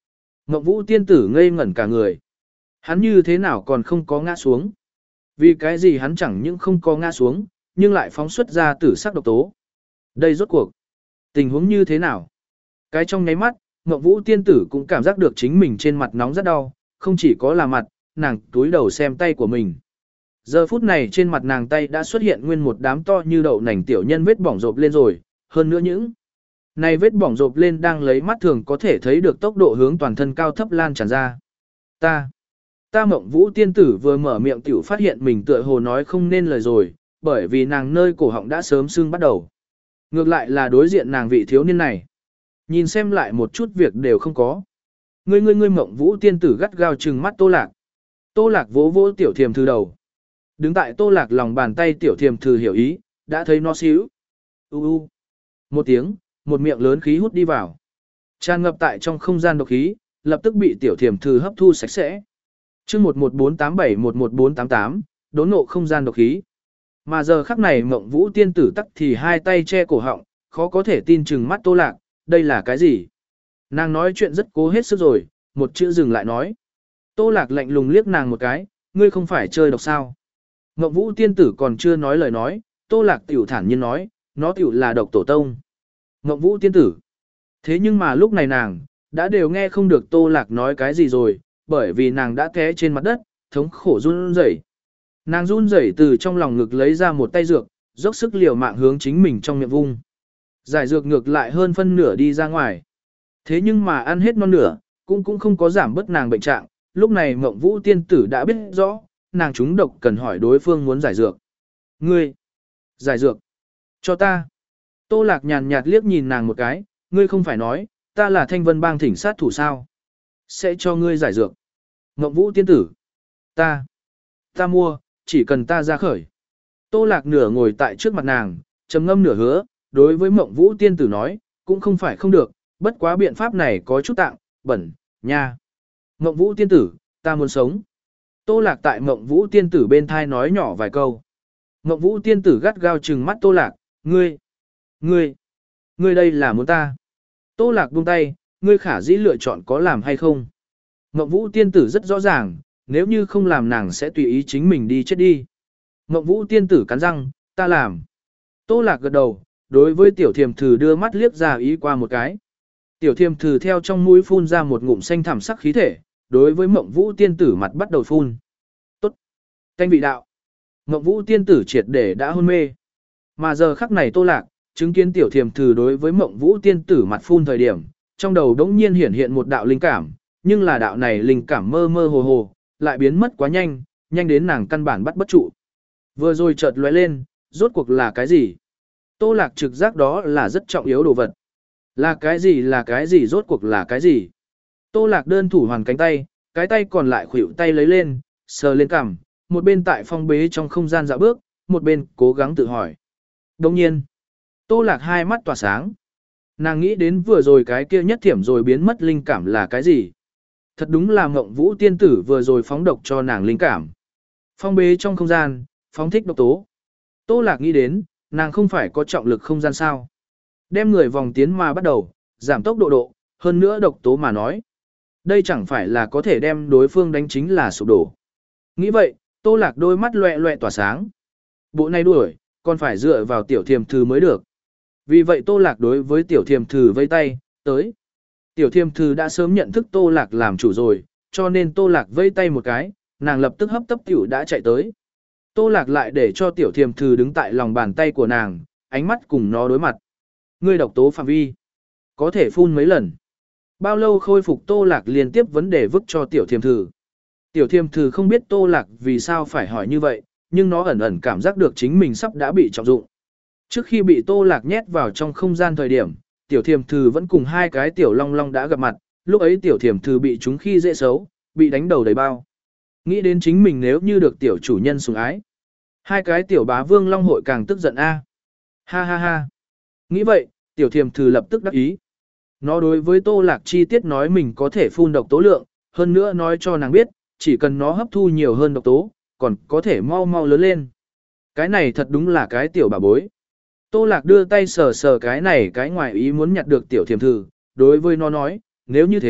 Ngọc Vũ tiên tử ngây ngẩn cả người. Hắn như thế nào còn không có ngã xuống? Vì cái gì hắn chẳng những không có ngã xuống, nhưng lại phóng xuất ra tử sắc độc tố. Đây rốt cuộc. Tình huống như thế nào? Cái trong nháy mắt, Ngọc Vũ tiên tử cũng cảm giác được chính mình trên mặt nóng rất đau, không chỉ có là mặt, nàng túi đầu xem tay của mình. Giờ phút này trên mặt nàng tay đã xuất hiện nguyên một đám to như đậu nành tiểu nhân vết bỏng rộp lên rồi, hơn nữa những này vết bỏng rộp lên đang lấy mắt thường có thể thấy được tốc độ hướng toàn thân cao thấp lan tràn ra. Ta, ta Mộng Vũ tiên tử vừa mở miệng tiểu phát hiện mình tựa hồ nói không nên lời rồi, bởi vì nàng nơi cổ họng đã sớm sưng bắt đầu. Ngược lại là đối diện nàng vị thiếu niên này. Nhìn xem lại một chút việc đều không có. Ngươi ngươi ngươi Mộng Vũ tiên tử gắt gao trừng mắt Tô Lạc. Tô Lạc vỗ vỗ tiểu thiềm thư đầu. Đứng tại Tô Lạc lòng bàn tay tiểu thiềm thư hiểu ý, đã thấy nó xíu. U u. Một tiếng, một miệng lớn khí hút đi vào. Tràn ngập tại trong không gian độc khí, lập tức bị tiểu thiềm thư hấp thu sạch sẽ. Chương một một bốn tám bảy một một bốn tám tám, đốn nộ không gian độc khí. Mà giờ khắc này Mộng Vũ tiên tử tắc thì hai tay che cổ họng, khó có thể tin chừng mắt Tô Lạc, đây là cái gì? Nàng nói chuyện rất cố hết sức rồi, một chữ dừng lại nói. Tô Lạc lạnh lùng liếc nàng một cái, ngươi không phải chơi độc sao? Mộng Vũ tiên tử còn chưa nói lời nói, Tô Lạc tiểu thản nhiên nói, nó tiểu là độc tổ tông. Mộng Vũ tiên tử. Thế nhưng mà lúc này nàng, đã đều nghe không được Tô Lạc nói cái gì rồi, bởi vì nàng đã té trên mặt đất, thống khổ run rẩy. Nàng run rẩy từ trong lòng ngực lấy ra một tay dược, dốc sức liều mạng hướng chính mình trong miệng vung. Giải dược ngược lại hơn phân nửa đi ra ngoài. Thế nhưng mà ăn hết non nửa, cũng cũng không có giảm bớt nàng bệnh trạng, lúc này Mộng Vũ tiên tử đã biết rõ, nàng trúng độc cần hỏi đối phương muốn giải dược. Ngươi! Giải dược! Cho ta! Tô Lạc nhàn nhạt liếc nhìn nàng một cái, ngươi không phải nói, ta là Thanh Vân bang thỉnh sát thủ sao? Sẽ cho ngươi giải dược. Mộng Vũ tiên tử! Ta! Ta mua, chỉ cần ta ra khởi. Tô Lạc nửa ngồi tại trước mặt nàng, trầm ngâm nửa hứa, đối với Mộng Vũ tiên tử nói, cũng không phải không được, bất quá biện pháp này có chút tạng, bẩn, nha. Mộng Vũ tiên tử, ta muốn sống. Tô Lạc tại Mộng Vũ tiên tử bên thai nói nhỏ vài câu. Mộng Vũ tiên tử gắt gao trừng mắt Tô Lạc, ngươi, ngươi, ngươi đây là muốn ta. Tô Lạc buông tay, ngươi khả dĩ lựa chọn có làm hay không. Mộng Vũ tiên tử rất rõ ràng, nếu như không làm nàng sẽ tùy ý chính mình đi chết đi. Mộng Vũ tiên tử cắn răng, ta làm. Tô Lạc gật đầu, đối với tiểu thiềm thử đưa mắt liếc ra ý qua một cái. Tiểu thiềm thử theo trong mũi phun ra một ngụm xanh thảm sắc khí thể, đối với Mộng Vũ tiên tử mặt bắt đầu phun. Tốt. Canh vị đạo. Mộng Vũ tiên tử triệt để đã hôn mê. Mà giờ khắc này Tô Lạc, chứng kiến tiểu thiềm thử đối với Mộng Vũ tiên tử mặt phun thời điểm, trong đầu đống nhiên hiển hiện một đạo linh cảm, nhưng là đạo này linh cảm mơ mơ hồ hồ, lại biến mất quá nhanh, nhanh đến nàng căn bản bắt bất trụ. Vừa rồi chợt lóe lên, rốt cuộc là cái gì? Tô Lạc trực giác đó là rất trọng yếu đồ vật. Là cái gì là cái gì rốt cuộc là cái gì? Tô Lạc đơn thủ hoàn cánh tay, cái tay còn lại khuỷu tay lấy lên, sờ lên cằm, một bên tại phong bế trong không gian dạo bước, một bên cố gắng tự hỏi. Đồng nhiên, Tô Lạc hai mắt tỏa sáng. Nàng nghĩ đến vừa rồi cái kia nhất thiểm rồi biến mất linh cảm là cái gì? Thật đúng là Mộng Vũ tiên tử vừa rồi phóng độc cho nàng linh cảm. Phong bế trong không gian, phóng thích độc tố. Tô Lạc nghĩ đến, nàng không phải có trọng lực không gian sao. Đem người vòng tiến mà bắt đầu, giảm tốc độ độ, hơn nữa độc tố mà nói. Đây chẳng phải là có thể đem đối phương đánh chính là sụp đổ. Nghĩ vậy, Tô Lạc đôi mắt loẹ loẹ tỏa sáng. Bộ này đuổi, còn phải dựa vào tiểu thiềm thư mới được. Vì vậy Tô Lạc đối với tiểu thiềm thư vây tay, tới. Tiểu thiềm thư đã sớm nhận thức Tô Lạc làm chủ rồi, cho nên Tô Lạc vây tay một cái, nàng lập tức hấp tấp tiểu đã chạy tới. Tô Lạc lại để cho tiểu thiềm thư đứng tại lòng bàn tay của nàng, ánh mắt cùng nó đối mặt. Ngươi độc tố phạm vi, có thể phun mấy lần. Bao lâu khôi phục Tô Lạc liên tiếp vấn đề vứt cho tiểu thiềm thư. Tiểu thiềm thư không biết Tô Lạc vì sao phải hỏi như vậy, nhưng nó ẩn ẩn cảm giác được chính mình sắp đã bị trọng dụng. Trước khi bị Tô Lạc nhét vào trong không gian thời điểm, tiểu thiềm thư vẫn cùng hai cái tiểu long long đã gặp mặt, lúc ấy tiểu thiềm thư bị chúng khi dễ xấu, bị đánh đầu đầy bao. Nghĩ đến chính mình nếu như được tiểu chủ nhân sủng ái. Hai cái tiểu bá vương long hội càng tức giận a. Ha ha ha. Nghĩ vậy, tiểu thiềm thư lập tức đắc ý. Nó đối với Tô Lạc chi tiết nói mình có thể phun độc tố lượng, hơn nữa nói cho nàng biết, chỉ cần nó hấp thu nhiều hơn độc tố, còn có thể mau mau lớn lên. Cái này thật đúng là cái tiểu bà bối. Tô Lạc đưa tay sờ sờ cái này cái ngoài ý muốn nhặt được tiểu thiềm thư, đối với nó nói, nếu như thế,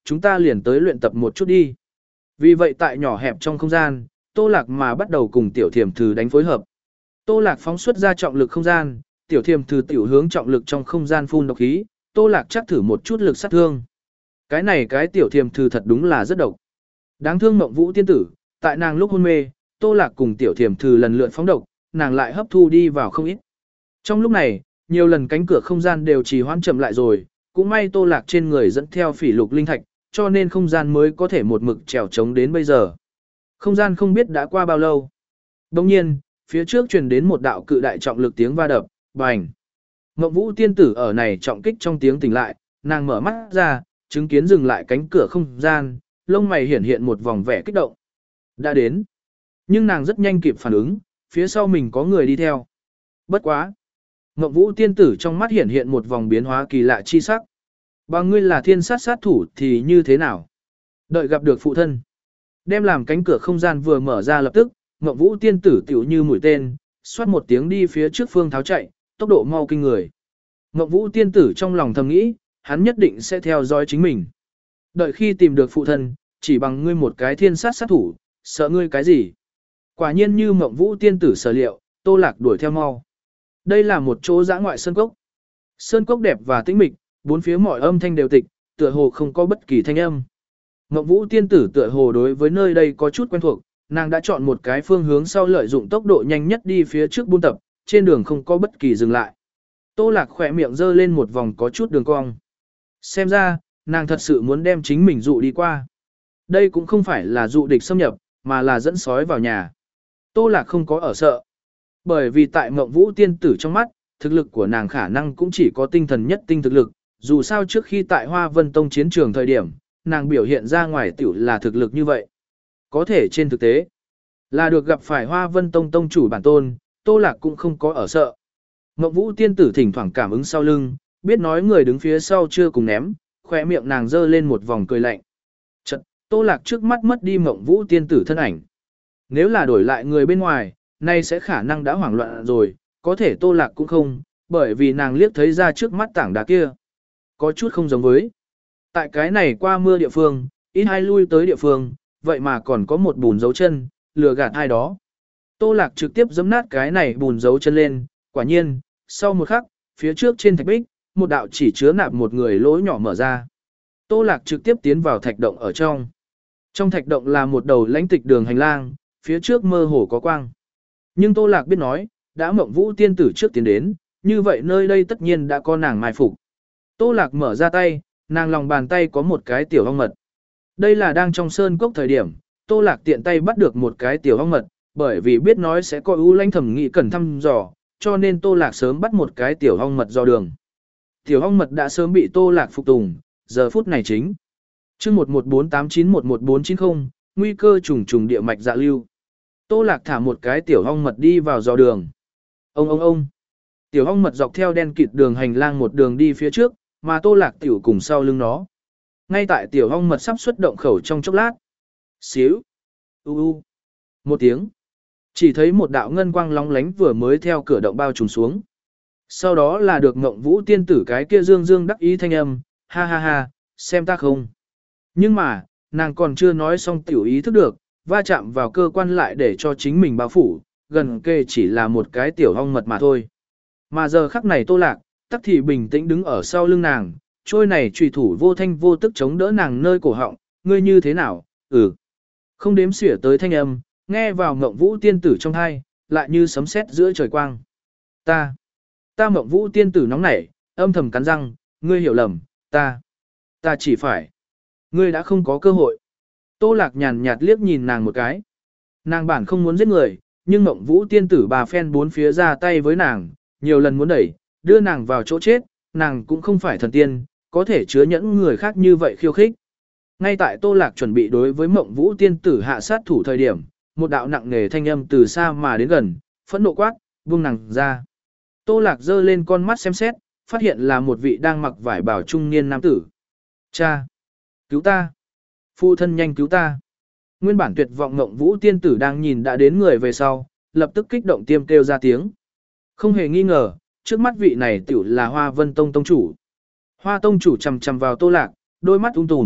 chúng ta liền tới luyện tập một chút đi. Vì vậy tại nhỏ hẹp trong không gian, Tô Lạc mà bắt đầu cùng tiểu thiềm thử đánh phối hợp. Tô Lạc phóng xuất ra trọng lực không gian, tiểu thiềm thử tiểu hướng trọng lực trong không gian phun độc khí, Tô Lạc chắc thử một chút lực sát thương. Cái này cái tiểu thiềm thử thật đúng là rất độc. Đáng thương Mộng Vũ tiên tử, tại nàng lúc hôn mê, Tô Lạc cùng tiểu thiềm thử lần lượt phóng độc, nàng lại hấp thu đi vào không ít. Trong lúc này, nhiều lần cánh cửa không gian đều trì hoãn chậm lại rồi, cũng may Tô Lạc trên người dẫn theo phỉ lục linh thạch, cho nên không gian mới có thể một mực trèo trống đến bây giờ. Không gian không biết đã qua bao lâu. Đồng nhiên, phía trước truyền đến một đạo cự đại trọng lực tiếng va đập, bành. Mộng Vũ tiên tử ở này trọng kích trong tiếng tỉnh lại, nàng mở mắt ra, chứng kiến dừng lại cánh cửa không gian, lông mày hiển hiện một vòng vẻ kích động. Đã đến. Nhưng nàng rất nhanh kịp phản ứng, phía sau mình có người đi theo. Bất quá. Mộng Vũ tiên tử trong mắt hiển hiện một vòng biến hóa kỳ lạ chi sắc. Bằng ngươi là thiên sát sát thủ thì như thế nào? Đợi gặp được phụ thân. Đem làm cánh cửa không gian vừa mở ra lập tức, Mộng Vũ tiên tử tiểu như mũi tên, xoát một tiếng đi phía trước phương tháo chạy, tốc độ mau kinh người. Mộng Vũ tiên tử trong lòng thầm nghĩ, hắn nhất định sẽ theo dõi chính mình. Đợi khi tìm được phụ thân, chỉ bằng ngươi một cái thiên sát sát thủ, sợ ngươi cái gì? Quả nhiên như Mộng Vũ tiên tử sở liệu, Tô Lạc đuổi theo mau. Đây là một chỗ dã ngoại sơn cốc. Sơn cốc đẹp và tĩnh mịch, bốn phía mọi âm thanh đều tịch, tựa hồ không có bất kỳ thanh âm. Mộng Vũ tiên tử tựa hồ đối với nơi đây có chút quen thuộc, nàng đã chọn một cái phương hướng sau lợi dụng tốc độ nhanh nhất đi phía trước buôn tập, trên đường không có bất kỳ dừng lại. Tô Lạc khỏe miệng giơ lên một vòng có chút đường cong. Xem ra, nàng thật sự muốn đem chính mình dụ đi qua. Đây cũng không phải là dụ địch xâm nhập, mà là dẫn sói vào nhà. Tô Lạc không có ở sợ. Bởi vì tại Mộng Vũ tiên tử trong mắt, thực lực của nàng khả năng cũng chỉ có tinh thần nhất tinh thực lực, dù sao trước khi tại Hoa Vân Tông chiến trường thời điểm, nàng biểu hiện ra ngoài tiểu là thực lực như vậy. Có thể trên thực tế, là được gặp phải Hoa Vân Tông tông chủ bản tôn, Tô Lạc cũng không có ở sợ. Mộng Vũ tiên tử thỉnh thoảng cảm ứng sau lưng, biết nói người đứng phía sau chưa cùng ném, khỏe miệng nàng giơ lên một vòng cười lạnh. Chật, Tô Lạc trước mắt mất đi Mộng Vũ tiên tử thân ảnh. Nếu là đổi lại người bên ngoài, nay sẽ khả năng đã hoảng loạn rồi, có thể Tô Lạc cũng không, bởi vì nàng liếc thấy ra trước mắt tảng đá kia. Có chút không giống với. Tại cái này qua mưa địa phương, ít hai lui tới địa phương, vậy mà còn có một bùn dấu chân, lừa gạt ai đó. Tô Lạc trực tiếp giẫm nát cái này bùn dấu chân lên, quả nhiên, sau một khắc, phía trước trên thạch bích, một đạo chỉ chứa nạp một người lỗ nhỏ mở ra. Tô Lạc trực tiếp tiến vào thạch động ở trong. Trong thạch động là một đầu lãnh tịch đường hành lang, phía trước mơ hồ có quang. Nhưng Tô Lạc biết nói, đã Mộng Vũ tiên tử trước tiến đến, như vậy nơi đây tất nhiên đã có nàng mai phục. Tô Lạc mở ra tay, nàng lòng bàn tay có một cái tiểu ong mật. Đây là đang trong sơn cốc thời điểm, Tô Lạc tiện tay bắt được một cái tiểu ong mật, bởi vì biết nói sẽ có ưu lãnh thẩm nghị cần thăm dò, cho nên Tô Lạc sớm bắt một cái tiểu ong mật do đường. Tiểu ong mật đã sớm bị Tô Lạc phục tùng, giờ phút này chính. chương một một bốn tám chín một một bốn chín không, nguy cơ trùng trùng địa mạch dạ lưu. Tô Lạc thả một cái tiểu ong mật đi vào dò đường. Ông ông ông. Tiểu ong mật dọc theo đen kịt đường hành lang một đường đi phía trước, mà Tô Lạc tiểu cùng sau lưng nó. Ngay tại tiểu ong mật sắp xuất động khẩu trong chốc lát. Xíu. U u. Một tiếng. Chỉ thấy một đạo ngân quang lóng lánh vừa mới theo cửa động bao trùm xuống. Sau đó là được Mộng Vũ tiên tử cái kia dương dương đắc ý thanh âm, ha ha ha, xem ta không. Nhưng mà, nàng còn chưa nói xong tiểu ý thức được, va chạm vào cơ quan lại để cho chính mình bao phủ, gần kề chỉ là một cái tiểu ong mật mà thôi. Mà giờ khắc này Tô Lạc, tắc thì bình tĩnh đứng ở sau lưng nàng, trôi này trùy thủ vô thanh vô tức chống đỡ nàng nơi cổ họng, ngươi như thế nào, ừ. Không đếm xỉa tới thanh âm, nghe vào Mộng Vũ tiên tử trong thai, lại như sấm sét giữa trời quang. Ta, ta Mộng Vũ tiên tử nóng nảy, âm thầm cắn răng, ngươi hiểu lầm, ta, ta chỉ phải, ngươi đã không có cơ hội. Tô Lạc nhàn nhạt liếc nhìn nàng một cái. Nàng bản không muốn giết người, nhưng Mộng Vũ tiên tử bà phen bốn phía ra tay với nàng, nhiều lần muốn đẩy, đưa nàng vào chỗ chết, nàng cũng không phải thần tiên, có thể chứa nhẫn người khác như vậy khiêu khích. Ngay tại Tô Lạc chuẩn bị đối với Mộng Vũ tiên tử hạ sát thủ thời điểm, một đạo nặng nề thanh âm từ xa mà đến gần, phẫn nộ quát, buông nàng ra. Tô Lạc giơ lên con mắt xem xét, phát hiện là một vị đang mặc vải bào trung niên nam tử. Cha! Cứu ta! Phụ thân nhanh cứu ta! Nguyên bản tuyệt vọng Mộng Vũ tiên tử đang nhìn đã đến người về sau, lập tức kích động tiêm kêu ra tiếng. Không hề nghi ngờ, trước mắt vị này tiểu là Hoa Vân Tông tông chủ. Hoa tông chủ chằm chằm vào Tô Lạc, đôi mắt ung tùm,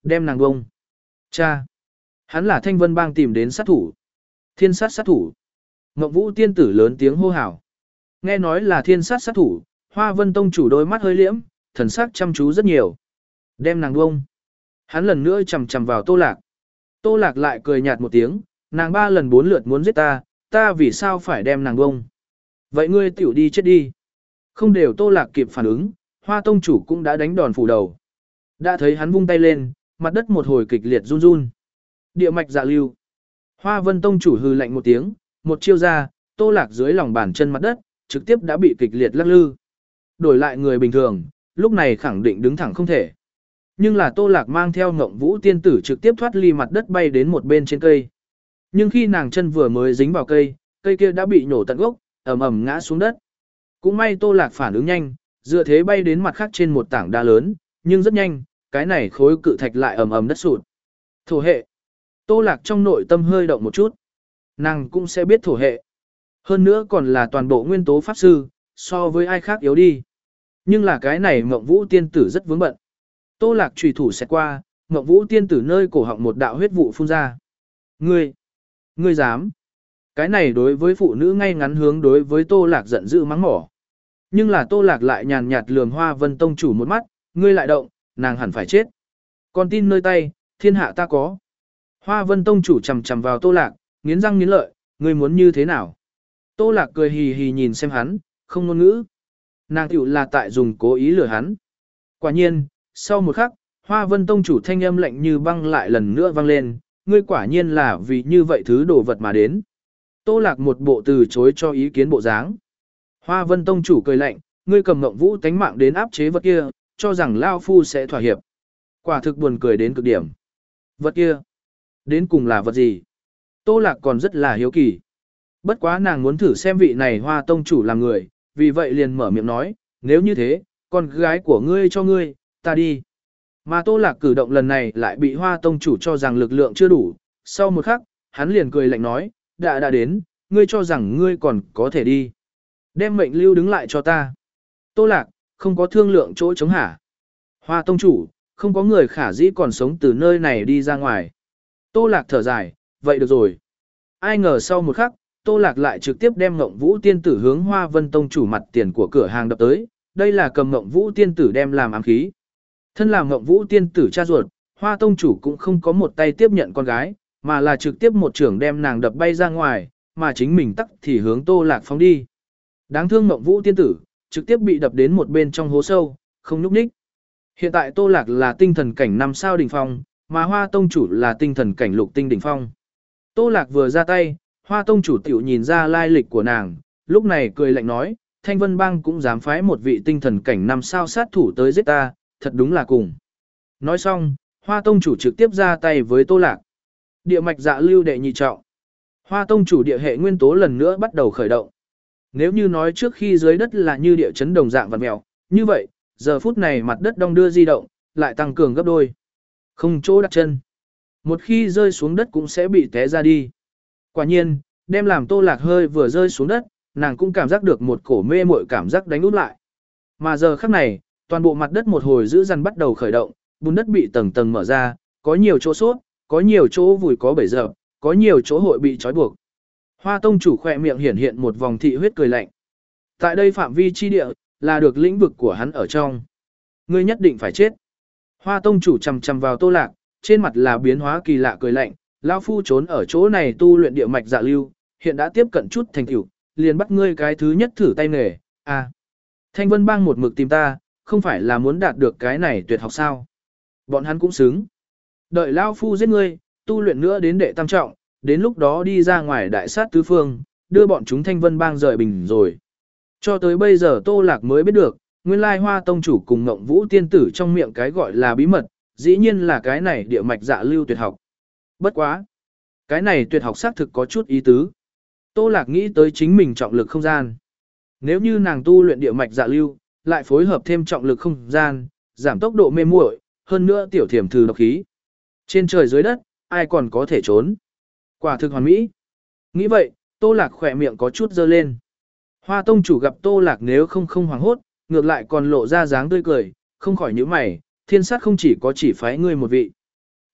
Đem nàng bông. Cha. Hắn là Thanh Vân Bang tìm đến sát thủ. Thiên sát sát thủ. Ngọc Vũ tiên tử lớn tiếng hô hào. Nghe nói là thiên sát sát thủ, Hoa Vân Tông chủ đôi mắt hơi liễm, thần sắc chăm chú rất nhiều. Đem nàng bông. Hắn lần nữa chầm chầm vào Tô Lạc. Tô Lạc lại cười nhạt một tiếng, nàng ba lần bốn lượt muốn giết ta, ta vì sao phải đem nàng bông. Vậy ngươi tiểu đi chết đi. Không đều Tô Lạc kịp phản ứng, Hoa Tông chủ cũng đã đánh đòn phủ đầu. Đã thấy hắn vung tay lên, mặt đất một hồi kịch liệt run run. Địa mạch dạ lưu. Hoa Vân Tông chủ hừ lạnh một tiếng, một chiêu ra, Tô Lạc dưới lòng bàn chân mặt đất, trực tiếp đã bị kịch liệt lắc lư. Đổi lại người bình thường, lúc này khẳng định đứng thẳng không thể. Nhưng là Tô Lạc mang theo Ngộng Vũ tiên tử trực tiếp thoát ly mặt đất bay đến một bên trên cây. Nhưng khi nàng chân vừa mới dính vào cây, cây kia đã bị nổ tận gốc, ầm ầm ngã xuống đất. Cũng may Tô Lạc phản ứng nhanh, dựa thế bay đến mặt khác trên một tảng đá lớn, nhưng rất nhanh, cái này khối cự thạch lại ầm ầm đất sụt. Thổ hệ. Tô Lạc trong nội tâm hơi động một chút. Nàng cũng sẽ biết thổ hệ. Hơn nữa còn là toàn bộ nguyên tố pháp sư, so với ai khác yếu đi. Nhưng là cái này Ngộng Vũ tiên tử rất vướng bận. Tô Lạc chùy thủ xẹt qua, Ngộng Vũ tiên tử nơi cổ họng một đạo huyết vụ phun ra. Ngươi, ngươi dám? Cái này đối với phụ nữ ngay ngắn hướng đối với Tô Lạc giận dữ mắng mỏ. Nhưng là Tô Lạc lại nhàn nhạt lườm Hoa Vân Tông chủ một mắt, ngươi lại động, nàng hẳn phải chết. Con tin nơi tay, thiên hạ ta có. Hoa Vân Tông chủ chầm chầm vào Tô Lạc, nghiến răng nghiến lợi, ngươi muốn như thế nào? Tô Lạc cười hì hì nhìn xem hắn, không ngôn ngữ. Nàng tiểu là tại dùng cố ý lừa hắn. Quả nhiên, sau một khắc, Hoa Vân Tông chủ thanh âm lạnh như băng lại lần nữa vang lên, ngươi quả nhiên là vì như vậy thứ đồ vật mà đến. Tô Lạc một bộ từ chối cho ý kiến bộ dáng. Hoa Vân Tông chủ cười lạnh, ngươi cầm Ngộng Vũ tánh mạng đến áp chế vật kia, cho rằng Lao Phu sẽ thỏa hiệp. Quả thực buồn cười đến cực điểm. Vật kia, đến cùng là vật gì? Tô Lạc còn rất là hiếu kỳ. Bất quá nàng muốn thử xem vị này Hoa Tông chủ là người, vì vậy liền mở miệng nói, nếu như thế, con gái của ngươi cho ngươi, ta đi. Mà Tô Lạc cử động lần này lại bị Hoa Tông chủ cho rằng lực lượng chưa đủ, sau một khắc, hắn liền cười lạnh nói, đã đã đến, ngươi cho rằng ngươi còn có thể đi. Đem mệnh lưu đứng lại cho ta. Tô Lạc, không có thương lượng chỗ chống hả? Hoa Tông chủ, không có người khả dĩ còn sống từ nơi này đi ra ngoài. Tô Lạc thở dài, vậy được rồi. Ai ngờ sau một khắc, Tô Lạc lại trực tiếp đem Ngộng Vũ tiên tử hướng Hoa Vân Tông chủ mặt tiền của cửa hàng đập tới, đây là cầm Ngộng Vũ tiên tử đem làm ám khí. Thân làm Ngộng Vũ tiên tử cha ruột, Hoa Tông chủ cũng không có một tay tiếp nhận con gái, mà là trực tiếp một trưởng đem nàng đập bay ra ngoài, mà chính mình tắc thì hướng Tô Lạc phóng đi. Đáng thương Ngộng Vũ tiên tử, trực tiếp bị đập đến một bên trong hố sâu, không nhúc nhích. Hiện tại Tô Lạc là tinh thần cảnh năm sao đỉnh phong, mà Hoa Tông chủ là tinh thần cảnh lục tinh đỉnh phong. Tô Lạc vừa ra tay, Hoa Tông chủ tiểu nhìn ra lai lịch của nàng, lúc này cười lạnh nói, Thanh Vân Bang cũng dám phái một vị tinh thần cảnh năm sao sát thủ tới giết ta, thật đúng là cùng. Nói xong, Hoa Tông chủ trực tiếp ra tay với Tô Lạc. Địa mạch dạ lưu đệ nhị trọng. Hoa Tông chủ địa hệ nguyên tố lần nữa bắt đầu khởi động. Nếu như nói trước khi dưới đất là như địa chấn đồng dạng vặn mèo, như vậy, giờ phút này mặt đất đong đưa di động, lại tăng cường gấp đôi. Không chỗ đặt chân. Một khi rơi xuống đất cũng sẽ bị té ra đi. Quả nhiên, đem làm Tô Lạc hơi vừa rơi xuống đất, nàng cũng cảm giác được một cổ mê muội cảm giác đánh út lại. Mà giờ khắc này, toàn bộ mặt đất một hồi giữ dằn bắt đầu khởi động, bùn đất bị tầng tầng mở ra, có nhiều chỗ sốt, có nhiều chỗ vùi có bể dập, có nhiều chỗ hội bị trói buộc. Hoa Tông chủ khỏe miệng hiển hiện một vòng thị huyết cười lạnh. Tại đây phạm vi chi địa, là được lĩnh vực của hắn ở trong. Ngươi nhất định phải chết. Hoa Tông chủ chầm chầm vào Tô Lạc, trên mặt là biến hóa kỳ lạ cười lạnh, lão phu trốn ở chỗ này tu luyện địa mạch dạ lưu, hiện đã tiếp cận chút thành tựu, liền bắt ngươi cái thứ nhất thử tay nghề. À, Thanh Vân Bang một mực tìm ta, không phải là muốn đạt được cái này tuyệt học sao? Bọn hắn cũng xứng. Đợi lão phu giết ngươi, tu luyện nữa đến đệ tam trọng, đến lúc đó đi ra ngoài đại sát tứ phương, đưa bọn chúng Thanh Vân Bang rời bình rồi. Cho tới bây giờ Tô Lạc mới biết được, nguyên lai Hoa Tông chủ cùng Ngộng Vũ tiên tử trong miệng cái gọi là bí mật, dĩ nhiên là cái này địa mạch dạ lưu tuyệt học. Bất quá, cái này tuyệt học xác thực có chút ý tứ. Tô Lạc nghĩ tới chính mình trọng lực không gian. Nếu như nàng tu luyện địa mạch dạ lưu, lại phối hợp thêm trọng lực không gian, giảm tốc độ mê muội, hơn nữa tiểu thiểm thử độc khí. Trên trời dưới đất, ai còn có thể trốn. Quả thực hoàn mỹ. Nghĩ vậy, Tô Lạc khỏe miệng có chút dơ lên. Hoa Tông chủ gặp Tô Lạc nếu không không hoảng hốt, ngược lại còn lộ ra dáng tươi cười, không khỏi nhíu mày, thiên sát không chỉ có chỉ phái ngươi một vị.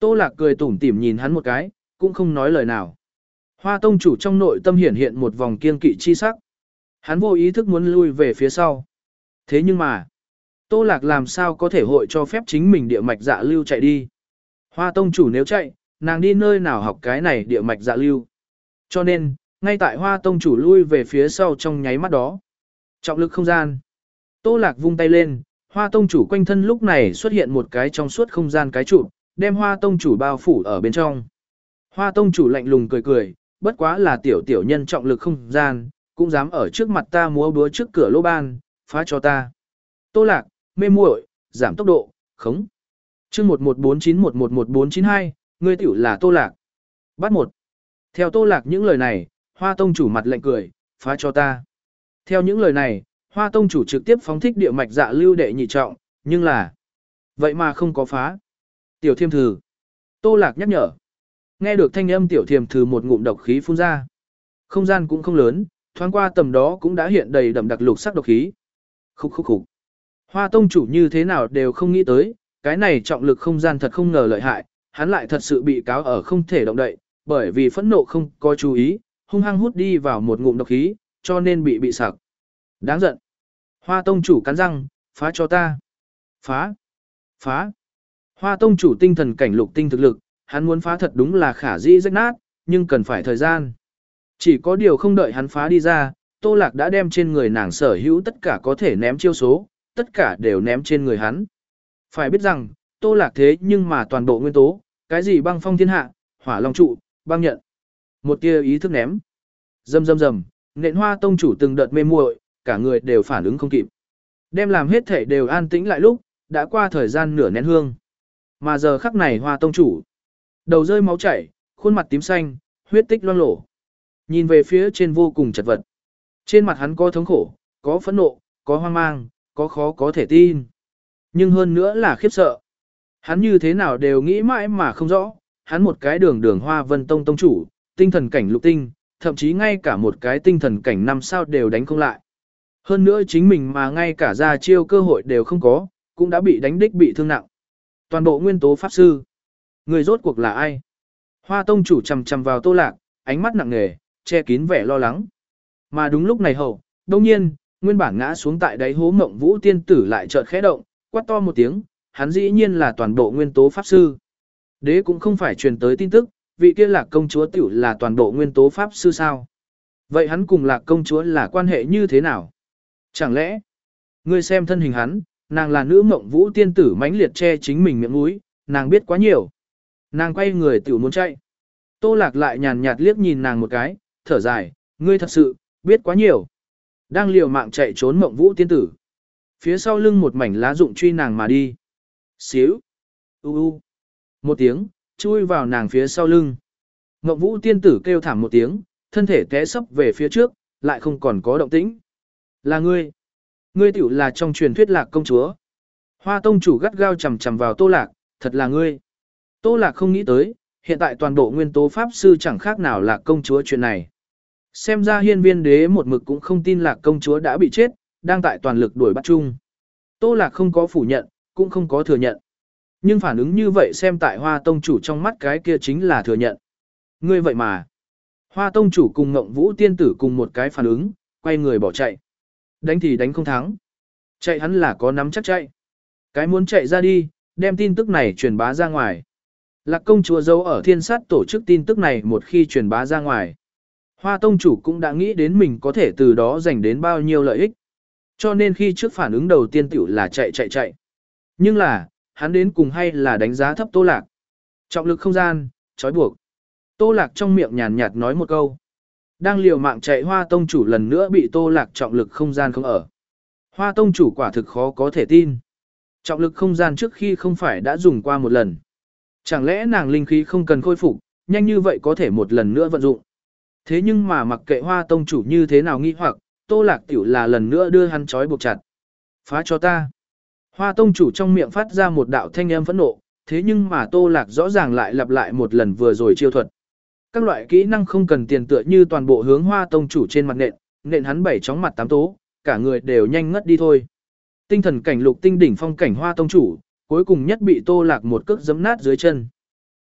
Tô Lạc cười tủm tỉm nhìn hắn một cái, cũng không nói lời nào. Hoa tông chủ trong nội tâm hiển hiện một vòng kiên kỵ chi sắc. Hắn vô ý thức muốn lui về phía sau. Thế nhưng mà, Tô Lạc làm sao có thể hội cho phép chính mình địa mạch dạ lưu chạy đi. Hoa tông chủ nếu chạy, nàng đi nơi nào học cái này địa mạch dạ lưu. Cho nên, ngay tại hoa tông chủ lui về phía sau trong nháy mắt đó. Trọng lực không gian. Tô Lạc vung tay lên, hoa tông chủ quanh thân lúc này xuất hiện một cái trong suốt không gian cái trụ, đem hoa tông chủ bao phủ ở bên trong. Hoa tông chủ lạnh lùng cười cười, bất quá là tiểu tiểu nhân trọng lực không gian, cũng dám ở trước mặt ta múa búa trước cửa lỗ ban, phá cho ta. Tô Lạc, mê muội, giảm tốc độ, khống. Chương một một bốn chín một một một bốn chín hai, ngươi tiểu là Tô Lạc. Bắt một. Theo Tô Lạc những lời này, Hoa tông chủ mặt lạnh cười, phá cho ta. Theo những lời này, Hoa tông chủ trực tiếp phóng thích địa mạch dạ lưu đệ nhị trọng, nhưng là vậy mà không có phá. Tiểu Thiêm Thử. Tô Lạc nhắc nhở. Nghe được thanh âm Tiểu Thiềm Thử một ngụm độc khí phun ra. Không gian cũng không lớn, thoáng qua tầm đó cũng đã hiện đầy đậm đặc lục sắc độc khí. Khúc khúc khúc. Hoa tông chủ như thế nào đều không nghĩ tới, cái này trọng lực không gian thật không ngờ lợi hại, hắn lại thật sự bị cáo ở không thể động đậy, bởi vì phẫn nộ không có chú ý, hung hăng hút đi vào một ngụm độc khí, cho nên bị bị sặc. Đáng giận. Hoa tông chủ cắn răng, phá cho ta. Phá. Phá. Hoa tông chủ tinh thần cảnh lục tinh thực lực, hắn muốn phá thật đúng là khả dĩ rách nát, nhưng cần phải thời gian. Chỉ có điều không đợi hắn phá đi ra, Tô Lạc đã đem trên người nàng sở hữu tất cả có thể ném chiêu số, tất cả đều ném trên người hắn. Phải biết rằng, Tô Lạc thế nhưng mà toàn bộ nguyên tố, cái gì băng phong thiên hạ, hỏa long trụ, băng nhận. Một tia ý thức ném. Rầm rầm rầm, nện hoa tông chủ từng đợt mê muội, cả người đều phản ứng không kịp. Đem làm hết thể đều an tĩnh lại lúc, đã qua thời gian nửa nén hương. Mà giờ khắc này hoa tông chủ, đầu rơi máu chảy, khuôn mặt tím xanh, huyết tích loang lổ. Nhìn về phía trên vô cùng chật vật. Trên mặt hắn có thống khổ, có phẫn nộ, có hoang mang, có khó có thể tin. Nhưng hơn nữa là khiếp sợ. Hắn như thế nào đều nghĩ mãi mà không rõ, hắn một cái đường đường hoa vân tông tông chủ, tinh thần cảnh lục tinh, thậm chí ngay cả một cái tinh thần cảnh năm sao đều đánh không lại. Hơn nữa chính mình mà ngay cả ra chiêu cơ hội đều không có, cũng đã bị đánh đích bị thương nặng. Toàn bộ nguyên tố pháp sư. Người rốt cuộc là ai? Hoa tông chủ chầm chầm vào Tô Lạc, ánh mắt nặng nề, che kín vẻ lo lắng. Mà đúng lúc này hậu, đông nhiên, nguyên bản ngã xuống tại đáy hố Mộng Vũ tiên tử lại chợt khẽ động, quát to một tiếng, hắn dĩ nhiên là toàn bộ nguyên tố pháp sư. Đế cũng không phải truyền tới tin tức, vị kia Lạc công chúa tiểu là toàn bộ nguyên tố pháp sư sao? Vậy hắn cùng Lạc công chúa là quan hệ như thế nào? Chẳng lẽ, ngươi xem thân hình hắn, nàng là nữ Mộng Vũ tiên tử mãnh liệt che chính mình miệng mũi, nàng biết quá nhiều. Nàng quay người tiểu muốn chạy. Tô Lạc lại nhàn nhạt liếc nhìn nàng một cái, thở dài, ngươi thật sự, biết quá nhiều. Đang liều mạng chạy trốn Mộng Vũ tiên tử. Phía sau lưng một mảnh lá rụng truy nàng mà đi. Xíu. U u. Một tiếng, chui vào nàng phía sau lưng. Mộng Vũ tiên tử kêu thảm một tiếng, thân thể té sấp về phía trước, lại không còn có động tĩnh. Là ngươi. Ngươi tiểu là trong truyền thuyết Lạc công chúa. Hoa tông chủ gắt gao chầm chầm vào Tô Lạc, thật là ngươi. Tô Lạc không nghĩ tới, hiện tại toàn bộ nguyên tố pháp sư chẳng khác nào Lạc công chúa chuyện này. Xem ra hiên viên đế một mực cũng không tin Lạc công chúa đã bị chết, đang tại toàn lực đuổi bắt chung. Tô Lạc không có phủ nhận, cũng không có thừa nhận. Nhưng phản ứng như vậy xem tại Hoa tông chủ trong mắt cái kia chính là thừa nhận. Ngươi vậy mà. Hoa tông chủ cùng Ngộng Vũ tiên tử cùng một cái phản ứng, quay người bỏ chạy. Đánh thì đánh không thắng. Chạy hắn là có nắm chắc chạy. Cái muốn chạy ra đi, đem tin tức này truyền bá ra ngoài. Lạc công chúa giấu ở thiên sát tổ chức tin tức này một khi truyền bá ra ngoài. Hoa tông chủ cũng đã nghĩ đến mình có thể từ đó giành đến bao nhiêu lợi ích. Cho nên khi trước phản ứng đầu tiên tiểu là chạy chạy chạy. Nhưng là, hắn đến cùng hay là đánh giá thấp Tô Lạc. Trọng lực không gian, trói buộc. Tô Lạc trong miệng nhàn nhạt nói một câu. Đang liều mạng chạy Hoa tông chủ lần nữa bị Tô Lạc trọng lực không gian không ở. Hoa tông chủ quả thực khó có thể tin. Trọng lực không gian trước khi không phải đã dùng qua một lần. Chẳng lẽ nàng linh khí không cần khôi phục, nhanh như vậy có thể một lần nữa vận dụng. Thế nhưng mà mặc kệ Hoa tông chủ như thế nào nghi hoặc, Tô Lạc tiểu là lần nữa đưa hắn trói buộc chặt. Phá cho ta. Hoa tông chủ trong miệng phát ra một đạo thanh âm phẫn nộ, thế nhưng mà Tô Lạc rõ ràng lại lặp lại một lần vừa rồi chiêu thuật. Các loại kỹ năng không cần tiền tựa như toàn bộ hướng Hoa tông chủ trên mặt nện, nện hắn bảy chóng mặt tám tố, cả người đều nhanh ngất đi thôi. Tinh thần cảnh lục tinh đỉnh phong cảnh Hoa tông chủ, cuối cùng nhất bị Tô Lạc một cước giẫm nát dưới chân.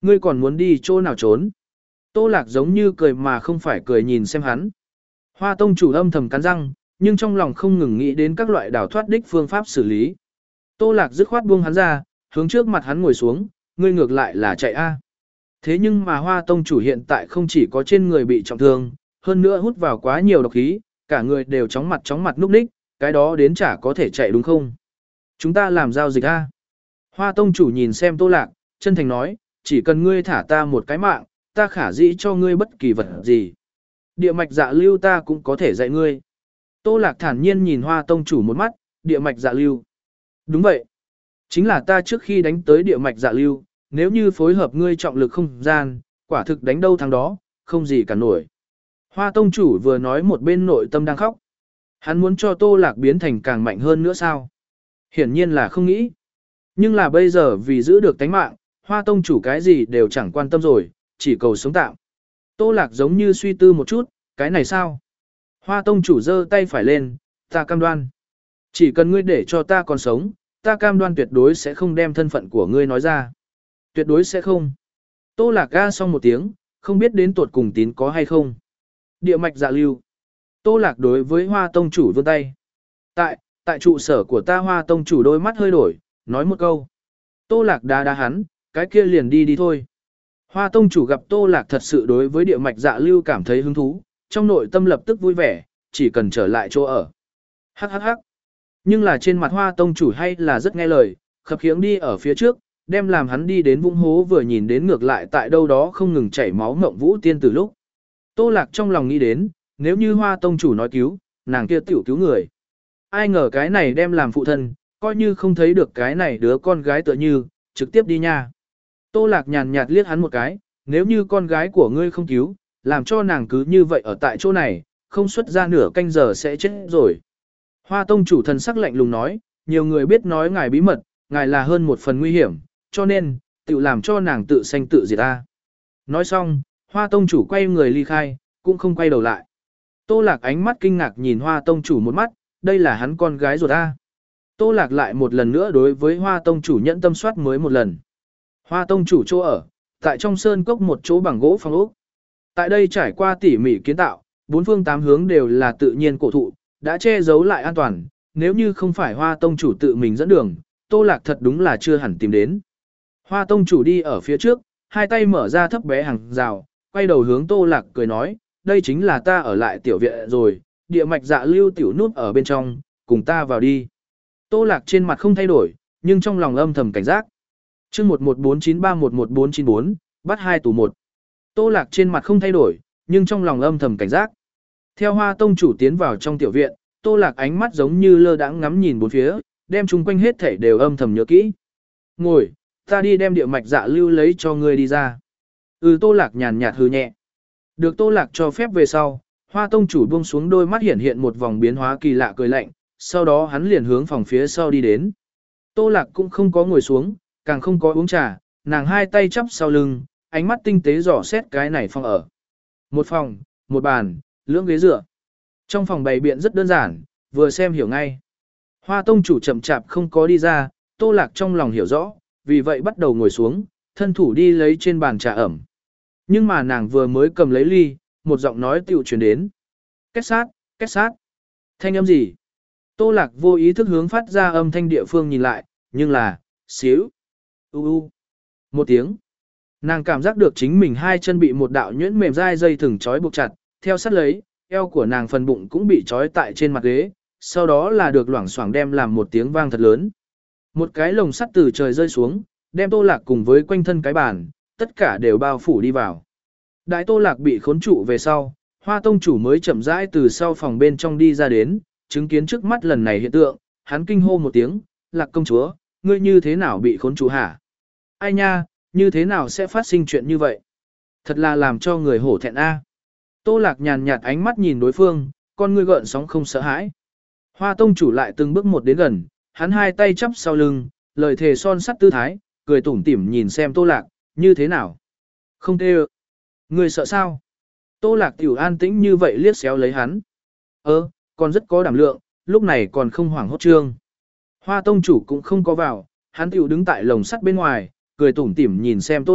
Ngươi còn muốn đi chỗ nào trốn? Tô Lạc giống như cười mà không phải cười nhìn xem hắn. Hoa tông chủ âm thầm cắn răng, nhưng trong lòng không ngừng nghĩ đến các loại đào thoát đích phương pháp xử lý. Tô Lạc dứt khoát buông hắn ra, hướng trước mặt hắn ngồi xuống, ngươi ngược lại là chạy a. Thế nhưng mà Hoa tông chủ hiện tại không chỉ có trên người bị trọng thương, hơn nữa hút vào quá nhiều độc khí, cả người đều chóng mặt chóng mặt núp ních, cái đó đến chả có thể chạy đúng không? Chúng ta làm giao dịch a. Hoa tông chủ nhìn xem Tô Lạc, chân thành nói, chỉ cần ngươi thả ta một cái mạng, ta khả dĩ cho ngươi bất kỳ vật gì. Địa mạch dạ lưu ta cũng có thể dạy ngươi. Tô Lạc thản nhiên nhìn Hoa tông chủ một mắt, địa mạch dạ lưu. Đúng vậy. Chính là ta trước khi đánh tới địa mạch dạ lưu, nếu như phối hợp ngươi trọng lực không gian, quả thực đánh đâu thắng đó, không gì cả nổi. Hoa tông chủ vừa nói một bên nội tâm đang khóc. Hắn muốn cho Tô Lạc biến thành càng mạnh hơn nữa sao? Hiển nhiên là không nghĩ. Nhưng là bây giờ vì giữ được tánh mạng, Hoa tông chủ cái gì đều chẳng quan tâm rồi, chỉ cầu sống tạm. Tô Lạc giống như suy tư một chút, cái này sao? Hoa tông chủ giơ tay phải lên, ta cam đoan. Chỉ cần ngươi để cho ta còn sống, ta cam đoan tuyệt đối sẽ không đem thân phận của ngươi nói ra. Tuyệt đối sẽ không. Tô Lạc ga xong một tiếng, không biết đến tuột cùng tín có hay không. Địa mạch dạ lưu. Tô Lạc đối với Hoa tông chủ vươn tay. Tại, tại trụ sở của ta Hoa tông chủ đôi mắt hơi đổi, nói một câu. Tô Lạc đá đá hắn, cái kia liền đi đi thôi. Hoa tông chủ gặp Tô Lạc thật sự đối với địa mạch dạ lưu cảm thấy hứng thú, trong nội tâm lập tức vui vẻ, chỉ cần trở lại chỗ ở. Hắc hắc hắc. Nhưng là trên mặt Hoa tông chủ hay là rất nghe lời, khập khiễng đi ở phía trước, đem làm hắn đi đến vũng hố vừa nhìn đến ngược lại tại đâu đó không ngừng chảy máu ngộng vũ tiên từ lúc. Tô Lạc trong lòng nghĩ đến, nếu như Hoa tông chủ nói cứu, nàng kia tiểu cứu người. Ai ngờ cái này đem làm phụ thân, coi như không thấy được cái này đứa con gái tựa như, trực tiếp đi nha. Tô Lạc nhàn nhạt liếc hắn một cái, nếu như con gái của ngươi không cứu, làm cho nàng cứ như vậy ở tại chỗ này, không xuất ra nửa canh giờ sẽ chết rồi. Hoa tông chủ thần sắc lạnh lùng nói, nhiều người biết nói ngài bí mật, ngài là hơn một phần nguy hiểm, cho nên, tự làm cho nàng tự sanh tự diệt ta. Nói xong, Hoa tông chủ quay người ly khai, cũng không quay đầu lại. Tô Lạc ánh mắt kinh ngạc nhìn Hoa tông chủ một mắt, đây là hắn con gái ruột ta. Tô Lạc lại một lần nữa đối với Hoa tông chủ nhẫn tâm soát mới một lần. Hoa tông chủ chỗ ở, tại trong sơn cốc một chỗ bằng gỗ phong ốc. Tại đây trải qua tỉ mỉ kiến tạo, bốn phương tám hướng đều là tự nhiên cổ thụ, đã che giấu lại an toàn, nếu như không phải Hoa tông chủ tự mình dẫn đường, Tô Lạc thật đúng là chưa hẳn tìm đến. Hoa tông chủ đi ở phía trước, hai tay mở ra thấp bé hàng rào, quay đầu hướng Tô Lạc cười nói, đây chính là ta ở lại tiểu viện rồi, địa mạch dạ lưu tiểu nút ở bên trong, cùng ta vào đi. Tô Lạc trên mặt không thay đổi, nhưng trong lòng âm thầm cảnh giác. Chương một một bốn chín ba một một bốn chín bốn, bắt hai tù một. Tô Lạc trên mặt không thay đổi, nhưng trong lòng âm thầm cảnh giác. Theo Hoa tông chủ tiến vào trong tiểu viện, Tô Lạc ánh mắt giống như lơ đãng ngắm nhìn bốn phía, đem chung quanh hết thảy đều âm thầm nhớ kỹ. Ngồi, ta đi đem địa mạch dạ lưu lấy cho ngươi đi ra. Ừ, Tô Lạc nhàn nhạt hừ nhẹ. Được Tô Lạc cho phép về sau, Hoa tông chủ buông xuống đôi mắt hiện hiện một vòng biến hóa kỳ lạ cười lạnh, sau đó hắn liền hướng phòng phía sau đi đến. Tô Lạc cũng không có ngồi xuống, càng không có uống trà, nàng hai tay chắp sau lưng, ánh mắt tinh tế dò xét cái này phòng ở. Một phòng, một bàn, lưỡng ghế dựa. Trong phòng bày biện rất đơn giản, vừa xem hiểu ngay. Hoa tông chủ chậm chạp không có đi ra, Tô Lạc trong lòng hiểu rõ, vì vậy bắt đầu ngồi xuống, thân thủ đi lấy trên bàn trà ẩm. Nhưng mà nàng vừa mới cầm lấy ly, một giọng nói tiểu truyền đến. Kết sát, kết sát. Thanh âm gì? Tô Lạc vô ý thức hướng phát ra âm thanh địa phương nhìn lại, nhưng là, xíu. U u. Một tiếng. Nàng cảm giác được chính mình hai chân bị một đạo nhuyễn mềm dai dây thừng trói buộc chặt, theo sát lấy, eo của nàng phần bụng cũng bị trói tại trên mặt ghế, sau đó là được loảng xoảng đem làm một tiếng vang thật lớn. Một cái lồng sắt từ trời rơi xuống, đem Tô Lạc cùng với quanh thân cái bàn, tất cả đều bao phủ đi vào. Đại Tô Lạc bị khốn trụ về sau, Hoa tông chủ mới chậm rãi từ sau phòng bên trong đi ra đến, chứng kiến trước mắt lần này hiện tượng, hắn kinh hô một tiếng, Lạc công chúa, ngươi như thế nào bị khốn trụ hả? Ai nha, như thế nào sẽ phát sinh chuyện như vậy? Thật là làm cho người hổ thẹn a. Tô Lạc nhàn nhạt ánh mắt nhìn đối phương, con ngươi gợn sóng không sợ hãi. Hoa tông chủ lại từng bước một đến gần, hắn hai tay chắp sau lưng, lời thề son sắt tư thái, cười tủm tỉm nhìn xem Tô Lạc, như thế nào? Không tê ơ. Ngươi sợ sao? Tô Lạc tiểu an tĩnh như vậy liếc xéo lấy hắn. Ơ, còn rất có đảm lượng, lúc này còn không hoảng hốt trương. Hoa tông chủ cũng không có vào, hắn tiểu đứng tại lồng sắt bên ngoài, cười tủm tỉm nhìn xem Tô Lạc,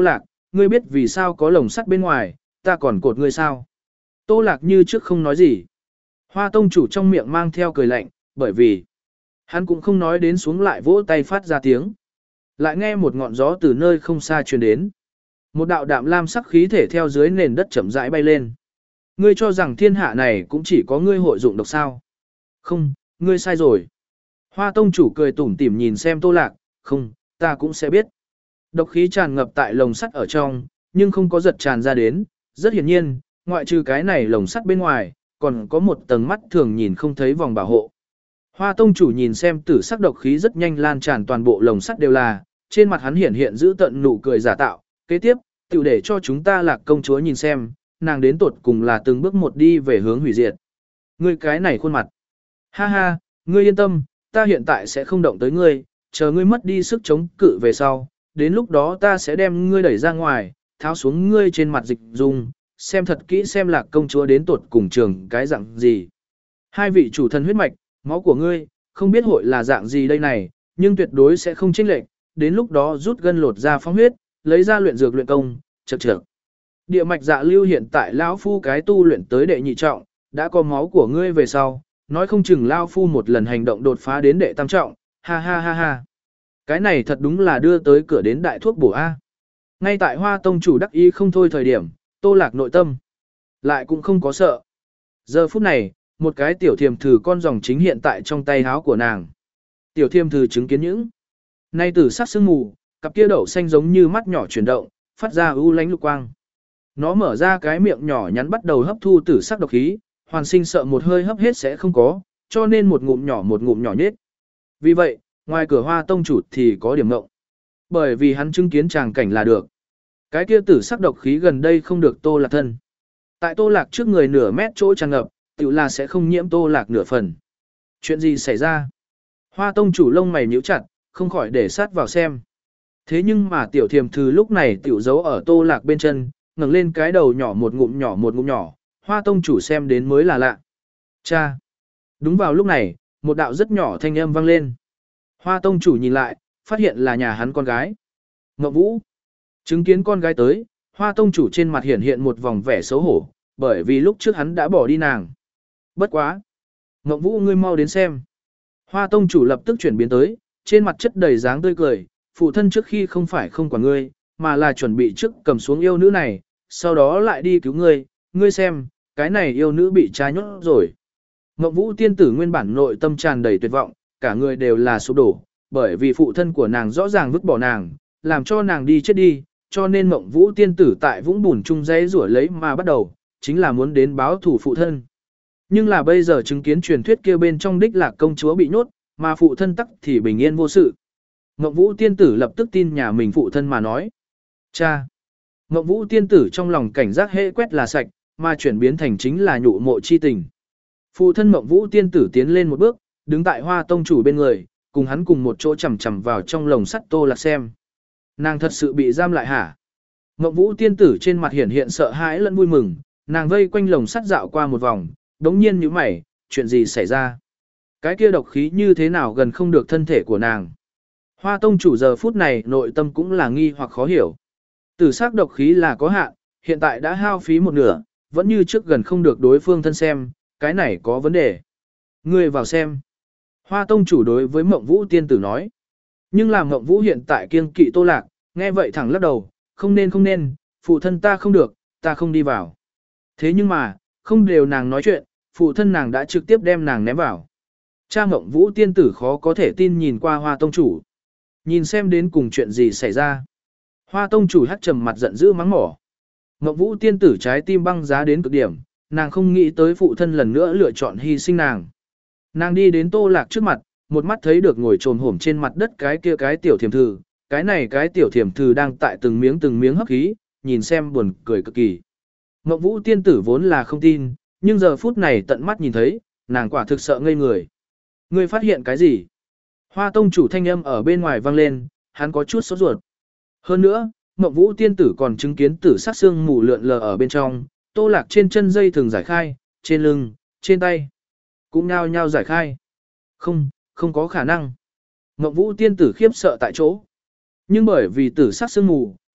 ngươi biết vì sao có lồng sắt bên ngoài, ta còn cột ngươi sao? Tô Lạc như trước không nói gì. Hoa tông chủ trong miệng mang theo cười lạnh, bởi vì hắn cũng không nói đến xuống lại vỗ tay phát ra tiếng. Lại nghe một ngọn gió từ nơi không xa truyền đến. Một đạo đạm lam sắc khí thể theo dưới nền đất chậm rãi bay lên. Ngươi cho rằng thiên hạ này cũng chỉ có ngươi hội dụng độc sao? Không, ngươi sai rồi. Hoa tông chủ cười tủm tỉm nhìn xem Tô Lạc, không, ta cũng sẽ biết. Độc khí tràn ngập tại lồng sắt ở trong, nhưng không có giật tràn ra đến. Rất hiển nhiên, ngoại trừ cái này lồng sắt bên ngoài, còn có một tầng mắt thường nhìn không thấy vòng bảo hộ. Hoa tông chủ nhìn xem tử sắc độc khí rất nhanh lan tràn toàn bộ lồng sắt đều là, trên mặt hắn hiện hiện giữ tận nụ cười giả tạo. Kế tiếp, tiểu để cho chúng ta Lạc công chúa nhìn xem, nàng đến tột cùng là từng bước một đi về hướng hủy diệt. Ngươi cái này khuôn mặt. Ha ha, ngươi yên tâm, ta hiện tại sẽ không động tới ngươi, chờ ngươi mất đi sức chống cự về sau, đến lúc đó ta sẽ đem ngươi đẩy ra ngoài, tháo xuống ngươi trên mặt dịch dung, xem thật kỹ xem Lạc công chúa đến tột cùng trường cái dạng gì. Hai vị chủ thần huyết mạch, máu của ngươi, không biết hội là dạng gì đây này, nhưng tuyệt đối sẽ không chênh lệch, đến lúc đó rút gân lột ra phóng huyết, lấy ra luyện dược luyện công, chậc chậc. Địa mạch dạ lưu hiện tại lão phu cái tu luyện tới đệ nhị trọng, đã có máu của ngươi về sau, nói không chừng lão phu một lần hành động đột phá đến đệ tam trọng, ha ha ha ha. Cái này thật đúng là đưa tới cửa đến đại thuốc bổ A. Ngay tại Hoa tông chủ đắc ý không thôi thời điểm, Tô Lạc nội tâm lại cũng không có sợ. Giờ phút này, một cái tiểu thiềm thử con rồng chính hiện tại trong tay háo của nàng. Tiểu thiềm thử chứng kiến những nay tử sắc sương mù, cặp kia đậu xanh giống như mắt nhỏ chuyển động, phát ra u lánh lục quang. Nó mở ra cái miệng nhỏ nhắn bắt đầu hấp thu tử sắc độc khí, hoàn sinh sợ một hơi hấp hết sẽ không có, cho nên một ngụm nhỏ một ngụm nhỏ nhết. Vì vậy, ngoài cửa Hoa tông chủ thì có điểm ngộng. Bởi vì hắn chứng kiến tràng cảnh là được. Cái kia tử sắc độc khí gần đây không được Tô Lạc thân. Tại Tô Lạc trước người nửa mét chỗ tràn ngập, tự là sẽ không nhiễm Tô Lạc nửa phần. Chuyện gì xảy ra? Hoa tông chủ lông mày nhíu chặt, không khỏi để sát vào xem. Thế nhưng mà tiểu thiềm thư lúc này tiểu giấu ở Tô Lạc bên chân, ngẩng lên cái đầu nhỏ một ngụm nhỏ một ngụm nhỏ, Hoa tông chủ xem đến mới là lạ. Cha! Đúng vào lúc này, một đạo rất nhỏ thanh âm vang lên. Hoa tông chủ nhìn lại, phát hiện là nhà hắn con gái. Ngọc Vũ! Chứng kiến con gái tới, Hoa tông chủ trên mặt hiện hiện một vòng vẻ xấu hổ, bởi vì lúc trước hắn đã bỏ đi nàng. Bất quá! Ngọc Vũ ngươi mau đến xem. Hoa tông chủ lập tức chuyển biến tới, trên mặt chất đầy dáng tươi cười, phụ thân trước khi không phải không quản ngươi, mà là chuẩn bị trước cầm xuống yêu nữ này, sau đó lại đi cứu ngươi, ngươi xem, cái này yêu nữ bị trai nhốt rồi. Ngọc Vũ tiên tử nguyên bản nội tâm tràn đầy tuyệt vọng, cả người đều là sụp đổ, bởi vì phụ thân của nàng rõ ràng vứt bỏ nàng, làm cho nàng đi chết đi, cho nên Ngọc Vũ tiên tử tại vũng bùn chung dây rủa lấy mà bắt đầu, chính là muốn đến báo thủ phụ thân. Nhưng là bây giờ chứng kiến truyền thuyết kia bên trong đích Lạc công chúa bị nhốt, mà phụ thân tắc thì bình yên vô sự. Ngọc Vũ tiên tử lập tức tin nhà mình phụ thân mà nói. Cha! Ngọc Vũ tiên tử trong lòng cảnh giác hễ quét là sạch, mà chuyển biến thành chính là nhụ mộ chi tình. Phụ thân Ngọc Vũ tiên tử tiến lên một bước, đứng tại Hoa tông chủ bên người, cùng hắn cùng một chỗ chầm chầm vào trong lồng sắt Tô Lạc xem. Nàng thật sự bị giam lại hả? Ngọc Vũ tiên tử trên mặt hiển hiện sợ hãi lẫn vui mừng, nàng vây quanh lồng sắt dạo qua một vòng, đống nhiên nhíu mày, chuyện gì xảy ra? Cái kia độc khí như thế nào gần không được thân thể của nàng? Hoa tông chủ giờ phút này nội tâm cũng là nghi hoặc khó hiểu. Tử sắc độc khí là có hạn, hiện tại đã hao phí một nửa, vẫn như trước gần không được đối phương thân xem, cái này có vấn đề. Ngươi vào xem. Hoa tông chủ đối với Mộng Vũ tiên tử nói. Nhưng làm Mộng Vũ hiện tại kiêng kỵ Tô Lạc, nghe vậy thẳng lắc đầu, không nên không nên, phụ thân ta không được, ta không đi vào. Thế nhưng mà, không đều nàng nói chuyện, phụ thân nàng đã trực tiếp đem nàng ném vào. Cha Mộng Vũ tiên tử khó có thể tin nhìn qua Hoa tông chủ. Nhìn xem đến cùng chuyện gì xảy ra. Hoa tông chủ hắt trầm mặt giận dữ mắng mỏ. Mộng Vũ tiên tử trái tim băng giá đến cực điểm, nàng không nghĩ tới phụ thân lần nữa lựa chọn hy sinh nàng. Nàng đi đến Tô Lạc trước mặt, một mắt thấy được ngồi trồm hổm trên mặt đất cái kia cái tiểu thiềm thử, cái này cái tiểu thiềm thử đang tại từng miếng từng miếng hấp khí, nhìn xem buồn cười cực kỳ. Mộng Vũ tiên tử vốn là không tin, nhưng giờ phút này tận mắt nhìn thấy, nàng quả thực sợ ngây người. Ngươi phát hiện cái gì? Hoa tông chủ thanh âm ở bên ngoài vang lên, hắn có chút sốt ruột. Hơn nữa, Mộng Vũ tiên tử còn chứng kiến tử sắc xương mù lượn lờ ở bên trong, Tô Lạc trên chân dây thường giải khai, trên lưng, trên tay, cũng nhao nhao giải khai. Không, không có khả năng. Mộng Vũ tiên tử khiếp sợ tại chỗ. Nhưng bởi vì tử sắc xương mù,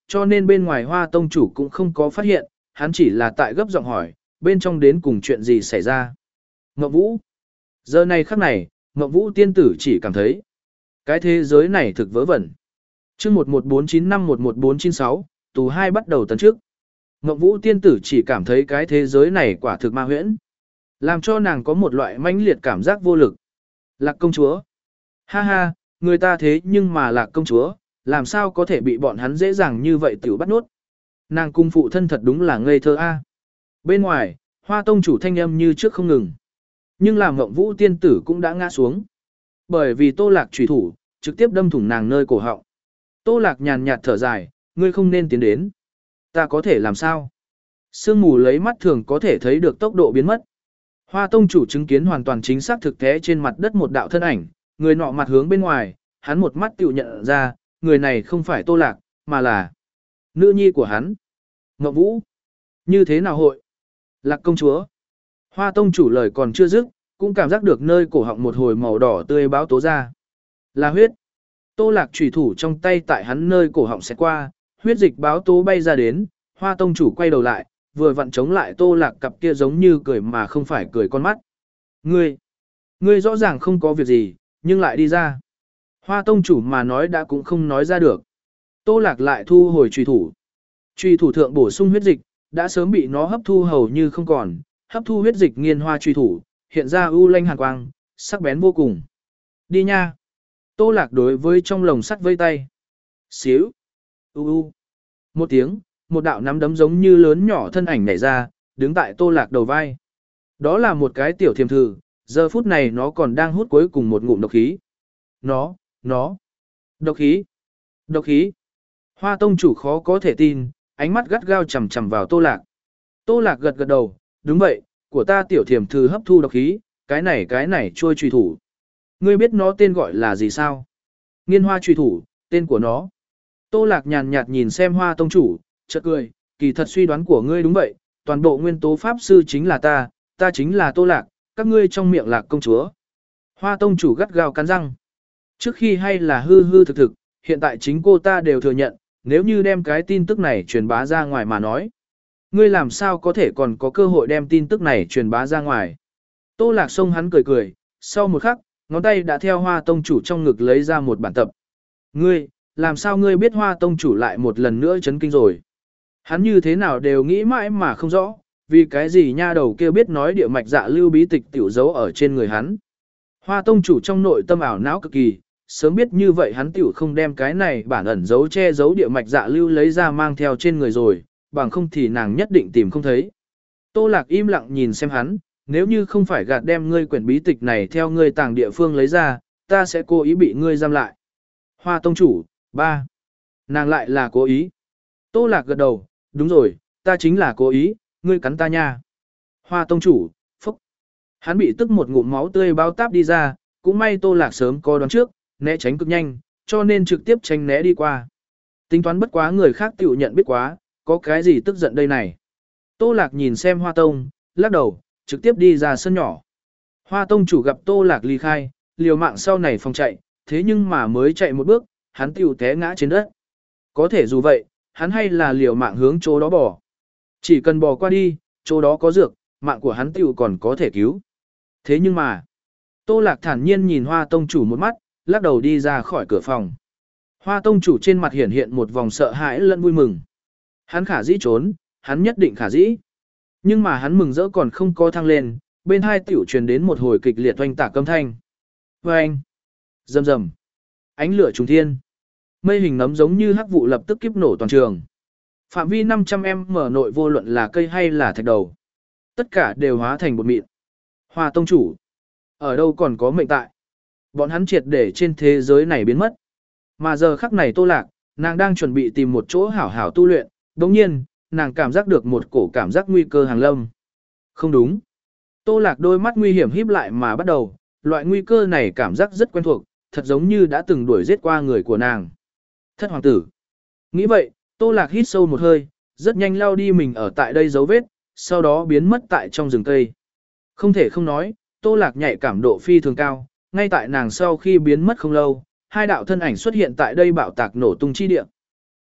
cho nên bên ngoài Hoa tông chủ cũng không có phát hiện, hắn chỉ là tại gấp giọng hỏi, bên trong đến cùng chuyện gì xảy ra. Ngọc Vũ. Giờ này khắc này, Ngọc Vũ tiên tử chỉ cảm thấy, cái thế giới này thực vớ vẩn. Chương một một bốn chín năm một một bốn chín sáu, tù hai bắt đầu tấn trước. Ngọc Vũ tiên tử chỉ cảm thấy cái thế giới này quả thực ma huyễn, làm cho nàng có một loại mãnh liệt cảm giác vô lực. Lạc công chúa. Ha ha, người ta thế nhưng mà Lạc công chúa, làm sao có thể bị bọn hắn dễ dàng như vậy tiểu bắt nuốt. Nàng cung phụ thân thật đúng là ngây thơ a. Bên ngoài, Hoa tông chủ thanh âm như trước không ngừng. Nhưng làm Ngọc Vũ tiên tử cũng đã ngã xuống. Bởi vì Tô Lạc chủy thủ, trực tiếp đâm thủng nàng nơi cổ họng. Tô Lạc nhàn nhạt thở dài, ngươi không nên tiến đến. Ta có thể làm sao? Sương mù lấy mắt thường có thể thấy được tốc độ biến mất. Hoa tông chủ chứng kiến hoàn toàn chính xác thực tế trên mặt đất một đạo thân ảnh, người nọ mặt hướng bên ngoài, hắn một mắt tự nhận ra, người này không phải Tô Lạc, mà là nữ nhi của hắn. Ngọc Vũ. Như thế nào hội? Lạc công chúa. Hoa tông chủ lời còn chưa dứt, cũng cảm giác được nơi cổ họng một hồi màu đỏ tươi báo tố ra. Là huyết. Tô Lạc chủy thủ trong tay tại hắn nơi cổ họng sẽ qua, huyết dịch báo tố bay ra đến, Hoa tông chủ quay đầu lại, vừa vặn chống lại Tô Lạc cặp kia giống như cười mà không phải cười con mắt. Ngươi, ngươi rõ ràng không có việc gì, nhưng lại đi ra. Hoa tông chủ mà nói đã cũng không nói ra được. Tô Lạc lại thu hồi chủy thủ. Chủy thủ thượng bổ sung huyết dịch, đã sớm bị nó hấp thu hầu như không còn, hấp thu huyết dịch nghiền hoa chủy thủ, hiện ra u lanh hàn quang, sắc bén vô cùng. Đi nha. Tô Lạc đối với trong lồng sắt vây tay. Xíu. U u. Một tiếng, một đạo nắm đấm giống như lớn nhỏ thân ảnh nảy ra, đứng tại Tô Lạc đầu vai. Đó là một cái tiểu thiềm thử, giờ phút này nó còn đang hút cuối cùng một ngụm độc khí. Nó, nó. Độc khí. Độc khí. Hoa tông chủ khó có thể tin, ánh mắt gắt gao chằm chằm vào Tô Lạc. Tô Lạc gật gật đầu, đúng vậy, của ta tiểu thiềm thử hấp thu độc khí, cái này cái này trôi truy thủ. Ngươi biết nó tên gọi là gì sao? Nghiên hoa truy thủ, tên của nó. Tô Lạc nhàn nhạt nhìn xem Hoa tông chủ, chợt cười, kỳ thật suy đoán của ngươi đúng vậy, toàn bộ nguyên tố pháp sư chính là ta, ta chính là Tô Lạc, các ngươi trong miệng Lạc công chúa. Hoa tông chủ gắt gao cắn răng. Trước khi hay là hư hư thực thực, hiện tại chính cô ta đều thừa nhận, nếu như đem cái tin tức này truyền bá ra ngoài mà nói. Ngươi làm sao có thể còn có cơ hội đem tin tức này truyền bá ra ngoài. Tô Lạc xông hắn cười cười, sau một khắc, ngón tay đã theo Hoa tông chủ trong ngực lấy ra một bản tập. Ngươi, làm sao ngươi biết Hoa tông chủ lại một lần nữa chấn kinh rồi. Hắn như thế nào đều nghĩ mãi mà không rõ, vì cái gì nha đầu kia biết nói địa mạch dạ lưu bí tịch tiểu dấu ở trên người hắn. Hoa tông chủ trong nội tâm ảo não cực kỳ, sớm biết như vậy hắn tiểu không đem cái này bản ẩn dấu che giấu địa mạch dạ lưu lấy ra mang theo trên người rồi, bằng không thì nàng nhất định tìm không thấy. Tô Lạc im lặng nhìn xem hắn, nếu như không phải gạt đem ngươi quyển bí tịch này theo ngươi tàng địa phương lấy ra, ta sẽ cố ý bị ngươi giam lại. Hoa tông chủ, ba. Nàng lại là cố ý. Tô Lạc gật đầu, đúng rồi, ta chính là cố ý, ngươi cắn ta nha. Hoa tông chủ, phúc. Hắn bị tức một ngụm máu tươi bao táp đi ra, cũng may Tô Lạc sớm có đoán trước, né tránh cực nhanh, cho nên trực tiếp tránh né đi qua. Tính toán bất quá người khác tiểu nhận biết quá, có cái gì tức giận đây này. Tô Lạc nhìn xem Hoa tông, lắc đầu, trực tiếp đi ra sân nhỏ. Hoa tông chủ gặp Tô Lạc ly khai, liều mạng sau này phòng chạy, thế nhưng mà mới chạy một bước, hắn tiểu té ngã trên đất. Có thể dù vậy, hắn hay là liều mạng hướng chỗ đó bò. Chỉ cần bò qua đi, chỗ đó có dược, mạng của hắn tiểu còn có thể cứu. Thế nhưng mà, Tô Lạc thản nhiên nhìn Hoa tông chủ một mắt, lắc đầu đi ra khỏi cửa phòng. Hoa tông chủ trên mặt hiển hiện một vòng sợ hãi lẫn vui mừng. Hắn khả dĩ trốn, hắn nhất định khả dĩ. Nhưng mà hắn mừng rỡ còn không có thăng lên, bên hai tiểu truyền đến một hồi kịch liệt oanh tạc âm thanh. Oanh! Rầm rầm! Ánh lửa trùng thiên. Mây hình nấm giống như hắc vụ lập tức kiếp nổ toàn trường. Phạm vi năm trăm em mở nội vô luận là cây hay là thạch đầu. Tất cả đều hóa thành bột mịn. Hoa tông chủ! Ở đâu còn có mệnh tại? Bọn hắn triệt để trên thế giới này biến mất. Mà giờ khắc này Tô Lạc, nàng đang chuẩn bị tìm một chỗ hảo hảo tu luyện, đồng nhiên, nàng cảm giác được một cổ cảm giác nguy cơ hàng lâm. Không đúng. Tô Lạc đôi mắt nguy hiểm híp lại mà bắt đầu, loại nguy cơ này cảm giác rất quen thuộc, thật giống như đã từng đuổi giết qua người của nàng. Thất hoàng tử. Nghĩ vậy, Tô Lạc hít sâu một hơi, rất nhanh lao đi mình ở tại đây dấu vết, sau đó biến mất tại trong rừng cây. Không thể không nói, Tô Lạc nhạy cảm độ phi thường cao, ngay tại nàng sau khi biến mất không lâu, hai đạo thân ảnh xuất hiện tại đây bạo tạc nổ tung chi địa.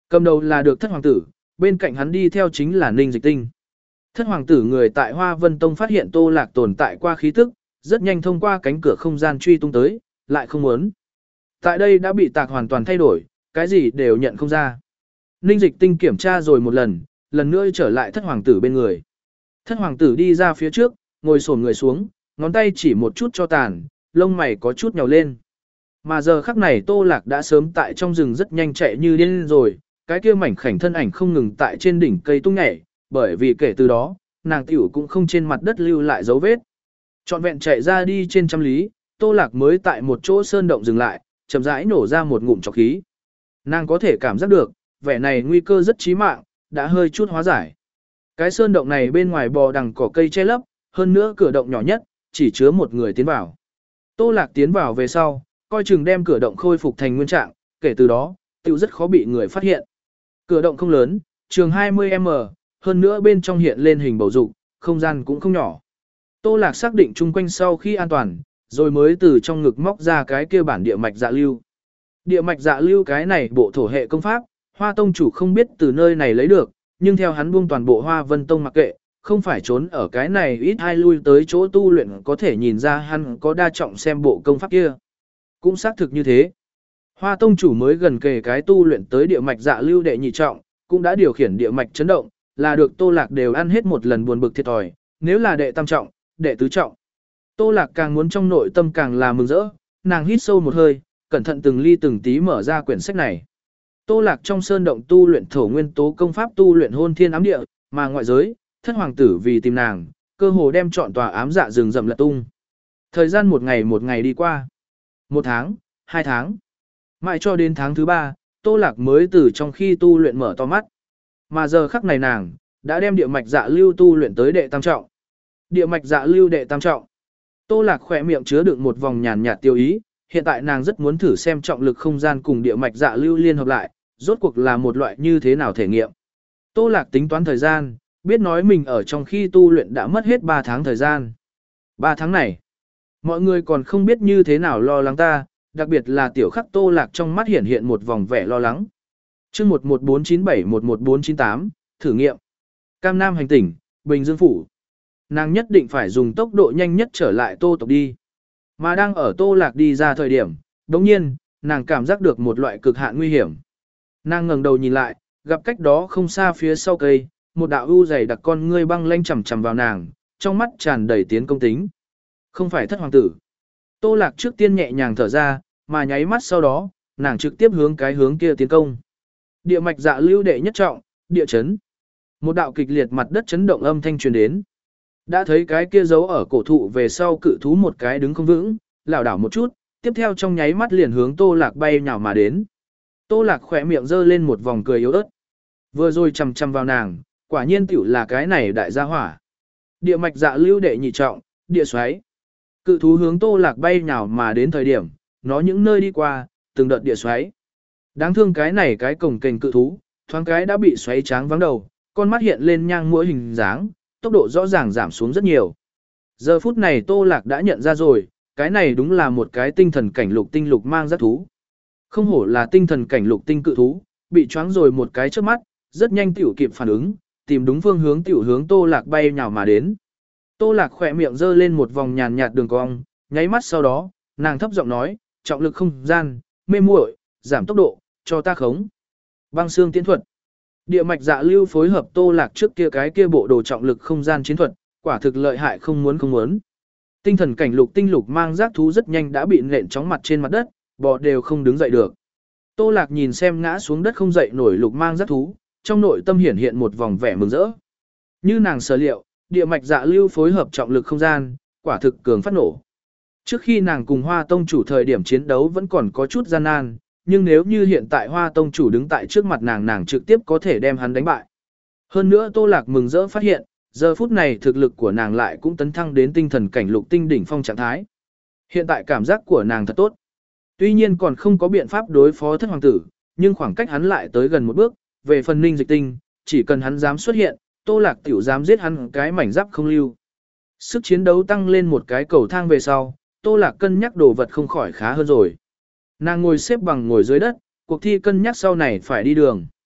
Cầm đầu là được thất hoàng tử, bên cạnh hắn đi theo chính là Ninh Dịch Tinh. Thất hoàng tử người tại Hoa Vân Tông phát hiện Tô Lạc tồn tại qua khí tức, rất nhanh thông qua cánh cửa không gian truy tung tới, lại không muốn. Tại đây đã bị tạc hoàn toàn thay đổi, cái gì đều nhận không ra. Ninh Dịch Tinh kiểm tra rồi một lần, lần nữa trở lại thất hoàng tử bên người. Thất hoàng tử đi ra phía trước, ngồi xổm người xuống, ngón tay chỉ một chút cho tàn, lông mày có chút nhàu lên. Mà giờ khắc này Tô Lạc đã sớm tại trong rừng rất nhanh chạy như điên rồi, cái kia mảnh khảnh thân ảnh không ngừng tại trên đỉnh cây tung nhảy, bởi vì kể từ đó, nàng tiểu cũng không trên mặt đất lưu lại dấu vết. Trọn vẹn chạy ra đi trên trăm lý, Tô Lạc mới tại một chỗ sơn động dừng lại, chậm rãi nổ ra một ngụm trọc khí. Nàng có thể cảm giác được, vẻ này nguy cơ rất chí mạng, đã hơi chút hóa giải. Cái sơn động này bên ngoài bò đằng cỏ cây che lấp, hơn nữa cửa động nhỏ nhất, chỉ chứa một người tiến vào. Tô Lạc tiến vào về sau, coi chừng đem cửa động khôi phục thành nguyên trạng, kể từ đó, tiểu rất khó bị người phát hiện. Cửa động không lớn, trường hai mươi mét, hơn nữa bên trong hiện lên hình bầu dục, không gian cũng không nhỏ. Tô Lạc xác định chung quanh sau khi an toàn, rồi mới từ trong ngực móc ra cái kia bản địa mạch dạ lưu. Địa mạch dạ lưu cái này bộ thổ hệ công pháp, Hoa Tông chủ không biết từ nơi này lấy được, nhưng theo hắn buông toàn bộ Hoa Vân Tông mặc kệ, không phải trốn ở cái này ít ai lui tới chỗ tu luyện có thể nhìn ra hắn có đa trọng xem bộ công pháp kia. Cũng xác thực như thế. Hoa Tông chủ mới gần kề cái tu luyện tới địa mạch dạ lưu đệ nhị trọng, cũng đã điều khiển địa mạch chấn động, là được Tô Lạc đều ăn hết một lần buồn bực thiệt thòi, nếu là đệ tam trọng, đệ tứ trọng. Tô Lạc càng muốn trong nội tâm càng là mừng rỡ, nàng hít sâu một hơi, cẩn thận từng ly từng tí mở ra quyển sách này. Tô Lạc trong sơn động tu luyện thổ nguyên tố công pháp tu luyện hôn thiên ám địa, mà ngoại giới, thất hoàng tử vì tìm nàng, cơ hồ đem trọn tòa ám dạ rừng rậm lật tung. Thời gian một ngày một ngày đi qua. Một tháng, hai tháng. Mãi cho đến tháng thứ ba, Tô Lạc mới từ trong khi tu luyện mở to mắt. Mà giờ khắc này nàng, đã đem địa mạch dạ lưu tu luyện tới đệ tam trọng. Địa mạch dạ lưu đệ tam trọng. Tô Lạc khỏe miệng chứa đựng một vòng nhàn nhạt tiêu ý, hiện tại nàng rất muốn thử xem trọng lực không gian cùng địa mạch dạ lưu liên hợp lại, rốt cuộc là một loại như thế nào thể nghiệm. Tô Lạc tính toán thời gian, biết nói mình ở trong khi tu luyện đã mất hết ba tháng thời gian. ba tháng này, mọi người còn không biết như thế nào lo lắng ta, đặc biệt là tiểu khắc Tô Lạc trong mắt hiện hiện một vòng vẻ lo lắng. chương một một bốn chín bảy một một bốn chín tám, thử nghiệm. Cam Nam hành tỉnh, Bình Dương Phủ. Nàng nhất định phải dùng tốc độ nhanh nhất trở lại Tô tộc đi. Mà đang ở Tô Lạc đi ra thời điểm, đồng nhiên, nàng cảm giác được một loại cực hạn nguy hiểm. Nàng ngẩng đầu nhìn lại, gặp cách đó không xa phía sau cây, một đạo u dày đặc con ngươi băng lanh chằm chằm vào nàng, trong mắt tràn đầy tiến công tính. Không phải thất hoàng tử. Tô Lạc trước tiên nhẹ nhàng thở ra, mà nháy mắt sau đó, nàng trực tiếp hướng cái hướng kia tiến công. Địa mạch dạ lưu đệ nhất trọng, địa chấn. Một đạo kịch liệt mặt đất chấn động âm thanh truyền đến. Đã thấy cái kia giấu ở cổ thụ về sau cự thú một cái đứng không vững, lảo đảo một chút, tiếp theo trong nháy mắt liền hướng Tô Lạc bay nhào mà đến. Tô Lạc khỏe miệng giơ lên một vòng cười yếu ớt. Vừa rồi chằm chằm vào nàng, quả nhiên tiểu là cái này đại gia hỏa. Địa mạch dạ lưu đệ nhị trọng, địa xoáy. Cự thú hướng Tô Lạc bay nhào mà đến thời điểm, nó những nơi đi qua, từng đợt địa xoáy. Đáng thương cái này cái cổng kềnh cự thú, thoáng cái đã bị xoáy tráng vắng đầu, con mắt hiện lên nhang mũi hình dáng, tốc độ rõ ràng giảm xuống rất nhiều. Giờ phút này Tô Lạc đã nhận ra rồi, cái này đúng là một cái tinh thần cảnh lục tinh lục mang giác thú. Không hổ là tinh thần cảnh lục tinh cự thú, bị choáng rồi một cái trước mắt, rất nhanh tiểu kịp phản ứng, tìm đúng phương hướng tiểu hướng Tô Lạc bay nhào mà đến. Tô Lạc khỏe miệng giơ lên một vòng nhàn nhạt đường cong, nháy mắt sau đó, nàng thấp giọng nói, trọng lực không gian, mê muội, giảm tốc độ, cho ta khống. Băng xương tiến thuật. Địa mạch dạ lưu phối hợp Tô Lạc trước kia cái kia bộ đồ trọng lực không gian chiến thuật, quả thực lợi hại không muốn không muốn. Tinh thần cảnh lục tinh lục mang giác thú rất nhanh đã bị nện chóng mặt trên mặt đất, bò đều không đứng dậy được. Tô Lạc nhìn xem ngã xuống đất không dậy nổi lục mang giác thú, trong nội tâm hiển hiện một vòng vẻ mừng rỡ. Như nàng sở liệu, địa mạch dạ lưu phối hợp trọng lực không gian, quả thực cường phát nổ. Trước khi nàng cùng Hoa Tông chủ thời điểm chiến đấu vẫn còn có chút gian nan, nhưng nếu như hiện tại Hoa Tông chủ đứng tại trước mặt nàng nàng trực tiếp có thể đem hắn đánh bại. Hơn nữa Tô Lạc mừng rỡ phát hiện, giờ phút này thực lực của nàng lại cũng tấn thăng đến tinh thần cảnh lục tinh đỉnh phong trạng thái. Hiện tại cảm giác của nàng thật tốt. Tuy nhiên còn không có biện pháp đối phó thất hoàng tử, nhưng khoảng cách hắn lại tới gần một bước, về phần Ninh Dịch Tinh, chỉ cần hắn dám xuất hiện, Tô Lạc tiểu dám giết hắn cái mảnh giáp không lưu. Sức chiến đấu tăng lên một cái cầu thang về sau, Tô Lạc cân nhắc đồ vật không khỏi khá hơn rồi. Nàng ngồi xếp bằng ngồi dưới đất, cuộc thi cân nhắc sau này phải đi đường.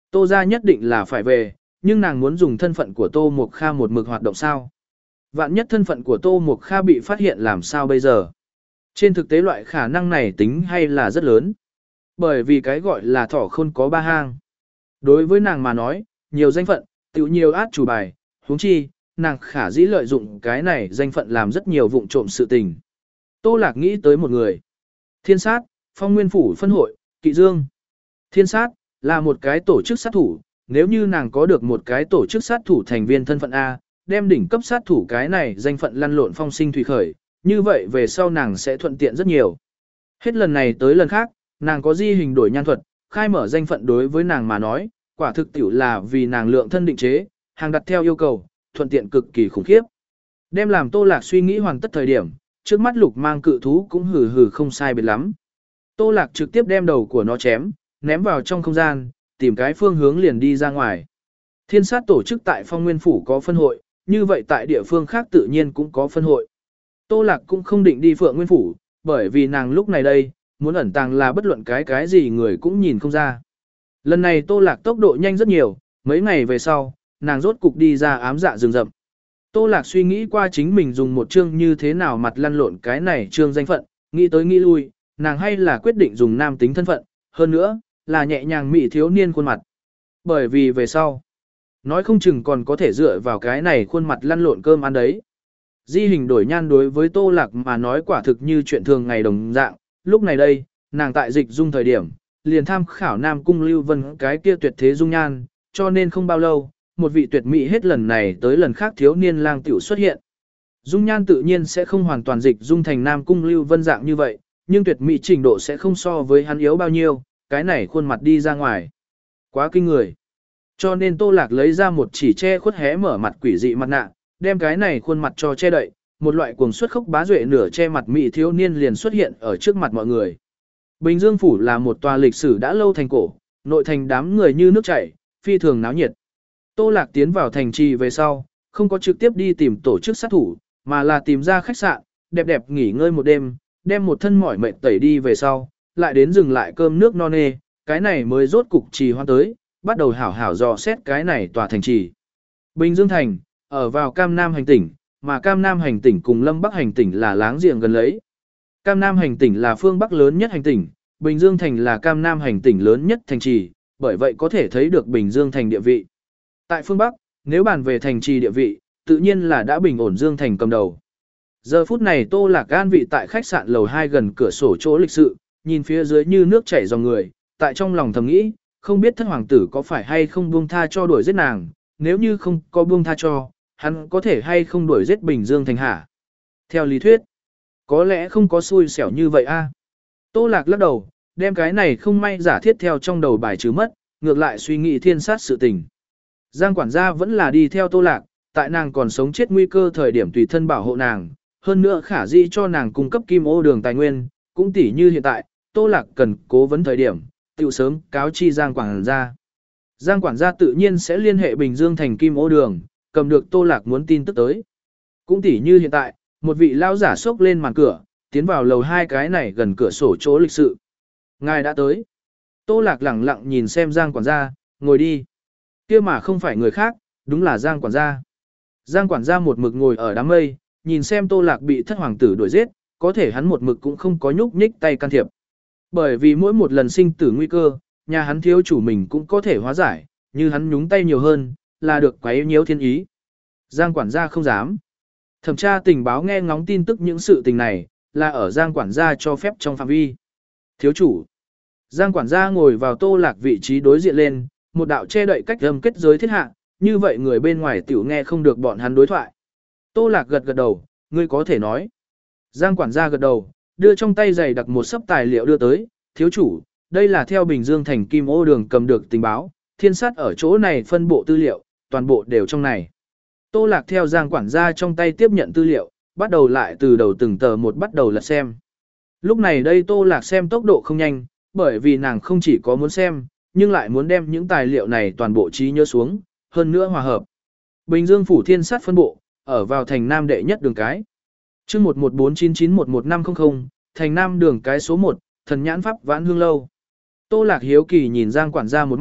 Tô gia nhất định là phải về, nhưng nàng muốn dùng thân phận của Tô Mộc Kha một mực hoạt động sao? Vạn nhất thân phận của Tô Mộc Kha bị phát hiện làm sao bây giờ? Trên thực tế loại khả năng này tính hay là rất lớn. Bởi vì cái gọi là thỏ khôn có ba hang. Đối với nàng mà nói, nhiều danh phận, tự nhiều át chủ bài, huống chi, nàng khả dĩ lợi dụng cái này danh phận làm rất nhiều vụng trộm sự tình. Tô Lạc nghĩ tới một người. Thiên sát, Phong Nguyên Phủ phân hội, Kỵ Dương. Thiên sát, là một cái tổ chức sát thủ, nếu như nàng có được một cái tổ chức sát thủ thành viên thân phận A, đem đỉnh cấp sát thủ cái này danh phận lăn lộn phong sinh thủy khởi, như vậy về sau nàng sẽ thuận tiện rất nhiều. Hết lần này tới lần khác, nàng có di hình đổi nhan thuật, khai mở danh phận đối với nàng mà nói, quả thực tiểu là vì nàng lượng thân định chế, hàng đặt theo yêu cầu, thuận tiện cực kỳ khủng khiếp. Đem làm Tô Lạc suy nghĩ hoàn tất thời điểm, trước mắt lục mang cự thú cũng hừ hừ không sai biệt lắm. Tô Lạc trực tiếp đem đầu của nó chém, ném vào trong không gian, tìm cái phương hướng liền đi ra ngoài. Thiên sát tổ chức tại Phong Nguyên Phủ có phân hội, như vậy tại địa phương khác tự nhiên cũng có phân hội. Tô Lạc cũng không định đi Phượng Nguyên Phủ, bởi vì nàng lúc này đây, muốn ẩn tàng là bất luận cái cái gì người cũng nhìn không ra. Lần này Tô Lạc tốc độ nhanh rất nhiều, mấy ngày về sau, nàng rốt cục đi ra ám dạ rừng rậm. Tô Lạc suy nghĩ qua chính mình dùng một chương như thế nào mặt lăn lộn cái này chương danh phận, nghĩ tới nghĩ lui, nàng hay là quyết định dùng nam tính thân phận, hơn nữa, là nhẹ nhàng mị thiếu niên khuôn mặt. Bởi vì về sau, nói không chừng còn có thể dựa vào cái này khuôn mặt lăn lộn cơm ăn đấy. Di hình đổi nhan đối với Tô Lạc mà nói quả thực như chuyện thường ngày đồng dạng, lúc này đây, nàng tại dịch dung thời điểm, liền tham khảo Nam Cung Lưu Vân cái kia tuyệt thế dung nhan, cho nên không bao lâu, một vị tuyệt mỹ hết lần này tới lần khác thiếu niên lang tiểu xuất hiện. Dung nhan tự nhiên sẽ không hoàn toàn dịch dung thành Nam Cung Lưu Vân dạng như vậy, nhưng tuyệt mỹ trình độ sẽ không so với hắn yếu bao nhiêu, cái này khuôn mặt đi ra ngoài. Quá kinh người. Cho nên Tô Lạc lấy ra một chỉ che khuất hé mở mặt quỷ dị mặt nạ, đem cái này khuôn mặt cho che đậy, một loại cuồng xuất khốc bá duệ nửa che mặt mỹ thiếu niên liền xuất hiện ở trước mặt mọi người. Bình Dương Phủ là một tòa lịch sử đã lâu thành cổ, nội thành đám người như nước chảy, phi thường náo nhiệt. Tô Lạc tiến vào thành trì về sau, không có trực tiếp đi tìm tổ chức sát thủ, mà là tìm ra khách sạn, đẹp đẹp nghỉ ngơi một đêm, đem một thân mỏi mệt tẩy đi về sau, lại đến dừng lại cơm nước no nê, cái này mới rốt cục trì hoãn tới, bắt đầu hảo hảo dò xét cái này tòa thành trì. Bình Dương Thành, ở vào Cam Nam hành tỉnh, mà Cam Nam hành tỉnh cùng Lâm Bắc hành tỉnh là láng giềng gần lấy. Cam Nam hành tỉnh là phương Bắc lớn nhất hành tỉnh, Bình Dương Thành là Cam Nam hành tỉnh lớn nhất thành trì, bởi vậy có thể thấy được Bình Dương Thành địa vị. Tại phương Bắc, nếu bàn về thành trì địa vị, tự nhiên là đã bình ổn Dương Thành cầm đầu. Giờ phút này Tô Lạc an vị tại khách sạn lầu hai gần cửa sổ chỗ lịch sự, nhìn phía dưới như nước chảy dòng người, tại trong lòng thầm nghĩ, không biết thất hoàng tử có phải hay không buông tha cho đuổi giết nàng, nếu như không có buông tha cho, hắn có thể hay không đuổi giết Bình Dương Thành hả? Theo lý thuyết, có lẽ không có xui xẻo như vậy a. Tô Lạc lắc đầu, đem cái này không may giả thiết theo trong đầu bài trừ mất, ngược lại suy nghĩ thiên sát sự tình. Giang quản gia vẫn là đi theo Tô Lạc, tại nàng còn sống chết nguy cơ thời điểm tùy thân bảo hộ nàng, hơn nữa khả dĩ cho nàng cung cấp kim ô đường tài nguyên, cũng tỉ như hiện tại, Tô Lạc cần cố vấn thời điểm, tiểu sớm cáo chi Giang quản gia. Giang quản gia tự nhiên sẽ liên hệ Bình Dương Thành kim ô đường, cầm được Tô Lạc muốn tin tức tới. Cũng tỉ như hiện tại, một vị lao giả xốc lên màn cửa, tiến vào lầu hai cái này gần cửa sổ chỗ lịch sự. Ngài đã tới. Tô Lạc lẳng lặng nhìn xem Giang quản gia, ngồi đi. Kia mà không phải người khác, đúng là Giang quản gia. Giang quản gia một mực ngồi ở đám mây, nhìn xem Tô Lạc bị thất hoàng tử đuổi giết, có thể hắn một mực cũng không có nhúc nhích tay can thiệp. Bởi vì mỗi một lần sinh tử nguy cơ, nhà hắn thiếu chủ mình cũng có thể hóa giải, như hắn nhúng tay nhiều hơn, là được quấy nhiễu thiên ý. Giang quản gia không dám. Thẩm tra tình báo nghe ngóng tin tức những sự tình này, là ở Giang quản gia cho phép trong phạm vi. Thiếu chủ. Giang quản gia ngồi vào Tô Lạc vị trí đối diện lên, một đạo che đậy cách âm kết giới thiết hạ, như vậy người bên ngoài tiểu nghe không được bọn hắn đối thoại. Tô Lạc gật gật đầu, ngươi có thể nói. Giang quản gia gật đầu, đưa trong tay giày đặt một sấp tài liệu đưa tới, thiếu chủ, đây là theo Bình Dương Thành Kim Ô Đường cầm được tình báo, thiên sát ở chỗ này phân bộ tư liệu, toàn bộ đều trong này. Tô Lạc theo Giang quản gia trong tay tiếp nhận tư liệu, bắt đầu lại từ đầu từng tờ một bắt đầu lật xem. Lúc này đây Tô Lạc xem tốc độ không nhanh, bởi vì nàng không chỉ có muốn xem, nhưng lại muốn đem những tài liệu này toàn bộ trí nhớ xuống, hơn nữa hòa hợp. Bình Dương Phủ thiên sát phân bộ, ở vào thành Nam đệ nhất đường cái. chương một một bốn chín chín một một năm không không, thành Nam đường cái số một, thần nhãn pháp vãn hương lâu. Tô Lạc hiếu kỳ nhìn Giang quản gia một mắt,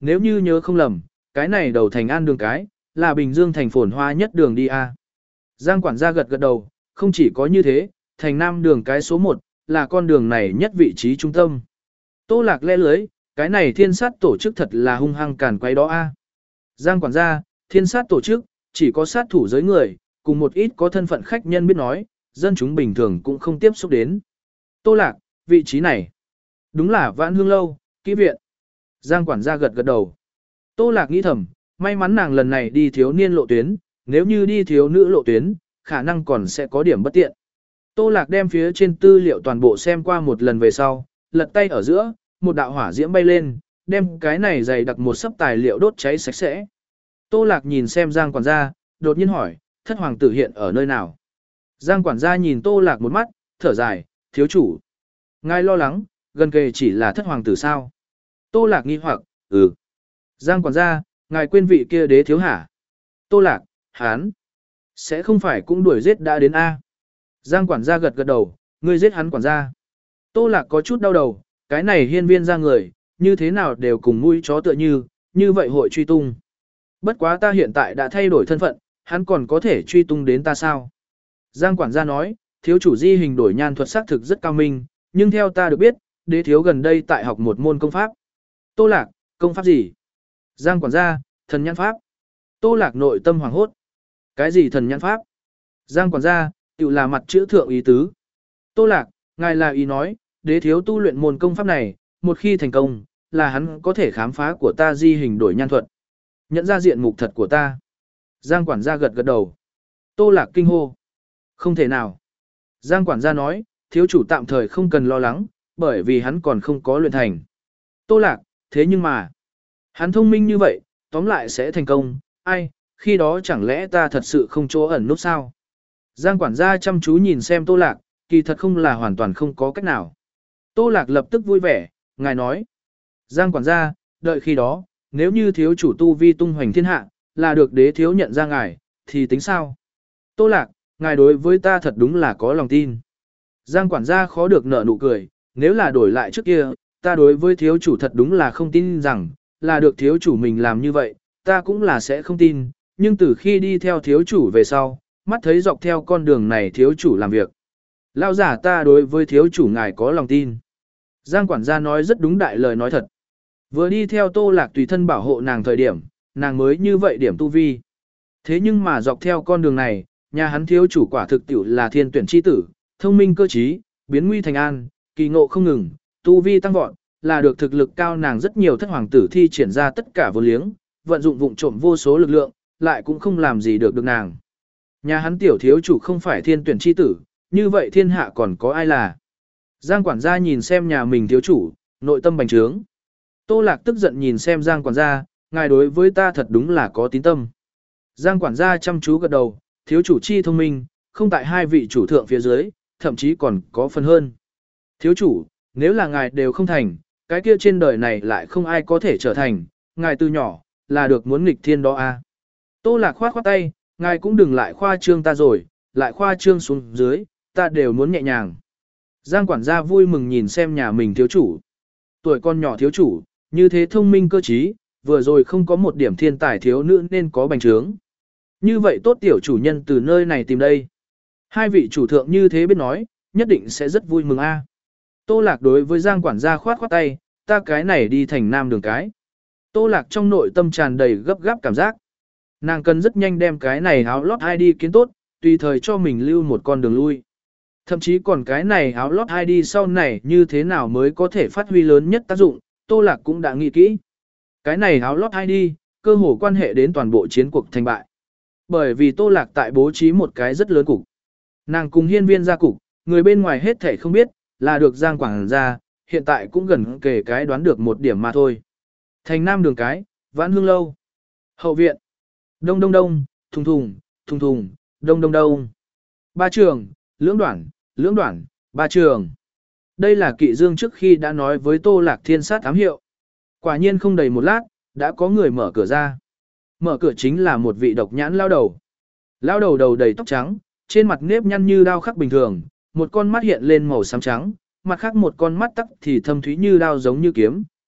nếu như nhớ không lầm, cái này đầu thành an đường cái, là Bình Dương thành phồn hoa nhất đường đi a. Giang quản gia gật gật đầu, không chỉ có như thế, thành Nam đường cái số một, là con đường này nhất vị trí trung tâm. Tô Lạc lẽ lưới, cái này thiên sát tổ chức thật là hung hăng càn quay đó a. Giang quản gia, thiên sát tổ chức, chỉ có sát thủ giới người, cùng một ít có thân phận khách nhân biết nói, dân chúng bình thường cũng không tiếp xúc đến. Tô Lạc, vị trí này, đúng là Vãn Hương Lâu, kỹ viện. Giang quản gia gật gật đầu. Tô Lạc nghĩ thầm, may mắn nàng lần này đi thiếu niên lộ tuyến, nếu như đi thiếu nữ lộ tuyến, khả năng còn sẽ có điểm bất tiện. Tô Lạc đem phía trên tư liệu toàn bộ xem qua một lần về sau, lật tay ở giữa, một đạo hỏa diễm bay lên, đem cái này dày đặc một sấp tài liệu đốt cháy sạch sẽ. Tô Lạc nhìn xem Giang quản gia, đột nhiên hỏi, thất hoàng tử hiện ở nơi nào? Giang quản gia nhìn Tô Lạc một mắt, thở dài, thiếu chủ. Ngài lo lắng, gần kề chỉ là thất hoàng tử sao? Tô Lạc nghi hoặc, ừ. Giang quản gia, ngài quên vị kia đế thiếu hả? Tô Lạc, hán. Sẽ không phải cũng đuổi giết đã đến A. Giang quản gia gật gật đầu, ngươi giết hắn quản gia. Tô Lạc có chút đau đầu, cái này hiên viên ra người, như thế nào đều cùng mũi chó tựa như, như vậy hội truy tung. Bất quá ta hiện tại đã thay đổi thân phận, hắn còn có thể truy tung đến ta sao? Giang quản gia nói, thiếu chủ di hình đổi nhan thuật xác thực rất cao minh, nhưng theo ta được biết, đế thiếu gần đây tại học một môn công pháp. Tô Lạc, công pháp gì? Giang quản gia, thần nhãn pháp. Tô Lạc nội tâm hoảng hốt. Cái gì thần nhãn pháp? Giang quản gia, tự là mặt chữ thượng ý tứ. Tô Lạc, ngài là ý nói, đế thiếu tu luyện môn công pháp này, một khi thành công, là hắn có thể khám phá của ta di hình đổi nhan thuật. Nhận ra diện mục thật của ta. Giang quản gia gật gật đầu. Tô Lạc kinh hô. Không thể nào. Giang quản gia nói, thiếu chủ tạm thời không cần lo lắng, bởi vì hắn còn không có luyện thành. Tô Lạc, thế nhưng mà, hắn thông minh như vậy, tóm lại sẽ thành công, ai, khi đó chẳng lẽ ta thật sự không chỗ ẩn núp sao? Giang quản gia chăm chú nhìn xem Tô Lạc, kỳ thật không là hoàn toàn không có cách nào. Tô Lạc lập tức vui vẻ, ngài nói. Giang quản gia, đợi khi đó, nếu như thiếu chủ tu vi tung hoành thiên hạ, là được đế thiếu nhận ra ngài, thì tính sao? Tô Lạc, ngài đối với ta thật đúng là có lòng tin. Giang quản gia khó được nở nụ cười, nếu là đổi lại trước kia, ta đối với thiếu chủ thật đúng là không tin rằng, là được thiếu chủ mình làm như vậy, ta cũng là sẽ không tin, nhưng từ khi đi theo thiếu chủ về sau, mắt thấy dọc theo con đường này thiếu chủ làm việc. Lao giả ta đối với thiếu chủ ngài có lòng tin. Giang quản gia nói rất đúng đại lời nói thật. Vừa đi theo Tô Lạc tùy thân bảo hộ nàng thời điểm, nàng mới như vậy điểm tu vi. Thế nhưng mà dọc theo con đường này, nhà hắn thiếu chủ quả thực tiểu là thiên tuyển chi tử, thông minh cơ trí, biến nguy thành an, kỳ ngộ không ngừng, tu vi tăng vọt, là được thực lực cao nàng rất nhiều thất hoàng tử thi triển ra tất cả vô liếng, vận dụng vụng trộm vô số lực lượng, lại cũng không làm gì được được nàng. Nhà hắn tiểu thiếu chủ không phải thiên tuyển chi tử, như vậy thiên hạ còn có ai là? Giang quản gia nhìn xem nhà mình thiếu chủ, nội tâm bành trướng. Tô Lạc tức giận nhìn xem Giang quản gia, ngài đối với ta thật đúng là có tín tâm. Giang quản gia chăm chú gật đầu, thiếu chủ chi thông minh, không tại hai vị chủ thượng phía dưới, thậm chí còn có phần hơn. Thiếu chủ, nếu là ngài đều không thành, cái kia trên đời này lại không ai có thể trở thành, ngài từ nhỏ, là được muốn nghịch thiên đó à. Tô Lạc khoát khoát tay, ngài cũng đừng lại khoa trương ta rồi, lại khoa trương xuống dưới, ta đều muốn nhẹ nhàng. Giang quản gia vui mừng nhìn xem nhà mình thiếu chủ. Tuổi con nhỏ thiếu chủ, như thế thông minh cơ trí, vừa rồi không có một điểm thiên tài thiếu nữ nên có bành trướng. Như vậy tốt tiểu chủ nhân từ nơi này tìm đây. Hai vị chủ thượng như thế biết nói, nhất định sẽ rất vui mừng a. Tô Lạc đối với Giang quản gia khoát khoát tay, ta cái này đi thành Nam đường cái. Tô Lạc trong nội tâm tràn đầy gấp gáp cảm giác. Nàng cần rất nhanh đem cái này áo lót i đê kiến tốt, tùy thời cho mình lưu một con đường lui. Thậm chí còn cái này áo lót i đê sau này như thế nào mới có thể phát huy lớn nhất tác dụng, Tô Lạc cũng đã nghĩ kỹ. Cái này áo lót i đê, cơ hồ quan hệ đến toàn bộ chiến cuộc thành bại. Bởi vì Tô Lạc tại bố trí một cái rất lớn cục. Nàng cùng hiên viên ra cục, người bên ngoài hết thể không biết, là được Giang quản gia, hiện tại cũng gần kể cái đoán được một điểm mà thôi. Thành Nam đường cái, Vãn Hương lâu. Hậu viện. Đông đông đông, thùng thùng, thùng thùng, đông đông đông. Ba trường, lưỡng đoạn, lưỡng đoạn, ba trường. Đây là Kỵ Dương trước khi đã nói với Tô Lạc thiên sát ám hiệu. Quả nhiên không đầy một lát, đã có người mở cửa ra. Mở cửa chính là một vị độc nhãn lao đầu. Lao đầu đầu đầy tóc trắng, trên mặt nếp nhăn như đao khắc bình thường, một con mắt hiện lên màu xám trắng, mặt khác một con mắt tắc thì thâm thúy như đao giống như kiếm,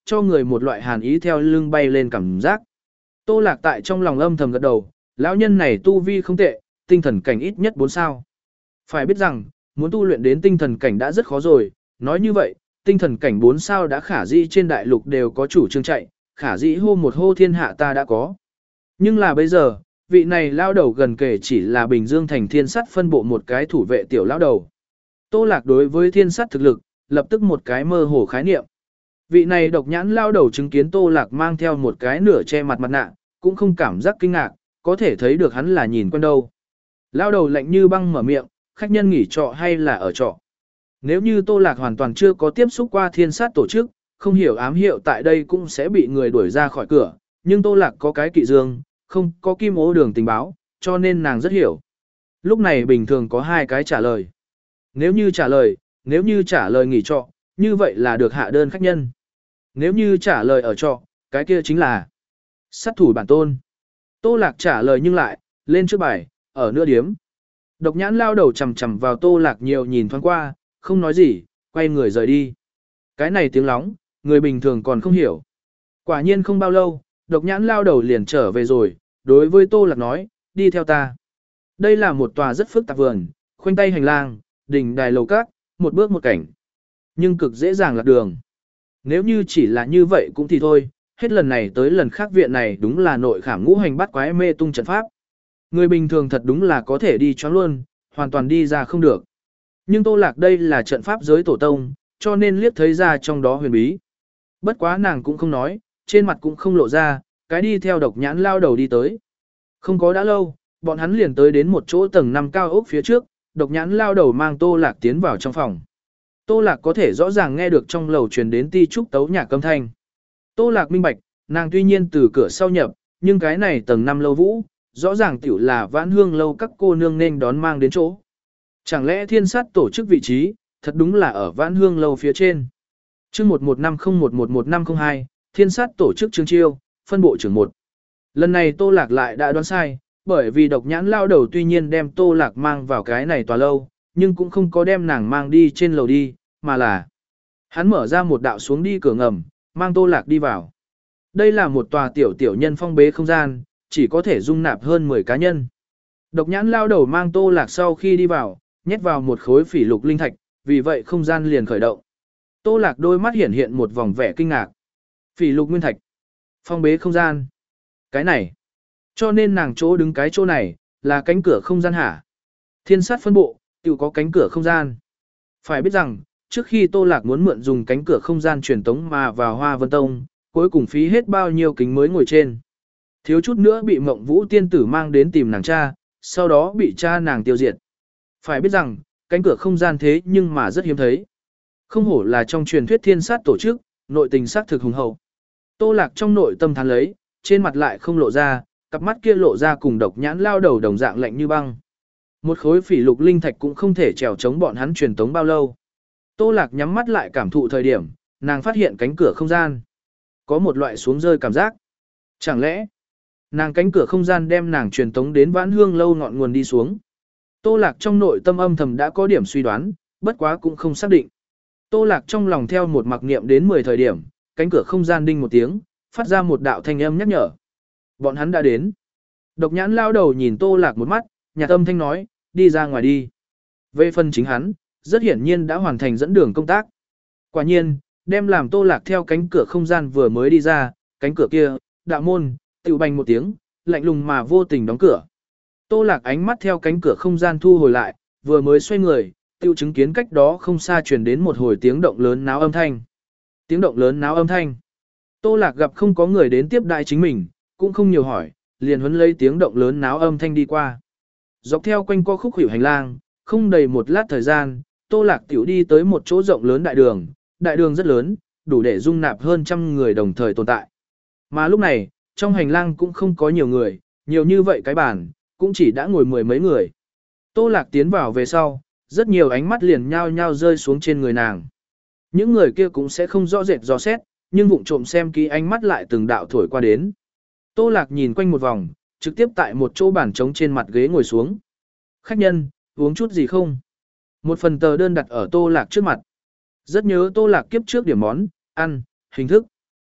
cho người một loại hàn ý theo lưng bay lên cảm giác. Tô Lạc tại trong lòng âm thầm gật đầu, lão nhân này tu vi không tệ, tinh thần cảnh ít nhất bốn sao. Phải biết rằng, muốn tu luyện đến tinh thần cảnh đã rất khó rồi, nói như vậy, tinh thần cảnh bốn sao đã khả dĩ trên đại lục đều có chủ trương chạy, khả dĩ hô một hô thiên hạ ta đã có. Nhưng là bây giờ, vị này lao đầu gần kể chỉ là Bình Dương thành thiên sát phân bộ một cái thủ vệ tiểu lao đầu. Tô Lạc đối với thiên sát thực lực, lập tức một cái mơ hồ khái niệm. Vị này độc nhãn lao đầu chứng kiến Tô Lạc mang theo một cái nửa che mặt mặt nạ, cũng không cảm giác kinh ngạc, có thể thấy được hắn là nhìn quen đâu. Lao đầu lạnh như băng mở miệng, khách nhân nghỉ trọ hay là ở trọ. Nếu như Tô Lạc hoàn toàn chưa có tiếp xúc qua thiên sát tổ chức, không hiểu ám hiệu tại đây cũng sẽ bị người đuổi ra khỏi cửa, nhưng Tô Lạc có cái kỵ dương, không có kim ố đường tình báo, cho nên nàng rất hiểu. Lúc này bình thường có hai cái trả lời. Nếu như trả lời, nếu như trả lời nghỉ trọ, như vậy là được hạ đơn khách nhân. Nếu như trả lời ở trọ, cái kia chính là sát thủ bản tôn. Tô Lạc trả lời nhưng lại, lên trước bài, ở nửa điếm. Độc nhãn lao đầu chầm chầm vào Tô Lạc nhiều nhìn thoáng qua, không nói gì, quay người rời đi. Cái này tiếng lóng, người bình thường còn không hiểu. Quả nhiên không bao lâu, độc nhãn lao đầu liền trở về rồi, đối với Tô Lạc nói, đi theo ta. Đây là một tòa rất phức tạp vườn, khoanh tay hành lang, đỉnh đài lầu các, một bước một cảnh. Nhưng cực dễ dàng lạc đường. Nếu như chỉ là như vậy cũng thì thôi, hết lần này tới lần khác viện này đúng là nội khảm ngũ hành bắt quái mê tung trận pháp. Người bình thường thật đúng là có thể đi choáng luôn, hoàn toàn đi ra không được. Nhưng Tô Lạc đây là trận pháp giới tổ tông, cho nên liếc thấy ra trong đó huyền bí. Bất quá nàng cũng không nói, trên mặt cũng không lộ ra, cái đi theo độc nhãn lao đầu đi tới. Không có đã lâu, bọn hắn liền tới đến một chỗ tầng năm cao ốc phía trước, độc nhãn lao đầu mang Tô Lạc tiến vào trong phòng. Tô Lạc có thể rõ ràng nghe được trong lầu truyền đến ti trúc tấu nhạc âm thanh. Tô Lạc minh bạch, nàng tuy nhiên từ cửa sau nhập, nhưng cái này tầng năm lâu vũ, rõ ràng tiểu là Vãn Hương lâu các cô nương nên đón mang đến chỗ. Chẳng lẽ thiên sát tổ chức vị trí, thật đúng là ở Vãn Hương lâu phía trên. Chương một một năm không một một một năm không hai, thiên sát tổ chức Trương Chiêu, phân bộ trưởng một. Lần này Tô Lạc lại đã đoán sai, bởi vì độc nhãn lao đầu tuy nhiên đem Tô Lạc mang vào cái này tòa lâu, nhưng cũng không có đem nàng mang đi trên lầu đi, mà là hắn mở ra một đạo xuống đi cửa ngầm, mang Tô Lạc đi vào. Đây là một tòa tiểu tiểu nhân phong bế không gian, chỉ có thể dung nạp hơn mười cá nhân. Độc nhãn lao đầu mang Tô Lạc sau khi đi vào, nhét vào một khối phỉ lục linh thạch, vì vậy không gian liền khởi động. Tô Lạc đôi mắt hiện hiện một vòng vẻ kinh ngạc. Phỉ lục nguyên thạch, phong bế không gian. Cái này, cho nên nàng chỗ đứng cái chỗ này, là cánh cửa không gian hả? Thiên sát phân bộ, tự có cánh cửa không gian. Phải biết rằng, trước khi Tô Lạc muốn mượn dùng cánh cửa không gian truyền tống mà vào Hoa Vân Tông, cuối cùng phí hết bao nhiêu kính mới ngồi trên. Thiếu chút nữa bị Mộng Vũ tiên tử mang đến tìm nàng cha, sau đó bị cha nàng tiêu diệt. Phải biết rằng, cánh cửa không gian thế nhưng mà rất hiếm thấy. Không hổ là trong truyền thuyết thiên sát tổ chức, nội tình xác thực hùng hậu. Tô Lạc trong nội tâm thán lấy, trên mặt lại không lộ ra, cặp mắt kia lộ ra cùng độc nhãn lao đầu đồng dạng lạnh như băng. Một khối phỉ lục linh thạch cũng không thể trèo chống bọn hắn truyền tống bao lâu. Tô Lạc nhắm mắt lại cảm thụ thời điểm, nàng phát hiện cánh cửa không gian. Có một loại xuống rơi cảm giác. Chẳng lẽ, nàng cánh cửa không gian đem nàng truyền tống đến Vãn Hương lâu ngọn nguồn đi xuống. Tô Lạc trong nội tâm âm thầm đã có điểm suy đoán, bất quá cũng không xác định. Tô Lạc trong lòng theo một mặc niệm đến mười thời điểm, cánh cửa không gian đinh một tiếng, phát ra một đạo thanh âm nhắc nhở. Bọn hắn đã đến. Độc nhãn lao đầu nhìn Tô Lạc một mắt, nhà tâm thanh nói, đi ra ngoài đi. Về phần chính hắn, rất hiển nhiên đã hoàn thành dẫn đường công tác. Quả nhiên, đem làm Tô Lạc theo cánh cửa không gian vừa mới đi ra, cánh cửa kia, đạo môn, tiểu bành một tiếng, lạnh lùng mà vô tình đóng cửa. Tô Lạc ánh mắt theo cánh cửa không gian thu hồi lại, vừa mới xoay người, tiêu chứng kiến cách đó không xa truyền đến một hồi tiếng động lớn náo âm thanh. Tiếng động lớn náo âm thanh. Tô Lạc gặp không có người đến tiếp đại chính mình, cũng không nhiều hỏi, liền huấn lấy tiếng động lớn náo âm thanh đi qua. Dọc theo quanh co khúc hữu hành lang, không đầy một lát thời gian, Tô Lạc tiểu đi tới một chỗ rộng lớn đại đường, đại đường rất lớn, đủ để dung nạp hơn trăm người đồng thời tồn tại. Mà lúc này, trong hành lang cũng không có nhiều người, nhiều như vậy cái bàn, cũng chỉ đã ngồi mười mấy người. Tô Lạc tiến vào về sau, rất nhiều ánh mắt liền nhao nhao rơi xuống trên người nàng. Những người kia cũng sẽ không rõ rệt rõ xét, nhưng vụng trộm xem kỹ ánh mắt lại từng đạo thổi qua đến. Tô Lạc nhìn quanh một vòng, trực tiếp tại một chỗ bàn trống trên mặt ghế ngồi xuống. Khách nhân, uống chút gì không? Một phần tờ đơn đặt ở Tô Lạc trước mặt. Rất nhớ Tô Lạc kiếp trước điểm món, ăn, hình thức.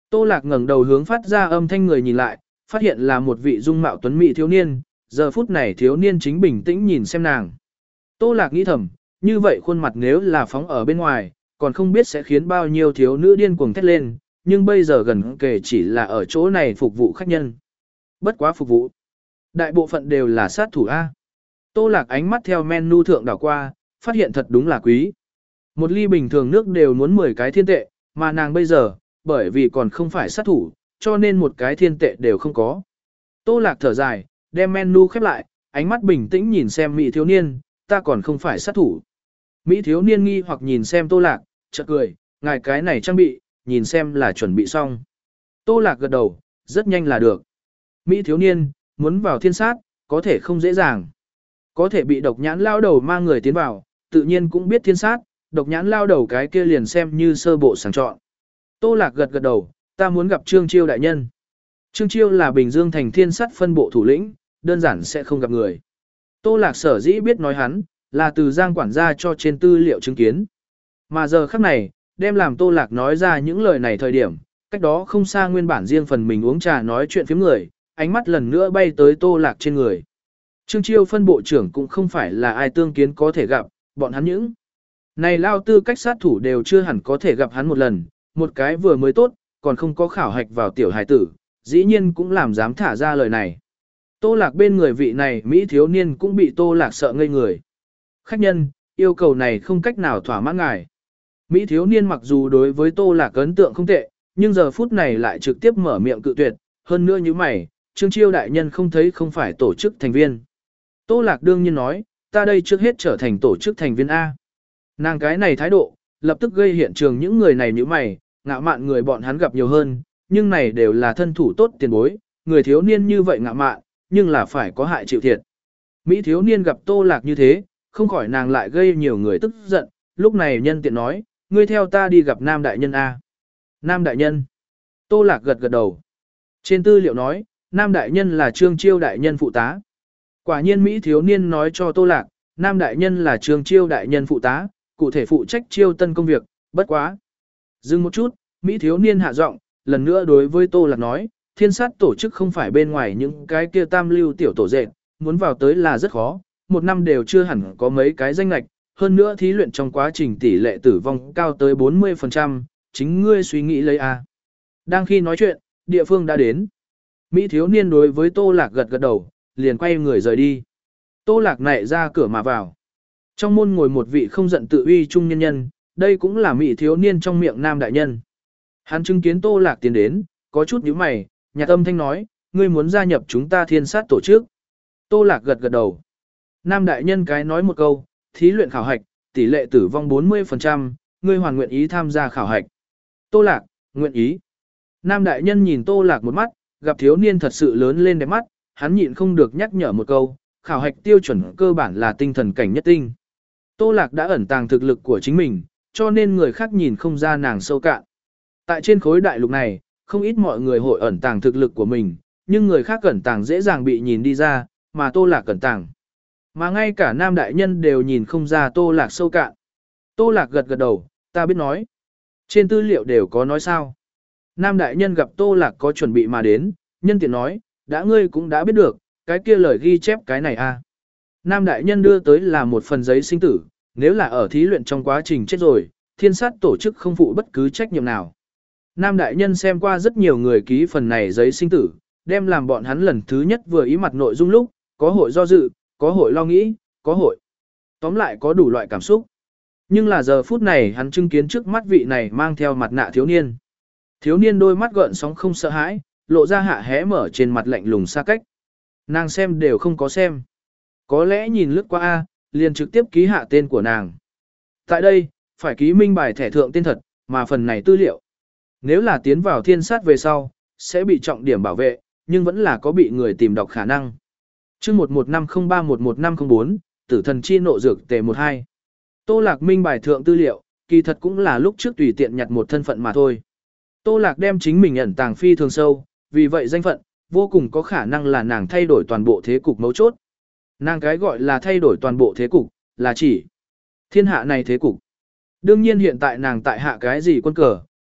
Tô Lạc ngẩng đầu hướng phát ra âm thanh người nhìn lại, phát hiện là một vị dung mạo tuấn mỹ thiếu niên, giờ phút này thiếu niên chính bình tĩnh nhìn xem nàng. Tô Lạc nghĩ thầm, như vậy khuôn mặt nếu là phóng ở bên ngoài, còn không biết sẽ khiến bao nhiêu thiếu nữ điên cuồng thét lên, nhưng bây giờ gần kề chỉ là ở chỗ này phục vụ khách nhân. Bất quá phục vụ. Đại bộ phận đều là sát thủ A. Tô Lạc ánh mắt theo menu thượng đảo qua, phát hiện thật đúng là quý. Một ly bình thường nước đều muốn mười cái thiên tệ, mà nàng bây giờ, bởi vì còn không phải sát thủ, cho nên một cái thiên tệ đều không có. Tô Lạc thở dài, đem menu khép lại, ánh mắt bình tĩnh nhìn xem mỹ thiếu niên, ta còn không phải sát thủ. Mỹ thiếu niên nghi hoặc nhìn xem Tô Lạc, chợt cười, ngài cái này trang bị, nhìn xem là chuẩn bị xong. Tô Lạc gật đầu, rất nhanh là được. Mỹ thiếu niên, muốn vào thiên sát, có thể không dễ dàng. Có thể bị độc nhãn lao đầu mang người tiến vào, tự nhiên cũng biết thiên sát, độc nhãn lao đầu cái kia liền xem như sơ bộ sàng chọn. Tô Lạc gật gật đầu, ta muốn gặp Trương Chiêu đại nhân. Trương Chiêu là Bình Dương thành thiên sát phân bộ thủ lĩnh, đơn giản sẽ không gặp người. Tô Lạc sở dĩ biết nói hắn, là từ Giang quản gia cho trên tư liệu chứng kiến. Mà giờ khắc này, đem làm Tô Lạc nói ra những lời này thời điểm, cách đó không xa nguyên bản riêng phần mình uống trà nói chuyện phiếm người, ánh mắt lần nữa bay tới Tô Lạc trên người. Trương Chiêu phân bộ trưởng cũng không phải là ai tương kiến có thể gặp, bọn hắn những này lao tư cách sát thủ đều chưa hẳn có thể gặp hắn một lần, một cái vừa mới tốt, còn không có khảo hạch vào tiểu hài tử, dĩ nhiên cũng làm dám thả ra lời này. Tô Lạc bên người vị này Mỹ thiếu niên cũng bị Tô Lạc sợ ngây người. Khách nhân, yêu cầu này không cách nào thỏa mãn ngài. Mỹ thiếu niên mặc dù đối với Tô Lạc ấn tượng không tệ, nhưng giờ phút này lại trực tiếp mở miệng cự tuyệt, hơn nữa như mày, Trương Chiêu đại nhân không thấy không phải tổ chức thành viên. Tô Lạc đương nhiên nói, ta đây trước hết trở thành tổ chức thành viên A. Nàng cái này thái độ, lập tức gây hiện trường những người này như mày, ngạo mạn người bọn hắn gặp nhiều hơn, nhưng này đều là thân thủ tốt tiền bối, người thiếu niên như vậy ngạo mạn, nhưng là phải có hại chịu thiệt. Mỹ thiếu niên gặp Tô Lạc như thế, không khỏi nàng lại gây nhiều người tức giận, lúc này nhân tiện nói, ngươi theo ta đi gặp Nam Đại Nhân A. Nam Đại Nhân. Tô Lạc gật gật đầu. Trên tư liệu nói, Nam Đại Nhân là Trương Chiêu Đại Nhân phụ tá. Quả nhiên Mỹ thiếu niên nói cho Tô Lạc, Nam Đại Nhân là Trương Chiêu Đại Nhân phụ tá, cụ thể phụ trách chiêu tân công việc, bất quá. Dừng một chút, Mỹ thiếu niên hạ giọng, lần nữa đối với Tô Lạc nói, thiên sát tổ chức không phải bên ngoài những cái kia tam lưu tiểu tổ dệt, muốn vào tới là rất khó, một năm đều chưa hẳn có mấy cái danh lạch, hơn nữa thí luyện trong quá trình tỷ lệ tử vong cao tới bốn mươi phần trăm, chính ngươi suy nghĩ lấy a. Đang khi nói chuyện, địa phương đã đến. Mỹ thiếu niên đối với Tô Lạc gật gật đầu, liền quay người rời đi. Tô Lạc nảy ra cửa mà vào. Trong môn ngồi một vị không giận tự uy trung nhân nhân, đây cũng là Mỹ thiếu niên trong miệng Nam Đại Nhân. Hắn chứng kiến Tô Lạc tiến đến, có chút nhíu mày, nhạt âm thanh nói, ngươi muốn gia nhập chúng ta thiên sát tổ chức. Tô Lạc gật gật đầu. Nam Đại Nhân cái nói một câu, thí luyện khảo hạch, tỷ lệ tử vong bốn mươi phần trăm, ngươi hoàn nguyện ý tham gia khảo hạch. Tô Lạc, nguyện ý. Nam Đại Nhân nhìn Tô Lạc một mắt, gặp thiếu niên thật sự lớn lên đẹp mắt, hắn nhịn không được nhắc nhở một câu, khảo hạch tiêu chuẩn cơ bản là tinh thần cảnh nhất tinh. Tô Lạc đã ẩn tàng thực lực của chính mình, cho nên người khác nhìn không ra nàng sâu cạn. Tại trên khối đại lục này, không ít mọi người hội ẩn tàng thực lực của mình, nhưng người khác ẩn tàng dễ dàng bị nhìn đi ra, mà Tô Lạc ẩn tàng. Mà ngay cả Nam Đại Nhân đều nhìn không ra Tô Lạc sâu cạn. Tô Lạc gật gật đầu, ta biết nói. Trên tư liệu đều có nói sao. Nam Đại Nhân gặp Tô Lạc có chuẩn bị mà đến, nhân tiện nói, đã ngươi cũng đã biết được, cái kia lời ghi chép cái này à. Nam Đại Nhân đưa tới là một phần giấy sinh tử, nếu là ở thí luyện trong quá trình chết rồi, thiên sát tổ chức không phụ bất cứ trách nhiệm nào. Nam Đại Nhân xem qua rất nhiều người ký phần này giấy sinh tử, đem làm bọn hắn lần thứ nhất vừa ý mặt nội dung lúc, có hội do dự, có hội lo nghĩ, có hội. Tóm lại có đủ loại cảm xúc. Nhưng là giờ phút này hắn chứng kiến trước mắt vị này mang theo mặt nạ thiếu niên. Thiếu niên đôi mắt gợn sóng không sợ hãi, lộ ra hạ hé mở trên mặt lạnh lùng xa cách. Nàng xem đều không có xem. Có lẽ nhìn lướt qua A, liền trực tiếp ký hạ tên của nàng. Tại đây, phải ký minh bài thẻ thượng tên thật, mà phần này tư liệu. Nếu là tiến vào thiên sát về sau, sẽ bị trọng điểm bảo vệ, nhưng vẫn là có bị người tìm đọc khả năng. chương một một năm không ba một một năm không bốn, tử thần chi nộ dược tề một hai. Tô Lạc minh bài thượng tư liệu, kỳ thật cũng là lúc trước tùy tiện nhặt một thân phận mà thôi. Tô Lạc đem chính mình ẩn tàng phi thường sâu, vì vậy danh phận, vô cùng có khả năng là nàng thay đổi toàn bộ thế cục mấu chốt. Nàng cái gọi là thay đổi toàn bộ thế cục, là chỉ thiên hạ này thế cục. Đương nhiên hiện tại nàng tại hạ cái gì quân cờ,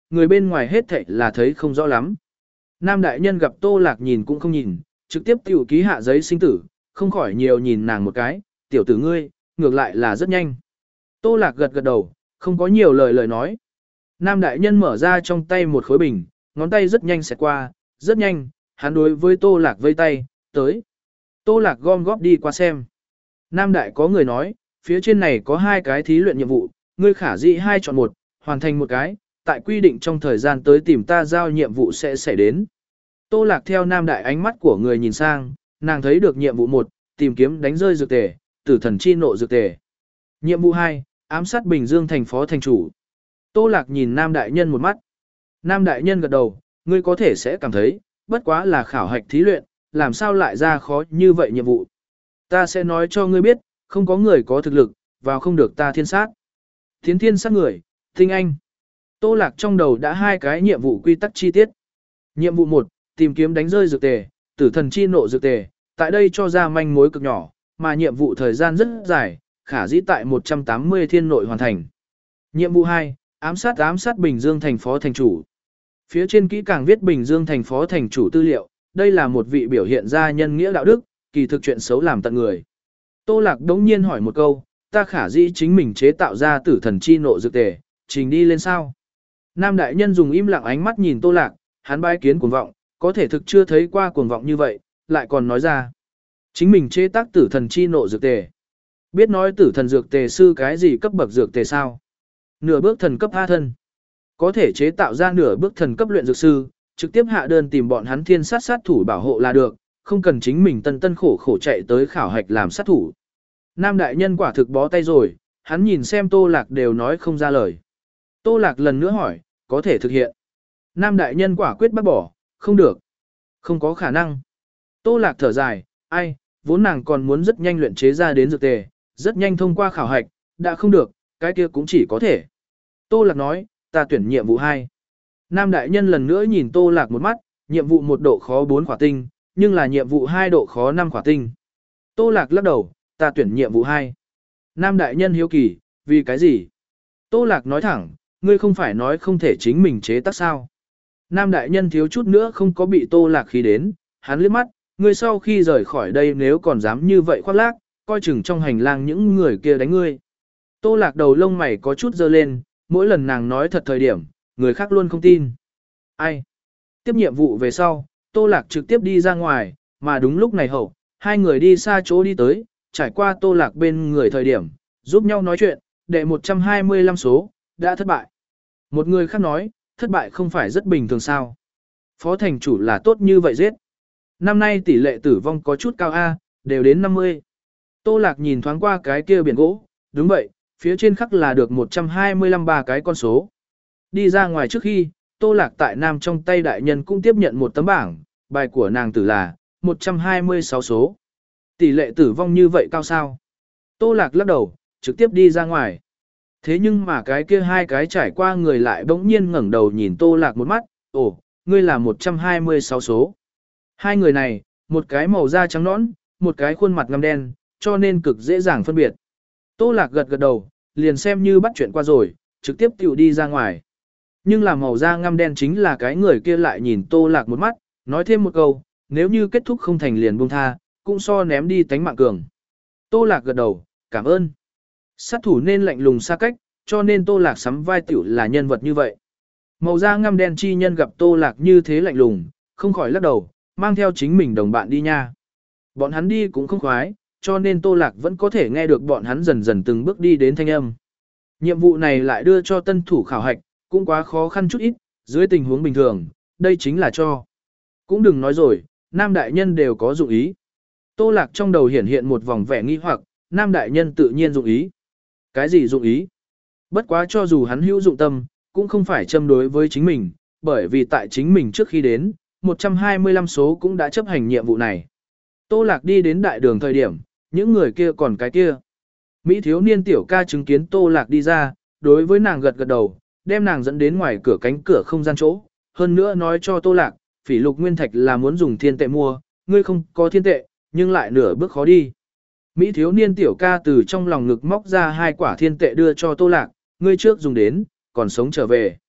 người bên ngoài hết thảy là thấy không rõ lắm. Nam đại nhân gặp Tô Lạc nhìn cũng không nhìn, trực tiếp tiểu ký hạ giấy sinh tử, không khỏi nhiều nhìn nàng một cái, tiểu tử ngươi, ngược lại là rất nhanh. Tô Lạc gật gật đầu, không có nhiều lời lời nói. Nam đại nhân mở ra trong tay một khối bình, ngón tay rất nhanh xẹt qua, rất nhanh, hắn đối với Tô Lạc vây tay, tới. Tô Lạc gom góp đi qua xem. Nam đại có người nói, phía trên này có hai cái thí luyện nhiệm vụ, ngươi khả dĩ hai chọn một, hoàn thành một cái, tại quy định trong thời gian tới tìm ta giao nhiệm vụ sẽ xảy đến. Tô Lạc theo Nam đại ánh mắt của người nhìn sang, nàng thấy được nhiệm vụ một, tìm kiếm đánh rơi dược tề, tử thần chi nộ dược tề. Nhiệm vụ hai, ám sát Bình Dương thành phó thành chủ. Tô Lạc nhìn Nam đại nhân một mắt. Nam đại nhân gật đầu, ngươi có thể sẽ cảm thấy, bất quá là khảo hạch thí luyện, làm sao lại ra khó như vậy nhiệm vụ. Ta sẽ nói cho ngươi biết, không có người có thực lực, vào không được ta thiên sát. Tiến thiên sát người, tinh anh. Tô Lạc trong đầu đã hai cái nhiệm vụ quy tắc chi tiết. Nhiệm vụ một, tìm kiếm đánh rơi dược tề, tử thần chi nộ dược tề, tại đây cho ra manh mối cực nhỏ, mà nhiệm vụ thời gian rất dài, khả dĩ tại một trăm tám mươi thiên nội hoàn thành. Nhiệm vụ hai, ám sát ám sát Bình Dương thành phó thành chủ. Phía trên kỹ càng viết Bình Dương thành phó thành chủ tư liệu, đây là một vị biểu hiện ra nhân nghĩa đạo đức, kỳ thực chuyện xấu làm tận người. Tô Lạc đống nhiên hỏi một câu, ta khả dĩ chính mình chế tạo ra tử thần chi nộ dược tề, trình đi lên sao? Nam đại nhân dùng im lặng ánh mắt nhìn Tô Lạc, hắn bái kiến cuồng vọng, có thể thực chưa thấy qua cuồng vọng như vậy, lại còn nói ra. Chính mình chế tác tử thần chi nộ dược tề. Biết nói tử thần dược tề sư cái gì cấp bậc dược tề sao? Nửa bước thần cấp A thân. Có thể chế tạo ra nửa bước thần cấp luyện dược sư, trực tiếp hạ đơn tìm bọn hắn thiên sát sát thủ bảo hộ là được, không cần chính mình tân tân khổ khổ chạy tới khảo hạch làm sát thủ. Nam đại nhân quả thực bó tay rồi, hắn nhìn xem Tô Lạc đều nói không ra lời. Tô Lạc lần nữa hỏi, có thể thực hiện. Nam đại nhân quả quyết bác bỏ, không được. Không có khả năng. Tô Lạc thở dài, ai, vốn nàng còn muốn rất nhanh luyện chế ra đến dược tề, rất nhanh thông qua khảo hạch, đã không được, cái kia cũng chỉ có thể. Tô Lạc nói, ta tuyển nhiệm vụ hai. Nam đại nhân lần nữa nhìn Tô Lạc một mắt, nhiệm vụ một độ khó bốn khỏa tinh, nhưng là nhiệm vụ hai độ khó năm khỏa tinh. Tô Lạc lắc đầu, ta tuyển nhiệm vụ hai. Nam đại nhân hiếu kỳ, vì cái gì? Tô Lạc nói thẳng, ngươi không phải nói không thể chính mình chế tác sao? Nam đại nhân thiếu chút nữa không có bị Tô Lạc khí đến, hắn liếc mắt, ngươi sau khi rời khỏi đây nếu còn dám như vậy khoác lác, coi chừng trong hành lang những người kia đánh ngươi. Tô Lạc đầu lông mày có chút dơ lên, mỗi lần nàng nói thật thời điểm, người khác luôn không tin. Ai? Tiếp nhiệm vụ về sau, Tô Lạc trực tiếp đi ra ngoài, mà đúng lúc này hậu, hai người đi xa chỗ đi tới, trải qua Tô Lạc bên người thời điểm, giúp nhau nói chuyện, đệ một trăm hai mươi lăm số, đã thất bại. Một người khác nói, thất bại không phải rất bình thường sao. Phó thành chủ là tốt như vậy giết. Năm nay tỷ lệ tử vong có chút cao A, đều đến năm mươi. Tô Lạc nhìn thoáng qua cái kia biển gỗ, đúng vậy, phía trên khắc là được một trăm hai mươi lăm ba cái con số. Đi ra ngoài trước khi, Tô Lạc tại Nam trong tay đại nhân cũng tiếp nhận một tấm bảng, bài của nàng tử là một trăm hai mươi sáu số. Tỷ lệ tử vong như vậy cao sao? Tô Lạc lắc đầu, trực tiếp đi ra ngoài. Thế nhưng mà cái kia hai cái trải qua người lại bỗng nhiên ngẩng đầu nhìn Tô Lạc một mắt, ồ, ngươi là một trăm hai mươi sáu số. Hai người này, một cái màu da trắng nõn, một cái khuôn mặt ngăm đen, cho nên cực dễ dàng phân biệt. Tô Lạc gật gật đầu, liền xem như bắt chuyện qua rồi, trực tiếp tiểu đi ra ngoài. Nhưng là màu da ngăm đen chính là cái người kia lại nhìn Tô Lạc một mắt, nói thêm một câu, nếu như kết thúc không thành liền buông tha, cũng so ném đi tánh mạng cường. Tô Lạc gật đầu, cảm ơn. Sát thủ nên lạnh lùng xa cách, cho nên Tô Lạc sắm vai tiểu là nhân vật như vậy. Màu da ngăm đen chi nhân gặp Tô Lạc như thế lạnh lùng, không khỏi lắc đầu, mang theo chính mình đồng bạn đi nha. Bọn hắn đi cũng không khoái, cho nên Tô Lạc vẫn có thể nghe được bọn hắn dần dần từng bước đi đến thanh âm. Nhiệm vụ này lại đưa cho tân thủ khảo hạch, cũng quá khó khăn chút ít, dưới tình huống bình thường, đây chính là cho. Cũng đừng nói rồi, Nam đại nhân đều có dụng ý. Tô Lạc trong đầu hiển hiện một vòng vẻ nghi hoặc, Nam đại nhân tự nhiên dụng ý. Cái gì dụng ý? Bất quá cho dù hắn hữu dụng tâm, cũng không phải châm đối với chính mình, bởi vì tại chính mình trước khi đến, một trăm hai mươi lăm số cũng đã chấp hành nhiệm vụ này. Tô Lạc đi đến đại đường thời điểm, những người kia còn cái kia. Mỹ thiếu niên tiểu ca chứng kiến Tô Lạc đi ra, đối với nàng gật gật đầu, đem nàng dẫn đến ngoài cửa cánh cửa không gian chỗ, hơn nữa nói cho Tô Lạc, phỉ lục nguyên thạch là muốn dùng thiên tệ mua, ngươi không có thiên tệ, nhưng lại nửa bước khó đi. Mỹ thiếu niên tiểu ca từ trong lòng ngực móc ra hai quả thiên tệ đưa cho Tô Lạc, ngươi trước dùng đến, còn sống trở về.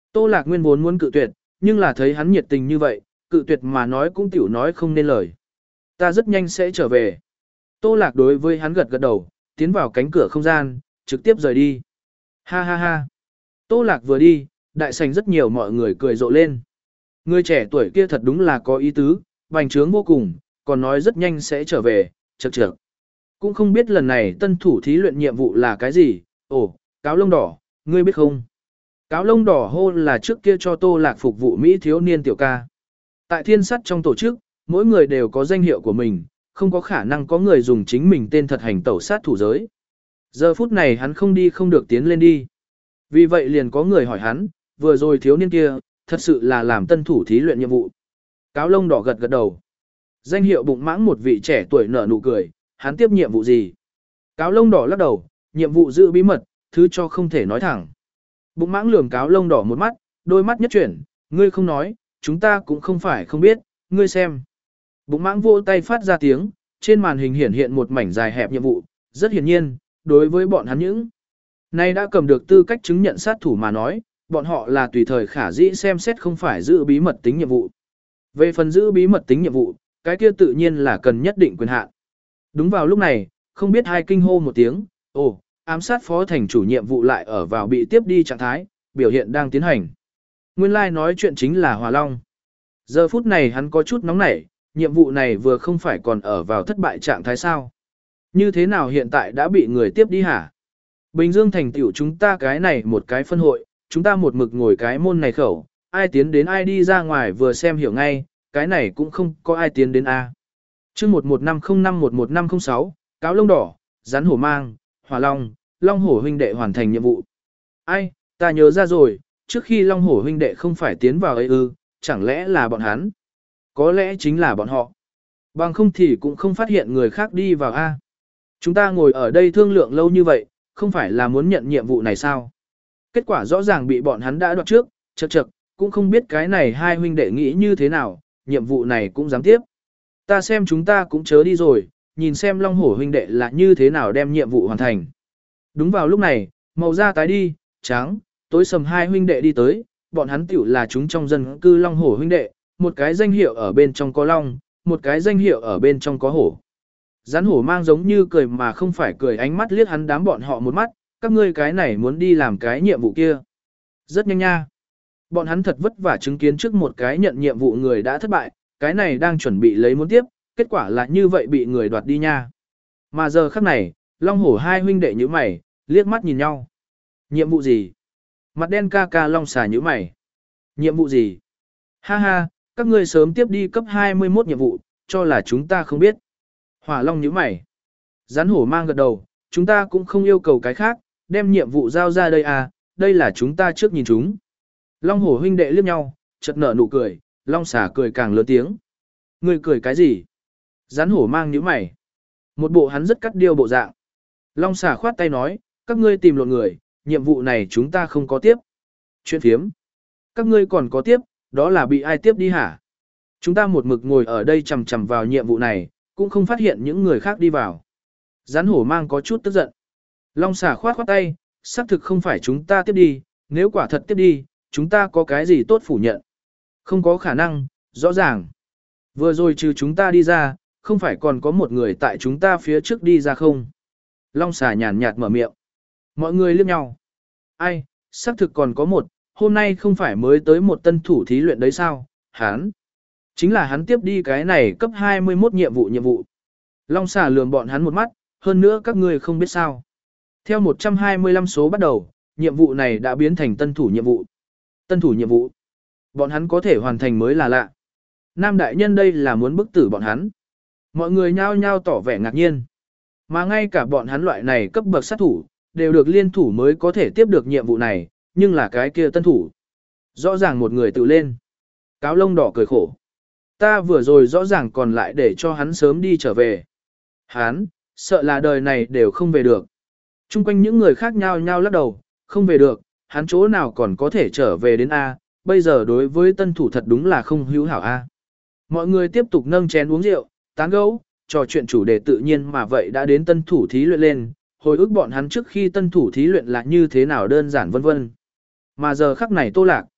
Tô Lạc nguyên vốn muốn cự tuyệt, nhưng là thấy hắn nhiệt tình như vậy, cự tuyệt mà nói cũng tiểu nói không nên lời. Ta rất nhanh sẽ trở về. Tô Lạc đối với hắn gật gật đầu, tiến vào cánh cửa không gian, trực tiếp rời đi. Ha ha ha. Tô Lạc vừa đi, đại sảnh rất nhiều mọi người cười rộ lên. Người trẻ tuổi kia thật đúng là có ý tứ, bành trướng vô cùng, còn nói rất nhanh sẽ trở về, chậc chậc. Cũng không biết lần này tân thủ thí luyện nhiệm vụ là cái gì, ồ, cáo lông đỏ, ngươi biết không? Cáo lông đỏ hô là trước kia cho Tô Lạc phục vụ Mỹ thiếu niên tiểu ca. Tại thiên sắt trong tổ chức, mỗi người đều có danh hiệu của mình, không có khả năng có người dùng chính mình tên thật hành tẩu sát thủ giới. Giờ phút này hắn không đi không được tiến lên đi. Vì vậy liền có người hỏi hắn, vừa rồi thiếu niên kia, thật sự là làm tân thủ thí luyện nhiệm vụ. Cáo lông đỏ gật gật đầu. Danh hiệu bụng mãng một vị trẻ tuổi nở nụ cười, hắn tiếp nhiệm vụ gì? Cáo lông đỏ lắc đầu, nhiệm vụ giữ bí mật, thứ cho không thể nói thẳng. Bụng mãng lườm cáo lông đỏ một mắt, đôi mắt nhất chuyển, ngươi không nói, chúng ta cũng không phải không biết, ngươi xem. Bụng mãng vỗ tay phát ra tiếng, trên màn hình hiển hiện một mảnh dài hẹp nhiệm vụ, rất hiển nhiên, đối với bọn hắn những nay đã cầm được tư cách chứng nhận sát thủ mà nói, bọn họ là tùy thời khả dĩ xem xét không phải giữ bí mật tính nhiệm vụ. Về phần giữ bí mật tính nhiệm vụ, cái kia tự nhiên là cần nhất định quyền hạn. Đúng vào lúc này, không biết hai kinh hô một tiếng, ồ, ám sát phó thành chủ nhiệm vụ lại ở vào bị tiếp đi trạng thái, biểu hiện đang tiến hành. Nguyên lai like nói chuyện chính là Hòa Long. Giờ phút này hắn có chút nóng nảy, nhiệm vụ này vừa không phải còn ở vào thất bại trạng thái sao. Như thế nào hiện tại đã bị người tiếp đi hả? Bình Dương thành tiểu chúng ta cái này một cái phân hội, chúng ta một mực ngồi cái môn này khẩu, ai tiến đến ai đi ra ngoài vừa xem hiểu ngay, cái này cũng không có ai tiến đến A. chương một một năm không năm một một năm không sáu, cáo lông đỏ, rắn hổ mang, Hỏa Long, Long hổ huynh đệ hoàn thành nhiệm vụ. Ai, ta nhớ ra rồi, trước khi Long hổ huynh đệ không phải tiến vào ấy ư, chẳng lẽ là bọn hắn? Có lẽ chính là bọn họ. Bằng không thì cũng không phát hiện người khác đi vào A. Chúng ta ngồi ở đây thương lượng lâu như vậy, không phải là muốn nhận nhiệm vụ này sao? Kết quả rõ ràng bị bọn hắn đã đoạt trước, chậc chậc, cũng không biết cái này hai huynh đệ nghĩ như thế nào, nhiệm vụ này cũng dám tiếp. Ta xem chúng ta cũng chớ đi rồi, nhìn xem Long hổ huynh đệ là như thế nào đem nhiệm vụ hoàn thành. Đúng vào lúc này, màu da tái đi, trắng, tối sầm hai huynh đệ đi tới, bọn hắn tiểu là chúng trong dân cư Long hổ huynh đệ, một cái danh hiệu ở bên trong có long, một cái danh hiệu ở bên trong có hổ. Rắn hổ mang giống như cười mà không phải cười, ánh mắt liếc hắn đám bọn họ một mắt, các ngươi cái này muốn đi làm cái nhiệm vụ kia. Rất nhanh nha. Bọn hắn thật vất vả chứng kiến trước một cái nhận nhiệm vụ người đã thất bại, cái này đang chuẩn bị lấy muốn tiếp, kết quả là như vậy bị người đoạt đi nha. Mà giờ khắc này, Long hổ hai huynh đệ như mày, liếc mắt nhìn nhau. Nhiệm vụ gì? Mặt đen ca ca Long xà như mày. Nhiệm vụ gì? Ha ha, các ngươi sớm tiếp đi cấp hai mươi mốt nhiệm vụ, cho là chúng ta không biết. Hỏa Long nhíu mày. Rắn hổ mang gật đầu, chúng ta cũng không yêu cầu cái khác, đem nhiệm vụ giao ra đây à, đây là chúng ta trước nhìn chúng. Long hổ huynh đệ liếc nhau, chợt nở nụ cười, Long xà cười càng lớn tiếng. Ngươi cười cái gì? Rắn hổ mang nhíu mày. Một bộ hắn rất cắt điêu bộ dạng. Long xà khoát tay nói, các ngươi tìm lộn người, nhiệm vụ này chúng ta không có tiếp. Chuyện phiếm. Các ngươi còn có tiếp, đó là bị ai tiếp đi hả? Chúng ta một mực ngồi ở đây chằm chằm vào nhiệm vụ này, cũng không phát hiện những người khác đi vào. Rắn hổ mang có chút tức giận. Long xà khoát khoát tay, xác thực không phải chúng ta tiếp đi, nếu quả thật tiếp đi, chúng ta có cái gì tốt phủ nhận. Không có khả năng, rõ ràng. Vừa rồi trừ chúng ta đi ra, không phải còn có một người tại chúng ta phía trước đi ra không? Long xà nhàn nhạt mở miệng. Mọi người liếc nhau. Ai, xác thực còn có một, hôm nay không phải mới tới một tân thủ thí luyện đấy sao? Hắn. Chính là hắn tiếp đi cái này cấp hai mươi mốt nhiệm vụ nhiệm vụ. Long xà lườm bọn hắn một mắt, hơn nữa các ngươi không biết sao. Theo một trăm hai mươi lăm số bắt đầu, nhiệm vụ này đã biến thành tân thủ nhiệm vụ. Tân thủ nhiệm vụ. Bọn hắn có thể hoàn thành mới là lạ. Nam đại nhân đây là muốn bức tử bọn hắn. Mọi người nhao nhao tỏ vẻ ngạc nhiên. Mà ngay cả bọn hắn loại này cấp bậc sát thủ, đều được liên thủ mới có thể tiếp được nhiệm vụ này, nhưng là cái kia tân thủ. Rõ ràng một người tự lên. Cáo lông đỏ cười khổ. Ta vừa rồi rõ ràng còn lại để cho hắn sớm đi trở về. Hắn, sợ là đời này đều không về được. Trung quanh những người khác nhao nhao lắc đầu, không về được, hắn chỗ nào còn có thể trở về đến A, bây giờ đối với tân thủ thật đúng là không hữu hảo A. Mọi người tiếp tục nâng chén uống rượu, tán gẫu, trò chuyện chủ đề tự nhiên mà vậy đã đến tân thủ thí luyện lên, hồi ức bọn hắn trước khi tân thủ thí luyện là như thế nào đơn giản vân vân. Mà giờ khắc này Tô Lạc,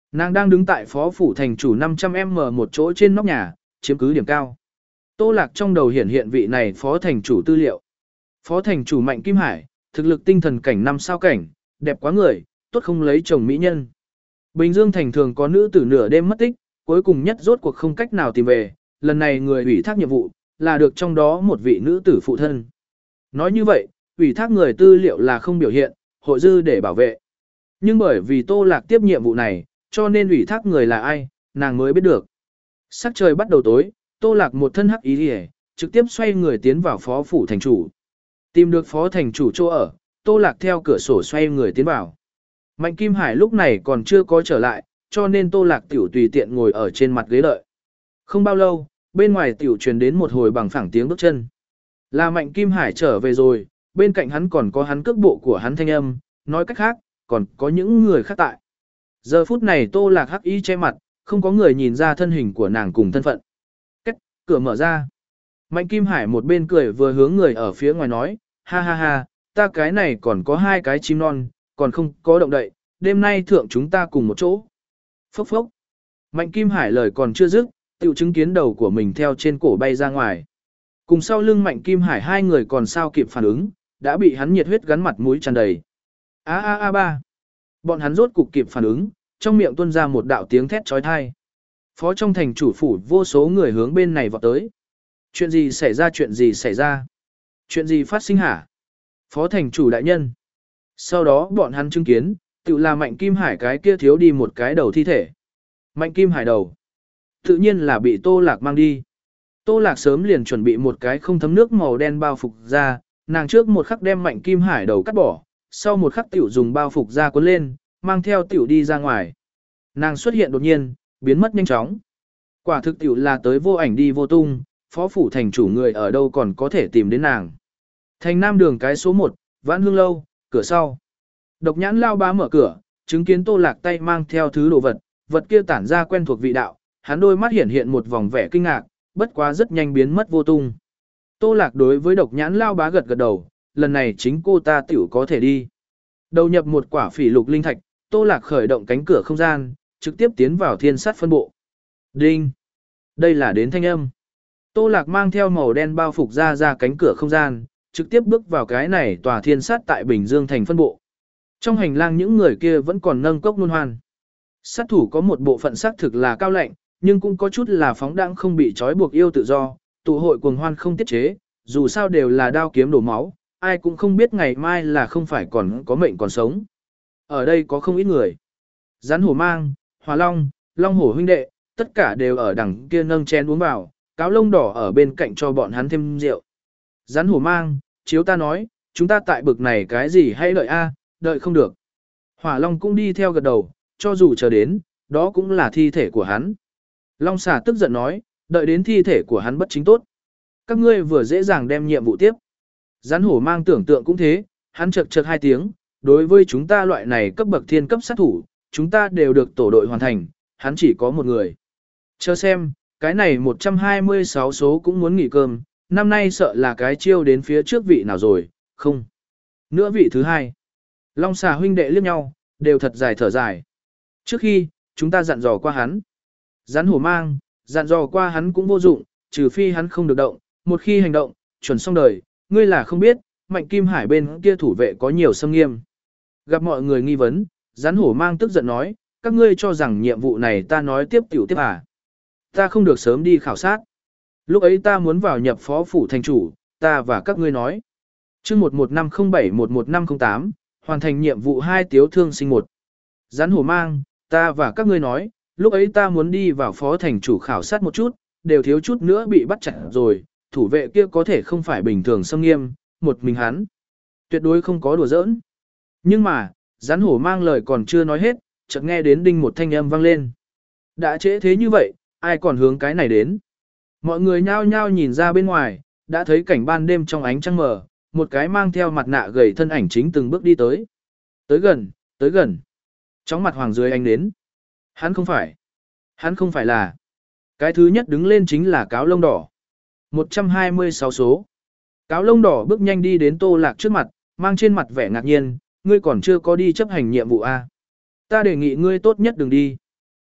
Nàng đang đứng tại phó phủ thành chủ năm trăm mét một chỗ trên nóc nhà, chiếm cứ điểm cao. Tô Lạc trong đầu hiển hiện vị này phó thành chủ tư liệu. Phó thành chủ Mạnh Kim Hải, thực lực tinh thần cảnh năm sao cảnh, đẹp quá người, tốt không lấy chồng mỹ nhân. Bình Dương thành thường có nữ tử nửa đêm mất tích, cuối cùng nhất rốt cuộc không cách nào tìm về, lần này người ủy thác nhiệm vụ, là được trong đó một vị nữ tử phụ thân. Nói như vậy, ủy thác người tư liệu là không biểu hiện, hội dư để bảo vệ. Nhưng bởi vì Tô Lạc tiếp nhiệm vụ này, cho nên ủy thác người là ai, nàng mới biết được. Sắc trời bắt đầu tối, Tô Lạc một thân hắc ý hề, trực tiếp xoay người tiến vào phó phủ thành chủ. Tìm được phó thành chủ chỗ ở, Tô Lạc theo cửa sổ xoay người tiến vào. Mạnh Kim Hải lúc này còn chưa có trở lại, cho nên Tô Lạc tiểu tùy tiện ngồi ở trên mặt ghế đợi. Không bao lâu, bên ngoài tiểu truyền đến một hồi bằng phẳng tiếng bước chân. Là Mạnh Kim Hải trở về rồi, bên cạnh hắn còn có hắn cước bộ của hắn thanh âm, nói cách khác, còn có những người khác tại. Giờ phút này Tô Lạc hắc y che mặt, không có người nhìn ra thân hình của nàng cùng thân phận. Cách, cửa mở ra. Mạnh Kim Hải một bên cười vừa hướng người ở phía ngoài nói, ha ha ha, ta cái này còn có hai cái chim non, còn không có động đậy, đêm nay thượng chúng ta cùng một chỗ. Phốc phốc. Mạnh Kim Hải lời còn chưa dứt, tiểu chứng kiến đầu của mình theo trên cổ bay ra ngoài. Cùng sau lưng Mạnh Kim Hải hai người còn sao kịp phản ứng, đã bị hắn nhiệt huyết gắn mặt mũi tràn đầy. A a a ba. Bọn hắn rốt cục kịp phản ứng, trong miệng tuôn ra một đạo tiếng thét chói tai. Phó trong thành chủ phủ vô số người hướng bên này vọt tới. Chuyện gì xảy ra, chuyện gì xảy ra? Chuyện gì phát sinh hả? Phó thành chủ đại nhân. Sau đó bọn hắn chứng kiến, tự là Mạnh Kim Hải cái kia thiếu đi một cái đầu thi thể. Mạnh Kim Hải đầu. Tự nhiên là bị Tô Lạc mang đi. Tô Lạc sớm liền chuẩn bị một cái không thấm nước màu đen bao phục ra, nàng trước một khắc đem Mạnh Kim Hải đầu cắt bỏ, sau một khắc tiểu dùng bao phục ra cuốn lên, mang theo tiểu đi ra ngoài. Nàng xuất hiện đột nhiên, biến mất nhanh chóng. Quả thực tiểu là tới vô ảnh đi vô tung, phó phủ thành chủ người ở đâu còn có thể tìm đến nàng. Thành Nam đường cái số một, Vãn Hương lâu, cửa sau. Độc Nhãn lao bá mở cửa, chứng kiến Tô Lạc tay mang theo thứ đồ vật, vật kia tản ra quen thuộc vị đạo, hắn đôi mắt hiện hiện một vòng vẻ kinh ngạc, bất quá rất nhanh biến mất vô tung. Tô Lạc đối với Độc Nhãn lao bá gật gật đầu, lần này chính cô ta tiểu có thể đi. Đầu nhập một quả phỉ lục linh thạch, Tô Lạc khởi động cánh cửa không gian, trực tiếp tiến vào thiên sát phân bộ. Đinh! Đây là đến thanh âm. Tô Lạc mang theo màu đen bao phục ra ra cánh cửa không gian, trực tiếp bước vào cái này tòa thiên sát tại Bình Dương thành phân bộ. Trong hành lang những người kia vẫn còn nâng cốc luân hoan. Sát thủ có một bộ phận xác thực là cao lạnh, nhưng cũng có chút là phóng đãng không bị trói buộc yêu tự do, tụ hội cuồng hoan không tiết chế, dù sao đều là đao kiếm đổ máu, ai cũng không biết ngày mai là không phải còn có mệnh còn sống. Ở đây có không ít người. Rắn hổ mang, Hòa Long, Long hổ huynh đệ, tất cả đều ở đằng kia nâng chén uống vào, cáo lông đỏ ở bên cạnh cho bọn hắn thêm rượu. Rắn hổ mang, chiếu ta nói, chúng ta tại bực này cái gì hay đợi a, đợi không được. Hỏa Long cũng đi theo gật đầu, cho dù chờ đến, đó cũng là thi thể của hắn. Long xà tức giận nói, đợi đến thi thể của hắn bất chính tốt. Các ngươi vừa dễ dàng đem nhiệm vụ tiếp. Rắn hổ mang tưởng tượng cũng thế, hắn chật chật hai tiếng, đối với chúng ta loại này cấp bậc thiên cấp sát thủ, chúng ta đều được tổ đội hoàn thành, hắn chỉ có một người. Chờ xem, cái này một trăm hai mươi sáu số cũng muốn nghỉ cơm, năm nay sợ là cái chiêu đến phía trước vị nào rồi, không. Nữa vị thứ hai. Long xà huynh đệ liếc nhau, đều thật dài thở dài. Trước khi, chúng ta dặn dò qua hắn. Rắn hổ mang, dặn dò qua hắn cũng vô dụng, trừ phi hắn không được động, một khi hành động, chuẩn xong đời, ngươi là không biết, Mạnh Kim Hải bên kia thủ vệ có nhiều xâm nghiêm. Gặp mọi người nghi vấn, rắn hổ mang tức giận nói, các ngươi cho rằng nhiệm vụ này ta nói tiếp tiểu tiếp à. Ta không được sớm đi khảo sát. Lúc ấy ta muốn vào nhập phó phủ thành chủ, ta và các ngươi nói. chương một một năm không bảy một một năm không tám, hoàn thành nhiệm vụ hai tiếu thương sinh một. Rắn hổ mang, ta và các ngươi nói, lúc ấy ta muốn đi vào phó thành chủ khảo sát một chút, đều thiếu chút nữa bị bắt chặt rồi, thủ vệ kia có thể không phải bình thường xâm nghiêm, một mình hắn. Tuyệt đối không có đùa giỡn. Nhưng mà, rắn hổ mang lời còn chưa nói hết, chợt nghe đến đinh một thanh âm vang lên. Đã trễ thế như vậy, ai còn hướng cái này đến? Mọi người nhao nhao nhìn ra bên ngoài, đã thấy cảnh ban đêm trong ánh trăng mờ, một cái mang theo mặt nạ gầy thân ảnh chính từng bước đi tới. Tới gần, tới gần. Chóng mặt hoàng dưới ánh đến. Hắn không phải. Hắn không phải là. Cái thứ nhất đứng lên chính là cáo lông đỏ. một trăm hai mươi sáu số. Cáo lông đỏ bước nhanh đi đến Tô Lạc trước mặt, mang trên mặt vẻ ngạc nhiên, ngươi còn chưa có đi chấp hành nhiệm vụ a? Ta đề nghị ngươi tốt nhất đừng đi.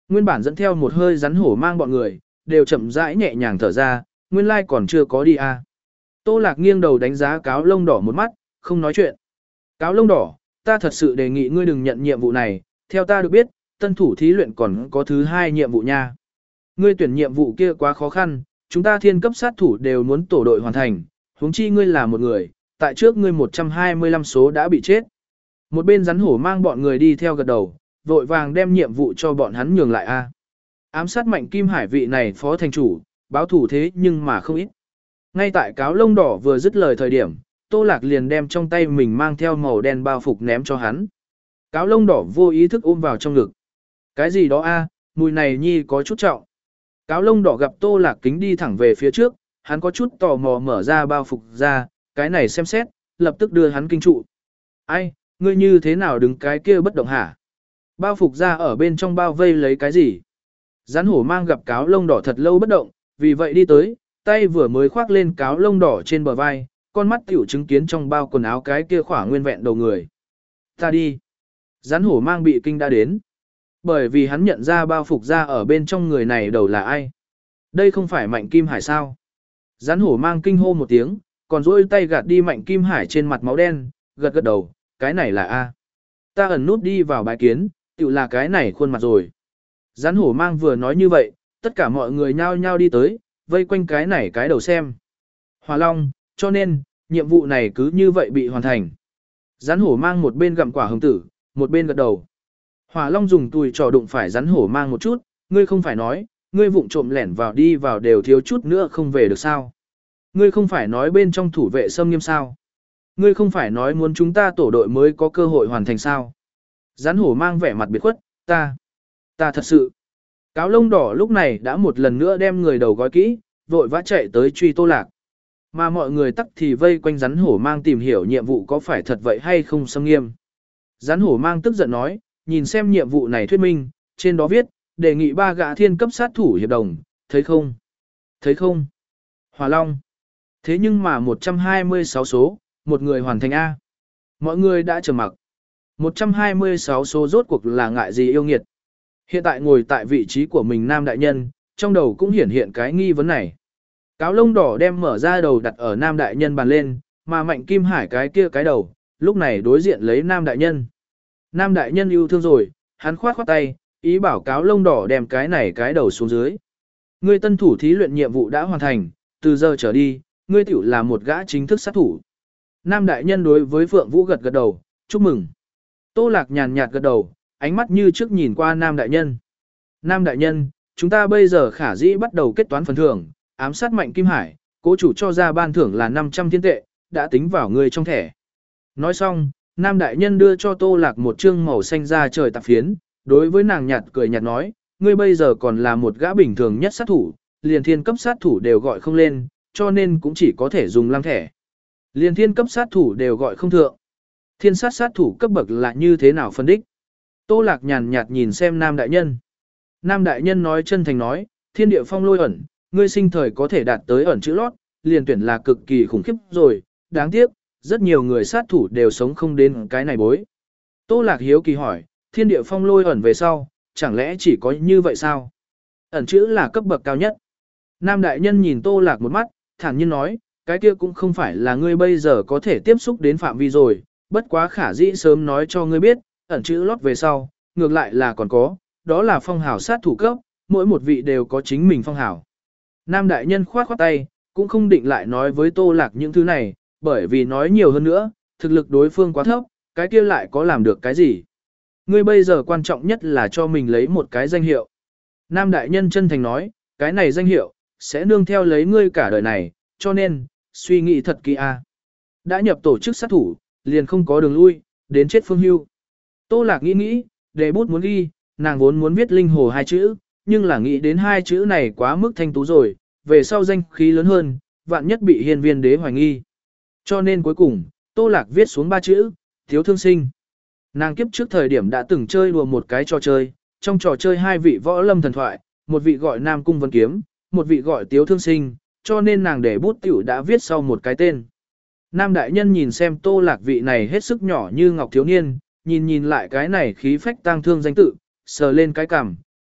Nguyên bản dẫn theo một hơi rắn hổ mang bọn người, đều chậm rãi nhẹ nhàng thở ra, nguyên lai còn chưa có đi à. Tô Lạc nghiêng đầu đánh giá cáo lông đỏ một mắt, không nói chuyện. Cáo lông đỏ, ta thật sự đề nghị ngươi đừng nhận nhiệm vụ này, theo ta được biết, tân thủ thí luyện còn có thứ hai nhiệm vụ nha. Ngươi tuyển nhiệm vụ kia quá khó khăn, chúng ta thiên cấp sát thủ đều muốn tổ đội hoàn thành, huống chi ngươi là một người, tại trước ngươi một trăm hai mươi lăm số đã bị chết. Một bên rắn hổ mang bọn người đi theo gật đầu, vội vàng đem nhiệm vụ cho bọn hắn nhường lại a. Ám sát Mạnh Kim Hải vị này phó thành chủ, báo thủ thế nhưng mà không ít. Ngay tại cáo lông đỏ vừa dứt lời thời điểm, Tô Lạc liền đem trong tay mình mang theo màu đen bao phục ném cho hắn. Cáo lông đỏ vô ý thức ôm vào trong ngực. Cái gì đó a, mùi này nhi có chút trọng. Cáo lông đỏ gặp Tô Lạc kính đi thẳng về phía trước, hắn có chút tò mò mở ra bao phục ra, cái này xem xét, lập tức đưa hắn kinh trụ. Ai, ngươi như thế nào đứng cái kia bất động hả? Bao phục ra ở bên trong bao vây lấy cái gì? Rắn hổ mang gặp cáo lông đỏ thật lâu bất động, vì vậy đi tới, tay vừa mới khoác lên cáo lông đỏ trên bờ vai, con mắt tiểu chứng kiến trong bao quần áo cái kia khỏa nguyên vẹn đầu người. Ta đi. Rắn hổ mang bị kinh đã đến. Bởi vì hắn nhận ra bao phục ra ở bên trong người này đầu là ai. Đây không phải Mạnh Kim Hải sao? Rắn hổ mang kinh hô một tiếng, còn duỗi tay gạt đi Mạnh Kim Hải trên mặt máu đen, gật gật đầu, cái này là A. Ta ẩn nút đi vào bái kiến, tự là cái này khuôn mặt rồi. Rắn hổ mang vừa nói như vậy, tất cả mọi người nhao nhao đi tới, vây quanh cái này cái đầu xem. Hỏa Long, cho nên, nhiệm vụ này cứ như vậy bị hoàn thành. Rắn hổ mang một bên gặm quả hồng tử, một bên gật đầu. Hỏa Long dùng tùi trò đụng phải rắn hổ mang một chút, ngươi không phải nói, ngươi vụng trộm lẻn vào đi vào đều thiếu chút nữa không về được sao. Ngươi không phải nói bên trong thủ vệ xâm nghiêm sao. Ngươi không phải nói muốn chúng ta tổ đội mới có cơ hội hoàn thành sao. Rắn hổ mang vẻ mặt biệt khuất, ta, ta thật sự. Cáo lông đỏ lúc này đã một lần nữa đem người đầu gói kỹ, vội vã chạy tới truy Tô Lạc. Mà mọi người tắc thì vây quanh rắn hổ mang tìm hiểu nhiệm vụ có phải thật vậy hay không xâm nghiêm. Rắn hổ mang tức giận nói, nhìn xem nhiệm vụ này thuyết minh, trên đó viết, đề nghị ba gã thiên cấp sát thủ hiệp đồng, thấy không? Thấy không? Hỏa Long. Thế nhưng mà một trăm hai mươi sáu số, một người hoàn thành A. Mọi người đã trầm mặc. một trăm hai mươi sáu số rốt cuộc là ngại gì yêu nghiệt. Hiện tại ngồi tại vị trí của mình nam đại nhân, trong đầu cũng hiển hiện cái nghi vấn này. Cáo lông đỏ đem mở ra đầu đặt ở nam đại nhân bàn lên, mà Mạnh Kim Hải cái kia cái đầu, lúc này đối diện lấy nam đại nhân. Nam đại nhân yêu thương rồi, hắn khoát khoát tay, ý bảo cáo lông đỏ đem cái này cái đầu xuống dưới. Ngươi tân thủ thí luyện nhiệm vụ đã hoàn thành, từ giờ trở đi, ngươi tiểu là một gã chính thức sát thủ. Nam đại nhân đối với Phượng Vũ gật gật đầu, chúc mừng. Tô Lạc nhàn nhạt gật đầu, ánh mắt như trước nhìn qua Nam đại nhân. Nam đại nhân, chúng ta bây giờ khả dĩ bắt đầu kết toán phần thưởng, ám sát Mạnh Kim Hải, cố chủ cho ra ban thưởng là năm trăm thiên tệ, đã tính vào ngươi trong thẻ. Nói xong, Nam đại nhân đưa cho Tô Lạc một trương màu xanh da trời tạp phiến, đối với nàng nhạt cười nhạt nói, ngươi bây giờ còn là một gã bình thường nhất sát thủ, liền thiên cấp sát thủ đều gọi không lên, cho nên cũng chỉ có thể dùng lăng thẻ. Liền thiên cấp sát thủ đều gọi không thượng. Thiên sát sát thủ cấp bậc là như thế nào phân đích? Tô Lạc nhàn nhạt nhìn xem Nam đại nhân. Nam đại nhân nói chân thành nói, thiên địa phong lôi ẩn, ngươi sinh thời có thể đạt tới ẩn chữ lót, liền tuyển là cực kỳ khủng khiếp rồi, đáng tiếc, rất nhiều người sát thủ đều sống không đến cái này bối. Tô Lạc hiếu kỳ hỏi, thiên địa phong lôi ẩn về sau, chẳng lẽ chỉ có như vậy sao? Ẩn chữ là cấp bậc cao nhất. Nam đại nhân nhìn Tô Lạc một mắt, thản nhiên nói, cái kia cũng không phải là ngươi bây giờ có thể tiếp xúc đến phạm vi rồi, bất quá khả dĩ sớm nói cho ngươi biết, ẩn chữ lót về sau, ngược lại là còn có, đó là phong hào sát thủ cấp, mỗi một vị đều có chính mình phong hào. Nam đại nhân khoát khoát tay, cũng không định lại nói với Tô Lạc những thứ này, bởi vì nói nhiều hơn nữa, thực lực đối phương quá thấp, cái kia lại có làm được cái gì. Ngươi bây giờ quan trọng nhất là cho mình lấy một cái danh hiệu. Nam đại nhân chân thành nói, cái này danh hiệu, sẽ nương theo lấy ngươi cả đời này, cho nên, suy nghĩ thật kỹ a. Đã nhập tổ chức sát thủ, liền không có đường lui, đến chết phương hưu. Tô Lạc nghĩ nghĩ, để bút muốn ghi, nàng vốn muốn viết linh hồ hai chữ, nhưng là nghĩ đến hai chữ này quá mức thanh tú rồi, về sau danh khí lớn hơn, vạn nhất bị hiên viên đế hoài nghi. Cho nên cuối cùng, Tô Lạc viết xuống ba chữ, thiếu thương sinh. Nàng kiếp trước thời điểm đã từng chơi đùa một cái trò chơi, trong trò chơi hai vị võ lâm thần thoại, một vị gọi Nam Cung Vân Kiếm, một vị gọi Tiếu Thương Sinh, cho nên nàng để bút tiểu đã viết sau một cái tên. Nam đại nhân nhìn xem Tô Lạc vị này hết sức nhỏ như ngọc thiếu niên, nhìn nhìn lại cái này khí phách tang thương danh tự, sờ lên cái cằm,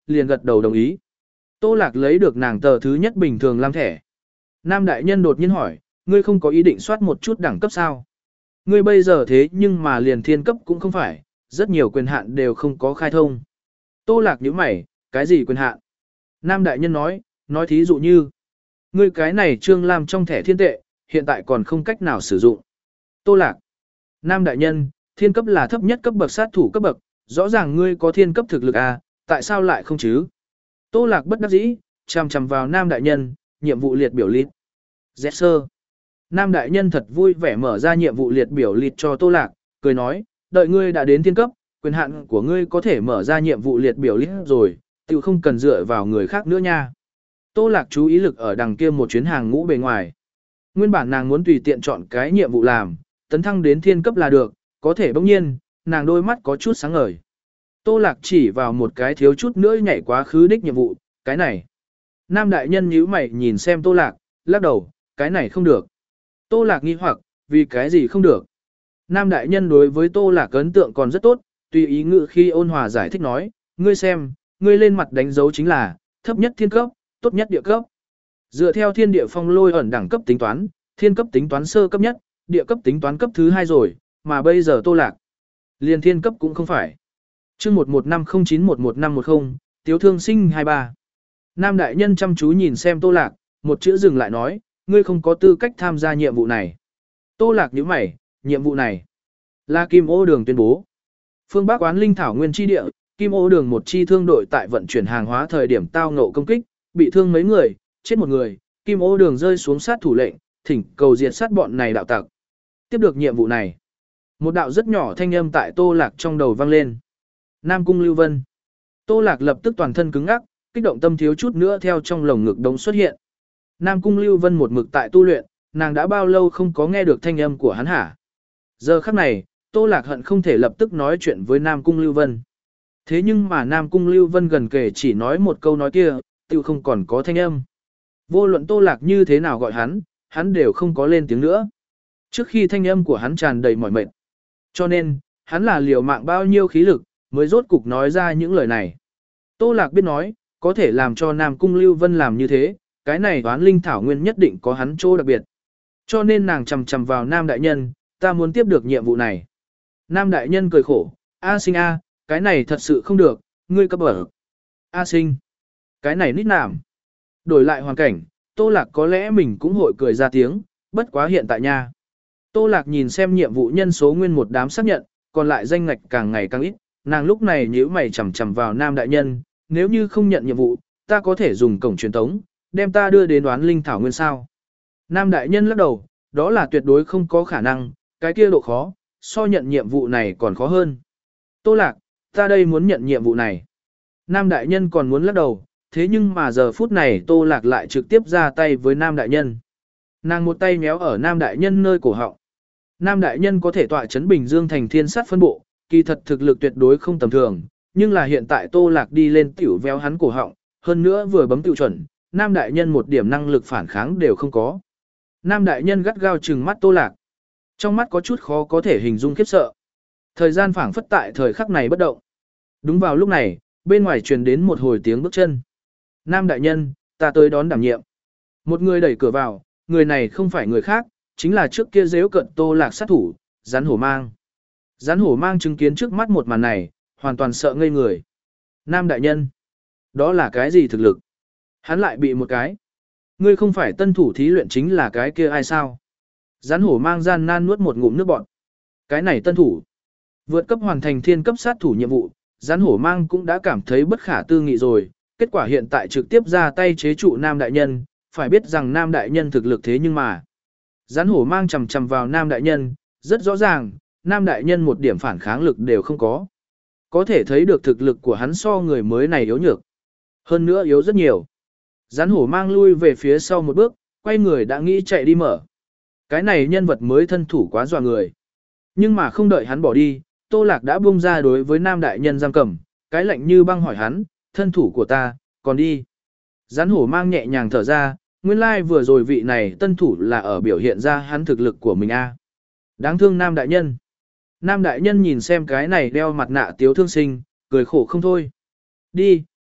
liền gật đầu đồng ý. Tô Lạc lấy được nàng tờ thứ nhất bình thường lam thẻ. Nam đại nhân đột nhiên hỏi, ngươi không có ý định soát một chút đẳng cấp sao? Ngươi bây giờ thế nhưng mà liền thiên cấp cũng không phải, rất nhiều quyền hạn đều không có khai thông. Tô Lạc nhíu mày, cái gì quyền hạn? Nam đại nhân nói, nói thí dụ như, ngươi cái này trương lam trong thẻ thiên tệ, hiện tại còn không cách nào sử dụng. Tô Lạc. Nam đại nhân, thiên cấp là thấp nhất cấp bậc sát thủ cấp bậc, rõ ràng ngươi có thiên cấp thực lực à, tại sao lại không chứ? Tô Lạc bất đắc dĩ, chằm chằm vào Nam đại nhân, nhiệm vụ liệt biểu lít. Dẹt sơ. Nam đại nhân thật vui vẻ mở ra nhiệm vụ liệt biểu lít cho Tô Lạc, cười nói, đợi ngươi đã đến thiên cấp, quyền hạn của ngươi có thể mở ra nhiệm vụ liệt biểu lít rồi, tự không cần dựa vào người khác nữa nha. Tô Lạc chú ý lực ở đằng kia một chuyến hàng ngũ bề ngoài. Nguyên bản nàng muốn tùy tiện chọn cái nhiệm vụ làm, tấn thăng đến thiên cấp là được, có thể bỗng nhiên, nàng đôi mắt có chút sáng ngời. Tô Lạc chỉ vào một cái thiếu chút nữa nhảy quá khứ đích nhiệm vụ, cái này. Nam đại nhân nhíu mày nhìn xem Tô Lạc, lắc đầu, cái này không được. Tô Lạc nghi hoặc, vì cái gì không được. Nam đại nhân đối với Tô Lạc ấn tượng còn rất tốt, tùy ý ngự khi ôn hòa giải thích nói, ngươi xem, ngươi lên mặt đánh dấu chính là, thấp nhất thiên cấp, tốt nhất địa cấp. Dựa theo thiên địa phong lôi ẩn đẳng cấp tính toán, thiên cấp tính toán sơ cấp nhất, địa cấp tính toán cấp thứ hai rồi, mà bây giờ Tô Lạc. Liền thiên cấp cũng không phải. chương một một năm không chín một một năm một không, tiếu thương sinh hai ba. Nam đại nhân chăm chú nhìn xem Tô Lạc, một chữ dừng lại nói, ngươi không có tư cách tham gia nhiệm vụ này. Tô Lạc nhíu mày, nhiệm vụ này là Kim Ô Đường tuyên bố. Phương Bắc Oán Linh Thảo Nguyên chi địa, Kim Ô Đường một chi thương đội tại vận chuyển hàng hóa thời điểm tao ngộ công kích, bị thương mấy người, chết một người, Kim Ô Đường rơi xuống sát thủ lệnh, thỉnh cầu diệt sát bọn này đạo tặc. Tiếp được nhiệm vụ này, một đạo rất nhỏ thanh âm tại Tô Lạc trong đầu vang lên. Nam Cung Lưu Vân. Tô Lạc lập tức toàn thân cứng ngắc, kích động tâm thiếu chút nữa theo trong lồng ngực đống xuất hiện. Nam Cung Lưu Vân một mực tại tu luyện, nàng đã bao lâu không có nghe được thanh âm của hắn hả? Giờ khắc này, Tô Lạc hận không thể lập tức nói chuyện với Nam Cung Lưu Vân. Thế nhưng mà Nam Cung Lưu Vân gần kể chỉ nói một câu nói kia, tự không còn có thanh âm. Vô luận Tô Lạc như thế nào gọi hắn, hắn đều không có lên tiếng nữa. Trước khi thanh âm của hắn tràn đầy mỏi mệt. Cho nên, hắn là liều mạng bao nhiêu khí lực, mới rốt cục nói ra những lời này. Tô Lạc biết nói, có thể làm cho Nam Cung Lưu Vân làm như thế, cái này Oán Linh Thảo Nguyên nhất định có hắn chỗ đặc biệt. Cho nên nàng chầm chầm vào Nam Đại Nhân, ta muốn tiếp được nhiệm vụ này. Nam Đại Nhân cười khổ, A Sinh A, cái này thật sự không được, ngươi cấp ở. A Sinh, cái này nít nảm. Đổi lại hoàn cảnh, Tô Lạc có lẽ mình cũng hội cười ra tiếng, bất quá hiện tại nha. Tô Lạc nhìn xem nhiệm vụ nhân số nguyên một đám xác nhận, còn lại danh ngạch càng ngày càng ít, nàng lúc này nhíu mày chằm chằm vào Nam Đại Nhân, nếu như không nhận nhiệm vụ, ta có thể dùng cổng truyền tống, đem ta đưa đến Oán Linh Thảo Nguyên sao. Nam Đại Nhân lắc đầu, đó là tuyệt đối không có khả năng, cái kia độ khó, so nhận nhiệm vụ này còn khó hơn. Tô Lạc, ta đây muốn nhận nhiệm vụ này. Nam Đại Nhân còn muốn lắc đầu, thế nhưng mà giờ phút này Tô Lạc lại trực tiếp ra tay với Nam Đại Nhân. Nàng một tay méo ở Nam Đại Nhân nơi cổ họng. Nam Đại Nhân có thể tọa chấn Bình Dương thành thiên sát phân bộ, kỳ thật thực lực tuyệt đối không tầm thường, nhưng là hiện tại Tô Lạc đi lên tiểu véo hắn cổ họng, hơn nữa vừa bấm tiểu chuẩn, Nam Đại Nhân một điểm năng lực phản kháng đều không có. Nam Đại Nhân gắt gao trừng mắt Tô Lạc. Trong mắt có chút khó có thể hình dung khiếp sợ. Thời gian phảng phất tại thời khắc này bất động. Đúng vào lúc này, bên ngoài truyền đến một hồi tiếng bước chân. Nam Đại Nhân, ta tới đón đảm nhiệm. Một người đẩy cửa vào, người này không phải người khác, chính là trước kia giễu cận Tô Lạc sát thủ, Rắn Hổ Mang. Rắn Hổ Mang chứng kiến trước mắt một màn này, hoàn toàn sợ ngây người. Nam Đại Nhân, đó là cái gì thực lực? Hắn lại bị một cái. Ngươi không phải tân thủ thí luyện chính là cái kia ai sao? Rắn Hổ Mang gian nan nuốt một ngụm nước bọt. Cái này tân thủ. Vượt cấp hoàn thành thiên cấp sát thủ nhiệm vụ, Rắn Hổ Mang cũng đã cảm thấy bất khả tư nghị rồi. Kết quả hiện tại trực tiếp ra tay chế trụ Nam Đại Nhân, phải biết rằng Nam Đại Nhân thực lực thế nhưng mà. Rắn Hổ Mang chầm chầm vào Nam Đại Nhân, rất rõ ràng, Nam Đại Nhân một điểm phản kháng lực đều không có. Có thể thấy được thực lực của hắn so người mới này yếu nhược. Hơn nữa yếu rất nhiều. Rắn Hổ Mang lui về phía sau một bước, quay người đã nghĩ chạy đi mở. Cái này nhân vật mới thân thủ quá dọa người. Nhưng mà không đợi hắn bỏ đi, Tô Lạc đã buông ra đối với Nam Đại Nhân giam cầm, cái lạnh như băng hỏi hắn, thân thủ của ta, còn đi. Rắn Hổ Mang nhẹ nhàng thở ra, nguyên lai vừa rồi vị này tân thủ là ở biểu hiện ra hắn thực lực của mình a. Đáng thương Nam Đại Nhân. Nam Đại Nhân nhìn xem cái này đeo mặt nạ tiếu thương sinh, cười khổ không thôi. Đi,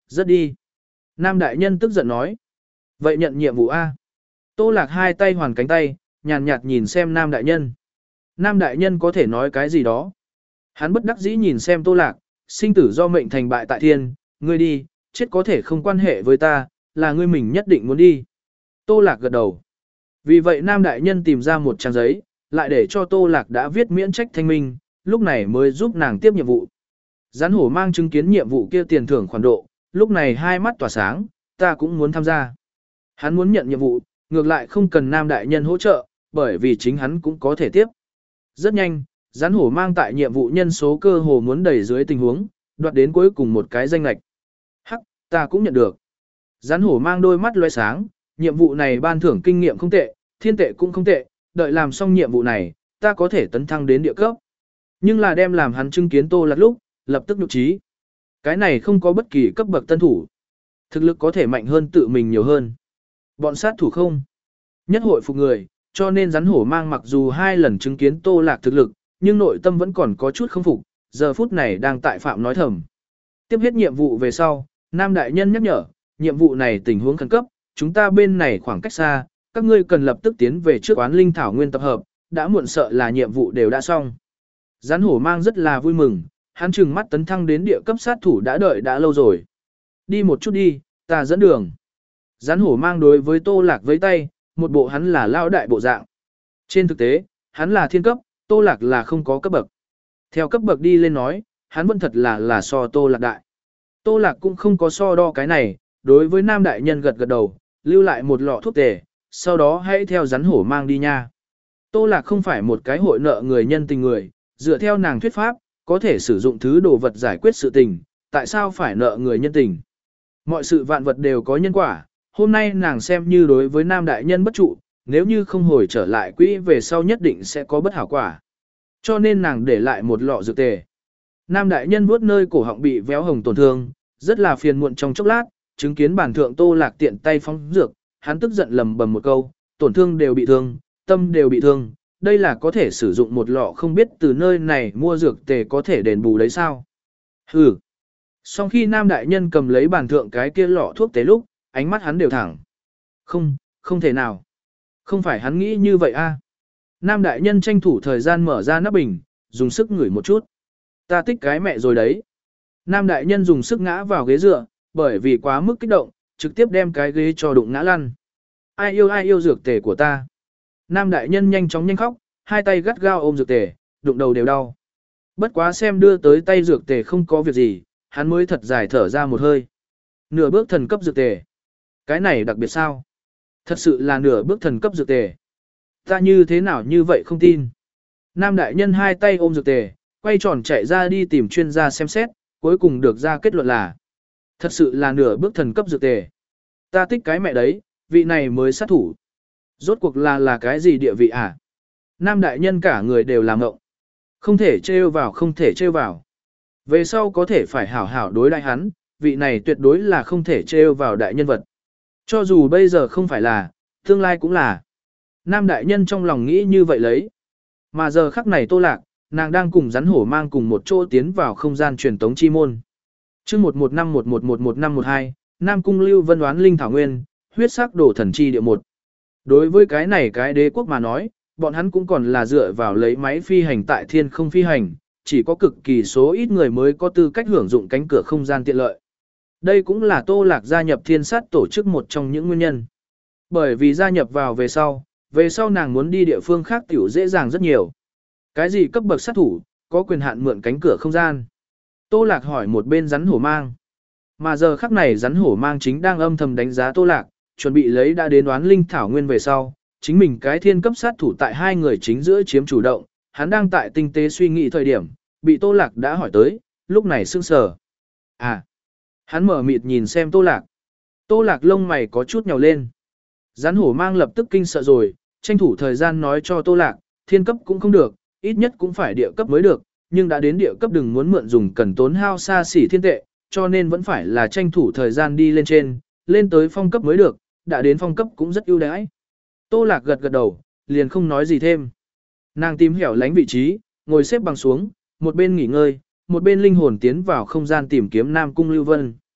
rất đi. Nam đại nhân tức giận nói. Vậy nhận nhiệm vụ A. Tô Lạc hai tay hoàn cánh tay, nhàn nhạt nhìn xem Nam đại nhân. Nam đại nhân có thể nói cái gì đó. Hắn bất đắc dĩ nhìn xem Tô Lạc, sinh tử do mệnh thành bại tại thiên, ngươi đi, chết có thể không quan hệ với ta, là ngươi mình nhất định muốn đi. Tô Lạc gật đầu. Vì vậy Nam đại nhân tìm ra một trang giấy, lại để cho Tô Lạc đã viết miễn trách thanh minh, lúc này mới giúp nàng tiếp nhiệm vụ. Rắn hổ mang chứng kiến nhiệm vụ kia tiền thưởng khoản độ, lúc này hai mắt tỏa sáng, ta cũng muốn tham gia. Hắn muốn nhận nhiệm vụ, ngược lại không cần Nam đại nhân hỗ trợ, bởi vì chính hắn cũng có thể tiếp. Rất nhanh, rắn hổ mang tại nhiệm vụ nhân số cơ hồ muốn đẩy dưới tình huống, đoạt đến cuối cùng một cái danh lệch. Hắc, ta cũng nhận được. Rắn hổ mang đôi mắt loe sáng, nhiệm vụ này ban thưởng kinh nghiệm không tệ, thiên tệ cũng không tệ, đợi làm xong nhiệm vụ này, ta có thể tấn thăng đến địa cấp. Nhưng là đem làm hắn chứng kiến Tô Lạc lúc, lập tức nhục trí. Cái này không có bất kỳ cấp bậc tân thủ. Thực lực có thể mạnh hơn tự mình nhiều hơn. Bọn sát thủ không. Nhất hội phục người, cho nên rắn hổ mang mặc dù hai lần chứng kiến Tô Lạc thực lực, nhưng nội tâm vẫn còn có chút không phục, giờ phút này đang tại phạm nói thầm. Tiếp hết nhiệm vụ về sau, Nam đại nhân nhắc nhở, nhiệm vụ này tình huống khẩn cấp, chúng ta bên này khoảng cách xa, các ngươi cần lập tức tiến về trước oán linh thảo nguyên tập hợp, đã muộn sợ là nhiệm vụ đều đã xong. Rắn hổ mang rất là vui mừng, hắn trừng mắt tấn thăng đến địa cấp sát thủ đã đợi đã lâu rồi. Đi một chút đi, ta dẫn đường. Rắn hổ mang đối với Tô Lạc với tay, một bộ hắn là lao đại bộ dạng. Trên thực tế, hắn là thiên cấp, Tô Lạc là không có cấp bậc. Theo cấp bậc đi lên nói, hắn vẫn thật là là so Tô Lạc đại. Tô Lạc cũng không có so đo cái này, đối với Nam đại nhân gật gật đầu, lưu lại một lọ thuốc tề, sau đó hãy theo rắn hổ mang đi nha. Tô Lạc không phải một cái hội nợ người nhân tình người, dựa theo nàng thuyết pháp, có thể sử dụng thứ đồ vật giải quyết sự tình, tại sao phải nợ người nhân tình. Mọi sự vạn vật đều có nhân quả, hôm nay nàng xem như đối với Nam đại nhân bất trụ, nếu như không hồi trở lại quỹ về sau nhất định sẽ có bất hảo quả. Cho nên nàng để lại một lọ dược tề. Nam đại nhân vuốt nơi cổ họng bị véo hồng tổn thương, rất là phiền muộn trong chốc lát, chứng kiến bản thượng Tô Lạc tiện tay phóng dược, hắn tức giận lầm bầm một câu, tổn thương đều bị thương, tâm đều bị thương, đây là có thể sử dụng một lọ không biết từ nơi này mua dược tề có thể đền bù đấy sao. Hừ. Sau khi Nam đại nhân cầm lấy bản thượng cái kia lọ thuốc tế lúc, ánh mắt hắn đều thẳng. Không, không thể nào. Không phải hắn nghĩ như vậy a. Nam đại nhân tranh thủ thời gian mở ra nắp bình, dùng sức ngửi một chút. Ta thích cái mẹ rồi đấy. Nam đại nhân dùng sức ngã vào ghế dựa, bởi vì quá mức kích động, trực tiếp đem cái ghế cho đụng ngã lăn. Ai yêu ai yêu dược tề của ta. Nam đại nhân nhanh chóng nhanh khóc, hai tay gắt gao ôm dược tề, đụng đầu đều đau. Bất quá xem đưa tới tay dược tề không có việc gì, hắn mới thật dài thở ra một hơi. Nửa bước thần cấp dược tề. Cái này đặc biệt sao? Thật sự là nửa bước thần cấp dược tề. Ta như thế nào như vậy không tin. Nam đại nhân hai tay ôm dược tề, quay tròn chạy ra đi tìm chuyên gia xem xét, cuối cùng được ra kết luận là thật sự là nửa bước thần cấp dược tề. Ta thích cái mẹ đấy, vị này mới sát thủ. Rốt cuộc là là cái gì địa vị à? Nam đại nhân cả người đều làm ngộng. Không thể trêu vào không thể trêu vào. Về sau có thể phải hảo hảo đối đại hắn, vị này tuyệt đối là không thể trêu vào đại nhân vật. Cho dù bây giờ không phải là, tương lai cũng là. Nam đại nhân trong lòng nghĩ như vậy lấy. Mà giờ khắc này Tô Lạc, nàng đang cùng rắn hổ mang cùng một chỗ tiến vào không gian truyền tống chi môn. Chương một một năm một một một một năm một hai, Nam cung Lưu Vân đoán linh thảo nguyên, huyết sắc đổ thần chi địa một. Đối với cái này cái đế quốc mà nói, bọn hắn cũng còn là dựa vào lấy máy phi hành tại thiên không phi hành, chỉ có cực kỳ số ít người mới có tư cách hưởng dụng cánh cửa không gian tiện lợi. Đây cũng là Tô Lạc gia nhập thiên sát tổ chức một trong những nguyên nhân. Bởi vì gia nhập vào về sau, về sau nàng muốn đi địa phương khác tiểu dễ dàng rất nhiều. Cái gì cấp bậc sát thủ, có quyền hạn mượn cánh cửa không gian? Tô Lạc hỏi một bên rắn hổ mang. Mà giờ khắc này rắn hổ mang chính đang âm thầm đánh giá Tô Lạc, chuẩn bị lấy đã đến đoán linh thảo nguyên về sau, chính mình cái thiên cấp sát thủ tại hai người chính giữa chiếm chủ động, hắn đang tại tinh tế suy nghĩ thời điểm, bị Tô Lạc đã hỏi tới, lúc này sững sờ. À, hắn mở mịt nhìn xem Tô Lạc. Tô Lạc lông mày có chút nhào lên. Rắn hổ mang lập tức kinh sợ rồi, tranh thủ thời gian nói cho Tô Lạc, thiên cấp cũng không được, ít nhất cũng phải địa cấp mới được, nhưng đã đến địa cấp đừng muốn mượn dùng cần tốn hao xa xỉ thiên tệ, cho nên vẫn phải là tranh thủ thời gian đi lên trên, lên tới phong cấp mới được, đã đến phong cấp cũng rất ưu đãi. Tô Lạc gật gật đầu, liền không nói gì thêm. Nàng tìm hẻo lánh vị trí, ngồi xếp bằng xuống, một bên nghỉ ngơi, một bên linh hồn tiến vào không gian tìm kiếm Nam cung Lưu Vân.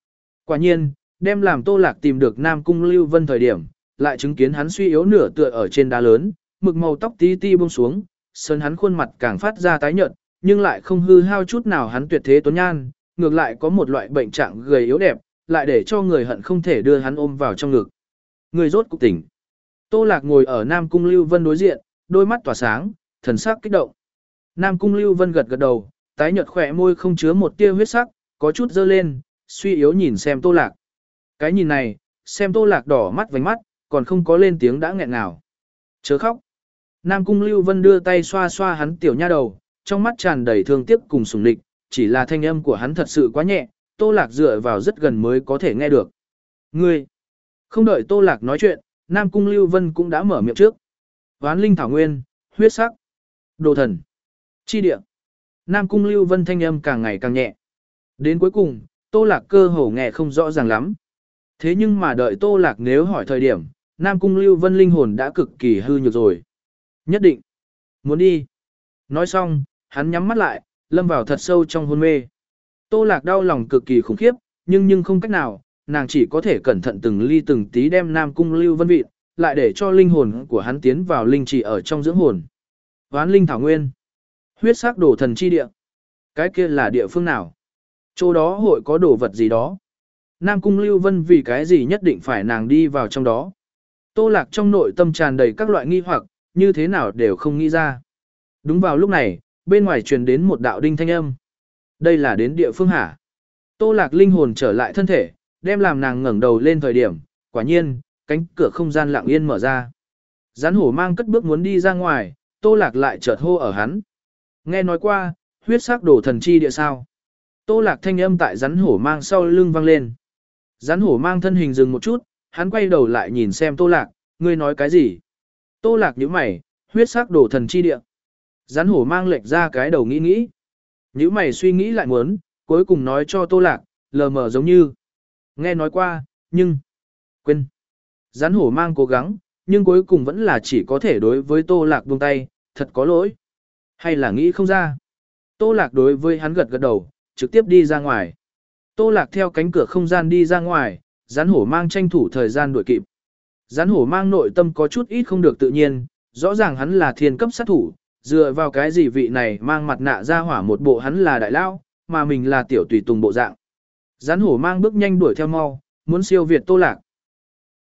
Quả nhiên, đem làm Tô Lạc tìm được Nam Cung Lưu Vân thời điểm, lại chứng kiến hắn suy yếu nửa tựa ở trên đá lớn, mực màu tóc tí ti buông xuống, sơn hắn khuôn mặt càng phát ra tái nhợt, nhưng lại không hư hao chút nào hắn tuyệt thế tuấn nhan, ngược lại có một loại bệnh trạng gầy yếu đẹp, lại để cho người hận không thể đưa hắn ôm vào trong ngực. Người rốt cục tỉnh. Tô Lạc ngồi ở Nam Cung Lưu Vân đối diện, đôi mắt tỏa sáng, thần sắc kích động. Nam Cung Lưu Vân gật gật đầu, tái nhợt khỏe môi không chứa một tia huyết sắc, có chút dơ lên, suy yếu nhìn xem Tô Lạc. Cái nhìn này, xem Tô Lạc đỏ mắt vành mắt, còn không có lên tiếng đã nghẹn ngào. Chớ khóc. Nam Cung Lưu Vân đưa tay xoa xoa hắn tiểu nha đầu, trong mắt tràn đầy thương tiếc cùng sủng địch, chỉ là thanh âm của hắn thật sự quá nhẹ, Tô Lạc dựa vào rất gần mới có thể nghe được. Ngươi! Không đợi Tô Lạc nói chuyện, Nam Cung Lưu Vân cũng đã mở miệng trước. Ván linh thảo nguyên, huyết sắc, đồ thần, chi địa. Nam Cung Lưu Vân thanh âm càng ngày càng nhẹ. Đến cuối cùng, Tô Lạc cơ hồ nghe không rõ ràng lắm. Thế nhưng mà đợi Tô Lạc nếu hỏi thời điểm, Nam Cung Lưu Vân linh hồn đã cực kỳ hư nhược rồi. Nhất định. Muốn đi. Nói xong, hắn nhắm mắt lại, lâm vào thật sâu trong hôn mê. Tô Lạc đau lòng cực kỳ khủng khiếp, nhưng nhưng không cách nào, nàng chỉ có thể cẩn thận từng ly từng tí đem Nam Cung Lưu Vân vị, lại để cho linh hồn của hắn tiến vào linh trì ở trong dưỡng hồn. Ván linh thảo nguyên. Huyết sắc đổ thần chi địa. Cái kia là địa phương nào? Chỗ đó hội có đồ vật gì đó? Nam Cung Lưu Vân vì cái gì nhất định phải nàng đi vào trong đó? Tô Lạc trong nội tâm tràn đầy các loại nghi hoặc, như thế nào đều không nghĩ ra. Đúng vào lúc này, bên ngoài truyền đến một đạo đinh thanh âm. Đây là đến địa phương hả? Tô Lạc linh hồn trở lại thân thể, đem làm nàng ngẩng đầu lên thời điểm, quả nhiên, cánh cửa không gian lặng yên mở ra. Rắn hổ mang cất bước muốn đi ra ngoài, Tô Lạc lại chợt hô ở hắn. Nghe nói qua, huyết sắc đổ thần chi địa sao? Tô Lạc thanh âm tại rắn hổ mang sau lưng vang lên. Rắn hổ mang thân hình dừng một chút, hắn quay đầu lại nhìn xem Tô Lạc, ngươi nói cái gì? Tô Lạc nhíu mày, huyết sắc đổ thần chi địa. Rắn hổ mang lệch ra cái đầu nghĩ nghĩ. Nhíu mày suy nghĩ lại muốn, cuối cùng nói cho Tô Lạc, lờ mờ giống như. Nghe nói qua, nhưng... Quên. Rắn hổ mang cố gắng, nhưng cuối cùng vẫn là chỉ có thể đối với Tô Lạc buông tay, thật có lỗi. Hay là nghĩ không ra. Tô Lạc đối với hắn gật gật đầu, trực tiếp đi ra ngoài. Tô Lạc theo cánh cửa không gian đi ra ngoài, rắn hổ mang tranh thủ thời gian đuổi kịp. Rắn hổ mang nội tâm có chút ít không được tự nhiên, rõ ràng hắn là thiên cấp sát thủ, dựa vào cái gì vị này mang mặt nạ ra hỏa một bộ hắn là đại lao, mà mình là tiểu tùy tùng bộ dạng. Rắn hổ mang bước nhanh đuổi theo mau, muốn siêu việt Tô Lạc.